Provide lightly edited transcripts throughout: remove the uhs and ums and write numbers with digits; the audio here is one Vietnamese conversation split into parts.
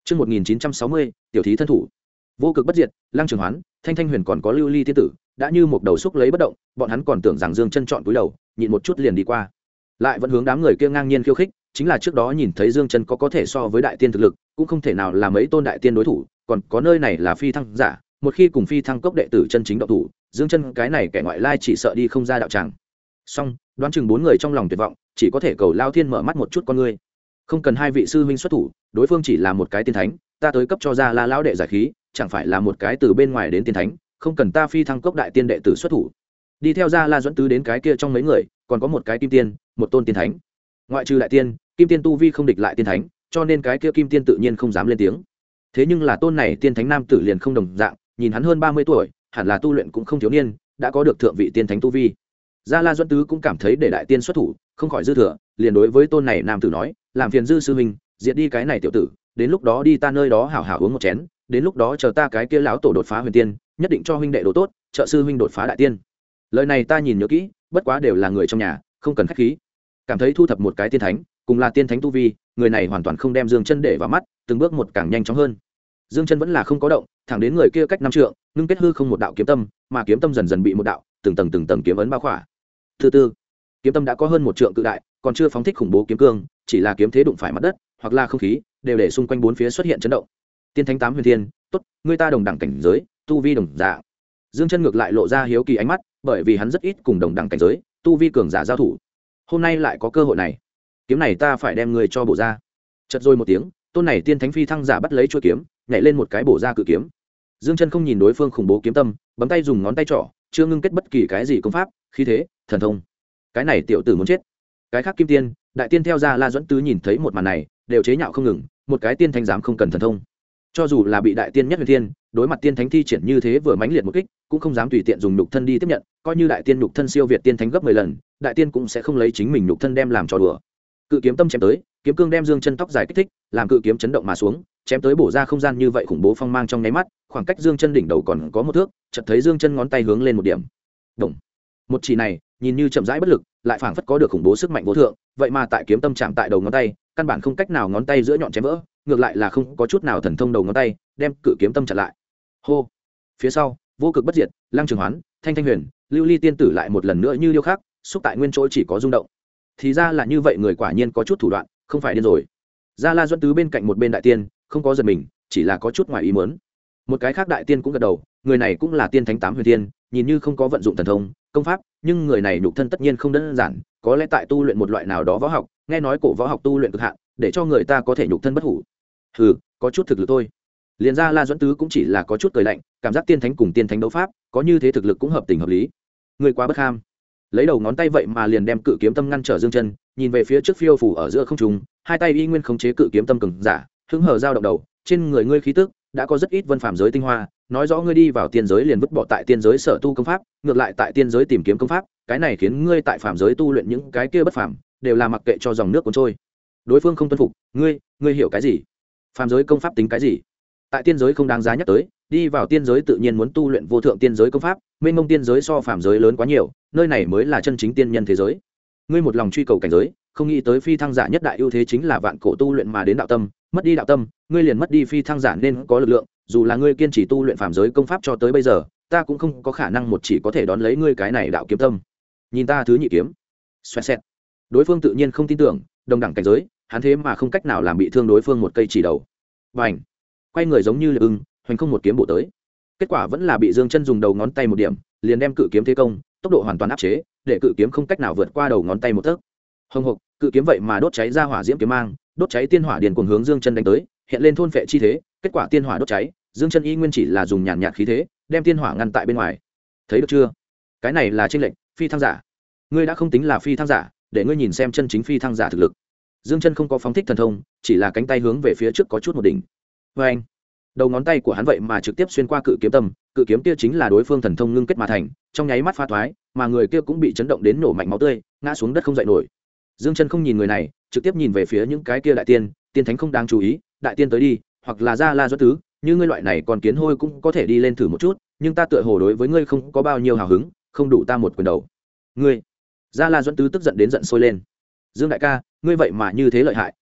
Chương 1960, tiểu thí thân thủ. Vô cực bất diệt, Lăng Trường Hoán, Thanh Thanh Huyền còn có Lưu Ly tiên tử, đã như một đầu xúc lấy bất động, bọn hắn còn tưởng rằng Dương Chân chọn cúi đầu, nhịn một chút liền đi qua. Lại vẫn hướng đám người kia ngang nhiên khiêu khích, chính là trước đó nhìn thấy Dương Chân có thể so với đại tiên thực lực, cũng không thể nào là mấy tôn đại tiên đối thủ, còn có nơi này là phi thăng giả, một khi cùng phi thăng cốc đệ tử chân chính động thủ, Dương Chân cái này kẻ ngoại lai chỉ sợ đi không ra đạo tràng. Song, đoán chừng bốn người trong lòng tuyệt vọng, chỉ có thể cầu Lao Thiên mở mắt một chút con ngươi. Không cần hai vị sư huynh xuất thủ, đối phương chỉ là một cái tiên thánh, ta tới cấp cho ra La lão đệ giải khí, chẳng phải là một cái từ bên ngoài đến tiên thánh, không cần ta phi thăng cốc đại tiên đệ tử xuất thủ. Đi theo ra La Duẫn Tứ đến cái kia trong mấy người, còn có một cái kim tiên, một tôn tiên thánh. Ngoại trừ đại tiên, kim tiên tu vi không địch lại tiên thánh, cho nên cái kia kim tiên tự nhiên không dám lên tiếng. Thế nhưng là tôn này tiên thánh nam tử liền không đồng dạng, nhìn hắn hơn 30 tuổi, hẳn là tu luyện cũng không thiếu niên, đã có được thượng vị tiên thánh tu vi. Gia La Duẫn Tứ cũng cảm thấy để đại tiên xuất thủ, không khỏi dư thừa, liền đối với tôn này nam tử nói, làm phiền dư sư huynh, diệt đi cái này tiểu tử, đến lúc đó đi ta nơi đó hảo hảo uống một chén, đến lúc đó chờ ta cái kia lão tổ đột phá huyền tiên, nhất định cho huynh đệ đồ tốt, trợ sư huynh đột phá đại tiên. Lời này ta nhìn nhớ kỹ, bất quá đều là người trong nhà, không cần khách khí. Cảm thấy thu thập một cái tiên thánh, cùng là tiên thánh tu vi, người này hoàn toàn không đem Dương Chân để vào mắt, từng bước một càng nhanh chóng hơn. Dương Chân vẫn là không có động, thẳng đến người kia cách 5 trượng, ngưng kết hư không một đạo kiếm tâm, mà kiếm tâm dần dần bị một đạo, từng tầng kiếm ấn bao khỏa. Thứ tư, kiếm tâm đã có hơn 1 trượng cự đại, còn chưa phóng thích khủng bố kiếm cương, chỉ là kiếm thế đụng phải mặt đất, hoặc là không khí, đều để xung quanh bốn phía xuất hiện chấn động. Tiên thánh 8 huyền thiên, tốt, người ta đồng đẳng cảnh giới, tu vi đồng dạng. Dương Chân ngược lại lộ ra hiếu kỳ ánh mắt, bởi vì hắn rất ít cùng đồng đẳng cảnh giới, tu vi cường giả giao thủ. Hôm nay lại có cơ hội này, kiếm này ta phải đem người cho bổ ra. Chợt rồi một tiếng, tôn này tiên thánh phi thăng giả bắt lấy chuôi kiếm, nhảy lên một cái bổ ra cự kiếm. Dương Chân không nhìn đối phương khủng bố kiếm tâm, bấm tay dùng ngón tay trỏ, chưa ngưng kết bất kỳ cái gì công pháp, khí thế, thần thông. Cái này tiểu tử muốn chết. Cái khác kim tiên, đại tiên theo ra La Duẫn Tứ nhìn thấy một màn này, đều chế nhạo không ngừng, một cái tiên thánh dám không cần thần thông. Cho dù là bị đại tiên nhất huyền thiên, đối mặt tiên thánh thi triển như thế vừa mãnh liệt một kích, cũng không dám tùy tiện dùng nhục thân đi tiếp nhận, coi như đại tiên nhục thân siêu việt tiên thánh gấp 10 lần, đại tiên cũng sẽ không lấy chính mình nhục thân đem làm trò đùa. Cự kiếm tâm chém tới, kiếm cương đem Dương Chân tóc dài kích thích, làm cự kiếm chấn động mà xuống, chém tới bổ ra không gian như vậy khủng bố phong mang trong nháy mắt, khoảng cách Dương Chân đỉnh đầu còn có một thước, chợt thấy Dương Chân ngón tay hướng lên một điểm. Động. Một chỉ này, nhìn như chậm rãi bất lực, lại phảng phất có được khủng bố sức mạnh vô thượng, vậy mà tại kiếm tâm chạm tại đầu ngón tay, căn bản không cách nào ngón tay giữa nhọn chém vỡ, ngược lại là không có chút nào thần thông đầu ngón tay, đem cự kiếm tâm chặn lại. Hô. Phía sau, vô cực bất diệt, Lăng Trường Hoán, Thanh Thanh Huyền, Lưu Ly tiên tử lại một lần nữa như điêu khắc, xúc tại nguyên chỗ chỉ có rung động. Thì ra là như vậy, người quả nhiên có chút thủ đoạn, không phải điên rồi. Gia La Duẫn Tứ bên cạnh một bên đại tiên, không có giật mình, chỉ là có chút ngoài ý muốn. Một cái khác đại tiên cũng gật đầu, người này cũng là tiên thánh 8 huyền tiên, nhìn như không có vận dụng thần thông, công pháp, nhưng người này nhục thân tất nhiên không đơn giản, có lẽ tại tu luyện một loại nào đó võ học, nghe nói cổ võ học tu luyện cực hạn, để cho người ta có thể nhục thân bất hủ. Hừ, có chút thực lực thôi. Liền Gia La Duẫn Tứ cũng chỉ là có chút cười lạnh, cảm giác tiên thánh cùng tiên thánh đấu pháp, có như thế thực lực cũng hợp tình hợp lý. Người quá bất ham. Lấy đầu ngón tay vậy mà liền đem cự kiếm tâm ngăn trở Dương Chân, nhìn về phía trước phiêu phù ở giữa không trung, hai tay y nguyên khống chế cự kiếm tâm cường giả, hứng hở dao động đầu, trên người ngươi khí tức đã có rất ít vân phàm giới tinh hoa, nói rõ ngươi đi vào tiên giới liền vứt bỏ tại tiên giới sở tu công pháp, ngược lại tại tiên giới tìm kiếm công pháp, cái này khiến ngươi tại phàm giới tu luyện những cái kia bất phàm, đều là mặc kệ cho dòng nước cuốn trôi. Đối phương không tuân phục, ngươi hiểu cái gì? Phàm giới công pháp tính cái gì? Tại tiên giới không đáng giá nhắc tới, đi vào tiên giới tự nhiên muốn tu luyện vô thượng tiên giới công pháp, mênh mông tiên giới so phàm giới lớn quá nhiều, nơi này mới là chân chính tiên nhân thế giới. Ngươi một lòng truy cầu cảnh giới, không nghĩ tới phi thăng giả nhất đại ưu thế chính là vạn cổ tu luyện mà đến đạo tâm, mất đi đạo tâm, ngươi liền mất đi phi thăng giả nên có lực lượng, dù là ngươi kiên trì tu luyện phàm giới công pháp cho tới bây giờ, ta cũng không có khả năng một chỉ có thể đón lấy ngươi cái này đạo kiếm tâm. Nhìn ta thứ nhị kiếm. Xoẹt xẹt. Đối phương tự nhiên không tin tưởng, đồng đẳng cảnh giới, hắn thế mà không cách nào làm bị thương đối phương một cây chỉ đầu. Bành. Quay người giống như là ưng, hoành không một kiếm bổ tới. Kết quả vẫn là bị Dương Chân dùng đầu ngón tay một điểm, liền đem cự kiếm thế công, tốc độ hoàn toàn áp chế, để cự kiếm không cách nào vượt qua đầu ngón tay một tấc. Hồng hộc, cự kiếm vậy mà đốt cháy ra hỏa diễm kiếm mang, đốt cháy tiên hỏa điền cuồng hướng Dương Chân đánh tới, hiện lên thôn phệ chi thế, kết quả tiên hỏa đốt cháy, Dương Chân y nguyên chỉ là dùng nhàn nhạt khí thế, đem tiên hỏa ngăn tại bên ngoài. Thấy được chưa? Cái này là chênh lệnh, phi thăng giả. Ngươi đã không tính là phi thăng giả, để ngươi nhìn xem chân chính phi thăng giả thực lực. Dương Chân không có phóng thích thần thông, chỉ là cánh tay hướng về phía trước có chút một đỉnh. Oeng! Đầu ngón tay của hắn vậy mà trực tiếp xuyên qua cự kiếm tâm, cự kiếm kia chính là đối phương thần thông ngưng kết mà thành, trong nháy mắt phá thoái, mà người kia cũng bị chấn động đến nổ mạnh máu tươi, ngã xuống đất không dậy nổi. Dương Chân không nhìn người này, trực tiếp nhìn về phía những cái kia đại tiên, tiên thánh không đáng chú ý, đại tiên tới đi, hoặc là Gia La Duẫn Tứ, như ngươi loại này còn kiến hôi cũng có thể đi lên thử một chút, nhưng ta tựa hồ đối với ngươi không có bao nhiêu hào hứng, không đủ ta một quyền đầu. Ngươi. Gia La Duẫn Tứ tức giận đến giận sôi lên. Dương đại ca, ngươi vậy mà như thế lợi hại,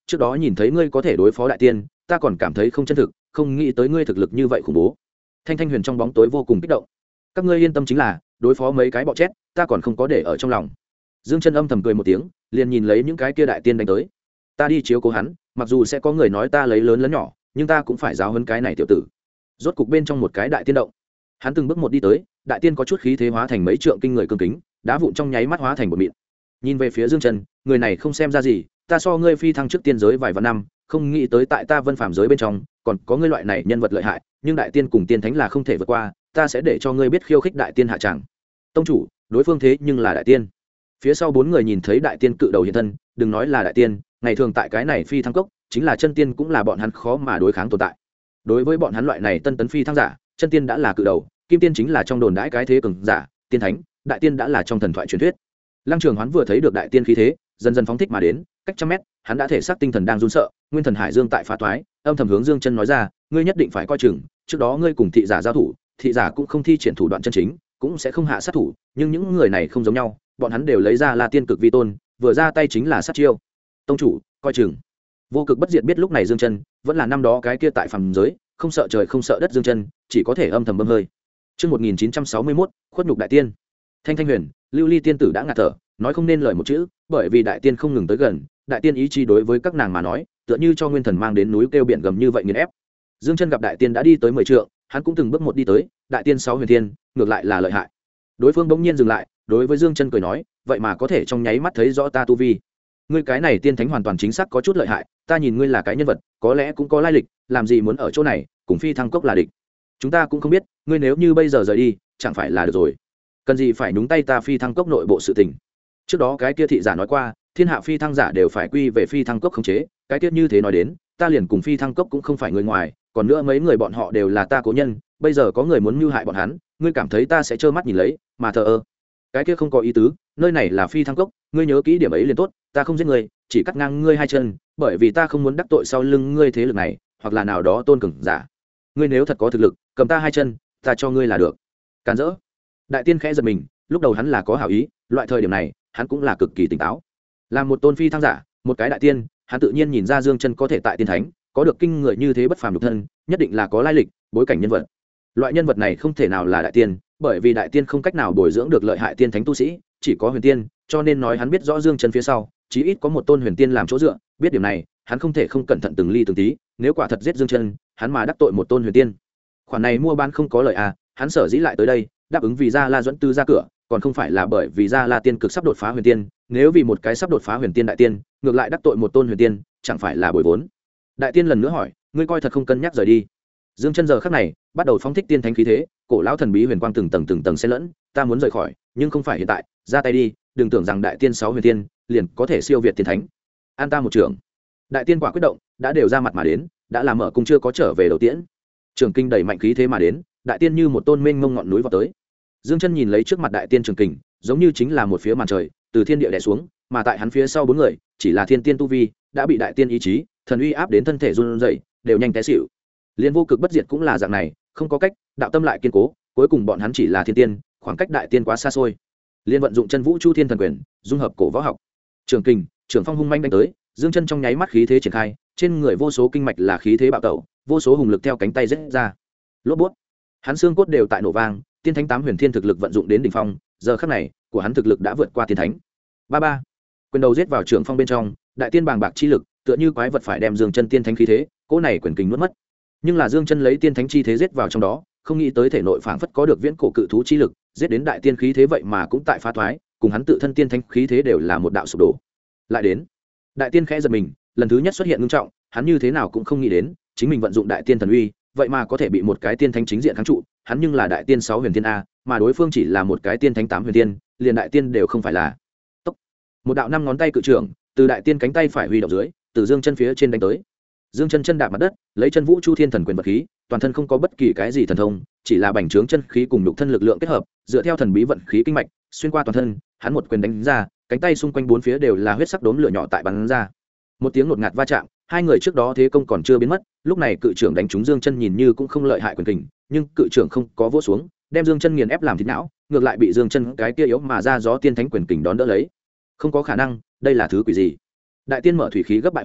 trước đó nhìn thấy ngươi có thể đối phó đại tiên ta còn cảm thấy không chân thực, không nghĩ tới ngươi thực lực như vậy khủng bố. Thanh Thanh Huyền trong bóng tối vô cùng kích động. Các ngươi yên tâm, chính là đối phó mấy cái bọ chét ta còn không có để ở trong lòng. Dương Chân âm thầm cười một tiếng, liền nhìn lấy những cái kia đại tiên đánh tới. Ta đi chiếu cố hắn, mặc dù sẽ có người nói ta lấy lớn lẫn nhỏ, nhưng ta cũng phải giáo huấn cái này tiểu tử. Rốt cục bên trong một cái đại tiên động, hắn từng bước một đi tới, đại tiên có chút khí thế hóa thành mấy trượng kinh người cương kính, đá vụn trong nháy mắt hóa thành một mịn. Nhìn về phía Dương Chân, người này không xem ra gì, ta so ngươi phi thăng trước tiên giới vài vạn năm, không nghĩ tới tại ta vân phàm giới bên trong còn có ngươi loại này nhân vật lợi hại, nhưng đại tiên cùng tiên thánh là không thể vượt qua, ta sẽ để cho ngươi biết khiêu khích đại tiên hạ tràng. Tông chủ, đối phương thế nhưng là đại tiên. Phía sau bốn người nhìn thấy đại tiên cự đầu hiện thân, đừng nói là đại tiên, ngày thường tại cái này phi thăng cốc chính là chân tiên cũng là bọn hắn khó mà đối kháng tồn tại. Đối với bọn hắn loại này tân tấn phi thăng giả, chân tiên đã là cự đầu, kim tiên chính là trong đồn đãi cái thế cường giả, tiên thánh, đại tiên đã là trong thần thoại truyền thuyết. Lăng Trường Hoán vừa thấy được đại tiên khí thế, dần dần phóng thích mà đến, cách trăm mét, hắn đã thể xác tinh thần đang run sợ, nguyên thần hải dương tại phá toái, âm thầm hướng Dương Chân nói ra, ngươi nhất định phải coi chừng, trước đó ngươi cùng thị giả giao thủ, thị giả cũng không thi triển thủ đoạn chân chính, cũng sẽ không hạ sát thủ, nhưng những người này không giống nhau, bọn hắn đều lấy ra La Tiên Cực Vi Tôn, vừa ra tay chính là sát chiêu. Tông chủ, coi chừng. Vô Cực Bất Diệt biết lúc này Dương Chân vẫn là năm đó cái kia tại phàm giới, không sợ trời không sợ đất Dương Chân, chỉ có thể âm thầm bơm hơi. Chương 1961, khuất nhục đại tiên. Thanh Thanh Huyền, Lưu Ly tiên tử đã ngạt thở, nói không nên lời một chữ, bởi vì đại tiên không ngừng tới gần, đại tiên ý chí đối với các nàng mà nói, tựa như cho nguyên thần mang đến núi kêu biển gầm như vậy nghiền ép. Dương Chân gặp đại tiên đã đi tới 10 trượng, hắn cũng từng bước một đi tới, đại tiên 6 huyền tiên, ngược lại là lợi hại. Đối phương bỗng nhiên dừng lại, đối với Dương Chân cười nói, vậy mà có thể trong nháy mắt thấy rõ ta tu vi. Ngươi cái này tiên thánh hoàn toàn chính xác có chút lợi hại, ta nhìn ngươi là cái nhân vật, có lẽ cũng có lai lịch, làm gì muốn ở chỗ này, cùng phi thăng cốc là địch. Chúng ta cũng không biết, ngươi nếu như bây giờ rời đi, chẳng phải là được rồi. Cần gì phải nhúng tay ta phi thăng cốc nội bộ sự tình. Trước đó cái kia thị giả nói qua, thiên hạ phi thăng giả đều phải quy về phi thăng cốc khống chế, cái tiết như thế nói đến, ta liền cùng phi thăng cốc cũng không phải người ngoài, còn nữa mấy người bọn họ đều là ta cố nhân, bây giờ có người muốn mưu hại bọn hắn, ngươi cảm thấy ta sẽ trơ mắt nhìn lấy mà thờ ơ? Cái kia không có ý tứ, nơi này là phi thăng cốc, ngươi nhớ kỹ điểm ấy liền tốt, ta không giết ngươi, chỉ cắt ngang ngươi hai chân, bởi vì ta không muốn đắc tội sau lưng ngươi thế lực này, hoặc là nào đó tôn cường giả. Ngươi nếu thật có thực lực, cầm ta hai chân, ta cho ngươi là được. Càn rỡ. Đại tiên khẽ giật mình, lúc đầu hắn là có hảo ý, loại thời điểm này, hắn cũng là cực kỳ tỉnh táo. Làm một tôn phi thăng giả, một cái đại tiên, hắn tự nhiên nhìn ra Dương Chân có thể tại tiên thánh, có được kinh người như thế bất phàm lục thân, nhất định là có lai lịch, bối cảnh nhân vật. Loại nhân vật này không thể nào là đại tiên, bởi vì đại tiên không cách nào bồi dưỡng được lợi hại tiên thánh tu sĩ, chỉ có huyền tiên, cho nên nói hắn biết rõ Dương Chân phía sau, chí ít có một tôn huyền tiên làm chỗ dựa, biết điểm này, hắn không thể không cẩn thận từng ly từng tí, nếu quả thật giết Dương Chân, hắn mà đắc tội một tôn huyền tiên. Khoản này mua bán không có lợi à, hắn sở dĩ lại tới đây, đáp ứng vì Gia La Duẫn Tư ra cửa, còn không phải là bởi vì Gia La tiên cực sắp đột phá huyền tiên, nếu vì một cái sắp đột phá huyền tiên đại tiên, ngược lại đắc tội một tôn huyền tiên, chẳng phải là bồi vốn. Đại tiên lần nữa hỏi, ngươi coi thật không cân nhắc rời đi? Dương Chân giờ khắc này, bắt đầu phóng thích tiên thánh khí thế, cổ lão thần bí huyền quang từng tầng xen lẫn, ta muốn rời khỏi, nhưng không phải hiện tại, ra tay đi, đừng tưởng rằng đại tiên 6 huyền tiên liền có thể siêu việt tiên thánh. An ta một trường. Đại tiên quả quyết động, đã đều ra mặt mà đến, đã làm mở cung chưa có trở về đầu tiễn. Trường kinh đẩy mạnh khí thế mà đến, đại tiên như một tôn mênh mông ngọn núi vọt tới. Dương Chân nhìn lấy trước mặt đại tiên trường kình, giống như chính là một phía màn trời, từ thiên địa đè xuống, mà tại hắn phía sau bốn người, chỉ là thiên tiên tu vi, đã bị đại tiên ý chí, thần uy áp đến thân thể run rẩy, đều nhanh té xỉu. Liên Vô Cực Bất Diệt cũng là dạng này, không có cách, đạo tâm lại kiên cố, cuối cùng bọn hắn chỉ là thiên tiên, khoảng cách đại tiên quá xa xôi. Liên vận dụng chân vũ chu thiên thần quyền, dung hợp cổ võ học, trường kình, trường phong hung manh đánh tới, Dương Chân trong nháy mắt khí thế triển khai, trên người vô số kinh mạch là khí thế bạo tẩu, vô số hùng lực theo cánh tay rết ra. Lốp bút, hắn xương cốt đều tại nổ vang, tiên thánh 8 huyền thiên thực lực vận dụng đến đỉnh phong, giờ khắc này, của hắn thực lực đã vượt qua tiên thánh. Ba, quyền đầu giết vào trường phong bên trong, đại tiên bàng bạc chi lực, tựa như quái vật phải đem Dương Chân tiên thánh khí thế, cỗ này quyền kình nuốt mất. Nhưng là Dương Chân lấy tiên thánh chi thế giết vào trong đó, không nghĩ tới thể nội phảng phất có được viễn cổ cự thú chi lực, giết đến đại tiên khí thế vậy mà cũng tại phá thoái, cùng hắn tự thân tiên thánh khí thế đều là một đạo sụp đổ. Lại đến, đại tiên khẽ giật mình, lần thứ nhất xuất hiện ngưng trọng, hắn như thế nào cũng không nghĩ đến, chính mình vận dụng đại tiên thần uy, vậy mà có thể bị một cái tiên thánh chính diện kháng trụ, hắn nhưng là đại tiên 6 huyền tiên a, mà đối phương chỉ là một cái tiên thánh 8 huyền tiên, liền đại tiên đều không phải là. Tốc. Một đạo 5 ngón tay cự trưởng, từ đại tiên cánh tay phải huy động dưới, từ Dương Chân phía trên đánh tới. Dương Chân chân đạp mặt đất, lấy chân vũ chu thiên thần quyền vật khí, toàn thân không có bất kỳ cái gì thần thông, chỉ là bành trướng chân khí cùng nhục thân lực lượng kết hợp, dựa theo thần bí vận khí kinh mạch, xuyên qua toàn thân, hắn một quyền đánh ra, cánh tay xung quanh bốn phía đều là huyết sắc đốm lửa nhỏ tại bắn ra. Một tiếng ngột ngạt va chạm, hai người trước đó thế công còn chưa biến mất, lúc này cự trưởng đánh trúng Dương Chân nhìn như cũng không lợi hại quyền kình, nhưng cự trưởng không có vỗ xuống, đem Dương Chân nghiền ép làm thịt não, ngược lại bị Dương Chân cái kia yếu mà ra gió tiên thánh quyền kình đón đỡ lấy. Không có khả năng, đây là thứ quỷ gì? Đại tiên mở thủy khí gấp bại hoại,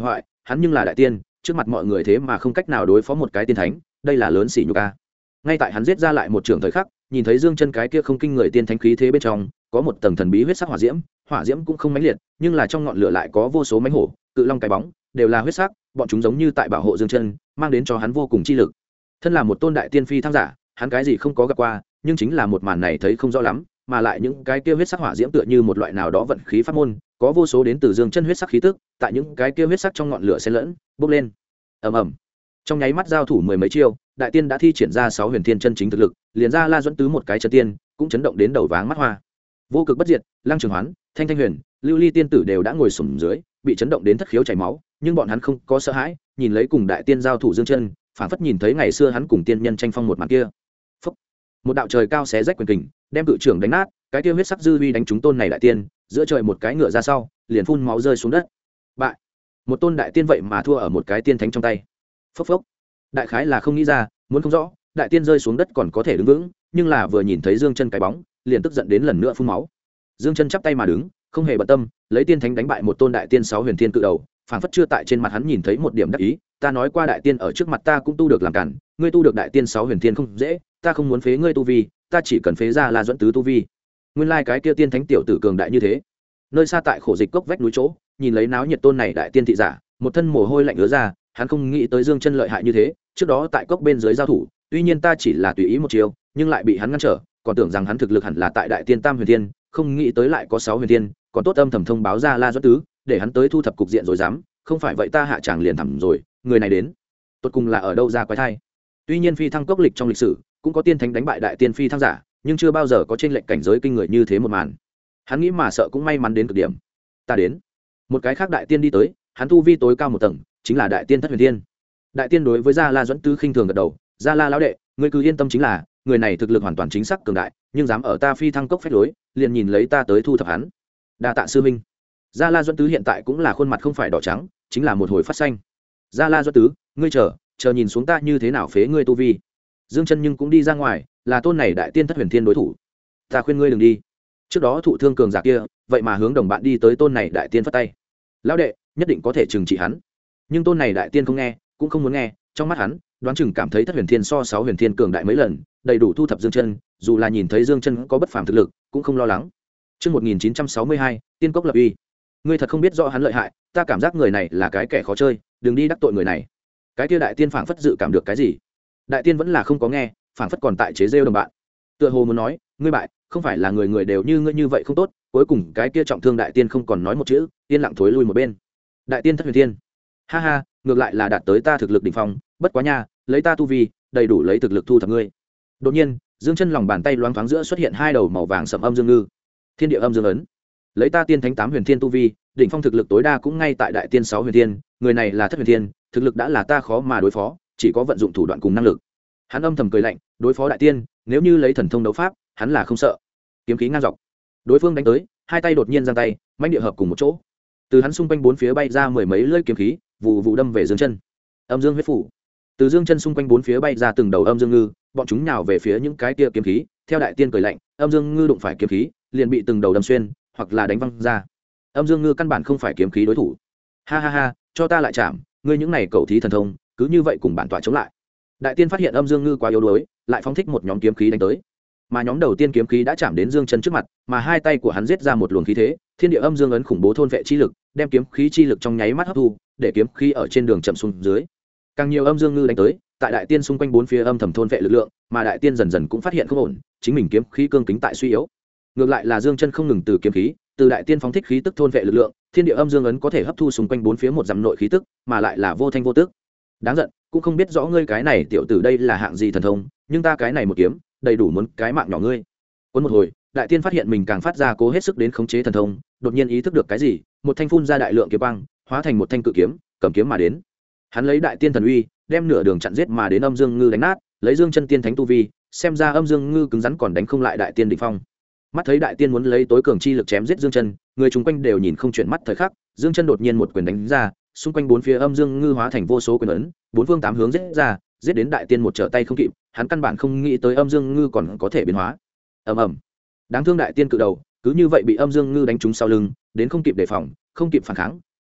hắn nhưng là đại tiên, trước mặt mọi người thế mà không cách nào đối phó một cái tiên thánh, đây là lớn xỉ nhục a. Ngay tại hắn giết ra lại một trường thời khắc, nhìn thấy Dương Chân cái kia không kinh người tiên thánh khí thế bên trong, có một tầng thần bí huyết sắc hỏa diễm cũng không mãnh liệt, nhưng là trong ngọn lửa lại có vô số mãnh hổ, cự long cái bóng, đều là huyết sắc, bọn chúng giống như tại bảo hộ Dương Chân, mang đến cho hắn vô cùng chi lực. Thân là một tôn đại tiên phi thăng giả, hắn cái gì không có gặp qua, nhưng chính là một màn này thấy không rõ lắm, mà lại những cái kia huyết sắc hỏa diễm tựa như một loại nào đó vận khí pháp môn, có vô số đến từ Dương Chân huyết sắc khí tức, tại những cái kia huyết sắc trong ngọn lửa xen lẫn, bốc lên. Ầm ầm. Trong nháy mắt giao thủ mười mấy chiêu, đại tiên đã thi triển ra 6 huyền thiên chân chính thực lực, liền ra La Duẫn Tứ một cái chân tiên, cũng chấn động đến đầu váng mắt hoa. Vô cực bất diệt, Lăng Trường Hoán, Thanh Thanh Huyền, Lưu Ly tiên tử đều đã ngồi xổm dưới, bị chấn động đến thất khiếu chảy máu, nhưng bọn hắn không có sợ hãi, nhìn lấy cùng đại tiên giao thủ Dương Chân, phảng phất nhìn thấy ngày xưa hắn cùng tiên nhân tranh phong một màn kia. Phúc. Một đạo trời cao xé rách quyền kình, đem cự trưởng đánh nát, cái kia huyết sắc dư uy đánh trúng tôn này đại tiên, giữa trời một cái ngựa ra sau, liền phun máu rơi xuống đất. Bại. Một tôn đại tiên vậy mà thua ở một cái tiên thánh trong tay. Phốc phốc. Đại khái là không nghĩ ra, muốn không rõ, đại tiên rơi xuống đất còn có thể đứng vững, nhưng là vừa nhìn thấy Dương Chân cái bóng, liền tức giận đến lần nữa phun máu. Dương Chân chắp tay mà đứng, không hề bận tâm, lấy tiên thánh đánh bại một tôn đại tiên 6 huyền thiên cự đầu, phảng phất chưa tại trên mặt hắn nhìn thấy một điểm đắc ý, ta nói qua đại tiên ở trước mặt ta cũng tu được làm cản, ngươi tu được đại tiên 6 huyền thiên không dễ, ta không muốn phế ngươi tu vi, ta chỉ cần phế ra La Duẫn Tứ tu vi. Nguyên lai cái kia tiên thánh tiểu tử cường đại như thế. Nơi xa tại khổ dịch cốc vách núi chỗ, nhìn lấy náo nhiệt tôn này đại tiên thị giả, một thân mồ hôi lạnh ứa ra, hắn không nghĩ tới Dương Chân lợi hại như thế, trước đó tại cốc bên dưới giao thủ, tuy nhiên ta chỉ là tùy ý một chiều, nhưng lại bị hắn ngăn trở, còn tưởng rằng hắn thực lực hẳn là tại đại tiên tam huyền thiên, không nghĩ tới lại có 6 huyền thiên, còn tốt âm thầm thông báo ra La Duẫn Tứ, để hắn tới thu thập cục diện rồi dám, không phải vậy ta hạ tràng liền thẳm rồi, người này đến, tốt cùng là ở đâu ra quái thai. Tuy nhiên phi thăng cốc lịch trong lịch sử cũng có tiên thánh đánh bại đại tiên phi thăng giả, nhưng chưa bao giờ có chênh lệch cảnh giới kinh người như thế một màn. Hắn nghĩ mà sợ cũng may mắn đến cực điểm. Ta đến. Một cái khác đại tiên đi tới, hắn tu vi tối cao một tầng, chính là đại tiên Thất Huyền Tiên. Đại tiên đối với Gia La Duẫn Tứ khinh thường gật đầu, Gia La lão đệ, ngươi cứ yên tâm, chính là người này thực lực hoàn toàn chính xác cường đại, nhưng dám ở ta phi thăng cốc phách lối, liền nhìn lấy ta tới thu thập hắn. Đa tạ sư minh. Gia La Duẫn Tứ hiện tại cũng là khuôn mặt không phải đỏ trắng, chính là một hồi phát xanh. Gia La Duẫn Tứ, ngươi chờ nhìn xuống ta như thế nào phế ngươi tu vi. Dương Chân nhưng cũng đi ra ngoài, là tôn này đại tiên Thất Huyền Thiên đối thủ. Ta khuyên ngươi đừng đi. Trước đó thụ thương cường giả kia, vậy mà hướng đồng bạn đi tới tôn này đại tiên phất tay. Lão đệ, nhất định có thể trừng trị hắn. Nhưng tôn này đại tiên không nghe, cũng không muốn nghe, trong mắt hắn, đoán chừng cảm thấy Thất Huyền Thiên so 6 huyền thiên cường đại mấy lần, đầy đủ thu thập Dương Chân, dù là nhìn thấy Dương Chân có bất phàm thực lực, cũng không lo lắng. Chương 1962, Tiên Cốc lập uy. Ngươi thật không biết rõ hắn lợi hại, ta cảm giác người này là cái kẻ khó chơi, đừng đi đắc tội người này. Cái kia đại tiên phảng phất dự cảm được cái gì. Đại tiên vẫn là không có nghe, phảng phất còn tại chế giễu đồng bạn. Tựa hồ muốn nói, ngươi bại, không phải là người người đều như ngươi như vậy không tốt, cuối cùng cái kia trọng thương đại tiên không còn nói một chữ, yên lặng thối lui một bên. Đại tiên Thất Huyền Thiên. Ha ha, ngược lại là đạt tới ta thực lực đỉnh phong, bất quá nha, lấy ta tu vi, đầy đủ lấy thực lực thu thập ngươi. Đột nhiên, Dương Chân lòng bàn tay loáng thoáng giữa xuất hiện hai đầu màu vàng sẫm âm dương ngư. Thiên địa âm dương ấn. Lấy ta tiên thánh 8 huyền thiên tu vi, đỉnh phong thực lực tối đa cũng ngay tại đại tiên 6 huyền thiên, người này là Thất Huyền Thiên, thực lực đã là ta khó mà đối phó, chỉ có vận dụng thủ đoạn cùng năng lực. Hắn âm thầm cười lạnh, đối phó đại tiên, nếu như lấy thần thông đấu pháp, hắn là không sợ. Kiếm khí ngang dọc, đối phương đánh tới, hai tay đột nhiên giang tay, mãnh địa hợp cùng một chỗ. Từ hắn xung quanh bốn phía bay ra mười mấy lưỡi kiếm khí, vụ vụ đâm về Dương Chân. Âm dương huyết phủ. Từ Dương Chân xung quanh bốn phía bay ra từng đầu âm dương ngư, bọn chúng nhào về phía những cái kia kiếm khí, theo đại tiên cười lạnh, âm dương ngư đụng phải kiếm khí, liền bị từng đầu đâm xuyên, hoặc là đánh văng ra. Âm dương ngư căn bản không phải kiếm khí đối thủ. Ha ha ha, cho ta lại chạm, ngươi những này cẩu thí thần thông, cứ như vậy cùng bản tọa chống lại. Đại tiên phát hiện âm dương ngư quá yếu đuối, lại phóng thích một nhóm kiếm khí đánh tới. Mà nhóm đầu tiên kiếm khí đã chạm đến Dương Chân trước mặt, mà hai tay của hắn giết ra một luồng khí thế, thiên địa âm dương ấn khủng bố thôn vệ chi lực, đem kiếm khí chi lực trong nháy mắt hấp thu, để kiếm khí ở trên đường chậm xuống dưới. Càng nhiều âm dương ngư đánh tới, tại đại tiên xung quanh bốn phía âm thầm thôn vệ lực lượng, mà đại tiên dần dần cũng phát hiện không ổn, chính mình kiếm khí cương kính tại suy yếu. Ngược lại là Dương Chân không ngừng từ kiếm khí, từ đại tiên phóng thích khí tức thôn vệ lực lượng, thiên địa âm dương ấn có thể hấp thu xung quanh bốn phía một dặm nội khí tức, mà lại là vô thanh vô tức. Đáng giận, cũng không biết rõ ngươi cái này tiểu tử đây là hạng gì thần thông, nhưng ta cái này một kiếm, đầy đủ muốn cái mạng nhỏ ngươi. Cuốn một hồi, đại tiên phát hiện mình càng phát ra cố hết sức đến khống chế thần thông, đột nhiên ý thức được cái gì, một thanh phun ra đại lượng kiếm quang, hóa thành một thanh cự kiếm, cầm kiếm mà đến. Hắn lấy đại tiên thần uy, đem nửa đường chặn giết mà đến âm dương ngư đánh nát, lấy Dương Chân tiên thánh tu vi, xem ra âm dương ngư cứng rắn còn đánh không lại đại tiên đỉnh phong. Mắt thấy đại tiên muốn lấy tối cường chi lực chém giết Dương Chân, người chung quanh đều nhìn không chuyển mắt thời khắc, Dương Chân đột nhiên một quyền đánh ra, xung quanh bốn phía âm dương ngư hóa thành vô số quyền ấn, bốn phương tám hướng giết ra, giết đến đại tiên một trở tay không kịp, hắn căn bản không nghĩ tới âm dương ngư còn có thể biến hóa. Ầm ầm. Đáng thương đại tiên cự đầu, cứ như vậy bị âm dương ngư đánh trúng sau lưng, đến không kịp đề phòng, không kịp phản kháng,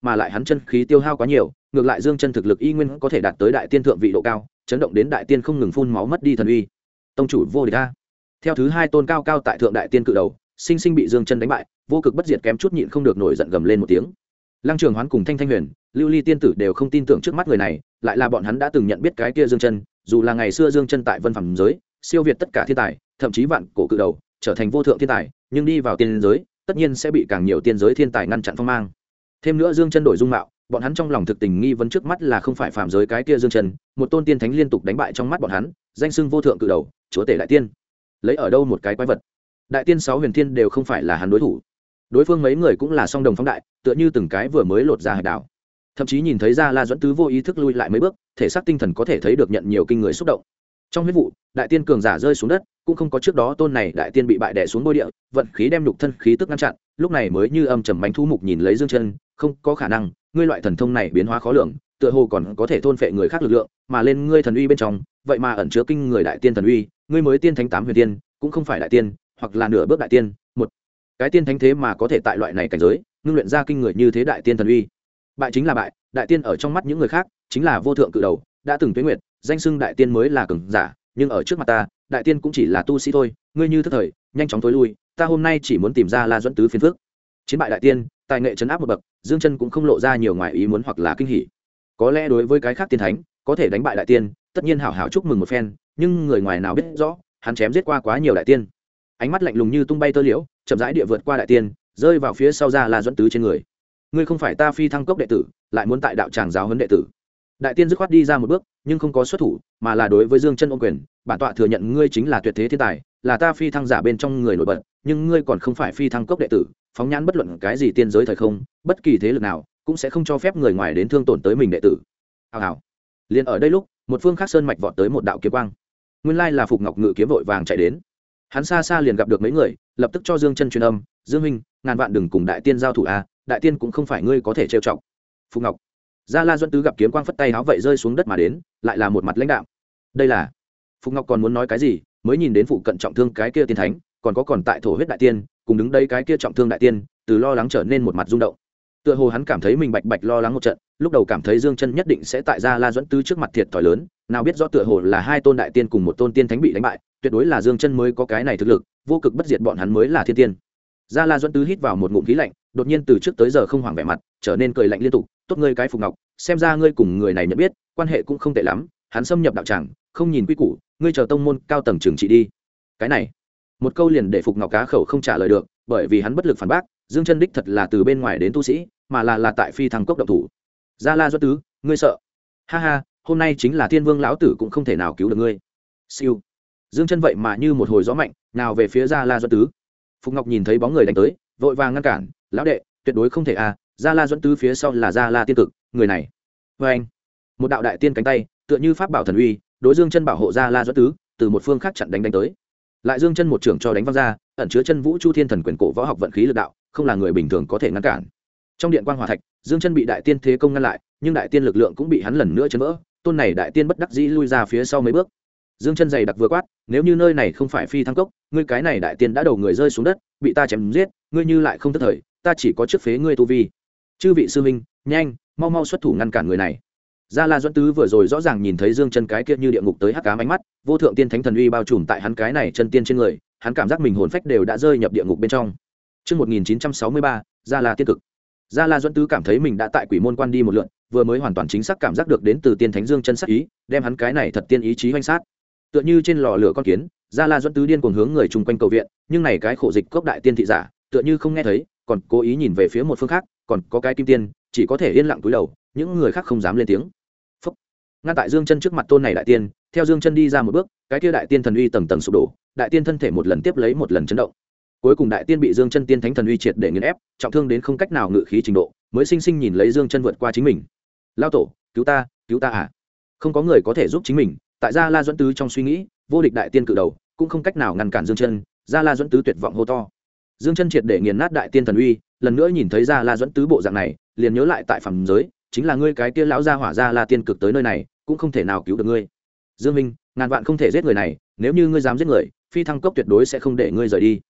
mà lại hắn chân khí tiêu hao quá nhiều, ngược lại Dương Chân thực lực y nguyên có thể đạt tới đại tiên thượng vị độ cao, chấn động đến đại tiên không ngừng phun máu mất đi thần uy. Tông chủ vô địch a. Theo thứ hai tôn cao cao tại thượng đại tiên cự đầu, sinh sinh bị Dương Chân đánh bại, vô cực bất diệt kém chút nhịn không được nổi giận gầm lên một tiếng. Lăng Trường Hoán cùng Thanh Thanh Huyền, Lưu Ly tiên tử đều không tin tưởng trước mắt người này, lại là bọn hắn đã từng nhận biết cái kia Dương Chân, dù là ngày xưa Dương Chân tại Vân Phàm giới, siêu việt tất cả thiên tài, thậm chí vạn cổ cự đầu, trở thành vô thượng thiên tài, nhưng đi vào tiên giới, tất nhiên sẽ bị càng nhiều tiên giới thiên tài ngăn chặn phong mang. Thêm nữa Dương Chân đổi dung mạo, bọn hắn trong lòng thực tình nghi vấn trước mắt là không phải phàm giới cái kia Dương Chân, một tôn tiên thánh liên tục đánh bại trong mắt bọn hắn, danh xưng vô thượng cự đầu, chúa tể đại tiên. Lấy ở đâu một cái quái vật? Đại tiên 6 huyền thiên đều không phải là hắn đối thủ. Đối phương mấy người cũng là song đồng phóng đại, tựa như từng cái vừa mới lột ra hải đảo. Thậm chí nhìn thấy ra La Duẫn Tứ vô ý thức lui lại mấy bước, thể xác tinh thần có thể thấy được nhận nhiều kinh người xúc động. Trong huyết vụ, đại tiên cường giả rơi xuống đất, cũng không có trước đó tôn này đại tiên bị bại đè xuống bôi địa, vận khí đem nhục thân khí tức ngăn chặn, lúc này mới như âm trầm bánh thú mục nhìn lấy Dương Chân, không có khả năng, ngươi loại thần thông này biến hóa khó lường, tựa hồ còn có thể thôn phệ người khác lực lượng, mà lên ngươi thần uy bên trong, vậy mà ẩn chứa kinh người đại tiên thần uy, ngươi mới tiên thánh 8 huyền tiên, cũng không phải đại tiên, hoặc là nửa bước đại tiên, một cái tiên thánh thế mà có thể tại loại này cảnh giới, ngưng luyện ra kinh người như thế đại tiên thần uy. Bại chính là bại, đại tiên ở trong mắt những người khác, chính là vô thượng cự đầu, đã từng tuế nguyệt, danh xưng đại tiên mới là cường giả, nhưng ở trước mặt ta, đại tiên cũng chỉ là tu sĩ thôi, ngươi như thức thời, nhanh chóng tối lui, ta hôm nay chỉ muốn tìm ra La Duẫn Tứ phiền phức. Chiến bại đại tiên, tài nghệ trấn áp một bậc, Dương Chân cũng không lộ ra nhiều ngoài ý muốn hoặc là kinh hỉ. Có lẽ đối với cái khác tiên thánh, có thể đánh bại đại tiên, tất nhiên hảo hảo chúc mừng một phen, nhưng người ngoài nào biết rõ, hắn chém giết qua quá nhiều đại tiên. Ánh mắt lạnh lùng như tung bay tơ liễu, chậm rãi địa vượt qua đại tiên, rơi vào phía sau ra La Duẫn Tứ trên người. Ngươi không phải ta Phi Thăng Cốc đệ tử, lại muốn tại đạo tràng giáo huấn đệ tử. Đại tiên dứt khoát đi ra một bước, nhưng không có xuất thủ, mà là đối với Dương Chân ôm quyền, bản tọa thừa nhận ngươi chính là tuyệt thế thiên tài, là ta Phi Thăng giả bên trong người nổi bật, nhưng ngươi còn không phải Phi Thăng Cốc đệ tử, phóng nhãn bất luận cái gì tiên giới thời không, bất kỳ thế lực nào cũng sẽ không cho phép người ngoài đến thương tổn tới mình đệ tử. Hào hào. Liên ở đây lúc, một phương khác sơn mạch vọt tới một đạo kiếm quang. Nguyên lai là Phục Ngọc Ngự kiếm vội vàng chạy đến. Hắn xa xa liền gặp được mấy người, lập tức cho Dương Chân truyền âm, "Dương huynh, ngàn vạn đừng cùng đại tiên giao thủ a, đại tiên cũng không phải ngươi có thể trêu chọc." Phục Ngọc. Gia La Duẫn Tứ gặp kiếm quang phất tay áo vậy rơi xuống đất mà đến, lại là một mặt lãnh đạm. Đây là Phục Ngọc còn muốn nói cái gì, mới nhìn đến phụ cận trọng thương cái kia tiên thánh, còn tại thổ huyết đại tiên, cùng đứng đây cái kia trọng thương đại tiên, từ lo lắng trở nên một mặt rung động. Tựa hồ hắn cảm thấy mình bạch lo lắng một trận, lúc đầu cảm thấy Dương Chân nhất định sẽ tại Gia La Duẫn Tứ trước mặt thiệt thòi lớn, nào biết rõ tựa hồ là hai tôn đại tiên cùng một tôn tiên thánh bị đánh bại, tuyệt đối là Dương Chân mới có cái này thực lực, vô cực bất diệt bọn hắn mới là thiên tiên. Gia La Duẫn Tứ hít vào một ngụm khí lạnh, đột nhiên từ trước tới giờ không hoảng vẻ mặt, trở nên cười lạnh liên tục, "Tốt ngươi cái Phục Ngọc, xem ra ngươi cùng người này nhận biết, quan hệ cũng không tệ lắm, hắn xâm nhập đạo tràng, không nhìn quy củ, ngươi chờ tông môn cao tầng trừng trị đi." Cái này, một câu liền để Phục Ngọc cá khẩu không trả lời được, bởi vì hắn bất lực phản bác, Dương Chân đích thật là từ bên ngoài đến tu sĩ, mà là tại Phi Thăng Cốc động thủ. Gia La Duẫn Tứ, ngươi sợ? Ha ha, hôm nay chính là Thiên Vương lão tử cũng không thể nào cứu được ngươi. Siêu. Dương Chân vậy mà như một hồi gió mạnh, nào về phía Gia La Duẫn Tứ. Phục Ngọc nhìn thấy bóng người đánh tới, vội vàng ngăn cản, "Lão đệ, tuyệt đối không thể à, Gia La Duẫn Tứ phía sau là Gia La tiên cực, người này." Và anh, một đạo đại tiên cánh tay, tựa như pháp bảo thần uy, đối Dương Chân bảo hộ Gia La Duẫn Tứ, từ một phương khác chặn đánh tới. Lại Dương Chân một trưởng cho đánh văng ra, ẩn chứa chân vũ chu thiên thần quyền cổ võ học vận khí lực đạo, không là người bình thường có thể ngăn cản. Trong điện quang hỏa thạch, Dương Chân bị đại tiên thế công ngăn lại, nhưng đại tiên lực lượng cũng bị hắn lần nữa chấn vỡ, tôn này đại tiên bất đắc dĩ lui ra phía sau mấy bước. Dương Chân dày đặc vừa quát, "Nếu như nơi này không phải Phi Thăng Cốc, ngươi cái này đại tiên đã đầu người rơi xuống đất, bị ta chém giết, ngươi như lại không tức thời, ta chỉ có trước phế ngươi tu vi. Chư vị sư huynh, nhanh, mau mau xuất thủ ngăn cản người này." Gia La Duẫn Tứ vừa rồi rõ ràng nhìn thấy Dương Chân cái kia như địa ngục tới hắc ám ánh mắt, vô thượng tiên thánh thần uy bao trùm tại hắn cái này chân tiên trên người, hắn cảm giác mình hồn phách đều đã rơi nhập địa ngục bên trong. Chương 1963, Gia La tiên cực. Gia La Duẫn Tứ cảm thấy mình đã tại quỷ môn quan đi một lượt, vừa mới hoàn toàn chính xác cảm giác được đến từ tiên thánh Dương Chân sát ý, đem hắn cái này thật tiên ý chí hoành sát. Tựa như trên lò lửa con kiến, Gia La Duẫn Tứ điên cuồng hướng người chung quanh cầu viện, nhưng này cái khổ dịch cốc đại tiên thị giả, tựa như không nghe thấy, còn cố ý nhìn về phía một phương khác, còn có cái kim tiên, chỉ có thể yên lặng cúi đầu, những người khác không dám lên tiếng. Phúc. Ngăn tại Dương Chân trước mặt tôn này đại tiên, theo Dương Chân đi ra một bước, cái kia đại tiên thần uy tầng tầng sụp đổ, đại tiên thân thể một lần tiếp lấy một lần chấn động. Cuối cùng đại tiên bị Dương Chân tiên thánh thần uy triệt để nghiền ép, trọng thương đến không cách nào ngự khí trình độ, mới sinh sinh nhìn lấy Dương Chân vượt qua chính mình. "Lão tổ, cứu ta à?" Không có người có thể giúp chính mình, tại Gia La Duẫn Tứ trong suy nghĩ, vô địch đại tiên cự đầu, cũng không cách nào ngăn cản Dương Chân, Gia La Duẫn Tứ tuyệt vọng hô to. Dương Chân triệt để nghiền nát đại tiên thần uy, lần nữa nhìn thấy Gia La Duẫn Tứ bộ dạng này, liền nhớ lại tại phàm giới, chính là ngươi cái kia lão gia hỏa Gia La tiên cực tới nơi này, cũng không thể nào cứu được ngươi. Dương minh, ngàn vạn không thể giết người này, nếu như ngươi dám giết người, Phi Thăng Cốc tuyệt đối sẽ không để ngươi rời đi.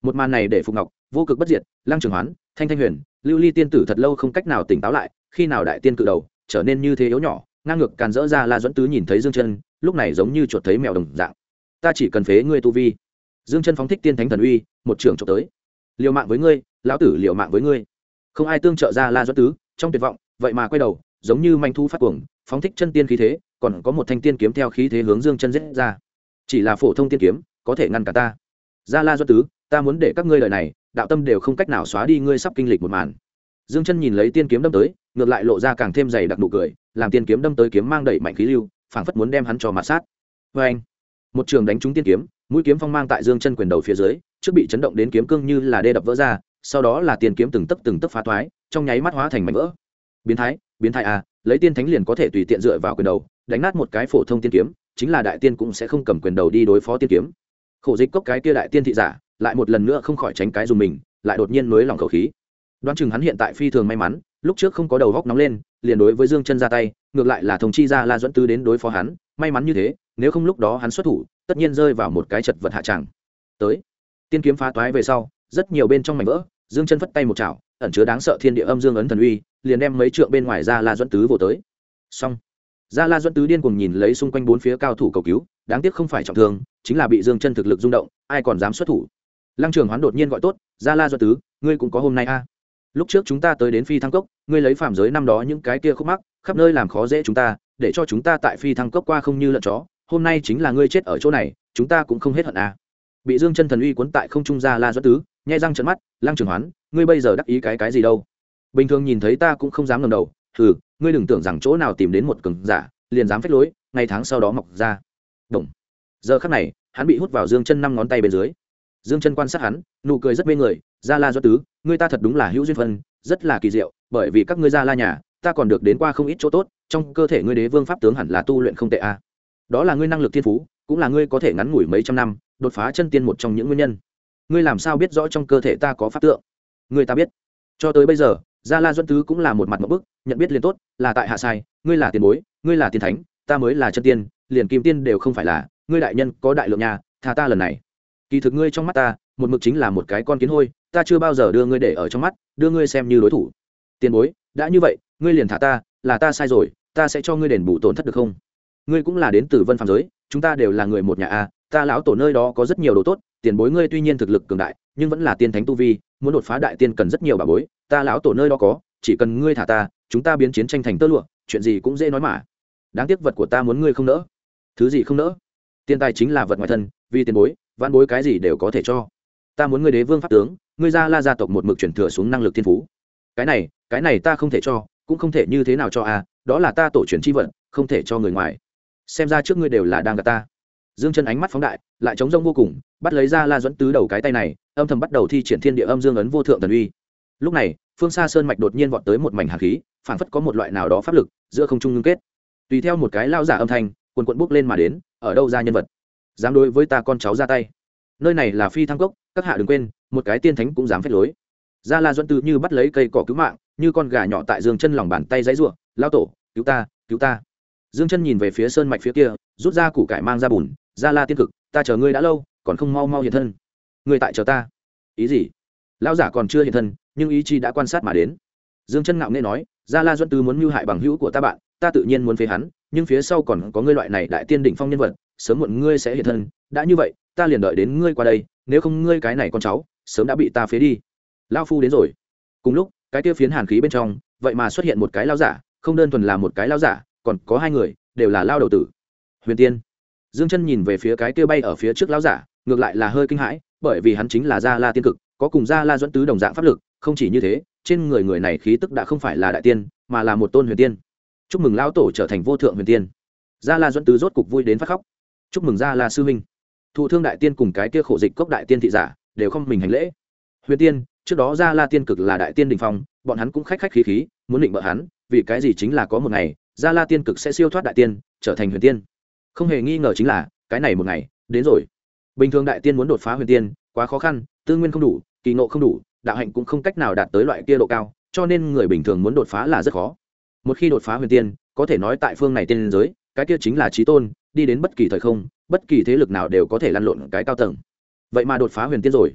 Một màn này để Phục Ngọc, Vô Cực Bất Diệt, Lăng Trường Hoán, Thanh Thanh Huyền, Lưu Ly tiên tử thật lâu không cách nào tỉnh táo lại, khi nào đại tiên cự đầu trở nên như thế yếu nhỏ, ngang ngược càn rỡ ra La Duẫn Tứ nhìn thấy Dương Chân, lúc này giống như chuột thấy mèo đồng dạng. Ta chỉ cần phế ngươi tu vi. Dương Chân phóng thích tiên thánh thần uy, một trường chụp tới. Liều mạng với ngươi, lão tử liều mạng với ngươi. Không ai tương trợ ra La Duẫn Tứ, trong tuyệt vọng, vậy mà quay đầu, giống như manh thu phát cuồng, phóng thích chân tiên khí thế, còn có một thanh tiên kiếm theo khí thế hướng Dương Chân giết ra. Chỉ là phổ thông tiên kiếm, có thể ngăn cả ta. Ra La Duẫn Tứ, ta muốn để các ngươi lời này, đạo tâm đều không cách nào xóa đi ngươi sắp kinh lịch một màn. Dương Chân nhìn lấy tiên kiếm đâm tới, ngược lại lộ ra càng thêm dày đặc nụ cười, làm tiên kiếm đâm tới kiếm mang đẩy mạnh khí lưu, phảng phất muốn đem hắn cho mạt sát. Oeng! Một trường đánh trúng tiên kiếm, mũi kiếm phong mang tại Dương Chân quyền đầu phía dưới, trước bị chấn động đến kiếm cương như là đê đập vỡ ra, sau đó là tiên kiếm từng tấc phá thoái, trong nháy mắt hóa thành mảnh vỡ. Biến thái à, lấy tiên thánh liền có thể tùy tiện dựa vào quyền đầu, đánh nát một cái phổ thông tiên kiếm, chính là đại tiên cũng sẽ không cầm quyền đầu đi đối phó tiên kiếm. Khổ dịch cốc cái kia đại tiên thị giả, lại một lần nữa không khỏi tránh cái dùng mình, lại đột nhiên nuối lòng khẩu khí. Đoán chừng hắn hiện tại phi thường may mắn, lúc trước không có đầu góc nóng lên, liền đối với Dương Chân ra tay, ngược lại là thông chi ra La Duẫn Tứ đến đối phó hắn, may mắn như thế, nếu không lúc đó hắn xuất thủ, tất nhiên rơi vào một cái chật vật hạ tràng. Tới, tiên kiếm phá toái về sau, rất nhiều bên trong mảnh vỡ, Dương Chân phất tay một chảo, ẩn chứa đáng sợ thiên địa âm dương ấn thần uy, liền đem mấy trượng bên ngoài ra La Duẫn Tứ vồ tới. Xong, ra La Duẫn Tứ điên cuồng nhìn lấy xung quanh bốn phía cao thủ cầu cứu, đáng tiếc không phải trọng thương, chính là bị Dương Chân thực lực rung động, ai còn dám xuất thủ. Lăng Trường Hoán đột nhiên gọi tốt, ra La Duẫn Tứ, ngươi cũng có hôm nay a. Lúc trước chúng ta tới đến Phi Thăng Cốc, ngươi lấy phàm giới năm đó những cái kia khúc mắc, khắp nơi làm khó dễ chúng ta, để cho chúng ta tại Phi Thăng Cốc qua không như lợn chó, hôm nay chính là ngươi chết ở chỗ này, chúng ta cũng không hết hận a. Bị Dương Chân thần uy cuốn tại không trung ra La Duẫn Tứ, nhếch răng trợn mắt, Lăng Trường Hoán, ngươi bây giờ đắc ý cái gì đâu? Bình thường nhìn thấy ta cũng không dám ngẩng đầu, hừ, ngươi đừng tưởng rằng chỗ nào tìm đến một cường giả, liền dám phách lối, ngày tháng sau đó mọc ra. Động. Giờ khắc này, hắn bị hút vào Dương Chân năm ngón tay bên dưới. Dương Chân quan sát hắn, nụ cười rất mê người, Gia La Duẫn Tứ, ngươi ta thật đúng là hữu duyên phân, rất là kỳ diệu, bởi vì các ngươi Gia La nhà, ta còn được đến qua không ít chỗ tốt, trong cơ thể ngươi đế vương pháp tướng hẳn là tu luyện không tệ a. Đó là ngươi năng lực thiên phú, cũng là ngươi có thể ngắn ngủi mấy trăm năm, đột phá chân tiên một trong những nguyên nhân. Ngươi làm sao biết rõ trong cơ thể ta có pháp tượng? Ngươi ta biết. Cho tới bây giờ, Gia La Duẫn Tứ cũng là một mặt ngộp bức, nhận biết liền tốt, là tại hạ sai, ngươi là tiền bối, ngươi là tiên thánh, ta mới là chân tiên, liền kim tiên đều không phải là, ngươi đại nhân có đại lượng nhà, tha ta lần này. Kỳ thực ngươi trong mắt ta, một mực chính là một cái con kiến hôi, ta chưa bao giờ đưa ngươi để ở trong mắt, đưa ngươi xem như đối thủ. Tiền bối, đã như vậy, ngươi liền thả ta, là ta sai rồi, ta sẽ cho ngươi đền bù tổn thất được không? Ngươi cũng là đến từ Vân Phàm giới, chúng ta đều là người một nhà a, ta lão tổ nơi đó có rất nhiều đồ tốt, tiền bối ngươi tuy nhiên thực lực cường đại, nhưng vẫn là tiên thánh tu vi, muốn đột phá đại tiên cần rất nhiều bảo bối, ta lão tổ nơi đó có, chỉ cần ngươi thả ta, chúng ta biến chiến tranh thành tơ lụa, chuyện gì cũng dễ nói mà. Đáng tiếc vật của ta muốn ngươi không nỡ. Thứ gì không nỡ? Tiền tài chính là vật ngoài thân, vì tiền bối, vãn bối cái gì đều có thể cho. Ta muốn ngươi đế vương pháp tướng, ngươi Gia La gia tộc một mực chuyển thừa xuống năng lực thiên phú. Cái này ta không thể cho, cũng không thể như thế nào cho a, đó là ta tổ truyền chi vận, không thể cho người ngoài. Xem ra trước ngươi đều là đang gạt ta. Dương Chân ánh mắt phóng đại, lại trống rỗng vô cùng, bắt lấy Gia La Duẫn Tứ đầu cái tay này, âm thầm bắt đầu thi triển thiên địa âm dương ấn vô thượng thần uy. Lúc này, phương xa sơn mạch đột nhiên vọt tới một mảnh hàn khí, phảng phất có một loại nào đó pháp lực giữa không trung ngưng kết. Tùy theo một cái lao giả âm thanh, quần quần bốc lên mà đến, ở đâu ra nhân vật dám đối với ta con cháu ra tay? Nơi này là Phi Thăng Cốc, các hạ đừng quên, một cái tiên thánh cũng dám phép lối. Gia La Duẫn Tứ như bắt lấy cây cỏ cứu mạng, như con gà nhỏ tại Dương Chân lòng bàn tay giãy giụa, lao tổ, cứu ta, cứu ta. Dương Chân nhìn về phía sơn mạch phía kia, rút ra củ cải mang ra bùn, Gia La tiên cực, ta chờ ngươi đã lâu, còn không mau mau hiện thân. Ngươi tại chờ ta? Ý gì? Lão giả còn chưa hiện thân, nhưng ý chí đã quan sát mà đến. Dương Chân ngạo nghễ nói, Gia La Duẫn Tứ muốn mưu hại bằng hữu của ta bạn, ta tự nhiên muốn phế hắn, nhưng phía sau còn có ngươi loại này đại tiên đỉnh phong nhân vật, sớm muộn ngươi sẽ hiện thân, đã như vậy, ta liền đợi đến ngươi qua đây, nếu không ngươi cái này con cháu, sớm đã bị ta phế đi. Lão phu đến rồi. Cùng lúc, cái kia phiến hàn khí bên trong, vậy mà xuất hiện một cái lão giả, không đơn thuần là một cái lão giả, còn có hai người, đều là lão đầu tử. Huyền Tiên. Dương Chân nhìn về phía cái kia bay ở phía trước lão giả, ngược lại là hơi kinh hãi, bởi vì hắn chính là Gia La tiên cực, có cùng Gia La Duẫn Tứ đồng dạng pháp lực, không chỉ như thế, trên người người này khí tức đã không phải là đại tiên, mà là một tôn huyền tiên. Chúc mừng lão tổ trở thành vô thượng huyền tiên. Gia La Duẫn Tứ rốt cục vui đến phát khóc. Chúc mừng Gia La sư huynh. Thụ thương đại tiên cùng cái kia khổ dịch cốc đại tiên thị giả, đều không mình hành lễ. Huyền tiên, trước đó Gia La tiên cực là đại tiên đỉnh phong, bọn hắn cũng khách khách khí khí, muốn định bợ hắn, vì cái gì chính là có một ngày, Gia La tiên cực sẽ siêu thoát đại tiên, trở thành huyền tiên. Không hề nghi ngờ chính là, cái này một ngày đến rồi. Bình thường đại tiên muốn đột phá huyền tiên, quá khó khăn, tư nguyên không đủ, kỳ ngộ không đủ, đạo hạnh cũng không cách nào đạt tới loại kia độ cao, cho nên người bình thường muốn đột phá là rất khó. Một khi đột phá huyền tiên, có thể nói tại phương này tiên giới, cái kia chính là chí tôn, đi đến bất kỳ thời không, bất kỳ thế lực nào đều có thể lăn lộn cái cao tầng. Vậy mà đột phá huyền tiên rồi.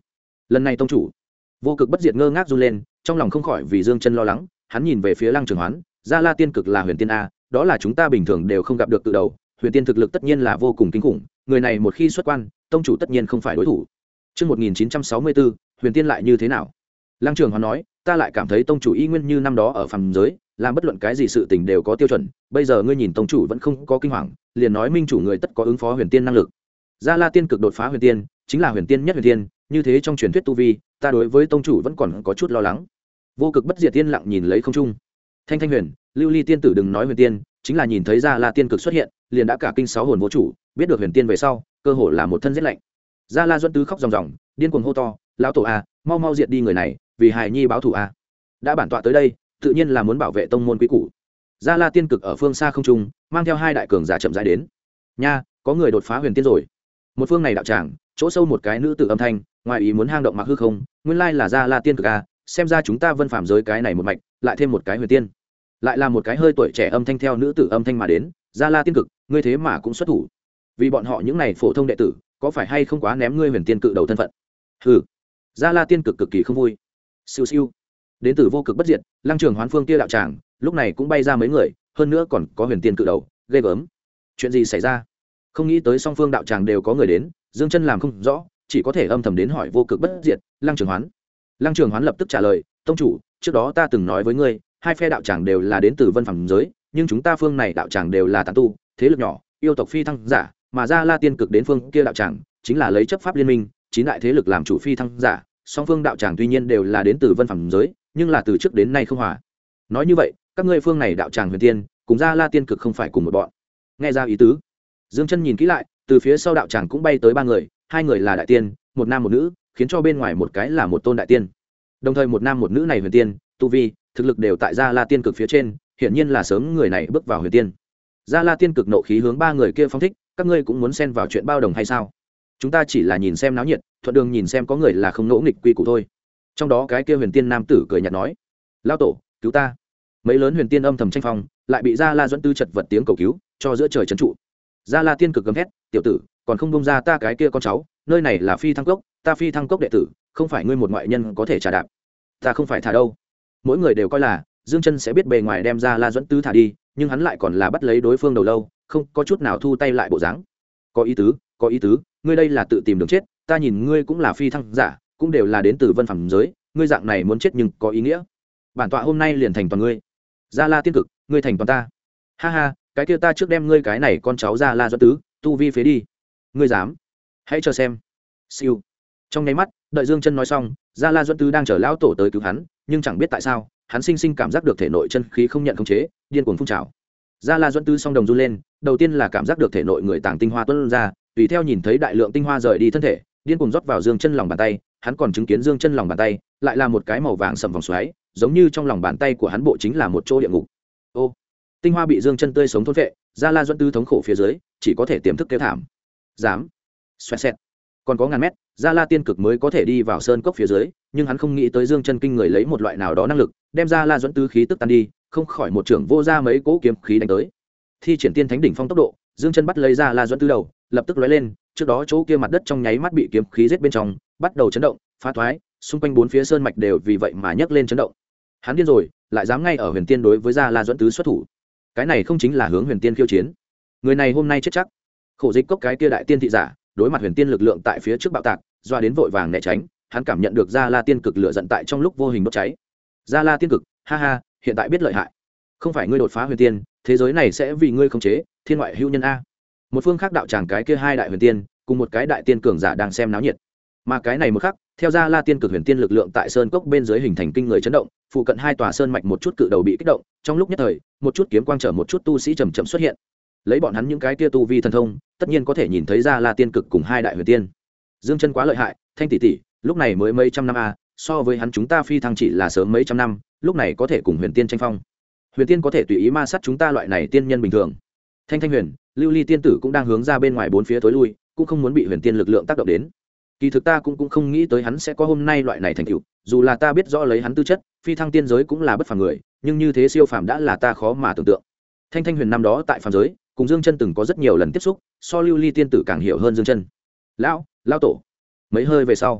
lần này tông chủ vô cực bất diệt ngơ ngác run lên, trong lòng không khỏi vì Dương Chân lo lắng. Hắn nhìn về phía Lăng Trường Hoán, Gia La tiên cực là huyền tiên a, đó là chúng ta bình thường đều không gặp được từ đầu, huyền tiên thực lực tất nhiên là vô cùng kinh khủng, người này một khi xuất quan, tông chủ tất nhiên không phải đối thủ. Trước 1964, huyền tiên lại như thế nào? Lăng Trường Hoán nói, ta lại cảm thấy tông chủ y nguyên như năm đó ở phàm giới, làm bất luận cái gì sự tình đều có tiêu chuẩn, bây giờ ngươi nhìn tông chủ vẫn không có kinh hoàng, liền nói minh chủ người tất có ứng phó huyền tiên năng lực. Gia La tiên cực đột phá huyền tiên, chính là huyền tiên nhất huyền tiên, như thế trong truyền thuyết tu vi, ta đối với tông chủ vẫn còn có chút lo lắng. Vô cực bất diệt tiên lặng nhìn lấy không trung. Thanh Thanh Huyền, Lưu Ly tiên tử đừng nói huyền tiên, chính là nhìn thấy Gia La tiên cực xuất hiện, liền đã cả kinh sáu hồn vô chủ, biết được huyền tiên về sau, cơ hồ là một thân rét lạnh. Gia La Duẫn Tứ khóc ròng ròng, điên cuồng hô to, lão tổ a, mau mau diệt đi người này, vì hài nhi báo thù a. Đã bản tọa tới đây, tự nhiên là muốn bảo vệ tông môn quý củ. Gia La tiên cực ở phương xa không trung, mang theo hai đại cường giả chậm rãi đến. Nha, có người đột phá huyền tiên rồi. Một phương này đạo tràng, chỗ sâu một cái nữ tử âm thanh, ngoài ý muốn hang động mặc hư không, nguyên lai là Gia La tiên cực a, xem ra chúng ta Vân Phàm giới cái này một mạch, lại thêm một cái huyền tiên. Lại là một cái hơi tuổi trẻ âm thanh theo nữ tử âm thanh mà đến, Gia La tiên cực, ngươi thế mà cũng xuất thủ. Vì bọn họ những này phổ thông đệ tử, có phải hay không quá ném ngươi huyền tiên cự đầu thân phận? Hừ. Gia La tiên cực cực kỳ không vui. Siêu siêu. Đến từ vô cực bất diệt, Lăng Trường Hoán phương kia đạo tràng, lúc này cũng bay ra mấy người, hơn nữa còn có huyền tiên cự đầu, ghê gớm. Chuyện gì xảy ra? Không nghĩ tới song phương đạo tràng đều có người đến, Dương Chân làm không rõ, chỉ có thể âm thầm đến hỏi vô cực bất diệt, Lăng Trường Hoán. Lăng Trường Hoán lập tức trả lời, tông chủ, trước đó ta từng nói với ngươi, hai phe đạo tràng đều là đến từ Vân Phàm giới, nhưng chúng ta phương này đạo tràng đều là tán tu, thế lực nhỏ, yêu tộc phi thăng giả, mà Gia La tiên cực đến phương kia đạo tràng, chính là lấy chấp pháp liên minh, chín đại thế lực làm chủ phi thăng giả, song phương đạo tràng tuy nhiên đều là đến từ Vân Phàm giới, nhưng là từ trước đến nay không hòa. Nói như vậy, các ngươi phương này đạo tràng huyền tiên, cùng Gia La tiên cực không phải cùng một bọn. Nghe ra ý tứ. Dương Chân nhìn kỹ lại, từ phía sau đạo tràng cũng bay tới ba người, hai người là đại tiên, một nam một nữ, khiến cho bên ngoài một cái là một tôn đại tiên. Đồng thời một nam một nữ này huyền tiên, tu vi, thực lực đều tại Gia La tiên cực phía trên, hiển nhiên là sớm người này bước vào huyền tiên. Gia La tiên cực nộ khí hướng ba người kia phóng thích, các ngươi cũng muốn xen vào chuyện bao đồng hay sao? Chúng ta chỉ là nhìn xem náo nhiệt, thuận đường nhìn xem có người là không ngỗ nghịch quy củ thôi. Trong đó cái kia huyền tiên nam tử cười nhạt nói, lao tổ cứu ta. Mấy lớn huyền tiên âm thầm tranh phong, lại bị Gia La Duẫn Tư chật vật tiếng cầu cứu cho giữa trời trấn trụ. Gia La tiên cực gầm thét, tiểu tử còn không bông ra ta cái kia con cháu, nơi này là phi thăng cốc, ta phi thăng cốc đệ tử, không phải ngươi một ngoại nhân có thể trả đạp. Ta không phải thả đâu. Mỗi người đều coi là Dương Chân sẽ biết bề ngoài đem Gia La Duẫn Tư thả đi, nhưng hắn lại còn là bắt lấy đối phương đầu lâu, không có chút nào thu tay lại bộ dáng. Có ý tứ, ngươi đây là tự tìm đường chết, ta nhìn ngươi cũng là phi thăng giả, cũng đều là đến từ Vân Phàm giới, ngươi dạng này muốn chết nhưng có ý nghĩa. Bản tọa hôm nay liền thành toàn ngươi. Gia La tiên cực, ngươi thành toàn ta. Ha ha, cái kia ta trước đem ngươi cái này con cháu Gia La Duẫn Tứ, tu vi phế đi. Ngươi dám? Hãy chờ xem. Siêu. Trong nháy mắt, đợi Dương Chân nói xong, Gia La Duẫn Tứ đang chờ lão tổ tới cứu hắn, nhưng chẳng biết tại sao, hắn sinh sinh cảm giác được thể nội chân khí không nhận khống chế, điên cuồng phun trào. Gia La Duẫn Tứ song đồng run lên, đầu tiên là cảm giác được thể nội người tàng tinh hoa tuôn ra, tùy theo nhìn thấy đại lượng tinh hoa rời đi thân thể, điên cuồng rót vào Dương Chân lòng bàn tay, hắn còn chứng kiến Dương Chân lòng bàn tay, lại là một cái màu vàng sẫm vòng xoáy, giống như trong lòng bàn tay của hắn bộ chính là một chỗ địa ngục. Ô, tinh hoa bị Dương Chân tươi sống thôn phệ, Gia La Duẫn Tứ thống khổ phía dưới, chỉ có thể tiềm thức kêu thảm. Dám. Xoẹt xẹt. Còn có ngàn mét, Gia La tiên cực mới có thể đi vào sơn cốc phía dưới, nhưng hắn không nghĩ tới Dương Chân kinh người lấy một loại nào đó năng lực, đem Gia La Duẫn Tứ khí tức tan đi, không khỏi một trưởng vô ra mấy cỗ kiếm khí đánh tới. Thi triển tiên thánh đỉnh phong tốc độ, Dương Chân bắt lấy Gia La Duẫn Tứ đầu, lập tức lóe lên, trước đó chỗ kia mặt đất trong nháy mắt bị kiếm khí giết bên trong, bắt đầu chấn động, phá thoái, xung quanh bốn phía sơn mạch đều vì vậy mà nhấc lên chấn động. Hắn điên rồi, lại dám ngay ở Huyền Tiên đối với Gia La Duẫn Tứ xuất thủ. Cái này không chính là hướng Huyền Tiên khiêu chiến. Người này hôm nay chết chắc. Khổ Dịch Cốc cái kia đại tiên thị giả, đối mặt Huyền Tiên lực lượng tại phía trước bạo tạc, doa đến vội vàng né tránh, hắn cảm nhận được Gia La tiên cực lửa giận tại trong lúc vô hình đốt cháy. Gia La tiên cực, ha ha, hiện tại biết lợi hại. Không phải ngươi đột phá Huyền Tiên, thế giới này sẽ vì ngươi khống chế, thiên ngoại hữu nhân a. Một phương khác đạo tràng cái kia hai đại huyền tiên, cùng một cái đại tiên cường giả đang xem náo nhiệt. Mà cái này một khắc, theo Gia La tiên cực huyền tiên lực lượng tại sơn cốc bên dưới hình thành kinh người chấn động, phụ cận hai tòa sơn mạch một chút cự đầu bị kích động, trong lúc nhất thời, một chút kiếm quang trở một chút tu sĩ chậm chậm xuất hiện. Lấy bọn hắn những cái kia tu vi thần thông, tất nhiên có thể nhìn thấy Gia La tiên cực cùng hai đại huyền tiên. Dương Chân quá lợi hại, Thanh tỷ tỷ, lúc này mới mấy trăm năm a, so với hắn chúng ta phi thăng chỉ là sớm mấy trăm năm, lúc này có thể cùng huyền tiên tranh phong. Huyền tiên có thể tùy ý ma sát chúng ta loại này tiên nhân bình thường. Thanh Thanh Huyền, Lưu Ly tiên tử cũng đang hướng ra bên ngoài bốn phía tối lui, cũng không muốn bị huyền tiên lực lượng tác động đến. Kỳ thực ta cũng không nghĩ tới hắn sẽ có hôm nay loại này thành tựu, dù là ta biết rõ lấy hắn tư chất, phi thăng tiên giới cũng là bất phàm người, nhưng như thế siêu phàm đã là ta khó mà tưởng tượng. Thanh Thanh Huyền năm đó tại phàm giới, cùng Dương Chân từng có rất nhiều lần tiếp xúc, so Lưu Ly tiên tử càng hiểu hơn Dương Chân. Lão tổ. Mấy hơi về sau,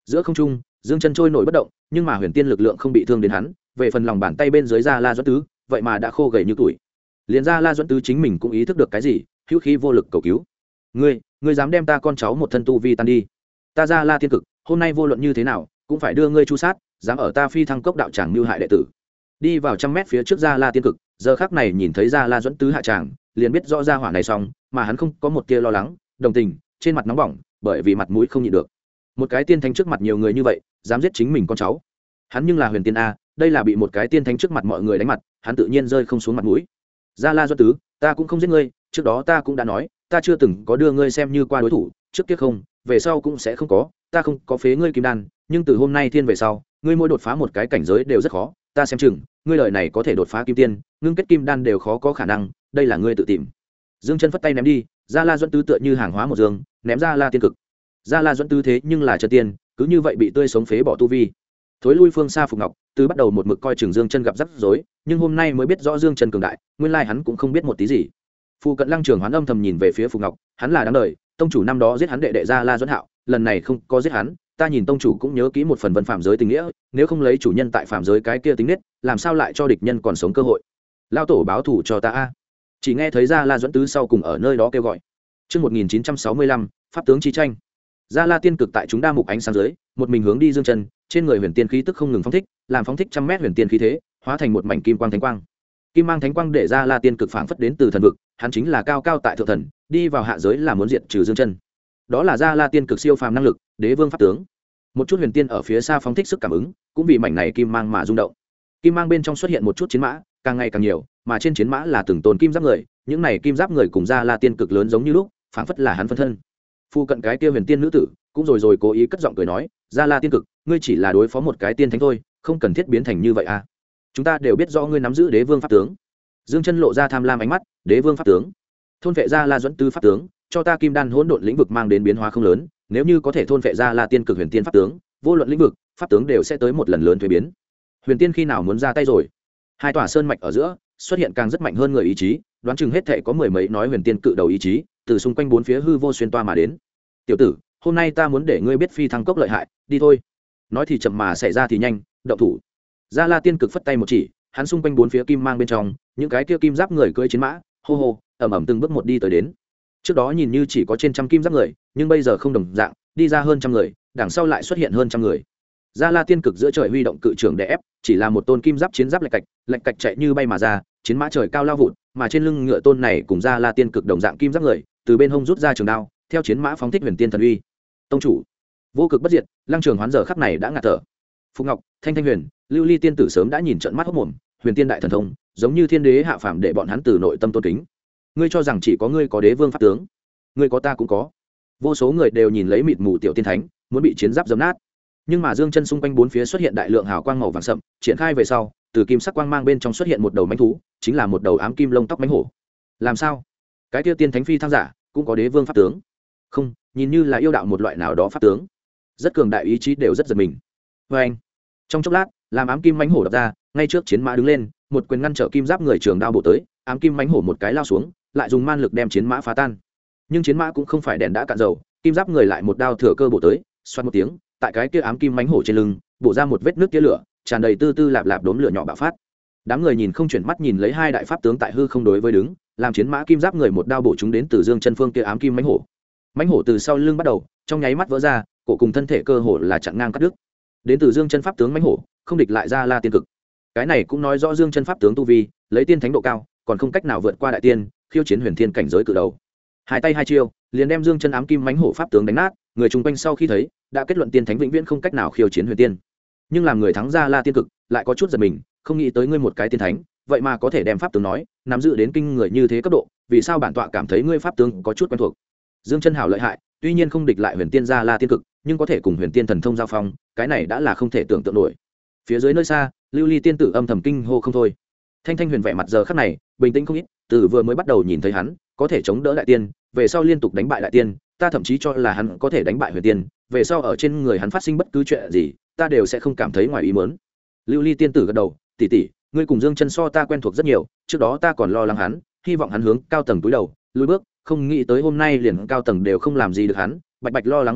giữa không trung dương chân trôi nổi bất động, nhưng mà huyền tiên lực lượng không bị thương đến hắn. Về phần lòng bàn tay bên dưới Gia La Duẫn Tứ, vậy mà đã khô gầy như tuổi. Liền Gia La Duẫn Tứ chính mình cũng ý thức được cái gì, hữu khí vô lực cầu cứu. Ngươi dám đem ta con cháu một thân tu vi tan đi? Ta Gia La Tiên Cực, hôm nay vô luận như thế nào cũng phải đưa ngươi chu sát, dám ở ta Phi Thăng Cốc đạo tràng mưu hại đệ tử. Đi vào 100 mét phía trước Gia La Tiên Cực, giờ khắc này nhìn thấy Gia La Duẫn Tứ hạ tràng, liền biết rõ gia hỏa này xong, mà hắn không có một tia lo lắng, đồng tình, trên mặt nóng bỏng, bởi vì mặt mũi không nhịn được. Một cái tiên thánh trước mặt nhiều người như vậy, dám giết chính mình con cháu. Hắn nhưng là huyền tiên a, đây là bị một cái tiên thánh trước mặt mọi người đánh mặt, hắn tự nhiên rơi không xuống mặt mũi. Gia La Duẫn Tứ, ta cũng không giết ngươi, trước đó ta cũng đã nói, ta chưa từng có đưa ngươi xem như qua đối thủ, trước kia không, về sau cũng sẽ không có, ta không có phế ngươi kim đan, nhưng từ hôm nay thiên về sau, ngươi mỗi đột phá một cái cảnh giới đều rất khó, ta xem chừng, ngươi lời này có thể đột phá kim tiên, ngưng kết kim đan đều khó có khả năng, đây là ngươi tự tìm. Dương Chân phất tay ném đi, Gia La Duẫn Tứ tựa như hàng hóa một dương, ném ra La Tiên Cực. Gia La Duẫn Tứ thế nhưng là chân tiên, cứ như vậy bị tươi sống phế bỏ tu vi. Thối lui phương xa Phục Ngọc, từ bắt đầu một mực coi chừng Dương Chân gặp rắc rối, nhưng hôm nay mới biết rõ Dương Chân cường đại, nguyên lai hắn cũng không biết một tí gì. Phu Cận Lăng Trường Hoán âm thầm nhìn về phía Phục Ngọc, hắn là đáng đời, tông chủ năm đó giết hắn đệ đệ Gia La Duẫn Hạo, lần này không có giết hắn, ta nhìn tông chủ cũng nhớ kỹ một phần vân phạm giới tình nghĩa, nếu không lấy chủ nhân tại phạm giới cái kia tính nết, làm sao lại cho địch nhân còn sống cơ hội. Lao tổ báo thù cho ta a. Chỉ nghe thấy Gia La Duẫn Tứ sau cùng ở nơi đó kêu gọi. Chương 1965, pháp tướng chi tranh. Gia La Tiên Cực tại chúng đa mục ánh sáng dưới, một mình hướng đi Dương Chân, trên người huyền tiên khí tức không ngừng phóng thích, làm phóng thích 100 mét huyền tiên khí thế, hóa thành một mảnh kim quang thánh quang. Kim mang thánh quang để Gia La Tiên Cực phảng phất đến từ thần vực, hắn chính là cao cao tại thượng thần, đi vào hạ giới là muốn diệt trừ Dương Chân. Đó là Gia La Tiên Cực siêu phàm năng lực, đế vương pháp tướng. Một chút huyền tiên ở phía xa phóng thích sức cảm ứng, cũng vì mảnh này kim mang mà rung động. Kim mang bên trong xuất hiện một chút chiến mã, càng ngày càng nhiều, mà trên chiến mã là từng tôn kim giáp người, những này kim giáp người cùng Gia La Tiên Cực lớn giống như lúc, phảng phất là hắn phân thân. Phu cận cái kia huyền tiên nữ tử cũng rồi cố ý cất giọng cười nói, Gia La Tiên Cực, ngươi chỉ là đối phó một cái tiên thánh thôi, không cần thiết biến thành như vậy à. Chúng ta đều biết rõ ngươi nắm giữ đế vương pháp tướng. Dương Chân lộ ra tham lam ánh mắt, đế vương pháp tướng, thôn vệ Gia La Duẫn Tứ pháp tướng, cho ta kim đan hỗn độn lĩnh vực mang đến biến hóa không lớn, nếu như có thể thôn vệ Gia La Tiên Cực huyền tiên pháp tướng, vô luận lĩnh vực, pháp tướng đều sẽ tới một lần lớn thuế biến. Huyền tiên khi nào muốn ra tay rồi? Hai tòa sơn mạch ở giữa xuất hiện càng rất mạnh hơn người ý chí, đoán chừng hết thảy có mười mấy nói huyền tiên cự đầu ý chí, từ xung quanh bốn phía hư vô xuyên toa mà đến. Tiểu tử, hôm nay ta muốn để ngươi biết Phi Thăng Cốc lợi hại, đi thôi. Nói thì chậm mà xảy ra thì nhanh, động thủ. Gia La Tiên Cực phất tay một chỉ, hắn xung quanh bốn phía kim mang bên trong, những cái kia kim giáp người cưỡi chiến mã, hô hô, ầm ầm từng bước một đi tới đến. Trước đó nhìn như chỉ có trên trăm kim giáp người, nhưng bây giờ không đồng dạng, đi ra hơn trăm người, đằng sau lại xuất hiện hơn trăm người. Gia La Tiên Cực giữa trời huy động cự trưởng để ép, chỉ là một tôn kim giáp chiến giáp lạch cạch chạy như bay mà ra, chiến mã trời cao lao vụt, mà trên lưng ngựa tôn này cùng Gia La Tiên Cực đồng dạng kim giáp người, từ bên hông rút ra trường đao, theo chiến mã phóng thích huyền tiên thần uy. Tông chủ, vô cực bất diệt, Lăng Trường Hoán giờ khắc này đã ngạt thở. Phúc Ngọc, Thanh Thanh Huyền, Lưu Ly tiên tử sớm đã nhìn trợn mắt hốt mồm, huyền tiên đại thần thông, giống như thiên đế hạ phàm để bọn hắn từ nội tâm tôn kính. Ngươi cho rằng chỉ có ngươi có đế vương pháp tướng, ngươi có ta cũng có. Vô số người đều nhìn lấy mịt mù tiểu tiên thánh, muốn bị chiến giáp giấm nát. Nhưng mà Dương Chân xung quanh bốn phía xuất hiện đại lượng hào quang màu vàng sậm, triển khai về sau, từ kim sắc quang mang bên trong xuất hiện một đầu mãnh thú, chính là một đầu ám kim lông tóc mãnh hổ. Làm sao? Cái kia tiên thánh phi thăng giả cũng có đế vương pháp tướng? Không, nhìn như là yêu đạo một loại nào đó pháp tướng. Rất cường đại ý chí đều rất giật mình. Và anh, trong chốc lát, làm ám kim mãnh hổ đập ra, ngay trước chiến mã đứng lên, một quyền ngăn trở kim giáp người trường đao bổ tới, ám kim mãnh hổ một cái lao xuống, lại dùng man lực đem chiến mã phá tan. Nhưng chiến mã cũng không phải đèn đã cạn dầu, kim giáp người lại một đao thừa cơ bổ tới, xoát một tiếng, tại cái kia ám kim mãnh hổ trên lưng bổ ra một vết nước tia lửa, tràn đầy tư tư lạp lạp đốm lửa nhỏ bạo phát. Đám người nhìn không chuyển mắt nhìn lấy hai đại pháp tướng tại hư không đối với đứng, làm chiến mã kim giáp người một đao bổ chúng đến từ Dương Chân phương kia ám kim mãnh hổ. Mãnh hổ từ sau lưng bắt đầu, trong nháy mắt vỡ ra, cổ cùng thân thể cơ hồ là chặn ngang cắt đứt. Đến từ Dương Chân pháp tướng mãnh hổ, không địch lại Gia La Tiên Cực. Cái này cũng nói rõ Dương Chân pháp tướng tu vi, lấy tiên thánh độ cao, còn không cách nào vượt qua đại tiên, khiêu chiến huyền thiên cảnh giới cự đầu. Hai tay hai chiêu, liền đem Dương Chân ám kim mãnh hổ pháp tướng đánh nát, người chung quanh sau khi thấy, đã kết luận tiên thánh vĩnh viễn không cách nào khiêu chiến huyền tiên. Nhưng làm người thắng Gia La Tiên Cực, lại có chút giật mình, không nghĩ tới ngươi một cái tiên thánh, vậy mà có thể đem pháp tướng nói, nắm giữ đến kinh người như thế cấp độ, vì sao bản tọa cảm thấy ngươi pháp tướng có chút quen thuộc. Dương Chân hảo lợi hại, tuy nhiên không địch lại huyền tiên Gia La Tiên Cực, nhưng có thể cùng huyền tiên thần thông giao phong, cái này đã là không thể tưởng tượng nổi. Phía dưới nơi xa, Lưu Ly tiên tử âm thầm kinh hô không thôi. Thanh Thanh Huyền vẻ mặt giờ khắc này bình tĩnh không ít, từ vừa mới bắt đầu nhìn thấy hắn có thể chống đỡ đại tiên, về sau liên tục đánh bại đại tiên, ta thậm chí cho là hắn có thể đánh bại huyền tiên, về sau ở trên người hắn phát sinh bất cứ chuyện gì, ta đều sẽ không cảm thấy ngoài ý muốn. Lưu Ly tiên tử gật đầu, tỷ tỷ, ngươi cùng Dương Chân so ta quen thuộc rất nhiều, trước đó ta còn lo lắng hắn, hy vọng hắn hướng cao tầng túi đầu, lùi bước, không nghĩ tới hôm nay liền cao tầng đều không làm gì được hắn, bạch bạch lo lắng một trận,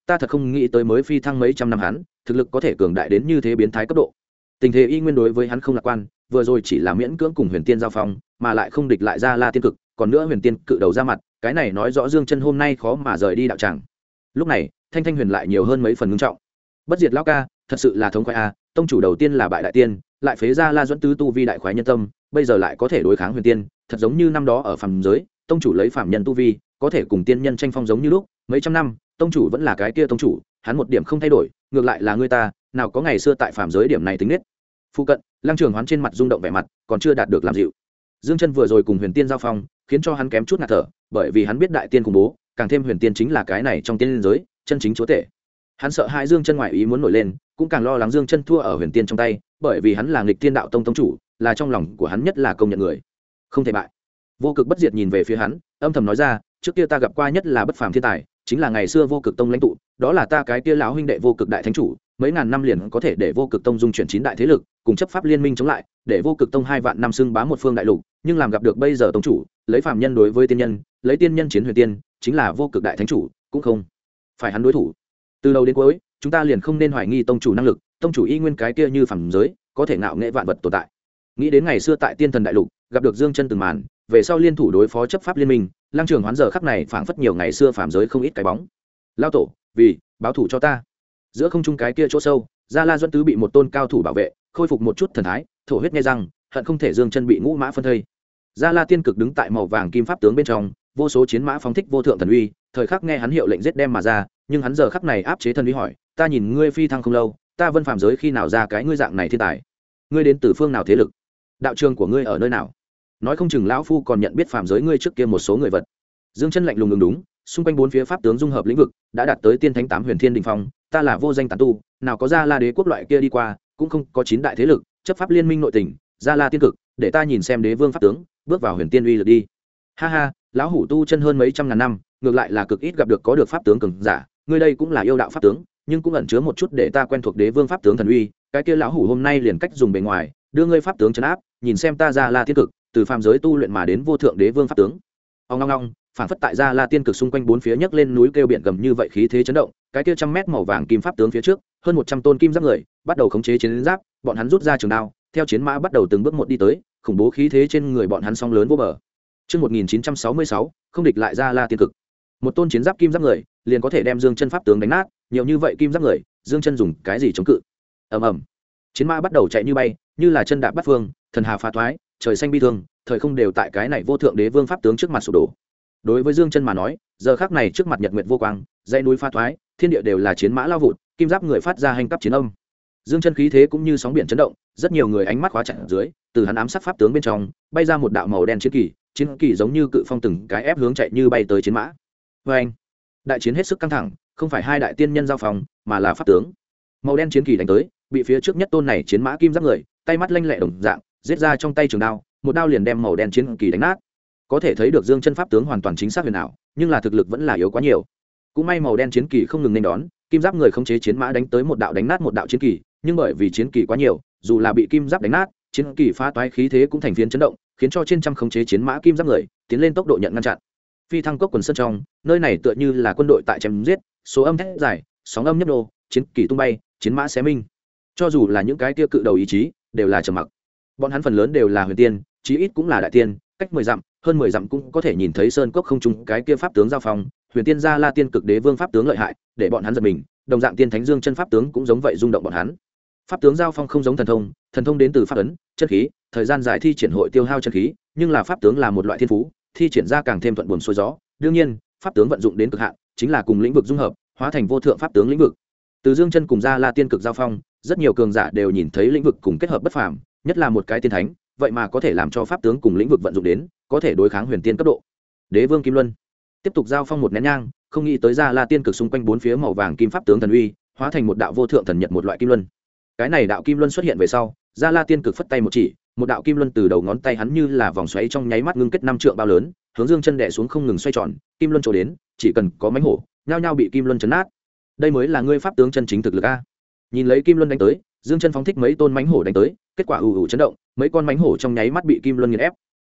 ta thật không nghĩ tới mới phi thăng mấy trăm năm hắn thực lực có thể cường đại đến như thế biến thái cấp độ. Tình thế y nguyên đối với hắn không lạc quan, vừa rồi chỉ là miễn cưỡng cùng huyền tiên giao phong mà lại không địch lại ra La Tiên Cực, còn nữa huyền tiên cự đầu ra mặt, cái này nói rõ Dương Chân hôm nay khó mà rời đi đạo tràng. Lúc này Thanh Thanh Huyền lại nhiều hơn mấy phần ngưng trọng. Bất diệt lão ca, thật sự là thống khoái a, tông chủ đầu tiên là bại đại tiên, lại phế ra La Duẫn tứ tu vi đại khoái nhân tâm, bây giờ lại có thể đối kháng huyền tiên, thật giống như năm đó ở phàm giới, tông chủ lấy phàm nhân tu vi, có thể cùng tiên nhân tranh phong giống như lúc, mấy trăm năm, tông chủ vẫn là cái kia tông chủ, hắn một điểm không thay đổi, ngược lại là người ta, nào có ngày xưa tại phàm giới điểm này tính nết. Phụ cận, Lăng Trường Hoán trên mặt rung động vẻ mặt, còn chưa đạt được làm dịu. Dương Chân vừa rồi cùng huyền tiên giao phong, khiến cho hắn kém chút ngạt thở, bởi vì hắn biết đại tiên khủng bố, càng thêm huyền tiên chính là cái này trong tiên giới, chân chính chúa tể. Hắn sợ hãi Dương Chân ngoại ý muốn nổi lên, cũng càng lo lắng Dương Chân thua ở huyền tiên trong tay, bởi vì hắn là nghịch tiên đạo tông tông chủ, là trong lòng của hắn nhất là công nhận người, không thể bại. Vô Cực Bất Diệt nhìn về phía hắn, âm thầm nói ra, trước kia ta gặp qua nhất là bất phàm thiên tài, chính là ngày xưa Vô Cực tông lãnh tụ, đó là ta cái kia lão huynh đệ Vô Cực đại thánh chủ, mấy ngàn năm liền có thể để Vô Cực tông dung chuyển 9 đại thế lực, cùng chấp pháp liên minh chống lại, để Vô Cực tông 2 vạn năm xưng bá một phương đại lục, nhưng làm gặp được bây giờ tông chủ, lấy phàm nhân đối với tiên nhân, lấy tiên nhân chiến huyền tiên, chính là Vô Cực đại thánh chủ, cũng không phải hắn đối thủ. Từ đầu đến cuối, chúng ta liền không nên hoài nghi tông chủ năng lực, tông chủ y nguyên cái kia như phàm giới, có thể ngạo nghệ vạn vật tồn tại. Nghĩ đến ngày xưa tại Tiên Thần đại lục, gặp được Dương Chân từng màn, về sau liên thủ đối phó chấp pháp liên minh, Lăng Trường Hoán giờ khắc này phảng phất nhiều ngày xưa phàm giới không ít cái bóng. Lao tổ, vì báo thủ cho ta. Giữa không trung cái kia chỗ sâu, Gia La Duẫn tứ bị một tôn cao thủ bảo vệ, khôi phục một chút thần thái, thổ huyết nghe răng, hận không thể Dương Chân bị ngũ mã phân thây. Gia La Tiên Cực đứng tại màu vàng kim pháp tướng bên trong, vô số chiến mã phóng thích vô thượng thần uy, thời khắc nghe hắn hiệu lệnh giết đem mà ra, nhưng hắn giờ khắc này áp chế thần uy hỏi, ta nhìn ngươi phi thăng không lâu, ta vân phàm giới khi nào ra cái ngươi dạng này thiên tài? Ngươi đến từ phương nào thế lực? Đạo trường của ngươi ở nơi nào? Nói không chừng lão phu còn nhận biết phàm giới ngươi trước kia một số người vật. Dương Chân lạnh lùng ngừng đúng, xung quanh bốn phía pháp tướng dung hợp lĩnh vực đã đạt tới tiên thánh 8 huyền thiên đỉnh phong, ta là vô danh tán tu, nào có Gia La đế quốc loại kia đi qua, cũng không có 9 đại thế lực, chấp pháp liên minh nội tình, Gia La Tiên Cực, để ta nhìn xem đế vương pháp tướng, bước vào huyền tiên uy lực đi. Ha ha, lão hủ tu chân hơn mấy trăm ngàn năm, ngược lại là cực ít gặp được có được pháp tướng cường giả, ngươi đây cũng là yêu đạo pháp tướng, nhưng cũng ẩn chứa một chút để ta quen thuộc đế vương pháp tướng thần uy, cái kia lão hủ hôm nay liền cách dùng bề ngoài, đưa ngươi pháp tướng trấn áp, nhìn xem ta Gia La Tiên Cực, từ phàm giới tu luyện mà đến vô thượng đế vương pháp tướng. Ong ong ong, phản phất tại Gia La Tiên Cực xung quanh bốn phía nhấc lên núi kêu biển gầm như vậy khí thế chấn động, cái kia 100 mét màu vàng kim pháp tướng phía trước, hơn 100 tôn kim giáp người, bắt đầu khống chế chiến giáp, bọn hắn rút ra trường đao, theo chiến mã bắt đầu từng bước một đi tới, khủng bố khí thế trên người bọn hắn song lớn vô bờ. Chương 1966, không địch lại Gia La Tiên Cực. Một tôn chiến giáp kim giáp người, liền có thể đem Dương Chân pháp tướng đánh nát, nhiều như vậy kim giáp người, Dương Chân dùng cái gì chống cự? Ầm ầm. Chiến mã bắt đầu chạy như bay, như là chân đạp bát phương, thần hà phá thoái, trời xanh bi thương, thời không đều tại cái này vô thượng đế vương pháp tướng trước mặt sụp đổ. Đối với Dương Chân mà nói, giờ khắc này trước mặt nhật nguyệt vô quang, dãy núi phá thoái, thiên địa đều là chiến mã lao vụt, kim giáp người phát ra hành cấp chiến âm. Dương Chân khí thế cũng như sóng biển chấn động, rất nhiều người ánh mắt khóa chặt ở dưới, từ hắn ám sát pháp tướng bên trong, bay ra một đạo màu đen chiến kỳ giống như cự phong từng cái ép hướng chạy như bay tới chiến mã. Oeng! Đại chiến hết sức căng thẳng, không phải hai đại tiên nhân giao phòng, mà là pháp tướng. Màu đen chiến kỳ đánh tới, bị phía trước nhất tôn này chiến mã kim giáp người, tay mắt lanh lẹ đồng dạng, giết ra trong tay trường đao, một đao liền đem màu đen chiến kỳ đánh nát. Có thể thấy được Dương Chân pháp tướng hoàn toàn chính xác huyền ảo, nhưng là thực lực vẫn là yếu quá nhiều. Cũng may màu đen chiến kỳ không ngừng nên đón, kim giáp người khống chế chiến mã đánh tới một đạo đánh nát một đạo chiến kỳ, nhưng bởi vì chiến kỳ quá nhiều, dù là bị kim giáp đánh nát, chiến kỳ phá toái khí thế cũng thành phiến chấn động, khiến cho trên trăm khống chế chiến mã kim giáp người tiến lên tốc độ nhận ngăn chặn. Phi thăng cốc quần sơn trong, nơi này tựa như là quân đội tại chém giết, số âm thét dài, sóng âm nhấp nô, chiến kỳ tung bay, chiến mã xé minh. Cho dù là những cái kia cự đầu ý chí, đều là trầm mặc. Bọn hắn phần lớn đều là huyền tiên, chí ít cũng là đại tiên, cách 10 dặm, hơn 10 dặm cũng có thể nhìn thấy sơn cốc không trung cái kia pháp tướng giao phong, huyền tiên Gia La Tiên Cực đế vương pháp tướng lợi hại, để bọn hắn giật mình, đồng dạng tiên thánh Dương Chân pháp tướng cũng giống vậy rung động bọn hắn. Pháp tướng giao phong không giống thần thông đến từ pháp ấn, chân khí, thời gian dài thi triển hội tiêu hao chân khí, nhưng là pháp tướng là một loại thiên phú, thi triển ra càng thêm thuận buồm xuôi gió. Đương nhiên, pháp tướng vận dụng đến cực hạn, chính là cùng lĩnh vực dung hợp, hóa thành vô thượng pháp tướng lĩnh vực. Từ Dương Chân cùng Gia La Tiên Cực giao phong, rất nhiều cường giả đều nhìn thấy lĩnh vực cùng kết hợp bất phàm, nhất là một cái tiên thánh, vậy mà có thể làm cho pháp tướng cùng lĩnh vực vận dụng đến, có thể đối kháng huyền tiên cấp độ. Đế vương Kim Luân tiếp tục giao phong một nén nhang, không nghĩ tới Gia La Tiên Cực xung quanh bốn phía màu vàng kim pháp tướng thần uy, hóa thành một đạo vô thượng thần nhật một loại kim luân. Cái này đạo kim luân xuất hiện về sau, Gia La Tiên Cực phất tay một chỉ, một đạo kim luân từ đầu ngón tay hắn như là vòng xoáy trong nháy mắt ngưng kết 5 trượng bao lớn, hướng Dương Chân đè xuống không ngừng xoay tròn, kim luân trổ đến, chỉ cần có mánh hổ, nhao nhao bị kim luân chấn nát. Đây mới là ngươi pháp tướng chân chính thực lực a. Nhìn lấy kim luân đánh tới, Dương Chân phóng thích mấy tôn mánh hổ đánh tới, kết quả ù ù chấn động, mấy con mánh hổ trong nháy mắt bị kim luân nghiền ép.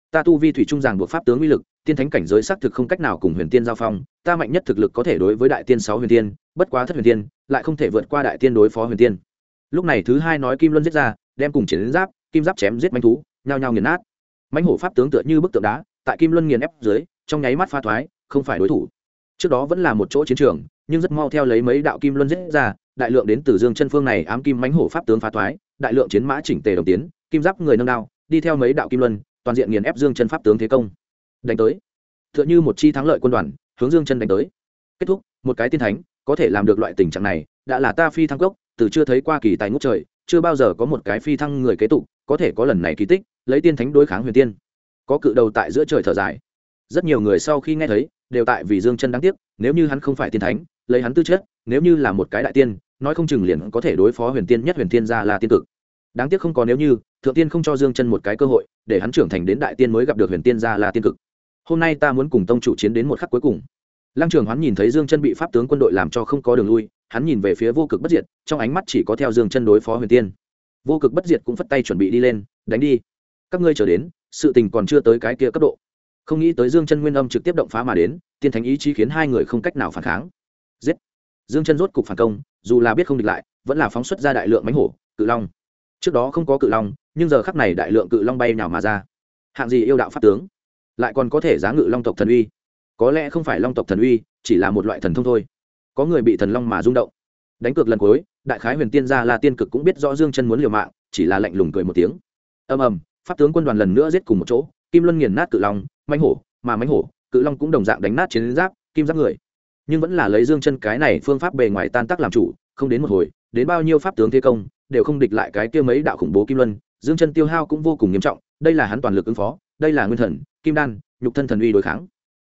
ta tu vi thủy trung ràng buộc pháp tướng uy lực, tiên thánh cảnh giới xác thực không cách nào cùng huyền tiên giao phong, ta mạnh nhất thực lực có thể đối với đại tiên 6 huyền tiên, bất quá thất huyền tiên lại không thể vượt qua đại tiên đối phó huyền tiên. Lúc này thứ hai nói kim luân giết ra, đem cùng chiến giáp, kim giáp chém giết manh thú, nhao nhao nghiền nát. Mãnh hổ pháp tướng tựa như bức tượng đá, tại kim luân nghiền ép dưới, trong nháy mắt phá thoái, không phải đối thủ. Trước đó vẫn là một chỗ chiến trường, nhưng rất mau theo lấy mấy đạo kim luân giết ra, đại lượng đến từ dương chân phương này ám kim mãnh hổ pháp tướng phá thoái, đại lượng chiến mã chỉnh tề đồng tiến, kim giáp người nâng đao, đi theo mấy đạo kim luân, toàn diện nghiền ép dương chân pháp tướng thế công. Đánh tới, tựa như một chi thắng lợi quân đoàn, hướng dương chân đánh tới. Kết thúc, một cái tiên thánh có thể làm được loại tình trạng này, đã là ta phi thăng cốc, từ chưa thấy qua kỳ tài ngút trời, chưa bao giờ có một cái phi thăng người kế tục có thể có lần này kỳ tích, lấy tiên thánh đối kháng huyền tiên. Có cự đầu tại giữa trời thở dài. Rất nhiều người sau khi nghe thấy, đều tại vì dương chân đáng tiếc, nếu như hắn không phải tiên thánh, lấy hắn tư chất, nếu như là một cái đại tiên, nói không chừng liền có thể đối phó huyền tiên nhất huyền tiên ra là tiên cực. Đáng tiếc không có nếu như, thượng tiên không cho dương chân một cái cơ hội, để hắn trưởng thành đến đại tiên mới gặp được huyền tiên ra là tiên cực. Hôm nay ta muốn cùng tông chủ chiến đến một khắc cuối cùng. Lăng Trường Hoán nhìn thấy Dương Chân bị pháp tướng quân đội làm cho không có đường lui, hắn nhìn về phía Vô Cực Bất Diệt, trong ánh mắt chỉ có theo Dương Chân đối phó huyền tiên. Vô Cực Bất Diệt cũng phất tay chuẩn bị đi lên, đánh đi. Các ngươi chờ đến, sự tình còn chưa tới cái kia cấp độ. Không nghĩ tới Dương Chân nguyên âm trực tiếp động phá mà đến, tiên thánh ý chí khiến hai người không cách nào phản kháng. Giết! Dương Chân rốt cục phản công, dù là biết không địch lại, vẫn là phóng xuất ra đại lượng mãnh hổ, cự long. Trước đó không có cự long, nhưng giờ khắc này đại lượng cự long bay nhào mà ra. Hạng gì yêu đạo pháp tướng, lại còn có thể giá ngự long tộc thần uy. Có lẽ không phải long tộc thần uy, chỉ là một loại thần thông thôi. Có người bị thần long mà rung động. Đánh cược lần cuối, đại khái huyền tiên gia La Tiên Cực cũng biết rõ Dương Chân muốn liều mạng, chỉ là lạnh lùng cười một tiếng. Ầm ầm, pháp tướng quân đoàn lần nữa giết cùng một chỗ, kim luân nghiền nát cự long, mãnh hổ, mà mãnh hổ, cự long cũng đồng dạng đánh nát chiến giáp, kim giáp người. Nhưng vẫn là lấy Dương Chân cái này phương pháp bề ngoài tan tác làm chủ, không đến một hồi, đến bao nhiêu pháp tướng thế công, đều không địch lại cái kia mấy đạo khủng bố kim luân. Dương Chân tiêu hao cũng vô cùng nghiêm trọng, đây là hắn toàn lực ứng phó, đây là nguyên thần, kim đan, nhục thân thần uy đối kháng.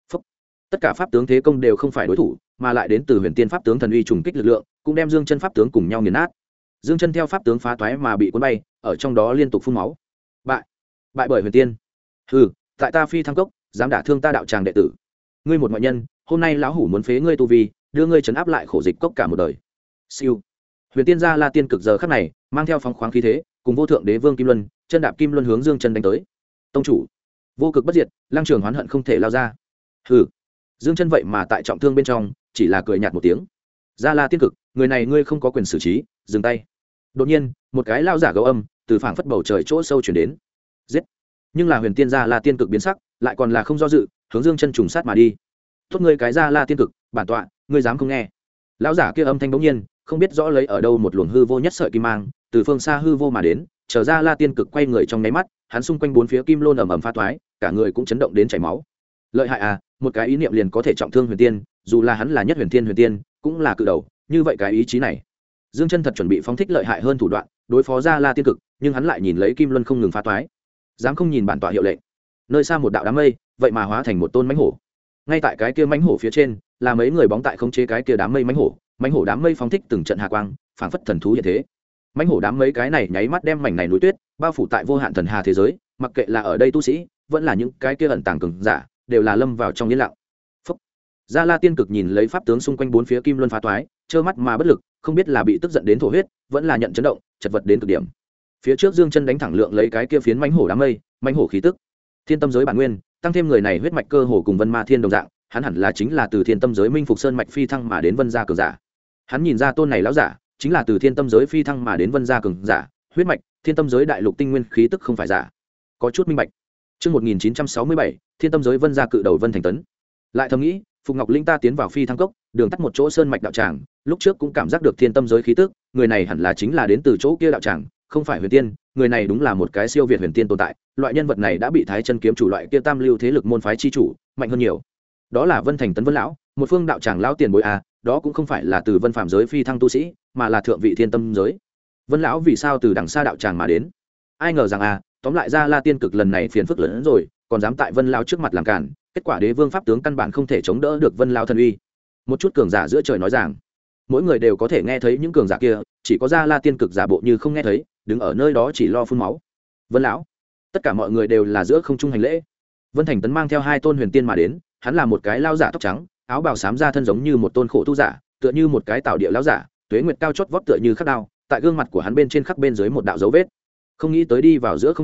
Tất cả pháp tướng thế công đều không phải đối thủ, mà lại đến từ huyền tiên pháp tướng thần uy trùng kích lực lượng, cũng đem Dương Chân pháp tướng cùng nhau nghiền nát. Dương Chân theo pháp tướng phá toái mà bị cuốn bay, ở trong đó liên tục phun máu. Bại bởi huyền tiên. Hừ, tại ta phi thăng cốc, dám đả thương ta đạo tràng đệ tử. Ngươi một ngoại nhân, hôm nay lão hủ muốn phế ngươi tu vi, đưa ngươi trấn áp lại khổ dịch cốc cả một đời. Siêu. Huyền tiên gia La Tiên Cực giờ khắc này, mang theo phóng khoáng khí thế, cùng vô thượng đế vương Kim Luân, chân đạp Kim Luân hướng Dương Chân đánh tới. Tông chủ, Vô Cực Bất Diệt, Lăng Trường Hoán hận không thể lao ra. Hừ. Dương Chân vậy mà tại trọng thương bên trong, chỉ là cười nhạt một tiếng. Gia La Tiên Cực, người này ngươi không có quyền xử trí, dừng tay. Đột nhiên, một cái lao giả gấu âm từ phảng phất bầu trời chỗ sâu truyền đến. Giết! Nhưng là huyền tiên Gia La Tiên Cực biến sắc, lại còn là không do dự, hướng Dương Chân trùng sát mà đi. Tốt ngươi cái Gia La Tiên Cực, bản tọa, ngươi dám không nghe? Lão giả kia âm thanh bỗng nhiên, không biết rõ lấy ở đâu một luồng hư vô nhất sợi kim mang, từ phương xa hư vô mà đến, trở ra La Tiên Cực quay người trong nháy mắt, hắn xung quanh bốn phía kim lôn ầm ầm phá toái, cả người cũng chấn động đến chảy máu. Lợi hại à, một cái ý niệm liền có thể trọng thương huyền tiên, dù là hắn là nhất huyền tiên cũng là cự đầu, như vậy cái ý chí này. Dương Chân thật chuẩn bị phóng thích lợi hại hơn thủ đoạn, đối phó ra La Tiên Cực, nhưng hắn lại nhìn lấy kim luân không ngừng phá toái, dám không nhìn bản tọa hiệu lệnh. Nơi xa một đạo đám mây, vậy mà hóa thành một tôn mãnh hổ. Ngay tại cái kia mãnh hổ phía trên, là mấy người bóng tại khống chế cái kia đám mây mãnh hổ đám mây phóng thích từng trận hà quang, phảng phất thần thú hiện thế. Mãnh hổ đám mấy cái này nháy mắt đem mảnh này núi tuyết bao phủ tại vô hạn thần hà thế giới, mặc kệ là ở đây tu sĩ, vẫn là những cái kia ẩn tàng cường giả, đều là lâm vào trong yên lặng. Phúc. Gia La Tiên Cực nhìn lấy pháp tướng xung quanh bốn phía kim luân phá toái, trơ mắt mà bất lực, không biết là bị tức giận đến thổ huyết, vẫn là nhận chấn động, chật vật đến cực điểm. Phía trước Dương Chân đánh thẳng lượng lấy cái kia phiến mãnh hổ đám mây, mãnh hổ khí tức, thiên tâm giới bản nguyên, tăng thêm người này huyết mạch cơ hồ cùng Vân Ma Thiên đồng dạng, hắn hẳn là chính là từ thiên tâm giới Minh Phục Sơn mạch phi thăng mà đến Vân gia cường giả. Hắn nhìn ra tôn này lão giả, chính là từ thiên tâm giới phi thăng mà đến Vân gia cường giả, huyết mạch, thiên tâm giới đại lục tinh nguyên khí tức không phải giả. Có chút minh bạch. Chương 1967, thiên tâm giới Vân gia cự đầu Vân Thành Tấn. Lại thầm nghĩ, Phục Ngọc Linh ta tiến vào phi thăng cốc, đường tắt một chỗ sơn mạch đạo tràng, lúc trước cũng cảm giác được thiên tâm giới khí tức, người này hẳn là chính là đến từ chỗ kia đạo tràng, không phải huyền tiên, người này đúng là một cái siêu việt huyền tiên tồn tại, loại nhân vật này đã bị Thái Chân kiếm chủ loại kia tam lưu thế lực môn phái chi chủ, mạnh hơn nhiều. Đó là Vân Thành Tấn Vân lão, một phương đạo tràng lão tiền bối a, đó cũng không phải là từ Vân Phạm giới phi thăng tu sĩ, mà là thượng vị thiên tâm giới. Vân lão vì sao từ đằng xa đạo tràng mà đến? Ai ngờ rằng a, tóm lại ra La Tiên Cực lần này phiền phức lớn hơn rồi, còn dám tại Vân lão trước mặt làm cản, kết quả đế vương pháp tướng căn bản không thể chống đỡ được Vân lão thần uy. Một chút cường giả giữa trời nói rằng, mỗi người đều có thể nghe thấy những cường giả kia, chỉ có ra La Tiên Cực giả bộ như không nghe thấy, đứng ở nơi đó chỉ lo phun máu. Vân lão, tất cả mọi người đều là giữa không trung hành lễ. Vân Thành Tấn mang theo hai tôn huyền tiên mà đến, hắn là một cái lao giả tóc trắng, áo bào xám da thân giống như một tôn khổ tu giả, tựa như một cái tạo địa lão giả, tuế nguyệt cao chót vót tựa như khắc đao, tại gương mặt của hắn bên trên khắc bên dưới một đạo dấu vết. Không nghĩ tới đi vào giữa không trung,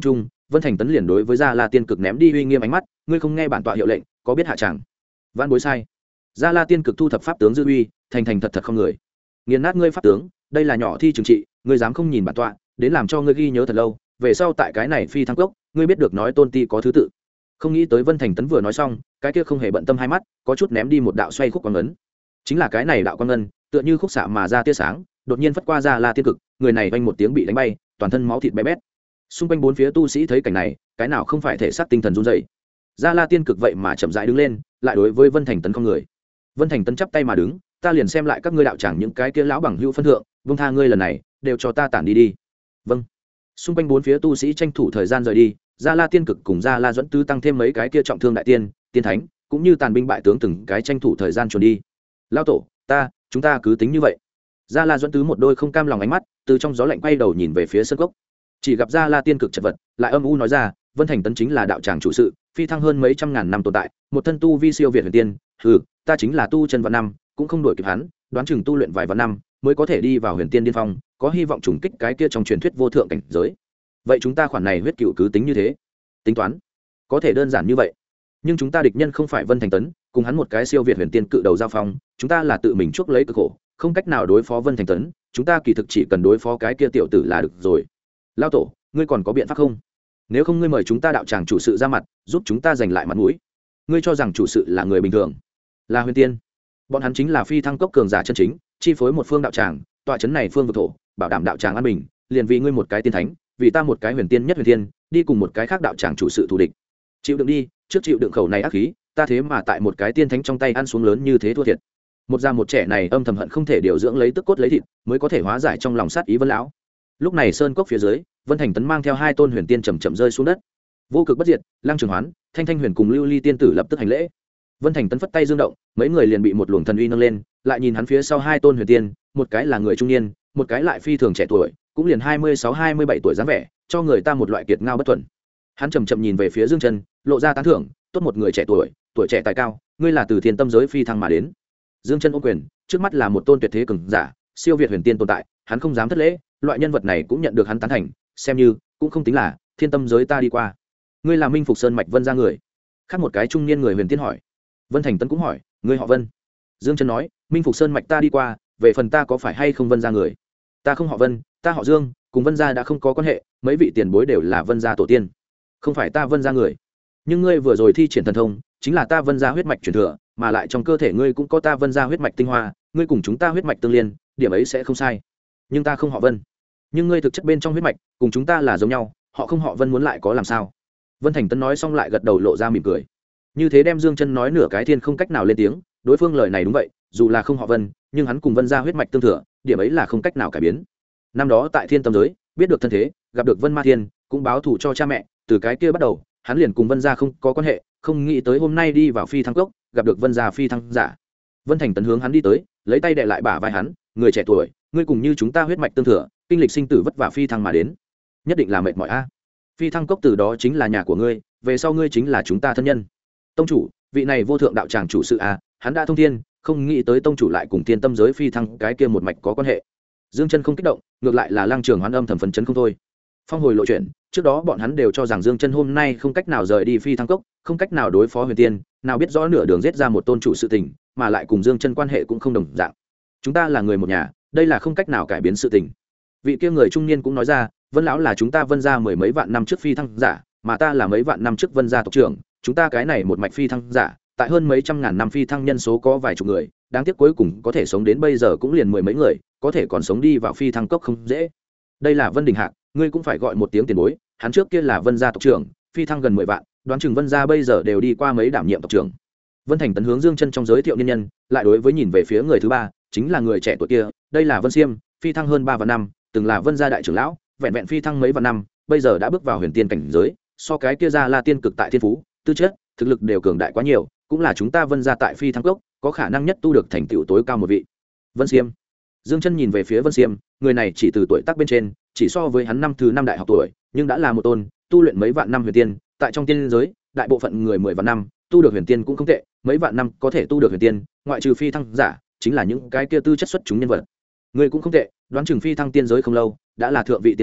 Vân Thành Tấn liền đối với Gia La Tiên Cực ném đi uy nghiêm ánh mắt, ngươi không nghe bản tọa hiệu lệnh, có biết hạ tràng? Vãn bối sai. Gia La Tiên Cực thu thập pháp tướng dư uy, thành thành thật thật không người. Nghiền nát ngươi pháp tướng, đây là nhỏ thi trừng trị, ngươi dám không nhìn bản tọa, đến làm cho ngươi ghi nhớ thật lâu, về sau tại cái này phi thăng cốc, ngươi biết được nói tôn ti có thứ tự. Không nghĩ tới Vân Thành Tấn vừa nói xong, cái kia không hề bận tâm hai mắt, có chút ném đi một đạo xoay khúc quang ấn. Chính là cái này đạo quang ngân, tựa như khúc xạ mà ra tia sáng, đột nhiên phất qua Gia La Tiên Cực, người này vang một tiếng bị đánh bay, toàn thân máu thịt bé bét. Xung quanh bốn phía tu sĩ thấy cảnh này, cái nào không phải thể xác tinh thần run rẩy. Gia La Tiên Cực vậy mà chậm rãi đứng lên, lại đối với Vân Thành Tấn không người. Vân Thành Tấn chắp tay mà đứng, ta liền xem lại các ngươi đạo tràng những cái kia lão bằng hữu phân thượng, vung tha ngươi lần này, đều cho ta tản đi đi. Vâng. Xung quanh bốn phía tu sĩ tranh thủ thời gian rời đi, Gia La Tiên Cực cùng Gia La Duẫn Tứ tăng thêm mấy cái kia trọng thương đại tiên, tiên thánh, cũng như tàn binh bại tướng từng cái tranh thủ thời gian trốn đi. Lão tổ, chúng ta cứ tính như vậy. Gia La Duẫn Tứ một đôi không cam lòng ánh mắt, từ trong gió lạnh quay đầu nhìn về phía sân cốc. Chỉ gặp Gia La Tiên Cực chật vật, lại âm u nói ra, Vân Thành Tấn chính là đạo tràng chủ sự, phi thăng hơn mấy trăm ngàn năm tồn tại, một thân tu vi siêu việt huyền tiên, ta chính là tu chân vạn năm, cũng không đuổi kịp hắn, đoán chừng tu luyện vài vạn năm mới có thể đi vào huyền tiên điên phong, có hy vọng trùng kích cái kia trong truyền thuyết vô thượng cảnh giới. Vậy chúng ta khoản này huyết cựu cứ tính như thế, tính toán có thể đơn giản như vậy. Nhưng chúng ta địch nhân không phải Vân Thành Tấn, cùng hắn một cái siêu việt huyền tiên cự đầu giao phong, chúng ta là tự mình chuốc lấy cực khổ, không cách nào đối phó Vân Thành Tấn, chúng ta kỳ thực chỉ cần đối phó cái kia tiểu tử là được rồi. Lao tổ, ngươi còn có biện pháp không? Nếu không ngươi mời chúng ta đạo tràng chủ sự ra mặt, giúp chúng ta giành lại mặt mũi. Ngươi cho rằng chủ sự là người bình thường, là huyền tiên? Bọn hắn chính là phi thăng cốc cường giả chân chính, chi phối một phương đạo tràng, tọa trấn này phương vực thổ, bảo đảm đạo tràng an bình, liền vì ngươi một cái tiên thánh, vì ta một cái huyền tiên nhất huyền tiên, đi cùng một cái khác đạo tràng chủ sự thù địch. Chịu đựng đi, trước chịu đựng khẩu này ác khí, ta thế mà tại một cái tiên thánh trong tay ăn xuống lớn như thế thua thiệt. Một già một trẻ này âm thầm hận không thể điều dưỡng lấy tức cốt lấy thịt, mới có thể hóa giải trong lòng sát ý Vân lão. Lúc này sơn cốc phía dưới, Vân Thành Tấn mang theo hai tôn huyền tiên chậm chậm rơi xuống đất. Vô Cực Bất Diệt, Lăng Trường Hoán, Thanh Thanh Huyền cùng Lưu Ly tiên tử lập tức hành lễ. Vân Thành Tấn phất tay dương động, mấy người liền bị một luồng thần uy nâng lên, lại nhìn hắn phía sau hai tôn huyền tiên, một cái là người trung niên, một cái lại phi thường trẻ tuổi, cũng liền 26-27 tuổi dáng vẻ, cho người ta một loại kiệt ngao bất tuần. Hắn chậm chậm nhìn về phía Dương Chân, lộ ra tán thưởng, tốt một người trẻ tuổi, tuổi trẻ tài cao, ngươi là từ thiên tâm giới phi thăng mà đến. Dương Chân ôm quyền, trước mắt là một tôn tuyệt thế cường giả, siêu việt huyền tiên tồn tại, hắn không dám thất lễ, loại nhân vật này cũng nhận được hắn tán thành, xem như cũng không tính là thiên tâm giới ta đi qua. Ngươi là Minh Phục Sơn mạch Vân gia người? Khác một cái trung niên người huyền tiên hỏi. Vân Thành Tấn cũng hỏi, ngươi họ Vân? Dương Chân nói, Minh Phục Sơn mạch ta đi qua, về phần ta có phải hay không Vân gia người? Ta không họ Vân, ta họ Dương, cùng Vân gia đã không có quan hệ, mấy vị tiền bối đều là Vân gia tổ tiên. Không phải ta Vân gia người. Nhưng ngươi vừa rồi thi triển thần thông, chính là ta Vân gia huyết mạch truyền thừa, mà lại trong cơ thể ngươi cũng có ta Vân gia huyết mạch tinh hoa, ngươi cùng chúng ta huyết mạch tương liên, điểm ấy sẽ không sai. Nhưng ta không họ Vân. Nhưng ngươi thực chất bên trong huyết mạch cùng chúng ta là giống nhau, họ không họ Vân muốn lại có làm sao? Vân Thành Tấn nói xong lại gật đầu lộ ra mỉm cười. Như thế đem Dương Chân nói nửa cái thiên không cách nào lên tiếng, đối phương lời này đúng vậy, dù là không họ Vân, nhưng hắn cùng Vân gia huyết mạch tương thừa, điểm ấy là không cách nào cải biến. Năm đó tại Thiên Tâm giới, biết được thân thế, gặp được Vân Ma Thiên, cũng báo thù cho cha mẹ, từ cái kia bắt đầu, hắn liền cùng Vân gia không có quan hệ, không nghĩ tới hôm nay đi vào phi thăng cốc, gặp được Vân gia phi thăng giả. Vân Thành Tấn hướng hắn đi tới, lấy tay đè lại bả vai hắn, người trẻ tuổi, ngươi cùng như chúng ta huyết mạch tương thừa, kinh lịch sinh tử vất vả phi thăng mà đến, nhất định là mệt mỏi a. Phi thăng cốc từ đó chính là nhà của ngươi, về sau ngươi chính là chúng ta thân nhân. Tông chủ, vị này vô thượng đạo tràng chủ sự a, hắn đã thông thiên, không nghĩ tới tông chủ lại cùng Thiên Tâm giới phi thăng cái kia một mạch có quan hệ. Dương Chân không kích động, ngược lại là Lăng Trường Hoán âm thầm phấn chấn không thôi. Phong hồi lộ chuyện, trước đó bọn hắn đều cho rằng Dương Chân hôm nay không cách nào rời đi phi thăng cốc, không cách nào đối phó huyền tiên, nào biết rõ nửa đường giết ra một tôn chủ sự tình, mà lại cùng Dương Chân quan hệ cũng không đồng dạng. Chúng ta là người một nhà, đây là không cách nào cải biến sự tình. Vị kia người trung niên cũng nói ra, Vân lão là chúng ta Vân gia mười mấy vạn năm trước phi thăng giả, mà ta là mấy vạn năm trước Vân gia tộc trưởng, chúng ta cái này một mạch phi thăng giả, tại hơn mấy trăm ngàn năm phi thăng nhân số có vài chục người, đáng tiếc cuối cùng có thể sống đến bây giờ cũng liền mười mấy người, có thể còn sống đi vào phi thăng cốc không dễ. Đây là Vân Đình Hạc, ngươi cũng phải gọi một tiếng tiền bối, hắn trước kia là Vân gia tộc trưởng, phi thăng gần 10 vạn, đoán chừng Vân gia bây giờ đều đi qua mấy đảm nhiệm tộc trưởng. Vân Thành Tấn hướng Dương Chân trong giới thiệu nhân nhân, lại đối với nhìn về phía người thứ ba, chính là người trẻ tuổi kia, đây là Vân Xiêm, phi thăng hơn 3 vạn năm, từng là Vân gia đại trưởng lão, vẹn vẹn phi thăng mấy vạn năm, bây giờ đã bước vào huyền tiên cảnh giới, so cái kia Gia La tiên cực tại thiên phú, tư chất, thực lực đều cường đại quá nhiều, cũng là chúng ta Vân gia tại phi thăng cốc, có khả năng nhất tu được thành tựu tối cao một vị. Vân Xiêm. Dương Chân nhìn về phía Vân Xiêm, người này chỉ từ tuổi tác bên trên, chỉ so với hắn năm thứ 5 đại học tuổi, nhưng đã là một tôn tu luyện mấy vạn năm huyền tiên, tại trong tiên giới, đại bộ phận người 10 vạn năm, tu được huyền tiên cũng không tệ, mấy vạn năm có thể tu được huyền tiên, ngoại trừ phi thăng giả, chính là những cái kia tư chất xuất chúng nhân vật. Người cũng không tệ, đoán chừng phi thăng tiên giới không lâu, đã là thượng vị tiên thánh,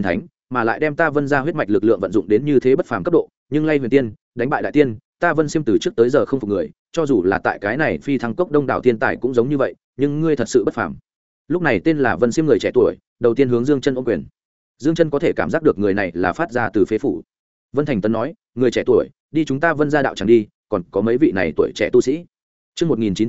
mà lại đem ta vân ra huyết mạch lực lượng vận dụng đến như thế bất phàm cấp độ, nhưng lay huyền tiên đánh bại đại tiên, ta vân xiêm từ trước tới giờ không phục người, cho dù là tại cái này phi thăng cốc đông đảo thiên tài cũng giống như vậy, nhưng ngươi thật sự bất phàm. Lúc này tên là vân xiêm người trẻ tuổi đầu tiên hướng Dương Chân ôm quyền. Dương Chân có thể cảm giác được người này là phát ra từ phế phủ. Vân Thành Tấn nói, người trẻ tuổi, đi chúng ta vân ra đạo tràng đi, còn có mấy vị này tuổi trẻ tu sĩ. Trước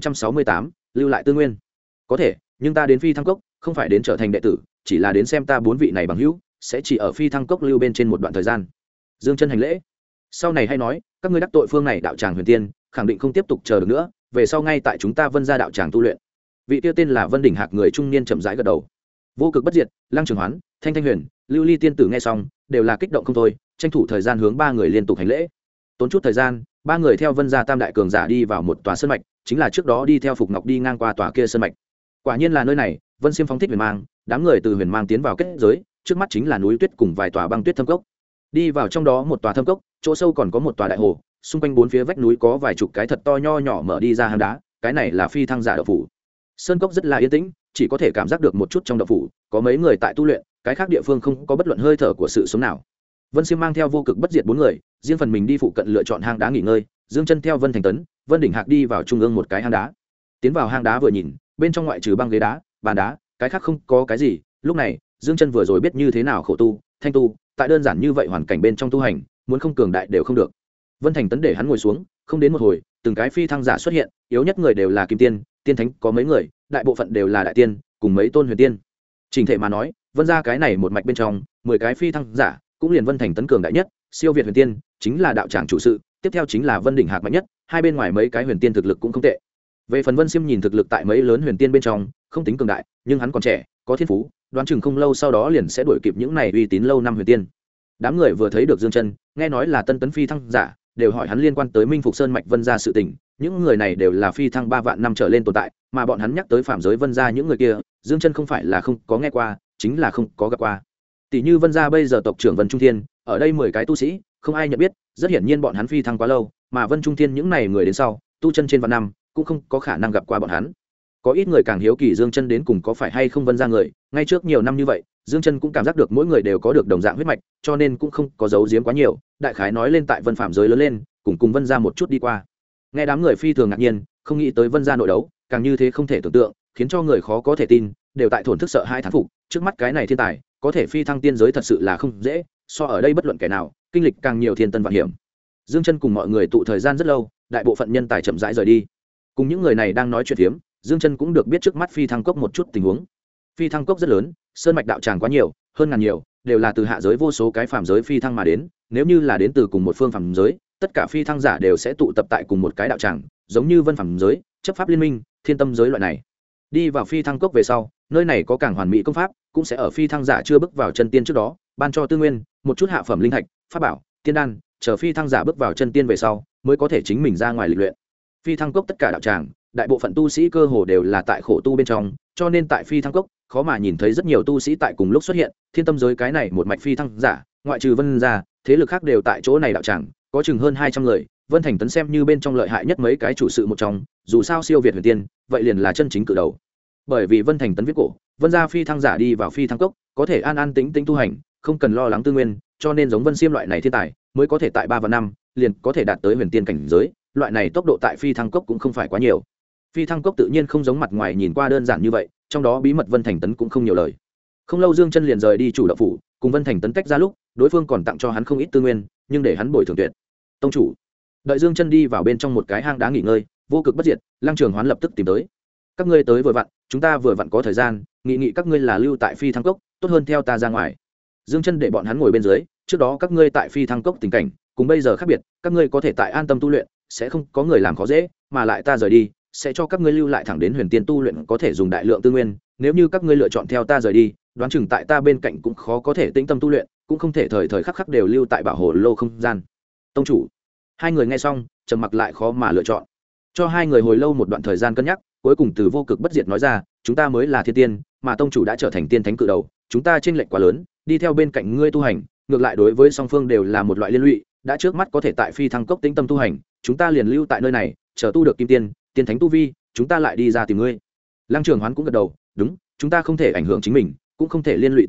1968, lưu lại tư nguyên. Có thể, nhưng ta đến phi thăng cốc không phải đến trở thành đệ tử, chỉ là đến xem ta bốn vị này bằng hữu, sẽ chỉ ở phi thăng cốc lưu bên trên một đoạn thời gian. Dương Chân hành lễ. Sau này hay nói, các ngươi đắc tội phương này đạo tràng huyền tiên, khẳng định không tiếp tục chờ được nữa, về sau ngay tại chúng ta vân ra đạo tràng tu luyện. Vị tiêu tên là Vân Đỉnh Hạc người trung niên chậm rãi gật đầu. Vô Cực Bất Diệt, Lăng Trường Hoán, Thanh Thanh Huyền, Lưu Ly tiên tử nghe xong, đều là kích động không thôi, tranh thủ thời gian hướng ba người liên tục hành lễ. Tốn chút thời gian, ba người theo vân gia tam đại cường giả đi vào một tòa sơn mạch, chính là trước đó đi theo Phục Ngọc đi ngang qua tòa kia sơn mạch. Quả nhiên là nơi này, Vân Xiêm phóng thích huyền mang, đám người từ huyền mang tiến vào kết giới, trước mắt chính là núi tuyết cùng vài tòa băng tuyết thâm cốc. Đi vào trong đó một tòa thâm cốc, chỗ sâu còn có một tòa đại hồ, xung quanh bốn phía vách núi có vài chục cái thật to nho nhỏ mở đi ra hang đá, cái này là phi thăng giả đậu phủ. Sơn cốc rất là yên tĩnh, chỉ có thể cảm giác được một chút trong đậu phủ có mấy người tại tu luyện, cái khác địa phương không có bất luận hơi thở của sự sống nào. Vân Xiêm mang theo Vô Cực Bất Diệt bốn người, riêng phần mình đi phụ cận lựa chọn hang đá nghỉ ngơi, Dương Chân theo Vân Thành Tấn, Vân Đỉnh Hạc đi vào trung ương một cái hang đá. Tiến vào hang đá vừa nhìn, bên trong ngoại trừ băng ghế đá, bàn đá, cái khác không có cái gì. Lúc này, Dương Chân vừa rồi biết như thế nào khổ tu, thanh tu, tại đơn giản như vậy hoàn cảnh bên trong tu hành, muốn không cường đại đều không được. Vân Thành Tấn để hắn ngồi xuống, không đến một hồi, từng cái phi thăng giả xuất hiện, yếu nhất người đều là kim tiên, tiên thánh có mấy người, đại bộ phận đều là đại tiên, cùng mấy tôn huyền tiên. Trình thể mà nói, vân gia cái này một mạch bên trong, 10 cái phi thăng giả, cũng liền Vân Thành Tấn cường đại nhất, siêu việt huyền tiên, chính là đạo tràng chủ sự, tiếp theo chính là Vân Đỉnh Hạc mạnh nhất, hai bên ngoài mấy cái huyền tiên thực lực cũng không tệ. Về phần Vân Xiêm nhìn thực lực tại mấy lớn huyền tiên bên trong, không tính cường đại, nhưng hắn còn trẻ, có thiên phú, đoán chừng không lâu sau đó liền sẽ đuổi kịp những này uy tín lâu năm huyền tiên. Đám người vừa thấy được Dương Chân, nghe nói là Tân Tấn phi thăng giả, đều hỏi hắn liên quan tới Minh Phục Sơn mạch Vân gia sự tình, những người này đều là phi thăng 3 vạn năm trở lên tồn tại, mà bọn hắn nhắc tới phạm giới Vân gia những người kia, Dương Chân không phải là không có nghe qua, chính là không có gặp qua. Tỷ như Vân gia bây giờ tộc trưởng Vân Trung Thiên, ở đây 10 cái tu sĩ, không ai nhận biết, rất hiển nhiên bọn hắn phi thăng quá lâu, mà Vân Trung Thiên những này người đến sau, tu chân trên vạn năm, cũng không có khả năng gặp qua bọn hắn. Có ít người càng hiếu kỳ Dương Chân đến cùng có phải hay không Vân gia người, ngay trước nhiều năm như vậy, Dương Chân cũng cảm giác được mỗi người đều có được đồng dạng huyết mạch, cho nên cũng không có giấu giếm quá nhiều, đại khái nói lên tại Vân phạm giới lớn lên, cùng Vân gia một chút đi qua. Nghe đám người phi thường ngạc nhiên, không nghĩ tới Vân gia nội đấu, càng như thế không thể tưởng tượng, khiến cho người khó có thể tin, đều tại thổn thức sợ hai thán phục, trước mắt cái này thiên tài, có thể phi thăng tiên giới thật sự là không dễ, so ở đây bất luận kẻ nào, kinh lịch càng nhiều thiên tân vạn hiểm. Dương Chân cùng mọi người tụ thời gian rất lâu, đại bộ phận nhân tài chậm rãi rời đi. Cùng những người này đang nói chuyện phiếm, Dương Chân cũng được biết trước mắt phi thăng cốc một chút tình huống. Phi thăng cốc rất lớn, sơn mạch đạo tràng quá nhiều, hơn ngàn nhiều, đều là từ hạ giới vô số cái phàm giới phi thăng mà đến, nếu như là đến từ cùng một phương phàm giới, tất cả phi thăng giả đều sẽ tụ tập tại cùng một cái đạo tràng, giống như Vân phàm giới, chấp pháp liên minh, thiên tâm giới loại này. Đi vào phi thăng cốc về sau, nơi này có càng hoàn mỹ công pháp, cũng sẽ ở phi thăng giả chưa bước vào chân tiên trước đó, ban cho tư nguyên, một chút hạ phẩm linh thạch, pháp bảo, tiên đan, chờ phi thăng giả bước vào chân tiên về sau, mới có thể chính mình ra ngoài lịch luyện. Phi thăng cốc tất cả đạo tràng, đại bộ phận tu sĩ cơ hồ đều là tại khổ tu bên trong, cho nên tại phi thăng cốc, khó mà nhìn thấy rất nhiều tu sĩ tại cùng lúc xuất hiện, thiên tâm giới cái này một mạch phi thăng giả, ngoại trừ Vân gia, thế lực khác đều tại chỗ này đạo tràng, có chừng hơn 200 người, Vân Thành Tấn xem như bên trong lợi hại nhất mấy cái chủ sự một trong, dù sao siêu việt huyền tiên, vậy liền là chân chính cự đầu. Bởi vì Vân Thành Tấn viết cổ, Vân gia phi thăng giả đi vào phi thăng cốc, có thể an an tĩnh tĩnh tu hành, không cần lo lắng tư nguyên, cho nên giống Vân Xiêm loại này thiên tài, mới có thể tại 3 và 5 liền có thể đạt tới huyền tiên cảnh giới, loại này tốc độ tại phi thăng cốc cũng không phải quá nhiều. Phi thăng cốc tự nhiên không giống mặt ngoài nhìn qua đơn giản như vậy, trong đó bí mật Vân Thành Tấn cũng không nhiều lời. Không lâu Dương Chân liền rời đi chủ đạo phủ, cùng Vân Thành Tấn tách ra lúc, đối phương còn tặng cho hắn không ít tư nguyên, nhưng để hắn bồi thường tuyệt. Tông chủ. Đợi Dương Chân đi vào bên trong một cái hang đá nghỉ ngơi, Vô Cực Bất Diệt, Lăng Trường Hoán lập tức tìm tới. Các ngươi tới vừa vặn, chúng ta vừa vặn có thời gian, nghị các ngươi là lưu tại phi thăng cốc, tốt hơn theo ta ra ngoài. Dương Chân để bọn hắn ngồi bên dưới, trước đó các ngươi tại phi thăng cốc tình cảnh, cùng bây giờ khác biệt, các ngươi có thể tại an tâm tu luyện, sẽ không có người làm khó dễ, mà lại ta rời đi, sẽ cho các ngươi lưu lại thẳng đến huyền tiên tu luyện có thể dùng đại lượng tư nguyên, nếu như các ngươi lựa chọn theo ta rời đi, đoán chừng tại ta bên cạnh cũng khó có thể tĩnh tâm tu luyện, cũng không thể thời thời khắc khắc đều lưu tại bảo hồ lô không gian. Tông chủ. Hai người nghe xong, trầm mặc lại khó mà lựa chọn. Cho hai người hồi lâu một đoạn thời gian cân nhắc, cuối cùng từ Vô Cực Bất Diệt nói ra, chúng ta mới là thiên tiên, mà tông chủ đã trở thành tiên thánh cự đầu, chúng ta chênh lệch quá lớn, đi theo bên cạnh ngươi tu hành, ngược lại đối với song phương đều là một loại liên lụy, đã trước mắt có thể tại phi thăng cốc tĩnh tâm tu hành, chúng ta liền lưu tại nơi này, chờ tu được kim tiên, tiên thánh tu vi, chúng ta lại đi ra tìm ngươi. Lăng Trường Hoán cũng gật đầu, đúng, chúng ta không thể ảnh hưởng chính mình, cũng không thể liên lụy tông chủ,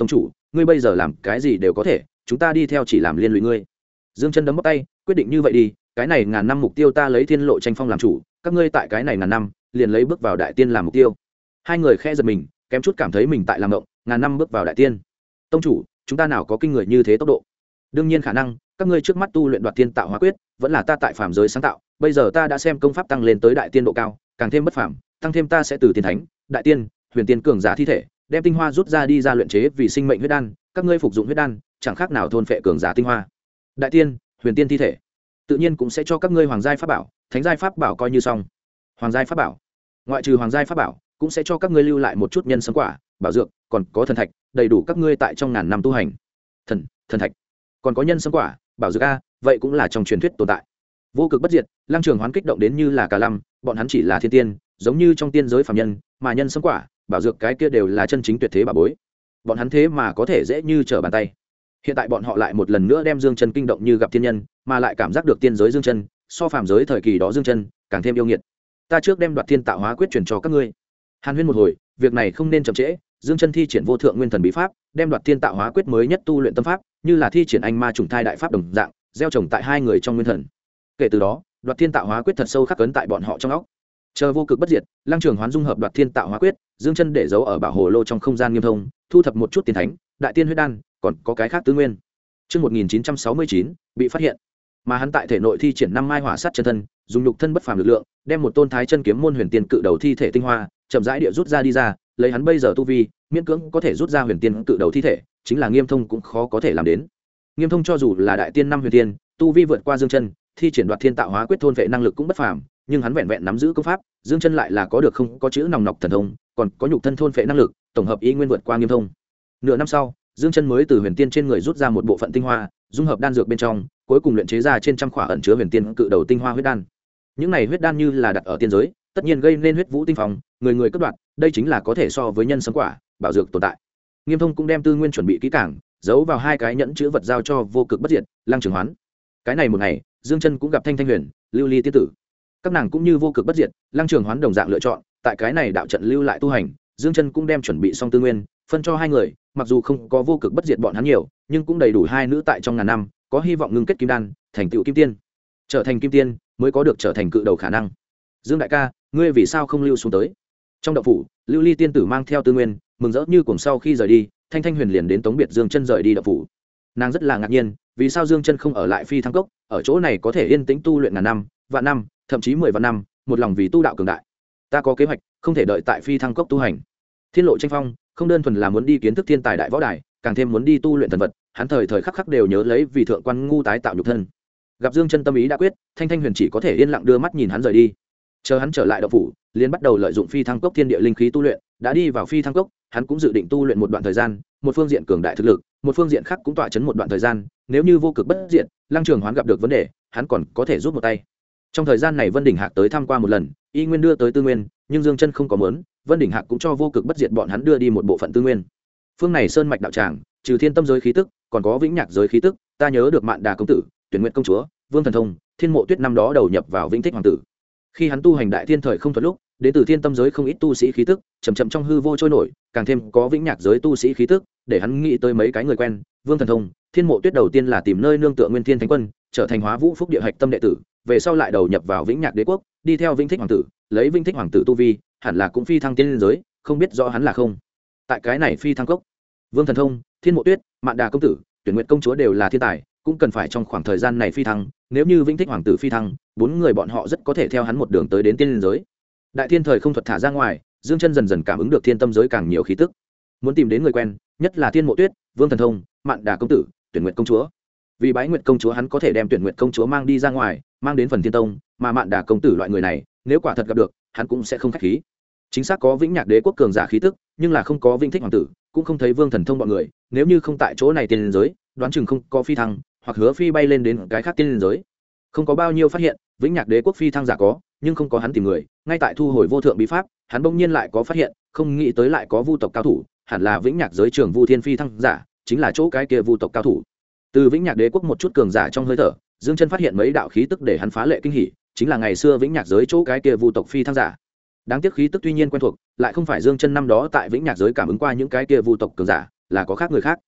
ngươi bây giờ làm cái gì đều có thể, chúng ta đi theo chỉ làm liên lụy ngươi. Dương Chân đấm bóp tay, quyết định như vậy đi, cái này ngàn năm mục tiêu ta lấy thiên lộ tranh phong làm chủ, các ngươi tại cái này ngàn năm liền lấy bước vào đại tiên làm mục tiêu. Hai người khẽ giật mình, kém chút cảm thấy mình tại làm động, ngàn năm bước vào đại tiên. Tông chủ, chúng ta nào có kinh người như thế tốc độ? Đương nhiên khả năng, các ngươi trước mắt tu luyện đoạt thiên tạo hóa quyết, vẫn là ta tại phàm giới sáng tạo, bây giờ ta đã xem công pháp tăng lên tới đại tiên độ cao, càng thêm bất phàm, tăng thêm ta sẽ từ tiên thánh, đại tiên, huyền tiên cường giả thi thể, đem tinh hoa rút ra đi ra luyện chế vì sinh mệnh huyết đan, các ngươi phục dụng huyết đan, chẳng khác nào thôn phệ cường giả tinh hoa. Đại tiên, huyền tiên thi thể, tự nhiên cũng sẽ cho các ngươi hoàng giai pháp bảo, thánh giai pháp bảo coi như xong. Hoàng giai pháp bảo, ngoại trừ hoàng giai pháp bảo, cũng sẽ cho các ngươi lưu lại một chút nhân sâm quả, bảo dược, còn có thần thạch, đầy đủ các ngươi tại trong ngàn năm tu hành. Thần thạch, còn có nhân sâm quả, bảo dược a, vậy cũng là trong truyền thuyết tồn tại. Vô cực bất diệt, Lăng Trường Hoán kích động đến như là cả lâm, bọn hắn chỉ là thiên tiên, giống như trong tiên giới phàm nhân, mà nhân sâm quả, bảo dược cái kia đều là chân chính tuyệt thế bà bối. Bọn hắn thế mà có thể dễ như trở bàn tay. Hiện tại bọn họ lại một lần nữa đem Dương Chân kinh động như gặp thiên nhân, mà lại cảm giác được tiên giới Dương Chân, so phàm giới thời kỳ đó Dương Chân, càng thêm yêu nghiệt. Ta trước đem đoạt thiên tạo hóa quyết truyền cho các ngươi. Hàn huyên một hồi, việc này không nên chậm trễ, Dương Chân thi triển vô thượng nguyên thần bí pháp, đem đoạt thiên tạo hóa quyết mới nhất tu luyện tâm pháp, như là thi triển anh ma trùng thai đại pháp đồng dạng, gieo trồng tại hai người trong nguyên thần. Kể từ đó, đoạt thiên tạo hóa quyết thật sâu khắc ấn tại bọn họ trong óc. Chờ vô cực bất diệt, Lăng Trường Hoán dung hợp đoạt thiên tạo hóa quyết, Dương Chân để giấu ở bảo hồ lô trong không gian nghiêm thông, thu thập một chút tiền thánh, đại tiên huyết đan, còn có cái khác tứ nguyên. Chương 1969, bị phát hiện. Mà hắn tại thể nội thi triển năm mai hỏa sát chân thân, dùng nhục thân bất phàm lực lượng, đem một tôn thái chân kiếm môn huyền tiên cự đầu thi thể tinh hoa, chậm rãi địa rút ra đi ra, lấy hắn bây giờ tu vi, miễn cưỡng có thể rút ra huyền tiên cự đầu thi thể, chính là Nghiêm Thông cũng khó có thể làm đến. Nghiêm Thông cho dù là đại tiên năm huyền tiên, tu vi vượt qua Dương Chân, thi triển đoạt thiên tạo hóa quyết thôn vệ năng lực cũng bất phàm, nhưng hắn vẹn vẹn nắm giữ công pháp, Dương Chân lại là có được không có chữ nòng nọc thần thông, còn có nhục thân thôn vệ năng lực, tổng hợp ý nguyên vượt qua Nghiêm Thông. Nửa năm sau, Dương Chân mới từ huyền tiên trên người rút ra một bộ phận tinh hoa, dung hợp đan dược bên trong, cuối cùng luyện chế ra trên trăm khỏa ẩn chứa huyền tiên cự đầu tinh hoa huyết đan. Những này huyết đan như là đặt ở tiên giới, tất nhiên gây nên huyết vũ tinh phong, người người cất đoạt, đây chính là có thể so với nhân sâm quả, bảo dược tồn tại. Nghiêm Thông cũng đem tư nguyên chuẩn bị kỹ càng, giấu vào hai cái nhẫn chứa vật giao cho vô cực bất diệt, Lăng Trường Hoán. Cái này một ngày, Dương Chân cũng gặp Thanh Thanh Huyền, Lưu Ly tiên tử. Các nàng cũng như vô cực bất diệt, Lăng Trường Hoán đồng dạng lựa chọn, tại cái này đạo trận lưu lại tu hành, Dương Chân cũng đem chuẩn bị xong tư nguyên, phân cho hai người, mặc dù không có vô cực bất diệt bọn hắn nhiều, nhưng cũng đầy đủ hai nữ tại trong ngàn năm, có hy vọng ngưng kết kim đan, thành tựu kim tiên. Trở thành kim tiên, mới có được trở thành cự đầu khả năng. Dương đại ca, ngươi vì sao không lưu xuống tới? Trong động phủ, Lưu Ly tiên tử mang theo tư nguyên, mừng rỡ như cuồng sau khi rời đi, Thanh Thanh Huyền liền đến tống biệt Dương Chân rời đi động phủ. Nàng rất là ngạc nhiên, vì sao Dương Chân không ở lại Phi Thăng Cốc, ở chỗ này có thể yên tĩnh tu luyện ngàn năm, vạn năm, thậm chí 10 vạn năm, một lòng vì tu đạo cường đại. Ta có kế hoạch, không thể đợi tại Phi Thăng Cốc tu hành. Thiên lộ tranh phong, không đơn thuần là muốn đi kiến thức thiên tài đại võ đài, càng thêm muốn đi tu luyện thần vật, hắn thời thời khắc khắc đều nhớ lấy vì thượng quan ngu tái tạo nhục thân. Gặp Dương Chân tâm ý đã quyết, Thanh Thanh Huyền chỉ có thể yên lặng đưa mắt nhìn hắn rời đi. Chờ hắn trở lại động phủ, liền bắt đầu lợi dụng Phi Thăng Cốc thiên địa linh khí tu luyện, đã đi vào Phi Thăng Cốc, hắn cũng dự định tu luyện một đoạn thời gian, một phương diện cường đại thực lực, một phương diện khác cũng tọa chấn một đoạn thời gian, nếu như vô cực bất diệt, Lăng Trường Hoán gặp được vấn đề, hắn còn có thể giúp một tay. Trong thời gian này Vân Đỉnh Hạc tới thăm qua một lần, y nguyên đưa tới tư nguyên, nhưng Dương Chân không có muốn, Vân Đỉnh Hạc cũng cho vô cực bất diệt bọn hắn đưa đi một bộ phận tư nguyên. Phương này sơn mạch đạo tràng, trừ thiên tâm giới khí tức, còn có vĩnh nhạc giới khí tức, ta nhớ được Mạn Đà công tử, Tuyển Nguyệt công chúa, Vương Thần Thông, Thiên Mộ Tuyết năm đó đầu nhập vào Vĩnh Thích hoàng tử. Khi hắn tu hành đại thiên thời không thuật lúc, đến từ thiên tâm giới không ít tu sĩ khí tức, chậm chậm trong hư vô trôi nổi, càng thêm có vĩnh nhạc giới tu sĩ khí tức, để hắn nghĩ tới mấy cái người quen, Vương Thần Thông, Thiên Mộ Tuyết đầu tiên là tìm nơi nương tựa Nguyên Thiên Thánh Quân, trở thành Hóa Vũ Phúc địa hạch tâm đệ tử, về sau lại đầu nhập vào Vĩnh Nhạc Đế quốc, đi theo Vĩnh Thích hoàng tử, lấy Vĩnh Thích hoàng tử tu vi, hẳn là cũng phi thăng tiên giới, không biết rõ hắn là không. Tại cái này Phi Thăng Cốc, Vương Thần Thông, Thiên Mộ Tuyết, Mạn Đà công tử, Tuyển Nguyệt công chúa đều là thiên tài, cũng cần phải trong khoảng thời gian này phi thăng, nếu như Vĩnh Thích hoàng tử phi thăng, bốn người bọn họ rất có thể theo hắn một đường tới đến tiên giới. Đại thiên thời không thuật thả ra ngoài, Dương Chân dần dần cảm ứng được thiên tâm giới càng nhiều khí tức, muốn tìm đến người quen, nhất là Thiên Mộ Tuyết, Vương Thần Thông, Mạn Đà công tử, Tuyển Nguyệt công chúa. Vì bái Nguyệt công chúa hắn có thể đem Tuyển Nguyệt công chúa mang đi ra ngoài, mang đến phần Thiên Tông, mà Mạn Đà công tử loại người này, nếu quả thật gặp được, hắn cũng sẽ không khách khí. Chính xác có Vĩnh Nhạc Đế quốc cường giả khí tức, nhưng là không có Vĩnh Thích hoàng tử, cũng không thấy Vương Thần Thông bọn người, nếu như không tại chỗ này tiên giới, đoán chừng không có phi thăng, hoặc hứa phi bay lên đến cái khác tiên giới. Không có bao nhiêu phát hiện, Vĩnh Nhạc Đế quốc phi thăng giả có, nhưng không có hắn tìm người, ngay tại thu hồi vô thượng bí pháp, hắn bỗng nhiên lại có phát hiện, không nghĩ tới lại có vu tộc cao thủ, hẳn là Vĩnh Nhạc giới trưởng Vu Thiên phi thăng giả, chính là chỗ cái kia vu tộc cao thủ. Từ Vĩnh Nhạc Đế quốc một chút cường giả trong hơi thở, Dương Chân phát hiện mấy đạo khí tức để hắn phá lệ kinh hỉ, chính là ngày xưa Vĩnh Nhạc giới chỗ cái kia vu tộc phi thăng giả. Đáng tiếc khí tức tuy nhiên quen thuộc, lại không phải Dương Chân năm đó tại Vĩnh Nhạc giới cảm ứng qua những cái kia vu tộc cường giả, là có khác người khác.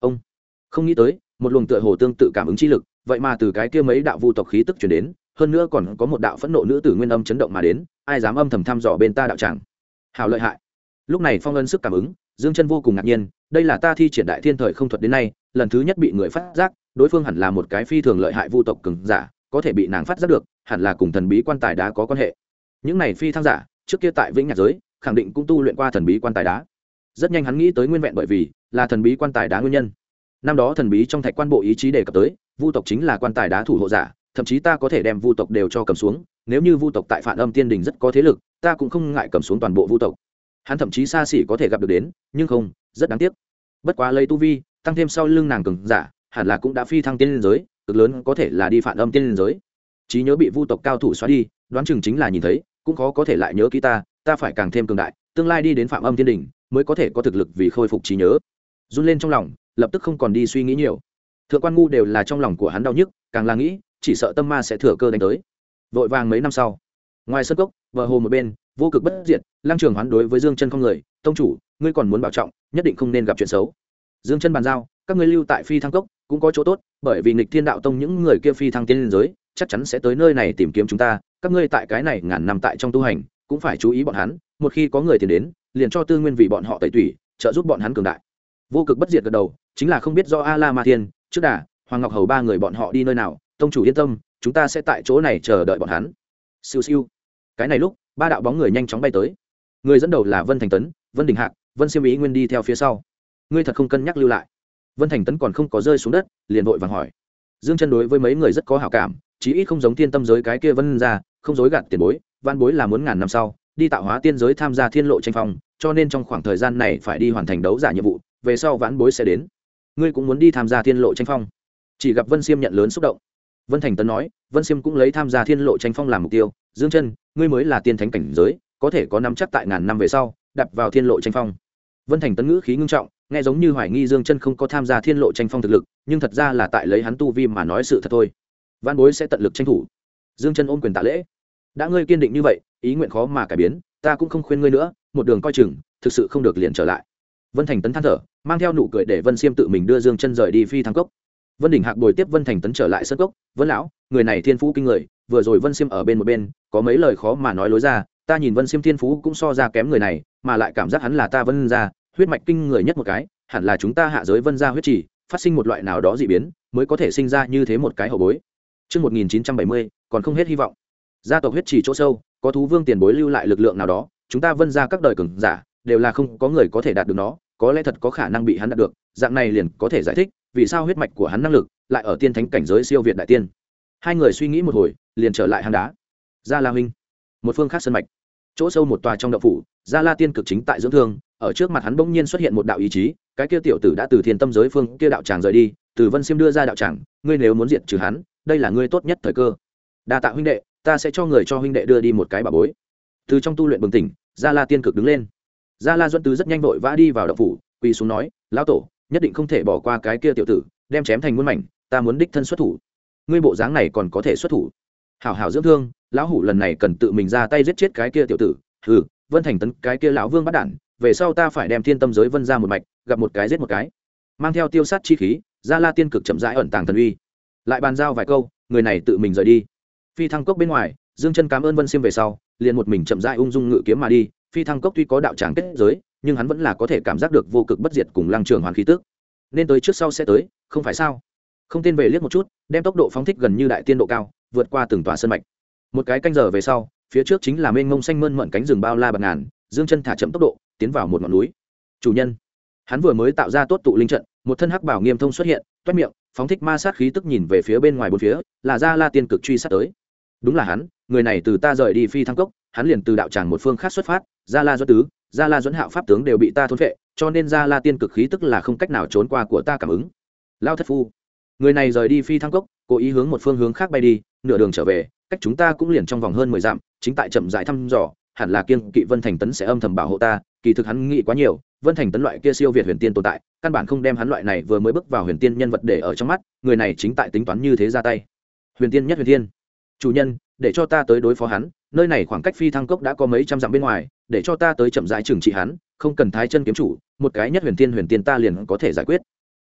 ông không nghĩ tới một luồng tựa hồ tương tự cảm ứng chi lực vậy mà từ cái kia mấy đạo vu tộc khí tức chuyển đến, hơn nữa còn có một đạo phẫn nộ nữ tử nguyên âm chấn động mà đến, ai dám âm thầm thăm dò bên ta đạo tràng. Hào lợi hại. Lúc này Phong Ân sức cảm ứng, Dương Chân vô cùng ngạc nhiên, đây là ta thi triển đại thiên thời không thuật đến nay lần thứ nhất bị người phát giác, đối phương hẳn là một cái phi thường lợi hại vu tộc cường giả, có thể bị nàng phát giác được, hẳn là cùng thần bí quan tài đá có quan hệ. Những này phi thăng giả, trước kia tại Vĩnh Nhạc giới, khẳng định cũng tu luyện qua thần bí quan tài đá. Rất nhanh hắn nghĩ tới nguyên vẹn bởi vì là thần bí quan tài đá nguyên nhân. Năm đó thần bí trong thạch quan bộ ý chí đề cập tới, vu tộc chính là quan tài đá thủ hộ giả, thậm chí ta có thể đem vu tộc đều cho cầm xuống, nếu như vu tộc tại Phản Âm Tiên Đình rất có thế lực, ta cũng không ngại cầm xuống toàn bộ vu tộc. Hắn thậm chí xa xỉ có thể gặp được đến, nhưng không, rất đáng tiếc. Bất quá lấy tu vi tăng thêm sau lưng nàng cường giả, hẳn là cũng đã phi thăng tiên liên giới, cực lớn có thể là đi Phản Âm tiên liên giới. Trí nhớ bị vu tộc cao thủ xóa đi, đoán chừng chính là nhìn thấy, cũng khó có thể lại nhớ kỹ ta phải càng thêm cường đại, tương lai đi đến Phạm Âm Tiên Đình mới có thể có thực lực vì khôi phục trí nhớ. Run lên trong lòng, lập tức không còn đi suy nghĩ nhiều. Thượng quan ngu đều là trong lòng của hắn đau nhức, càng là nghĩ, chỉ sợ tâm ma sẽ thừa cơ đánh tới. Vội vàng mấy năm sau, ngoài sân cốc, bờ hồ một bên, vô cực bất diệt, Lăng Trường Hoán đối với Dương Chân không người, tông chủ, ngươi còn muốn bảo trọng, nhất định không nên gặp chuyện xấu. Dương Chân bàn giao, các ngươi lưu tại Phi Thăng Cốc cũng có chỗ tốt, bởi vì Nghịch Thiên Đạo Tông những người kia phi thăng tiên giới, chắc chắn sẽ tới nơi này tìm kiếm chúng ta, các ngươi tại cái này ngàn năm tại trong tu hành, cũng phải chú ý bọn hắn, một khi có người tiền đến, liền cho tư nguyên vì bọn họ tẩy tủy, trợ giúp bọn hắn cường đại. Vô cực bất diệt gật đầu, chính là không biết do A La Ma Thiên, trước đà, Hoàng Ngọc Hầu ba người bọn họ đi nơi nào, tông chủ yên tâm, chúng ta sẽ tại chỗ này chờ đợi bọn hắn. Siêu siêu. Cái này lúc, ba đạo bóng người nhanh chóng bay tới. Người dẫn đầu là Vân Thành Tấn, Vân Đình Hạc, Vân Siêm Ý Nguyên đi theo phía sau. Ngươi thật không cân nhắc lưu lại? Vân Thành Tấn còn không có rơi xuống đất, liền vội vàng hỏi. Dương Chân đối với mấy người rất có hảo cảm, chí ít không giống Thiên Tâm giới cái kia Vân gia, không dối gạt tiền bối, Văn bối là muốn ngàn năm sau đi tạo hóa tiên giới tham gia thiên lộ tranh phong, cho nên trong khoảng thời gian này phải đi hoàn thành đấu giả nhiệm vụ, về sau Vãn bối sẽ đến. Ngươi cũng muốn đi tham gia thiên lộ tranh phong? Chỉ gặp Vân Siêm nhận lớn xúc động. Vân Thành Tấn nói, Vân Siêm cũng lấy tham gia thiên lộ tranh phong làm mục tiêu. Dương Chân, ngươi mới là tiên thánh cảnh giới, có thể có nắm chắc tại ngàn năm về sau đạp vào thiên lộ tranh phong. Vân Thành Tấn ngữ khí ngưng trọng, nghe giống như hoài nghi Dương Chân không có tham gia thiên lộ tranh phong thực lực, nhưng thật ra là tại lấy hắn tu vi mà nói sự thật thôi. Vãn bối sẽ tận lực tranh thủ. Dương Chân ôm quyền tạ lễ. Đã ngươi kiên định như vậy, ý nguyện khó mà cải biến, ta cũng không khuyên ngươi nữa, một đường coi chừng, thực sự không được liền trở lại. Vân Thành Tấn than thở, mang theo nụ cười để Vân Siêm tự mình đưa Dương Chân rời đi Phi Thăng Cốc. Vân Đình Hạc bồi tiếp Vân Thành Tấn trở lại sân cốc. Vân lão, người này thiên phú kinh người, vừa rồi Vân Siêm ở bên một bên, có mấy lời khó mà nói lối ra, ta nhìn Vân Siêm thiên phú cũng so ra kém người này, mà lại cảm giác hắn là ta Vân gia huyết mạch kinh người nhất một cái, hẳn là chúng ta hạ giới Vân gia huyết chỉ phát sinh một loại nào đó dị biến, mới có thể sinh ra như thế một cái hậu bối. Trước 1970, còn không hết hy vọng. Gia tộc huyết chỉ chỗ sâu, có thú vương tiền bối lưu lại lực lượng nào đó, chúng ta Vân gia các đời cường giả đều là không có người có thể đạt được nó, có lẽ thật có khả năng bị hắn đạt được, dạng này liền có thể giải thích vì sao huyết mạch của hắn năng lực lại ở tiên thánh cảnh giới siêu việt đại tiên. Hai người suy nghĩ một hồi, liền trở lại hang đá. Gia La huynh, một phương khác sân mạch, chỗ sâu một tòa trong động phủ, Gia La tiên cực chính tại dưỡng thương, ở trước mặt hắn bỗng nhiên xuất hiện một đạo ý chí, cái kia tiểu tử đã từ thiên tâm giới phương kia đạo tràng rời đi, từ Vân Siêm đưa ra đạo tràng, ngươi nếu muốn diệt trừ hắn, đây là ngươi tốt nhất thời cơ. Đa tạ huynh đệ, ta sẽ cho người cho huynh đệ đưa đi một cái bảo bối. Từ trong tu luyện bừng tỉnh, Gia La tiên cực đứng lên. Gia La Duẫn Tứ rất nhanh vội vã đi vào động phủ, quỳ xuống nói, lão tổ, nhất định không thể bỏ qua cái kia tiểu tử, đem chém thành muôn mảnh, ta muốn đích thân xuất thủ. Ngươi bộ dáng này còn có thể xuất thủ? Hảo hảo dưỡng thương, lão hủ lần này cần tự mình ra tay giết chết cái kia tiểu tử. Hừ, Vân Thành Tấn cái kia lão vương bắt đản, về sau ta phải đem thiên tâm giới Vân ra một mạch, gặp một cái giết một cái. Mang theo tiêu sát chi khí, Gia La tiên cực chậm rãi ẩn tàng thần uy, lại bàn giao vài câu, người này tự mình rời đi. Phi Thăng Cốc bên ngoài, Dương Chân cảm ơn Vân Siêm về sau, liền một mình chậm rãi ung dung ngự kiếm mà đi. Phi Thăng Cốc tuy có đạo tràng kết giới, nhưng hắn vẫn là có thể cảm giác được vô cực bất diệt cùng Lăng Trường Hoàn khí tức. Nên tới trước sau sẽ tới, không phải sao? Không tên về liếc một chút, đem tốc độ phóng thích gần như đại tiên độ cao, vượt qua từng tòa sơn mạch. Một cái canh giờ về sau, phía trước chính là mênh mông xanh mơn mởn cánh rừng bao la bạt ngàn. Dương Chân thả chậm tốc độ, tiến vào một ngọn núi. Chủ nhân, hắn vừa mới tạo ra tốt tụ linh trận, một thân hắc bảo nghiêm thông xuất hiện, toét miệng, phóng thích ma sát khí tức nhìn về phía bên ngoài bốn phía, là Gia La tiên cực truy sát tới. Đúng là hắn, người này từ ta rời đi Phi Thăng Cốc, hắn liền từ đạo tràng một phương khác xuất phát, Gia La Duẫn Tứ, Gia La Duẫn Hạo pháp tướng đều bị ta thôn phệ, cho nên Gia La tiên cực khí tức là không cách nào trốn qua của ta cảm ứng. Lao thất phu, người này rời đi Phi Thăng Cốc, cố ý hướng một phương hướng khác bay đi, nửa đường trở về, cách chúng ta cũng liền trong vòng hơn 10 dặm, chính tại chậm rãi thăm dò, hẳn là kiêng kỵ Vân Thành Tấn sẽ âm thầm bảo hộ ta, kỳ thực hắn nghĩ quá nhiều, Vân Thành Tấn loại kia siêu việt huyền tiên tồn tại, căn bản không đem hắn loại này vừa mới bước vào huyền tiên nhân vật để ở trong mắt, người này chính tại tính toán như thế ra tay. Huyền tiên nhất huyền tiên. Chủ nhân, để cho ta tới đối phó hắn, nơi này khoảng cách Phi Thăng Cốc đã có mấy trăm dặm bên ngoài, để cho ta tới chậm rãi trừng trị hắn, không cần thái chân kiếm chủ, một cái nhất huyền tiên ta liền có thể giải quyết.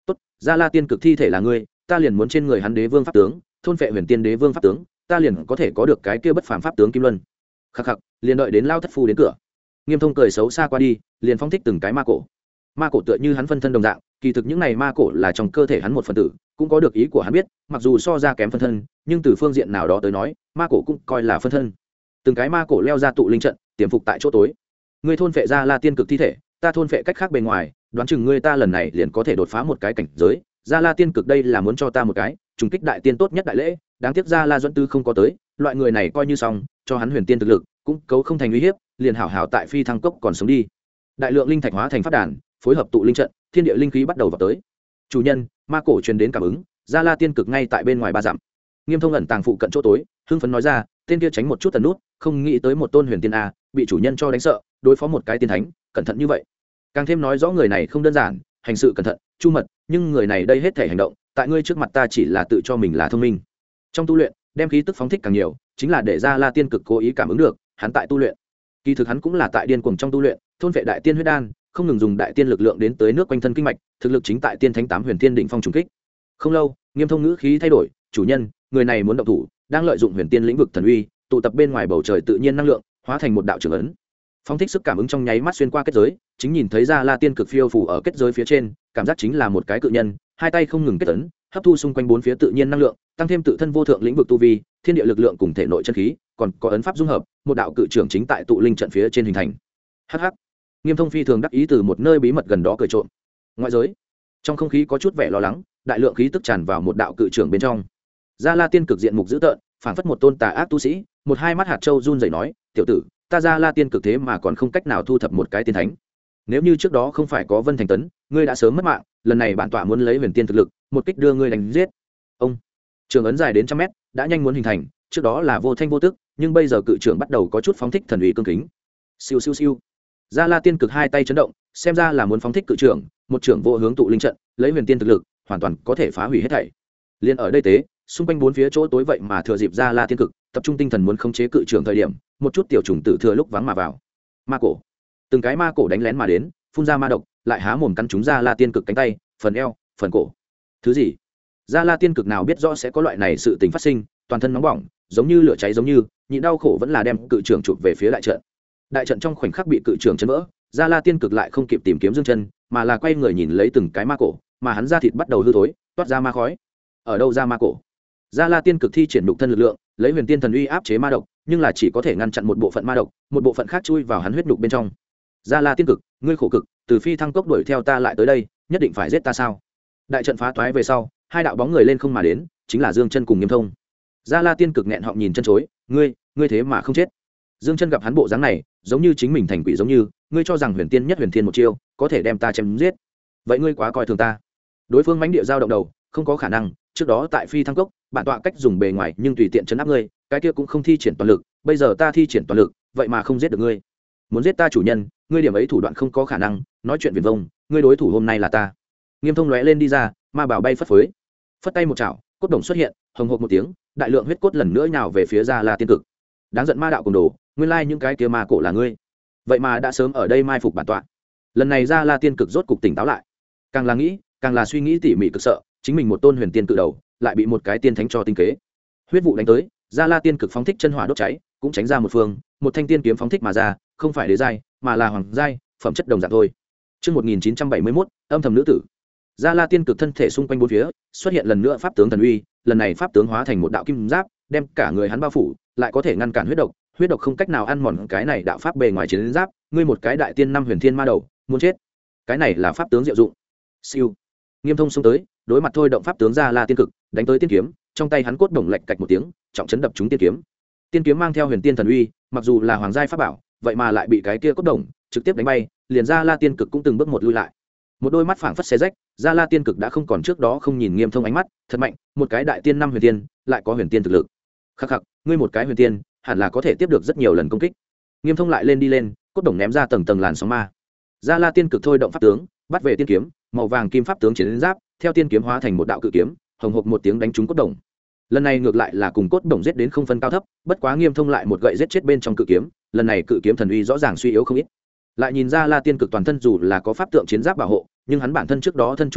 tốt, gia la tiên cực thi thể là ngươi, ta liền muốn trên người hắn đế vương pháp tướng, thôn vệ huyền tiên đế vương pháp tướng, ta liền có thể có được cái kia bất phàm pháp tướng kim luân. Khắc khắc, liền đợi đến lao thất phu đến cửa. Nghiêm Thông cười xấu xa qua đi, liền phóng thích từng cái ma cổ. Ma cổ tựa như hắn phân thân đồng dạng, kỳ thực những này ma cổ là trong cơ thể hắn một phần tử, cũng có được ý của hắn biết, mặc dù so ra kém phân thân, nhưng từ phương diện nào đó tới nói, ma cổ cũng coi là phân thân. Từng cái ma cổ leo ra tụ linh trận, tiềm phục tại chỗ tối. Ngươi thôn phệ ra la tiên cực thi thể, ta thôn phệ cách khác bề ngoài, đoán chừng ngươi ta lần này liền có thể đột phá một cái cảnh giới. Ra la tiên cực đây là muốn cho ta một cái trùng kích đại tiên tốt nhất đại lễ, đáng tiếc ra la duẫn tư không có tới, loại người này coi như xong, cho hắn huyền tiên thực lực cũng cấu không thành uy hiếp, liền hảo hảo tại phi thăng cốc còn sống đi. Đại lượng linh thạch hóa thành pháp đàn, phối hợp tụ linh trận, thiên địa linh khí bắt đầu vào tới. Chủ nhân, ma cổ truyền đến cảm ứng, ra la tiên cực ngay tại bên ngoài 3 dặm. Nghiêm Thông ẩn tàng phụ cận chỗ tối, hưng phấn nói ra, tên kia tránh một chút tần nút, không nghĩ tới một tôn huyền tiên a, bị chủ nhân cho đánh sợ, đối phó một cái tiên thánh, cẩn thận như vậy. Càng thêm nói rõ người này không đơn giản, hành sự cẩn thận, chu mật, nhưng người này đây hết thể hành động, tại ngươi trước mặt ta chỉ là tự cho mình là thông minh. Trong tu luyện, đem khí tức phóng thích càng nhiều, chính là để ra la tiên cực cố ý cảm ứng được, hắn tại tu luyện. Kỳ thực hắn cũng là tại điên cuồng trong tu luyện, thôn vệ đại tiên huyết đan, không ngừng dùng đại tiên lực lượng đến tới nước quanh thân kinh mạch, thực lực chính tại tiên thánh 8 huyền tiên đỉnh phong trùng kích. Không lâu, Nghiêm Thông ngữ khí thay đổi, chủ nhân, người này muốn động thủ, đang lợi dụng huyền tiên lĩnh vực thần uy, tụ tập bên ngoài bầu trời tự nhiên năng lượng, hóa thành một đạo trường ấn. Phóng thích sức cảm ứng trong nháy mắt xuyên qua kết giới, chính nhìn thấy ra la tiên cực phiêu phù ở kết giới phía trên, cảm giác chính là một cái cự nhân, hai tay không ngừng kết ấn, hấp thu xung quanh bốn phía tự nhiên năng lượng, tăng thêm tự thân vô thượng lĩnh vực tu vi, thiên địa lực lượng cùng thể nội chân khí, còn có ấn pháp dung hợp, một đạo cự trưởng chính tại tụ linh trận phía trên hình thành. Hắc hắc. Nghiêm Thông phi thường đắc ý từ một nơi bí mật gần đó cười trộm. Ngoại giới, trong không khí có chút vẻ lo lắng, đại lượng khí tức tràn vào một đạo cự trưởng bên trong. Gia La tiên cực diện mục dữ tợn, phảng phất một tôn tà ác tu sĩ, một hai mắt hạt châu run rẩy nói, "Tiểu tử, ta Gia La tiên cực thế mà còn không cách nào thu thập một cái tiên thánh. Nếu như trước đó không phải có Vân Thành Tấn, ngươi đã sớm mất mạng, lần này bản tọa muốn lấy huyền tiên thực lực, một kích đưa ngươi đánh giết." Ông, trường ấn dài đến 100 mét, đã nhanh muốn hình thành, trước đó là vô thanh vô tức, nhưng bây giờ cự trưởng bắt đầu có chút phóng thích thần uy cương kính. Siêu siêu siêu. Gia La tiên cực hai tay chấn động, xem ra là muốn phóng thích cự trưởng, một trưởng vô hướng tụ linh trận, lấy huyền tiên thực lực, hoàn toàn có thể phá hủy hết thảy. Liên ở đây tế, xung quanh bốn phía chỗ tối vậy mà thừa dịp Gia La tiên cực, tập trung tinh thần muốn khống chế cự trưởng thời điểm, một chút tiểu trùng tử thừa lúc vắng mà vào. Ma cổ, từng cái ma cổ đánh lén mà đến, phun ra ma độc, lại há mồm cắn chúng Gia La tiên cực cánh tay, phần eo, phần cổ. Thứ gì? Gia La tiên cực nào biết rõ sẽ có loại này sự tình phát sinh, toàn thân nóng bỏng, giống như lửa cháy giống như, nhịn đau khổ vẫn là đem cự trưởng chụp về phía đại trận. Đại trận trong khoảnh khắc bị cự trưởng chấn vỡ, Gia La tiên cực lại không kịp tìm kiếm dương chân, mà là quay người nhìn lấy từng cái ma cổ, mà hắn da thịt bắt đầu hư thối, toát ra ma khói. Ở đâu ra ma cổ? Gia La tiên cực thi triển nhục thân lực lượng, lấy huyền tiên thần uy áp chế ma độc, nhưng là chỉ có thể ngăn chặn một bộ phận ma độc, một bộ phận khác chui vào hắn huyết nhục bên trong. Gia La tiên cực, ngươi khổ cực, từ phi thăng cốc đuổi theo ta lại tới đây, nhất định phải giết ta sao? Đại trận phá toái về sau, hai đạo bóng người lên không mà đến, chính là Dương Chân cùng Nghiêm Thông. Gia La tiên cực nghẹn họng nhìn chân chối, ngươi thế mà không chết. Dương Chân gặp hắn bộ dáng này, giống như chính mình thành quỷ giống như, ngươi cho rằng huyền tiên nhất huyền thiên một chiêu, có thể đem ta chém giết? Vậy ngươi quá coi thường ta. Đối phương mãnh địa giao động đầu, không có khả năng, trước đó tại phi thăng cốc, bản tọa cách dùng bề ngoài nhưng tùy tiện chấn áp ngươi, cái kia cũng không thi triển toàn lực, bây giờ ta thi triển toàn lực, vậy mà không giết được ngươi. Muốn giết ta chủ nhân, ngươi điểm ấy thủ đoạn không có khả năng, nói chuyện viển vông, ngươi đối thủ hôm nay là ta. Nghiêm Thông lóe lên đi ra, ma bảo bay phất phới. Phất tay một chảo, cốt đồng xuất hiện, hồng hộc một tiếng, đại lượng huyết cốt lần nữa nhào về phía Gia La tiên cực. Đáng giận ma đạo cùng đồ, nguyên lai những cái kia ma cổ là ngươi. Vậy mà đã sớm ở đây mai phục bản tọa. Lần này Gia La tiên cực rốt cục tỉnh táo lại. Càng là nghĩ, càng là suy nghĩ tỉ mỉ cực sợ, chính mình một tôn huyền tiên cự đầu, lại bị một cái tiên thánh cho tinh kế. Huyết vụ đánh tới, Gia La tiên cực phóng thích chân hỏa đốt cháy, cũng tránh ra một phương, một thanh tiên kiếm phóng thích mà ra, không phải đế giai, mà là hoàng giai, phẩm chất đồng dạng thôi. Chương 1971, âm thầm nữ tử. Gia La tiên cực thân thể xung quanh bốn phía, xuất hiện lần nữa pháp tướng thần uy, lần này pháp tướng hóa thành một đạo kim giáp, đem cả người hắn bao phủ, lại có thể ngăn cản huyết độc không cách nào ăn mòn cái này đạo pháp bề ngoài chiến giáp, ngươi một cái đại tiên năm huyền thiên ma đầu, muốn chết. Cái này là pháp tướng diệu dụng. Siêu. Nghiêm Thông xông tới, đối mặt thôi động pháp tướng Gia La tiên cực, đánh tới tiên kiếm, trong tay hắn cốt đồng lệch cạch một tiếng, trọng chấn đập trúng tiên kiếm. Tiên kiếm mang theo huyền tiên thần uy, mặc dù là hoàng giai pháp bảo, vậy mà lại bị cái kia cốt đồng trực tiếp đánh bay, liền Gia La tiên cực cũng từng bước một lui lại. Một đôi mắt phảng phất xé rách, Gia La tiên cực đã không còn trước đó không nhìn Nghiêm Thông ánh mắt, thật mạnh, một cái đại tiên năm huyền tiên, lại có huyền tiên thực lực. Khắc khắc, ngươi một cái huyền tiên, hẳn là có thể tiếp được rất nhiều lần công kích. Nghiêm Thông lại lên đi lên, cốt đồng ném ra tầng tầng làn sóng ma. Gia La tiên cực thôi động pháp tướng, bắt về tiên kiếm, màu vàng kim pháp tướng chiến giáp, theo tiên kiếm hóa thành một đạo cự kiếm, hồng hộc một tiếng đánh trúng cốt đồng. Lần này ngược lại là cùng cốt đồng giết đến không phân cao thấp, bất quá Nghiêm Thông lại một gậy giết chết bên trong cự kiếm, lần này cự kiếm thần uy rõ ràng suy yếu không ít. Lại nhìn Gia La tiên cực toàn thân dù là có pháp tượng chiến giáp bảo hộ, nhưng hắn bản thân trước đó thân chúng ma độc,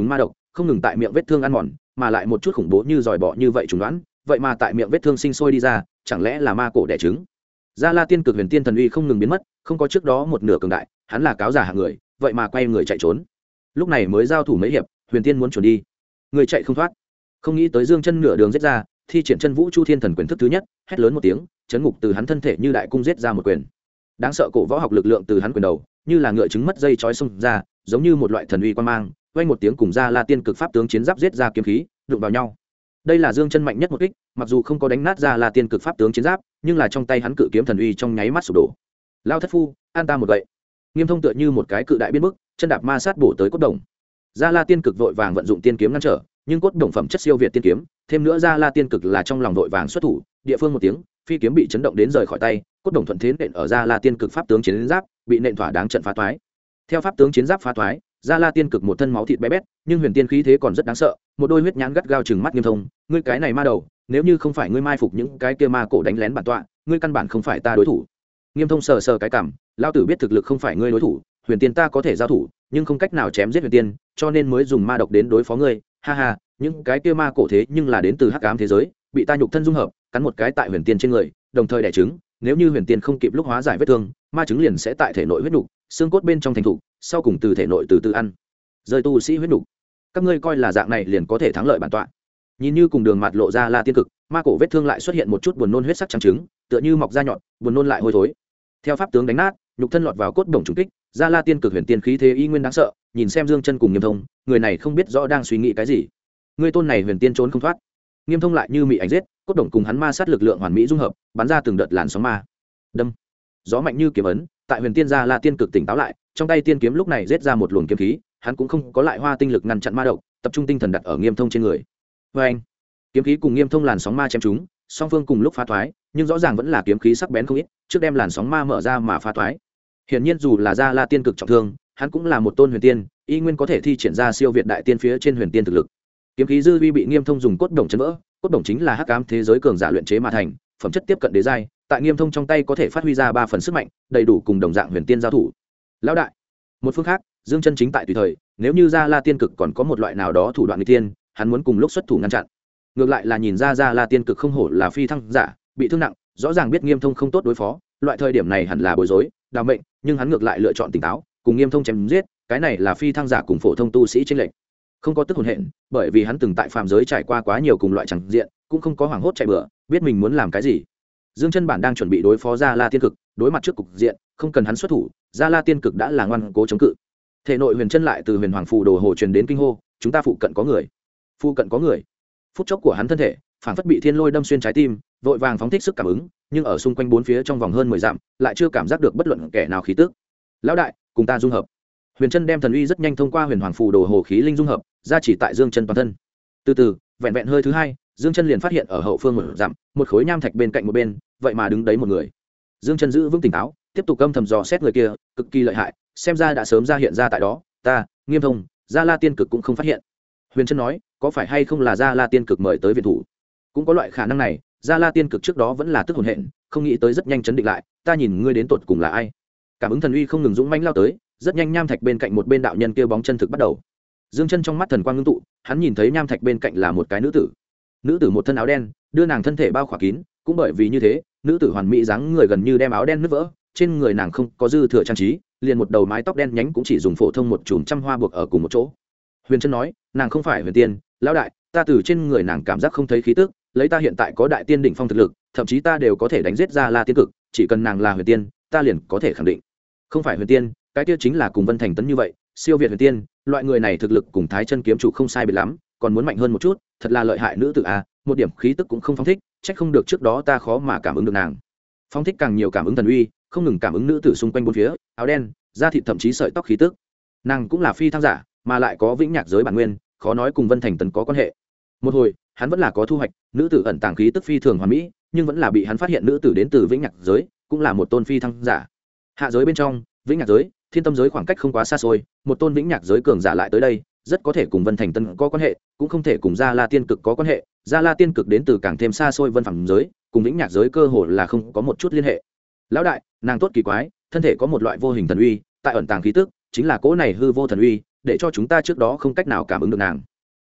không ngừng tại miệng vết thương ăn mòn, mà lại một chút khủng bố như giòi bọ như vậy trùng đoán, vậy mà tại miệng vết thương sinh sôi đi ra, chẳng lẽ là ma cổ đẻ trứng? Gia La Tiên Cực Huyền Tiên thần uy không ngừng biến mất, không có trước đó một nửa cường đại, hắn là cáo giả hạng người, vậy mà quay người chạy trốn. Lúc này mới giao thủ mấy hiệp, Huyền Tiên muốn chuẩn đi, người chạy không thoát. Không nghĩ tới Dương Chân nửa đường giết ra, thi triển chân vũ chu thiên thần quyền thức thứ nhất, hét lớn một tiếng, chấn ngục từ hắn thân thể như đại cung giết ra một quyền. Đáng sợ cổ võ học lực lượng từ hắn quyền đầu, như là ngựa trứng mất dây chói xông ra, giống như một loại thần uy quan mang, vang một tiếng cùng Gia La Tiên Cực pháp tướng chiến giáp giết ra kiếm khí, đụng vào nhau. Đây là Dương Chân mạnh nhất một kích, mặc dù không có đánh nát Gia La Tiên Cực pháp tướng chiến giáp, nhưng là trong tay hắn cự kiếm thần uy trong nháy mắt sụp đổ. Lao thất phu, an ta một gậy. Nghiêm Thông tựa như một cái cự đại biến mức, chân đạp ma sát bổ tới cốt đồng. Gia La Tiên Cực vội vàng vận dụng tiên kiếm ngăn trở, nhưng cốt đồng phẩm chất siêu việt tiên kiếm, thêm nữa Gia La Tiên Cực là trong lòng vội vàng xuất thủ, địa phương một tiếng, phi kiếm bị chấn động đến rời khỏi tay, cốt đồng thuận thế nện ở Gia La Tiên Cực pháp tướng chiến giáp, bị nện thỏa đáng trận phá toái. Theo pháp tướng chiến giáp phá toái, Gia La Tiên Cực một thân máu thịt bé bét, nhưng huyền tiên khí thế còn rất đáng sợ, một đôi huyết nhãn gắt gao chừng mắt Nghiêm Thông, ngươi cái này ma đầu, nếu như không phải ngươi mai phục những cái kia ma cổ đánh lén bản tọa, ngươi căn bản không phải ta đối thủ. Nghiêm Thông sờ sờ cái cằm, lão tử biết thực lực không phải ngươi đối thủ, huyền tiên ta có thể giao thủ, nhưng không cách nào chém giết huyền tiên, cho nên mới dùng ma độc đến đối phó ngươi. Ha ha, những cái kia ma cổ thế nhưng là đến từ hắc ám thế giới, bị ta nhục thân dung hợp, cắn một cái tại huyền tiên trên người, đồng thời đẻ trứng, nếu như huyền tiên không kịp lúc hóa giải vết thương, ma trứng liền sẽ tại thể nội huyết nục, xương cốt bên trong thành thục, sau cùng từ thể nội từ từ ăn rơi tu sĩ huyết nục. Các ngươi coi là dạng này liền có thể thắng lợi bản tọa? Nhìn như cùng đường mặt lộ ra La Tiên Cực, ma cổ vết thương lại xuất hiện một chút buồn nôn huyết sắc trắng trứng, tựa như mọc da nhọn, buồn nôn lại hôi thối. Theo pháp tướng đánh nát, nhục thân lọt vào cốt đồng trùng kích, Gia La Tiên Cực huyền tiên khí thế y nguyên đáng sợ, nhìn xem Dương Chân cùng Nghiêm Thông, người này không biết rõ đang suy nghĩ cái gì. Ngươi tôn này huyền tiên trốn không thoát. Nghiêm Thông lại như mị ảnh giết, cốt đồng cùng hắn ma sát lực lượng hoàn mỹ dung hợp, bắn ra từng đợt làn sóng ma. Đâm. Gió mạnh như kiếm ấn, tại huyền tiên Gia La Tiên Cực tỉnh táo lại, trong tay tiên kiếm lúc này giết ra một luồng kiếm khí, hắn cũng không có lại hoa tinh lực ngăn chặn ma độc, tập trung tinh thần đặt ở Nghiêm Thông trên người. Và anh, kiếm khí cùng Nghiêm Thông làn sóng ma chém chúng, song phương cùng lúc phá thoái, nhưng rõ ràng vẫn là kiếm khí sắc bén không ít, trước đem làn sóng ma mở ra mà phá thoái. Hiển nhiên dù là Gia La Tiên Cực trọng thương, hắn cũng là một tôn huyền tiên, y nguyên có thể thi triển ra siêu việt đại tiên phía trên huyền tiên thực lực. Kiếm khí dư vi bị Nghiêm Thông dùng cốt đồng chấn vỡ, cốt đồng chính là hắc ám thế giới cường giả luyện chế mà thành, phẩm chất tiếp cận đế giai, tại Nghiêm Thông trong tay có thể phát huy ra 3 phần sức mạnh, đầy đủ cùng đồng dạng huyền tiên giao thủ. Lão đại, một phương khác, Dương Chân chính tại tùy thời, nếu như Gia La Tiên Cực còn có một loại nào đó thủ đoạn nghịch tiên, hắn muốn cùng lúc xuất thủ ngăn chặn. Ngược lại là nhìn ra Gia La Tiên Cực không hổ là phi thăng giả, bị thương nặng, rõ ràng biết Nghiêm Thông không tốt đối phó, loại thời điểm này hẳn là bối rối, đào mệnh, nhưng hắn ngược lại lựa chọn tỉnh táo, cùng Nghiêm Thông chém giết, cái này là phi thăng giả cùng phổ thông tu sĩ chênh lệch. Không có tức hồn hện, bởi vì hắn từng tại phàm giới trải qua quá nhiều cùng loại chẳng diện, cũng không có hoảng hốt chạy bừa, biết mình muốn làm cái gì. Dương Chân bản đang chuẩn bị đối phó Gia La Tiên Cực, đối mặt trước cục diện, không cần hắn xuất thủ, Gia La Tiên Cực đã là ngoan cố chống cự. Thể nội huyền chân lại từ huyền hoàng phù đồ hồ truyền đến kinh hô, chúng ta phụ cận có người, phụ cận có người. Phút chốc của hắn thân thể phản phất bị thiên lôi đâm xuyên trái tim, vội vàng phóng thích sức cảm ứng, nhưng ở xung quanh bốn phía trong vòng hơn 10 dặm, lại chưa cảm giác được bất luận kẻ nào khí tức. Lão đại, cùng ta dung hợp. Huyền chân đem thần uy rất nhanh thông qua huyền hoàng phù đồ hồ khí linh dung hợp, ra chỉ tại Dương Chân toàn thân. Từ từ, vẹn vẹn hơi thứ hai, Dương Chân liền phát hiện ở hậu phương một dặm, một khối nham thạch bên cạnh một bên, vậy mà đứng đấy một người. Dương Chân giữ vững tỉnh táo, tiếp tục âm thầm dò xét người kia, cực kỳ lợi hại, xem ra đã sớm ra hiện ra tại đó, ta, Nghiêm Thông, Gia La Tiên Cực cũng không phát hiện. Huyền Chân nói, có phải hay không là Gia La Tiên Cực mời tới viện thủ? Cũng có loại khả năng này, Gia La Tiên Cực trước đó vẫn là tức hồn hện, không nghĩ tới rất nhanh chấn định lại, ta nhìn ngươi đến tột cùng là ai? Cảm ứng thần uy không ngừng dũng mãnh lao tới, rất nhanh nham thạch bên cạnh một bên đạo nhân kia bóng chân thực bắt đầu. Dương Chân trong mắt thần quang ngưng tụ, hắn nhìn thấy nham thạch bên cạnh là một cái nữ tử. Nữ tử một thân áo đen, đưa nàng thân thể bao khỏa kín, cũng bởi vì như thế, nữ tử hoàn mỹ dáng người gần như đem áo đen nứt vỡ, trên người nàng không có dư thừa trang trí, liền một đầu mái tóc đen nhánh cũng chỉ dùng phổ thông một chùm trăm hoa buộc ở cùng một chỗ. Huyền Chân nói, nàng không phải huyền tiên, lão đại, ta từ trên người nàng cảm giác không thấy khí tức, lấy ta hiện tại có đại tiên đỉnh phong thực lực, thậm chí ta đều có thể đánh giết ra La Tiên Cực, chỉ cần nàng là huyền tiên, ta liền có thể khẳng định. Không phải huyền tiên, cái kia chính là cùng Vân Thành Tấn như vậy, siêu việt huyền tiên, loại người này thực lực cùng Thái Chân kiếm chủ không sai biệt lắm, còn muốn mạnh hơn một chút, thật là lợi hại nữ tử a, một điểm khí tức cũng không phóng thích, trách không được trước đó ta khó mà cảm ứng được nàng. Phóng thích càng nhiều cảm ứng thần uy, không ngừng cảm ứng nữ tử xung quanh bốn phía, áo đen, da thịt thậm chí sợi tóc khí tức. Nàng cũng là phi thăng giả, mà lại có vĩnh nhạc giới bản nguyên, khó nói cùng Vân Thành Tấn có quan hệ. Một hồi, hắn vẫn là có thu hoạch, nữ tử ẩn tàng khí tức phi thường hoàn mỹ, nhưng vẫn là bị hắn phát hiện nữ tử đến từ vĩnh nhạc giới, cũng là một tôn phi thăng giả. Hạ giới bên trong, vĩnh nhạc giới, thiên tâm giới khoảng cách không quá xa xôi, một tôn vĩnh nhạc giới cường giả lại tới đây, rất có thể cùng Vân Thành Tân có quan hệ, cũng không thể cùng Gia La Tiên Cực có quan hệ. Gia La Tiên Cực đến từ càng thêm xa xôi Vân Phàm giới, cùng vĩnh nhạc giới cơ hồ là không có một chút liên hệ. Lão đại, nàng tốt kỳ quái, thân thể có một loại vô hình thần uy, tại ẩn tàng khí tức, chính là cỗ này hư vô thần uy, để cho chúng ta trước đó không cách nào cảm ứng được nàng.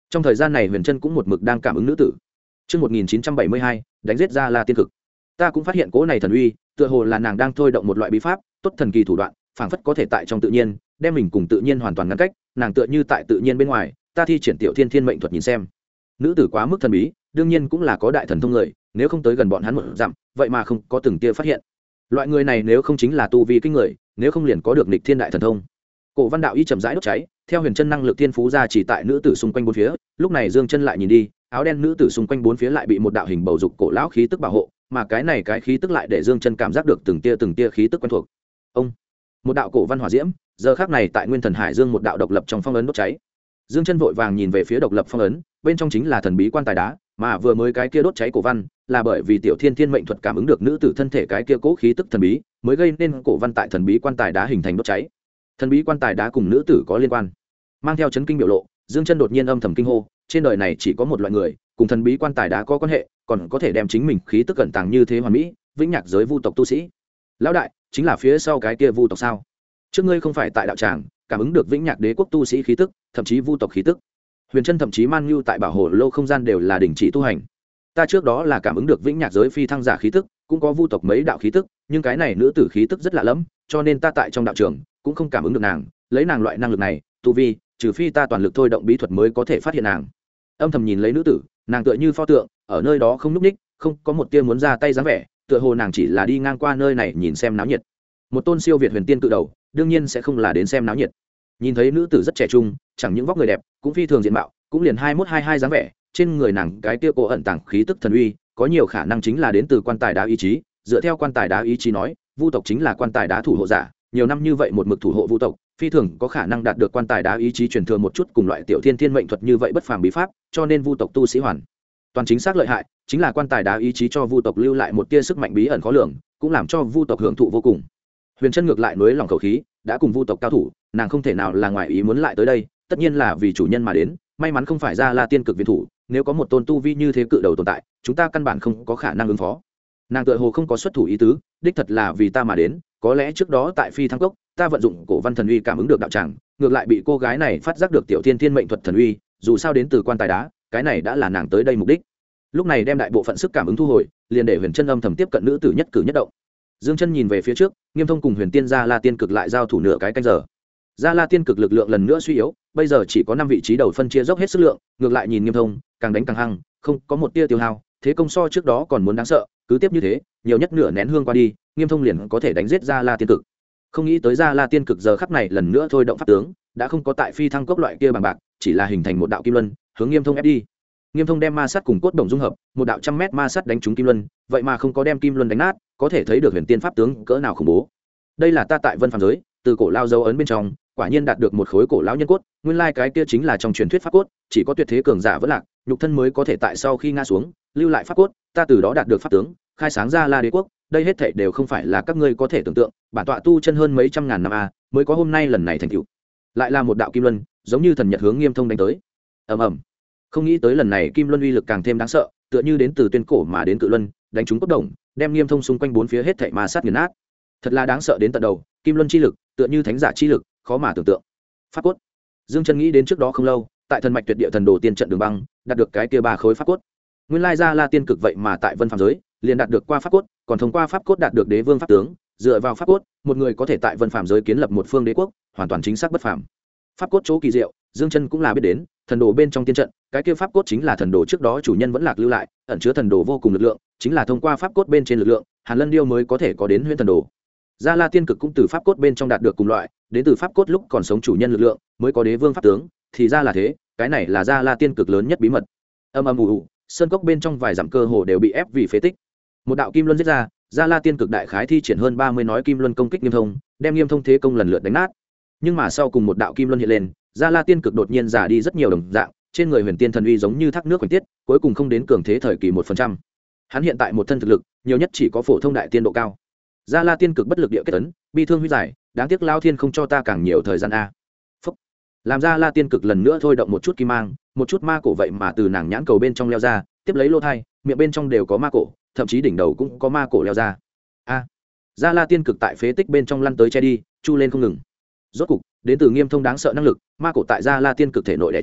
Trong thời gian này Huyền Trân cũng một mực đang cảm ứng nữ tử. Trước 1972, đánh giết Gia La tiên cực. Ta cũng phát hiện cỗ này thần uy, tựa hồ là nàng đang thôi động một loại bí pháp, tốt thần kỳ thủ đoạn, phảng phất có thể tại trong tự nhiên, đem mình cùng tự nhiên hoàn toàn ngăn cách, nàng tựa như tại tự nhiên bên ngoài, ta thi triển tiểu thiên thiên mệnh thuật nhìn xem. Nữ tử quá mức thần bí, đương nhiên cũng là có đại thần thông người, nếu không tới gần bọn hắn một dặm, vậy mà không có từng tia phát hiện. Loại người này nếu không chính là tu vi kinh người, nếu không liền có được nghịch thiên đại thần thông. Cổ Văn Đạo y chậm rãi đốt cháy, theo Huyền Trân năng lực thiên phú ra chỉ tại nữ tử xung quanh bốn phía, lúc này Dương Chân lại nhìn đi, áo đen nữ tử xung quanh bốn phía lại bị một đạo hình bầu dục cổ lão khí tức bảo hộ, mà cái này cái khí tức lại để Dương Chân cảm giác được từng tia khí tức quen thuộc. Ông, một đạo cổ văn hỏa diễm, giờ khắc này tại Nguyên Thần Hải Dương một đạo độc lập trong phong ấn đốt cháy. Dương Chân vội vàng nhìn về phía độc lập phong ấn, bên trong chính là thần bí quan tài đá, mà vừa mới cái kia đốt cháy cổ văn, là bởi vì tiểu thiên thiên mệnh thuật cảm ứng được nữ tử thân thể cái kia cố khí tức thần bí, mới gây nên cổ văn tại thần bí quan tài đá hình thành đốt cháy. Thần bí quan tài đá cùng nữ tử có liên quan. Mang theo chấn kinh biểu lộ, Dương Chân đột nhiên âm thầm kinh hô, trên đời này chỉ có một loại người, cùng thần bí quan tài đá có quan hệ, còn có thể đem chính mình khí tức cẩn tàng như thế hoàn mỹ, vĩnh nhạc giới vu tộc tu sĩ. Lão đại, chính là phía sau cái kia vu tộc sao? Trước ngươi không phải tại đạo tràng, cảm ứng được vĩnh nhạc đế quốc tu sĩ khí tức, thậm chí vu tộc khí tức. Huyền Trân thậm chí Man Nhu tại bảo hộ lô không gian đều là đình chỉ tu hành. Ta trước đó là cảm ứng được vĩnh nhạc giới phi thăng giả khí tức, cũng có vu tộc mấy đạo khí tức, nhưng cái này nữ tử khí tức rất lạ lẫm, cho nên ta tại trong đạo trường cũng không cảm ứng được nàng, lấy nàng loại năng lực này, tu vi, trừ phi ta toàn lực thôi động bí thuật mới có thể phát hiện nàng. Âm thầm nhìn lấy nữ tử, nàng tựa như pho tượng, ở nơi đó không nhúc nhích, không có một tia muốn ra tay dáng vẻ, tựa hồ nàng chỉ là đi ngang qua nơi này nhìn xem náo nhiệt. Một tôn siêu việt huyền tiên cự đầu, đương nhiên sẽ không là đến xem náo nhiệt. Nhìn thấy nữ tử rất trẻ trung, chẳng những vóc người đẹp, cũng phi thường diện mạo, cũng liền 21-22 dáng vẻ, trên người nàng cái tia cổ ẩn tàng khí tức thần uy, có nhiều khả năng chính là đến từ quan tài đá ý chí. Dựa theo quan tài đá ý chí nói, vu tộc chính là quan tài đá thủ hộ giả, nhiều năm như vậy một mực thủ hộ vu tộc, phi thường có khả năng đạt được quan tài đá ý chí truyền thừa một chút cùng loại tiểu thiên thiên mệnh thuật như vậy bất phàm bí pháp, cho nên vu tộc tu sĩ hoàn toàn chính xác lợi hại, chính là quan tài đá ý chí cho vu tộc lưu lại một tia sức mạnh bí ẩn khó lường, cũng làm cho vu tộc hưởng thụ vô cùng. Huyền Trân ngược lại nối lòng khẩu khí, đã cùng vu tộc cao thủ, nàng không thể nào là ngoài ý muốn lại tới đây, tất nhiên là vì chủ nhân mà đến, may mắn không phải Gia La tiên cực viện thủ, nếu có một tôn tu vi như thế cự đầu tồn tại, chúng ta căn bản không có khả năng ứng phó. Nàng tựa hồ không có xuất thủ ý tứ, đích thật là vì ta mà đến, có lẽ trước đó tại Phi Thăng Cốc, ta vận dụng cổ văn thần uy cảm ứng được đạo tràng, ngược lại bị cô gái này phát giác được tiểu thiên thiên mệnh thuật thần uy, dù sao đến từ quan tài đá, cái này đã là nàng tới đây mục đích. Lúc này đem đại bộ phận sức cảm ứng thu hồi, liền để Huyền Trân âm thầm tiếp cận nữ tử nhất cử nhất động. Dương Chân nhìn về phía trước, Nghiêm Thông cùng Huyền Tiên Gia La tiên cực lại giao thủ nửa cái canh giờ. Gia La tiên cực lực lượng lần nữa suy yếu, bây giờ chỉ có 5 vị trí đầu phân chia dốc hết sức lượng, ngược lại nhìn Nghiêm Thông, càng đánh càng hăng, không có một tia tiêu hao, thế công so trước đó còn muốn đáng sợ, cứ tiếp như thế, nhiều nhất nửa nén hương qua đi, Nghiêm Thông liền có thể đánh giết Gia La tiên cực. Không nghĩ tới Gia La tiên cực giờ khắc này lần nữa thôi động pháp tướng, đã không có tại Phi Thăng Cốc loại kia bằng bạc, chỉ là hình thành một đạo kim luân, hướng Nghiêm Thông ép đi. Nghiêm Thông đem ma sắt cùng cốt đồng dung hợp, một đạo 100m ma sắt đánh trúng kim luân, vậy mà không có đem kim luân đánh nát, có thể thấy được huyền tiên pháp tướng cỡ nào khủng bố. Đây là ta tại Vân Phàm giới, từ cổ lao dấu ấn bên trong, quả nhiên đạt được một khối cổ lão nhân cốt, nguyên lai cái kia chính là trong truyền thuyết pháp cốt, chỉ có tuyệt thế cường giả vẫn lạc, nhục thân mới có thể tại sau khi ngã xuống, lưu lại pháp cốt, ta từ đó đạt được pháp tướng, khai sáng ra La Đế quốc, đây hết thảy đều không phải là các ngươi có thể tưởng tượng, bản tọa tu chân hơn mấy trăm ngàn năm mới có hôm nay lần này thành tựu. Lại là một đạo kim luân, giống như thần nhật hướng Nghiêm Thông đánh tới. Ầm ầm. Không nghĩ tới lần này kim luân uy lực càng thêm đáng sợ, tựa như đến từ tuyên cổ mà đến cự luân, đánh trúng cốt đồng, đem Nghiêm Thông xung quanh bốn phía hết thảy ma sát nghiền nát. Thật là đáng sợ đến tận đầu, kim luân chi lực, tựa như thánh giả chi lực, khó mà tưởng tượng. Pháp cốt. Dương Chân nghĩ đến trước đó không lâu, tại thần mạch tuyệt địa thần đồ tiên trận đường băng, đạt được cái kia 3 khối pháp cốt. Nguyên lai Gia La tiên cực vậy mà tại Vân Phàm giới, liền đạt được qua pháp cốt, còn thông qua pháp cốt đạt được đế vương pháp tướng, dựa vào pháp cốt, một người có thể tại Vân Phàm giới kiến lập một phương đế quốc, hoàn toàn chính xác bất phàm. Pháp cốt chỗ kỳ diệu, Dương Chân cũng là biết đến, thần đồ bên trong tiên trận, cái kia pháp cốt chính là thần đồ trước đó chủ nhân vẫn lạc lưu lại, ẩn chứa thần đồ vô cùng lực lượng, chính là thông qua pháp cốt bên trên lực lượng, Hàn Lân Điêu mới có thể có đến huyễn thần đồ. Gia La tiên cực cũng từ pháp cốt bên trong đạt được cùng loại, đến từ pháp cốt lúc còn sống chủ nhân lực lượng, mới có đế vương pháp tướng, thì ra là thế, cái này là Gia La tiên cực lớn nhất bí mật. Âm ầm ù ù, sơn cốc bên trong vài dặm cơ hồ đều bị ép vì phế tích. Một đạo kim luân giết ra, Gia La tiên cực đại khái thi triển hơn 30 nói kim luân công kích Nghiêm Thông, đem Nghiêm Thông thế công lần lượt đánh nát. Nhưng mà sau cùng một đạo kim luân hiện lên, Gia La tiên cực đột nhiên già đi rất nhiều đồng dạng, trên người huyền tiên thần uy giống như thác nước khoảnh tiết, cuối cùng không đến cường thế thời kỳ 1%. Hắn hiện tại một thân thực lực, nhiều nhất chỉ có phổ thông đại tiên độ cao. Gia La tiên cực bất lực địa kết tấn, bi thương huy giải, đáng tiếc Lao Thiên không cho ta càng nhiều thời gian a. Phúc. Làm Gia La tiên cực lần nữa thôi động một chút kim mang, một chút ma cổ vậy mà từ nàng nhãn cầu bên trong leo ra, tiếp lấy lỗ thai, miệng bên trong đều có ma cổ, thậm chí đỉnh đầu cũng có ma cổ leo ra. A. Gia La tiên cực tại phế tích bên trong lăn tới che đi, chu lên không ngừng. Rốt cục, đến từ Nghiêm Thông đáng sợ năng lực, ma cổ tại Gia La tiên cực thể nội đẻ trứng,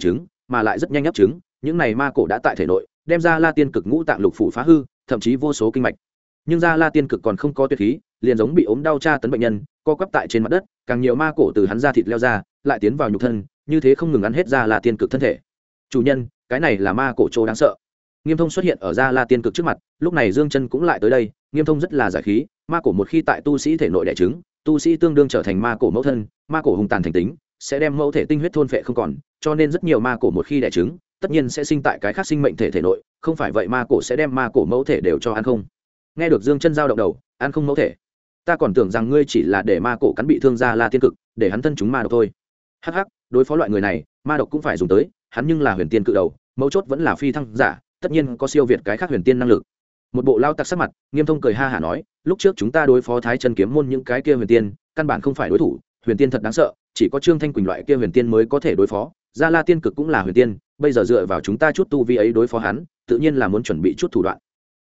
mà lại rất nhanh ấp trứng, những này ma cổ đã tại thể nội đem ra la tiên cực ngũ tạng lục phủ phá hư, thậm chí vô số kinh mạch. Nhưng ra la tiên cực còn không có tuyệt khí, liền giống bị ốm đau tra tấn bệnh nhân, co quắp tại trên mặt đất, càng nhiều ma cổ từ hắn da thịt leo ra, lại tiến vào nhục thân, như thế không ngừng ăn hết ra la tiên cực thân thể. Chủ nhân, cái này là ma cổ trô đáng sợ. Nghiêm Thông xuất hiện ở ra la tiên cực trước mặt, lúc này Dương Chân cũng lại tới đây. Nghiêm Thông rất là giải khí, ma cổ một khi tại tu sĩ thể nội đẻ trứng, tu sĩ tương đương trở thành ma cổ mẫu thân, ma cổ hùng tàn thành tính, sẽ đem mẫu thể tinh huyết thôn phệ không còn, cho nên rất nhiều ma cổ một khi đẻ trứng, tất nhiên sẽ sinh tại cái khác sinh mệnh thể thể nội, không phải vậy ma cổ sẽ đem ma cổ mẫu thể đều cho ăn không. Nghe được Dương Chân giao động đầu, ăn không mẫu thể, ta còn tưởng rằng ngươi chỉ là để ma cổ cắn bị thương ra la tiên cực, để hắn thân chúng ma độc thôi. Hắc hắc, đối phó loại người này, ma độc cũng phải dùng tới, hắn nhưng là huyền tiên cự đầu, mấu chốt vẫn là phi thăng giả, tất nhiên có siêu việt cái khác huyền tiên năng lực. Một bộ lao tặc sắc mặt, Nghiêm Thông cười ha hả nói, lúc trước chúng ta đối phó Thái Chân kiếm môn những cái kia huyền tiên, căn bản không phải đối thủ, huyền tiên thật đáng sợ, chỉ có Trương Thanh Quỳnh loại kia huyền tiên mới có thể đối phó, Gia La tiên cực cũng là huyền tiên, bây giờ dựa vào chúng ta chút tu vi ấy đối phó hắn, tự nhiên là muốn chuẩn bị chút thủ đoạn.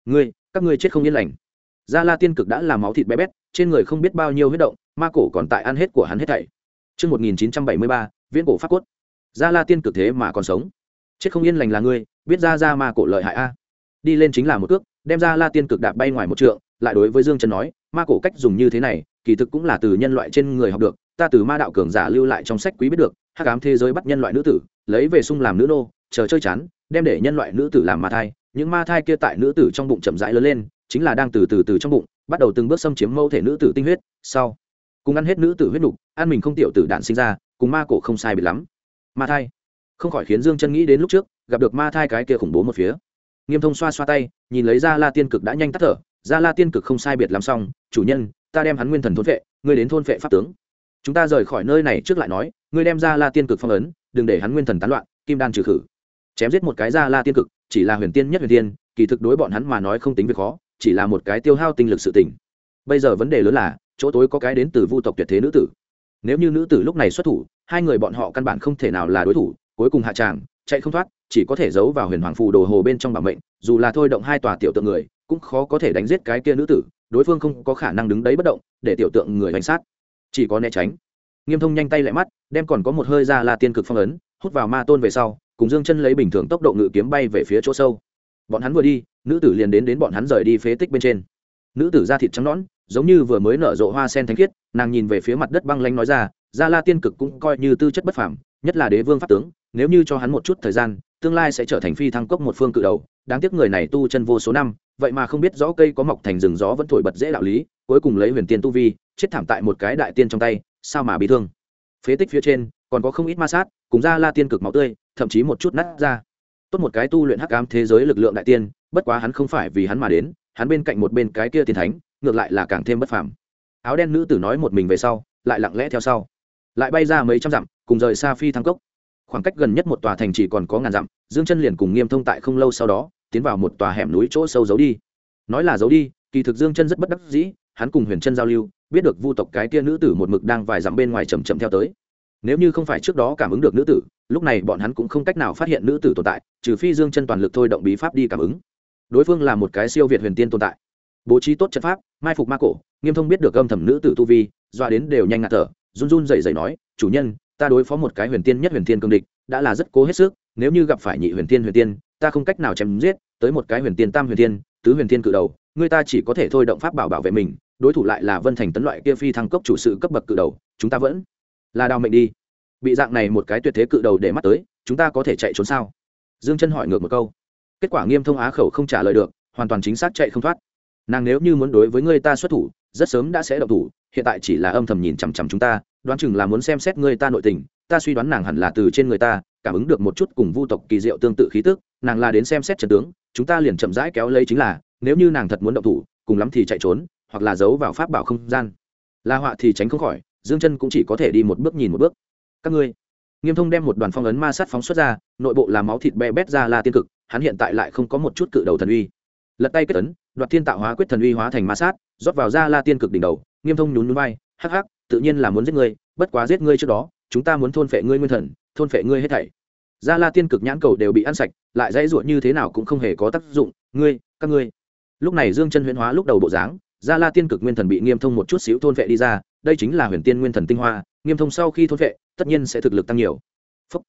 Các ngươi chết không yên lành. Gia La tiên cực đã là máu thịt bé bét, trên người không biết bao nhiêu huyết động, ma cổ còn tại ăn hết của hắn hết thảy. Chương 1973, viễn cổ pháp cốt. Gia La tiên cực thế mà còn sống. Chết không yên lành là ngươi, biết ra ma cổ lợi hại a. Đi lên chính là một cước, đem Gia La tiên cực đạp bay ngoài một trượng, lại đối với Dương Chân nói, ma cổ cách dùng như thế này, kỳ thực cũng là từ nhân loại trên người học được, ta từ ma đạo cường giả lưu lại trong sách quý biết được, hắc ám thế giới bắt nhân loại nữ tử, lấy về sung làm nữ nô, chờ chơi chán, đem để nhân loại nữ tử làm ma thai, những ma thai kia tại nữ tử trong bụng chậm rãi lớn lên, chính là đang từ từ trong bụng, bắt đầu từng bước xâm chiếm mẫu thể nữ tử tinh huyết, sau cùng ăn hết nữ tử huyết nục, ăn mình không tiểu tử đạn sinh ra, cùng ma cổ không sai biệt lắm. Ma thai, không khỏi khiến Dương Chân nghĩ đến lúc trước gặp được ma thai cái kia khủng bố một phía. Nghiêm Thông xoa xoa tay, nhìn lấy Gia La tiên cực đã nhanh tắt thở, Gia La tiên cực không sai biệt lắm xong, chủ nhân, ta đem hắn nguyên thần thôn phệ, ngươi đến thôn phệ pháp tướng. Chúng ta rời khỏi nơi này trước lại nói, ngươi đem Gia La tiên cực phong ấn, đừng để hắn nguyên thần tán loạn, kim đan trừ khử. Chém giết một cái Gia La tiên cực, chỉ là huyền tiên nhất huyền tiên, kỳ thực đối bọn hắn mà nói không tính việc khó, chỉ là một cái tiêu hao tinh lực sự tình. Bây giờ vấn đề lớn là, chỗ tối có cái đến từ vu tộc tuyệt thế nữ tử. Nếu như nữ tử lúc này xuất thủ, hai người bọn họ căn bản không thể nào là đối thủ, cuối cùng hạ tràng, chạy không thoát, chỉ có thể giấu vào huyền hoàng phù đồ hồ bên trong bảo mệnh, dù là thôi động hai tòa tiểu tượng người, cũng khó có thể đánh giết cái kia nữ tử, đối phương không có khả năng đứng đấy bất động, để tiểu tượng người đánh sát, chỉ có né tránh. Nghiêm Thông nhanh tay lại mắt, đem còn có một hơi Gia La tiên cực phong ấn, hút vào ma tôn về sau, cùng Dương Chân lấy bình thường tốc độ ngự kiếm bay về phía chỗ sâu. Bọn hắn vừa đi, nữ tử liền đến bọn hắn rời đi phế tích bên trên. Nữ tử da thịt trắng nõn, giống như vừa mới nở rộ hoa sen thánh khiết, nàng nhìn về phía mặt đất băng lãnh nói ra, Gia La tiên cực cũng coi như tư chất bất phàm, nhất là đế vương pháp tướng, nếu như cho hắn một chút thời gian, tương lai sẽ trở thành phi thăng cốc một phương cự đầu. Đáng tiếc người này tu chân vô số năm, vậy mà không biết rõ cây có mọc thành rừng gió vẫn thổi bật dễ đạo lý, cuối cùng lấy huyền tiên tu vi, chết thảm tại một cái đại tiên trong tay, sao mà bị thương. Phế tích phía trên còn có không ít ma sát, cùng Gia La tiên cực máu tươi, thậm chí một chút nát ra. Tốt một cái tu luyện hắc ám thế giới lực lượng đại tiên, bất quá hắn không phải vì hắn mà đến, hắn bên cạnh một bên cái kia tiên thánh, ngược lại là càng thêm bất phàm. Áo đen nữ tử nói một mình về sau, lại lặng lẽ theo sau, lại bay ra mấy trăm dặm, cùng rời xa phi thăng cốc. Khoảng cách gần nhất một tòa thành chỉ còn có ngàn dặm, Dương Chân liền cùng Nghiêm Thông tại không lâu sau đó tiến vào một tòa hẻm núi chỗ sâu giấu đi. Nói là giấu đi, kỳ thực Dương Chân rất bất đắc dĩ, hắn cùng Huyền Chân giao lưu, biết được vu tộc cái kia nữ tử một mực đang vài dặm bên ngoài chậm chậm theo tới. Nếu như không phải trước đó cảm ứng được nữ tử, lúc này bọn hắn cũng không cách nào phát hiện nữ tử tồn tại, trừ phi Dương Chân toàn lực thôi động bí pháp đi cảm ứng. Đối phương là một cái siêu việt huyền tiên tồn tại, bố trí tốt trận pháp, mai phục ma cổ. Nghiêm Thông biết được âm thầm nữ tử tu vi, doa đến đều nhanh ngạt thở, run run rẩy rẩy nói, chủ nhân, ta đối phó một cái huyền tiên nhất huyền tiên cường địch, đã là rất cố hết sức, nếu như gặp phải nhị huyền tiên, ta không cách nào chém giết, tới một cái huyền tiên tam huyền tiên, tứ huyền tiên cự đầu, người ta chỉ có thể thôi động pháp bảo vệ mình, đối thủ lại là Vân Thành tấn loại kia phi thăng cốc chủ sự cấp bậc cự đầu, chúng ta vẫn là đào mệnh đi. Bị dạng này một cái tuyệt thế cự đầu để mắt tới, chúng ta có thể chạy trốn sao? Dương Chân hỏi ngược một câu. Kết quả Nghiêm Thông á khẩu không trả lời được, hoàn toàn chính xác chạy không thoát. Nàng nếu như muốn đối với người ta xuất thủ, rất sớm đã sẽ động thủ, hiện tại chỉ là âm thầm nhìn chằm chằm chúng ta, đoán chừng là muốn xem xét người ta nội tình. Ta suy đoán nàng hẳn là từ trên người ta cảm ứng được một chút cùng vu tộc kỳ diệu tương tự khí tức, nàng là đến xem xét trận tướng, chúng ta liền chậm rãi kéo lấy chính là, nếu như nàng thật muốn động thủ, cùng lắm thì chạy trốn, hoặc là giấu vào pháp bảo không gian. La họa thì tránh không khỏi, Dương Chân cũng chỉ có thể đi một bước nhìn một bước. Các ngươi. Nghiêm Thông đem một đoàn phong ấn ma sát phóng xuất ra, nội bộ là máu thịt be bét ra La tiên cực, hắn hiện tại lại không có một chút cự đầu thần uy. Lật tay kết ấn, đoạt thiên tạo hóa quyết thần uy hóa thành ma sát, rót vào ra La tiên cực đỉnh đầu. Nghiêm Thông nhún nhún vai, hắc hắc, tự nhiên là muốn giết ngươi, bất quá giết ngươi trước đó, chúng ta muốn thôn phệ ngươi nguyên thần, thôn phệ ngươi hết thảy. Gia La tiên cực nhãn cầu đều bị ăn sạch, lại dãy ruột như thế nào cũng không hề có tác dụng, các ngươi. Lúc này Dương Chân huyễn hóa lúc đầu bộ dáng, Gia La tiên cực nguyên thần bị Nghiêm Thông một chút xíu thôn phệ đi ra, đây chính là huyền tiên nguyên thần tinh hoa, Nghiêm Thông sau khi thôn phệ, tất nhiên sẽ thực lực tăng nhiều. Phúc.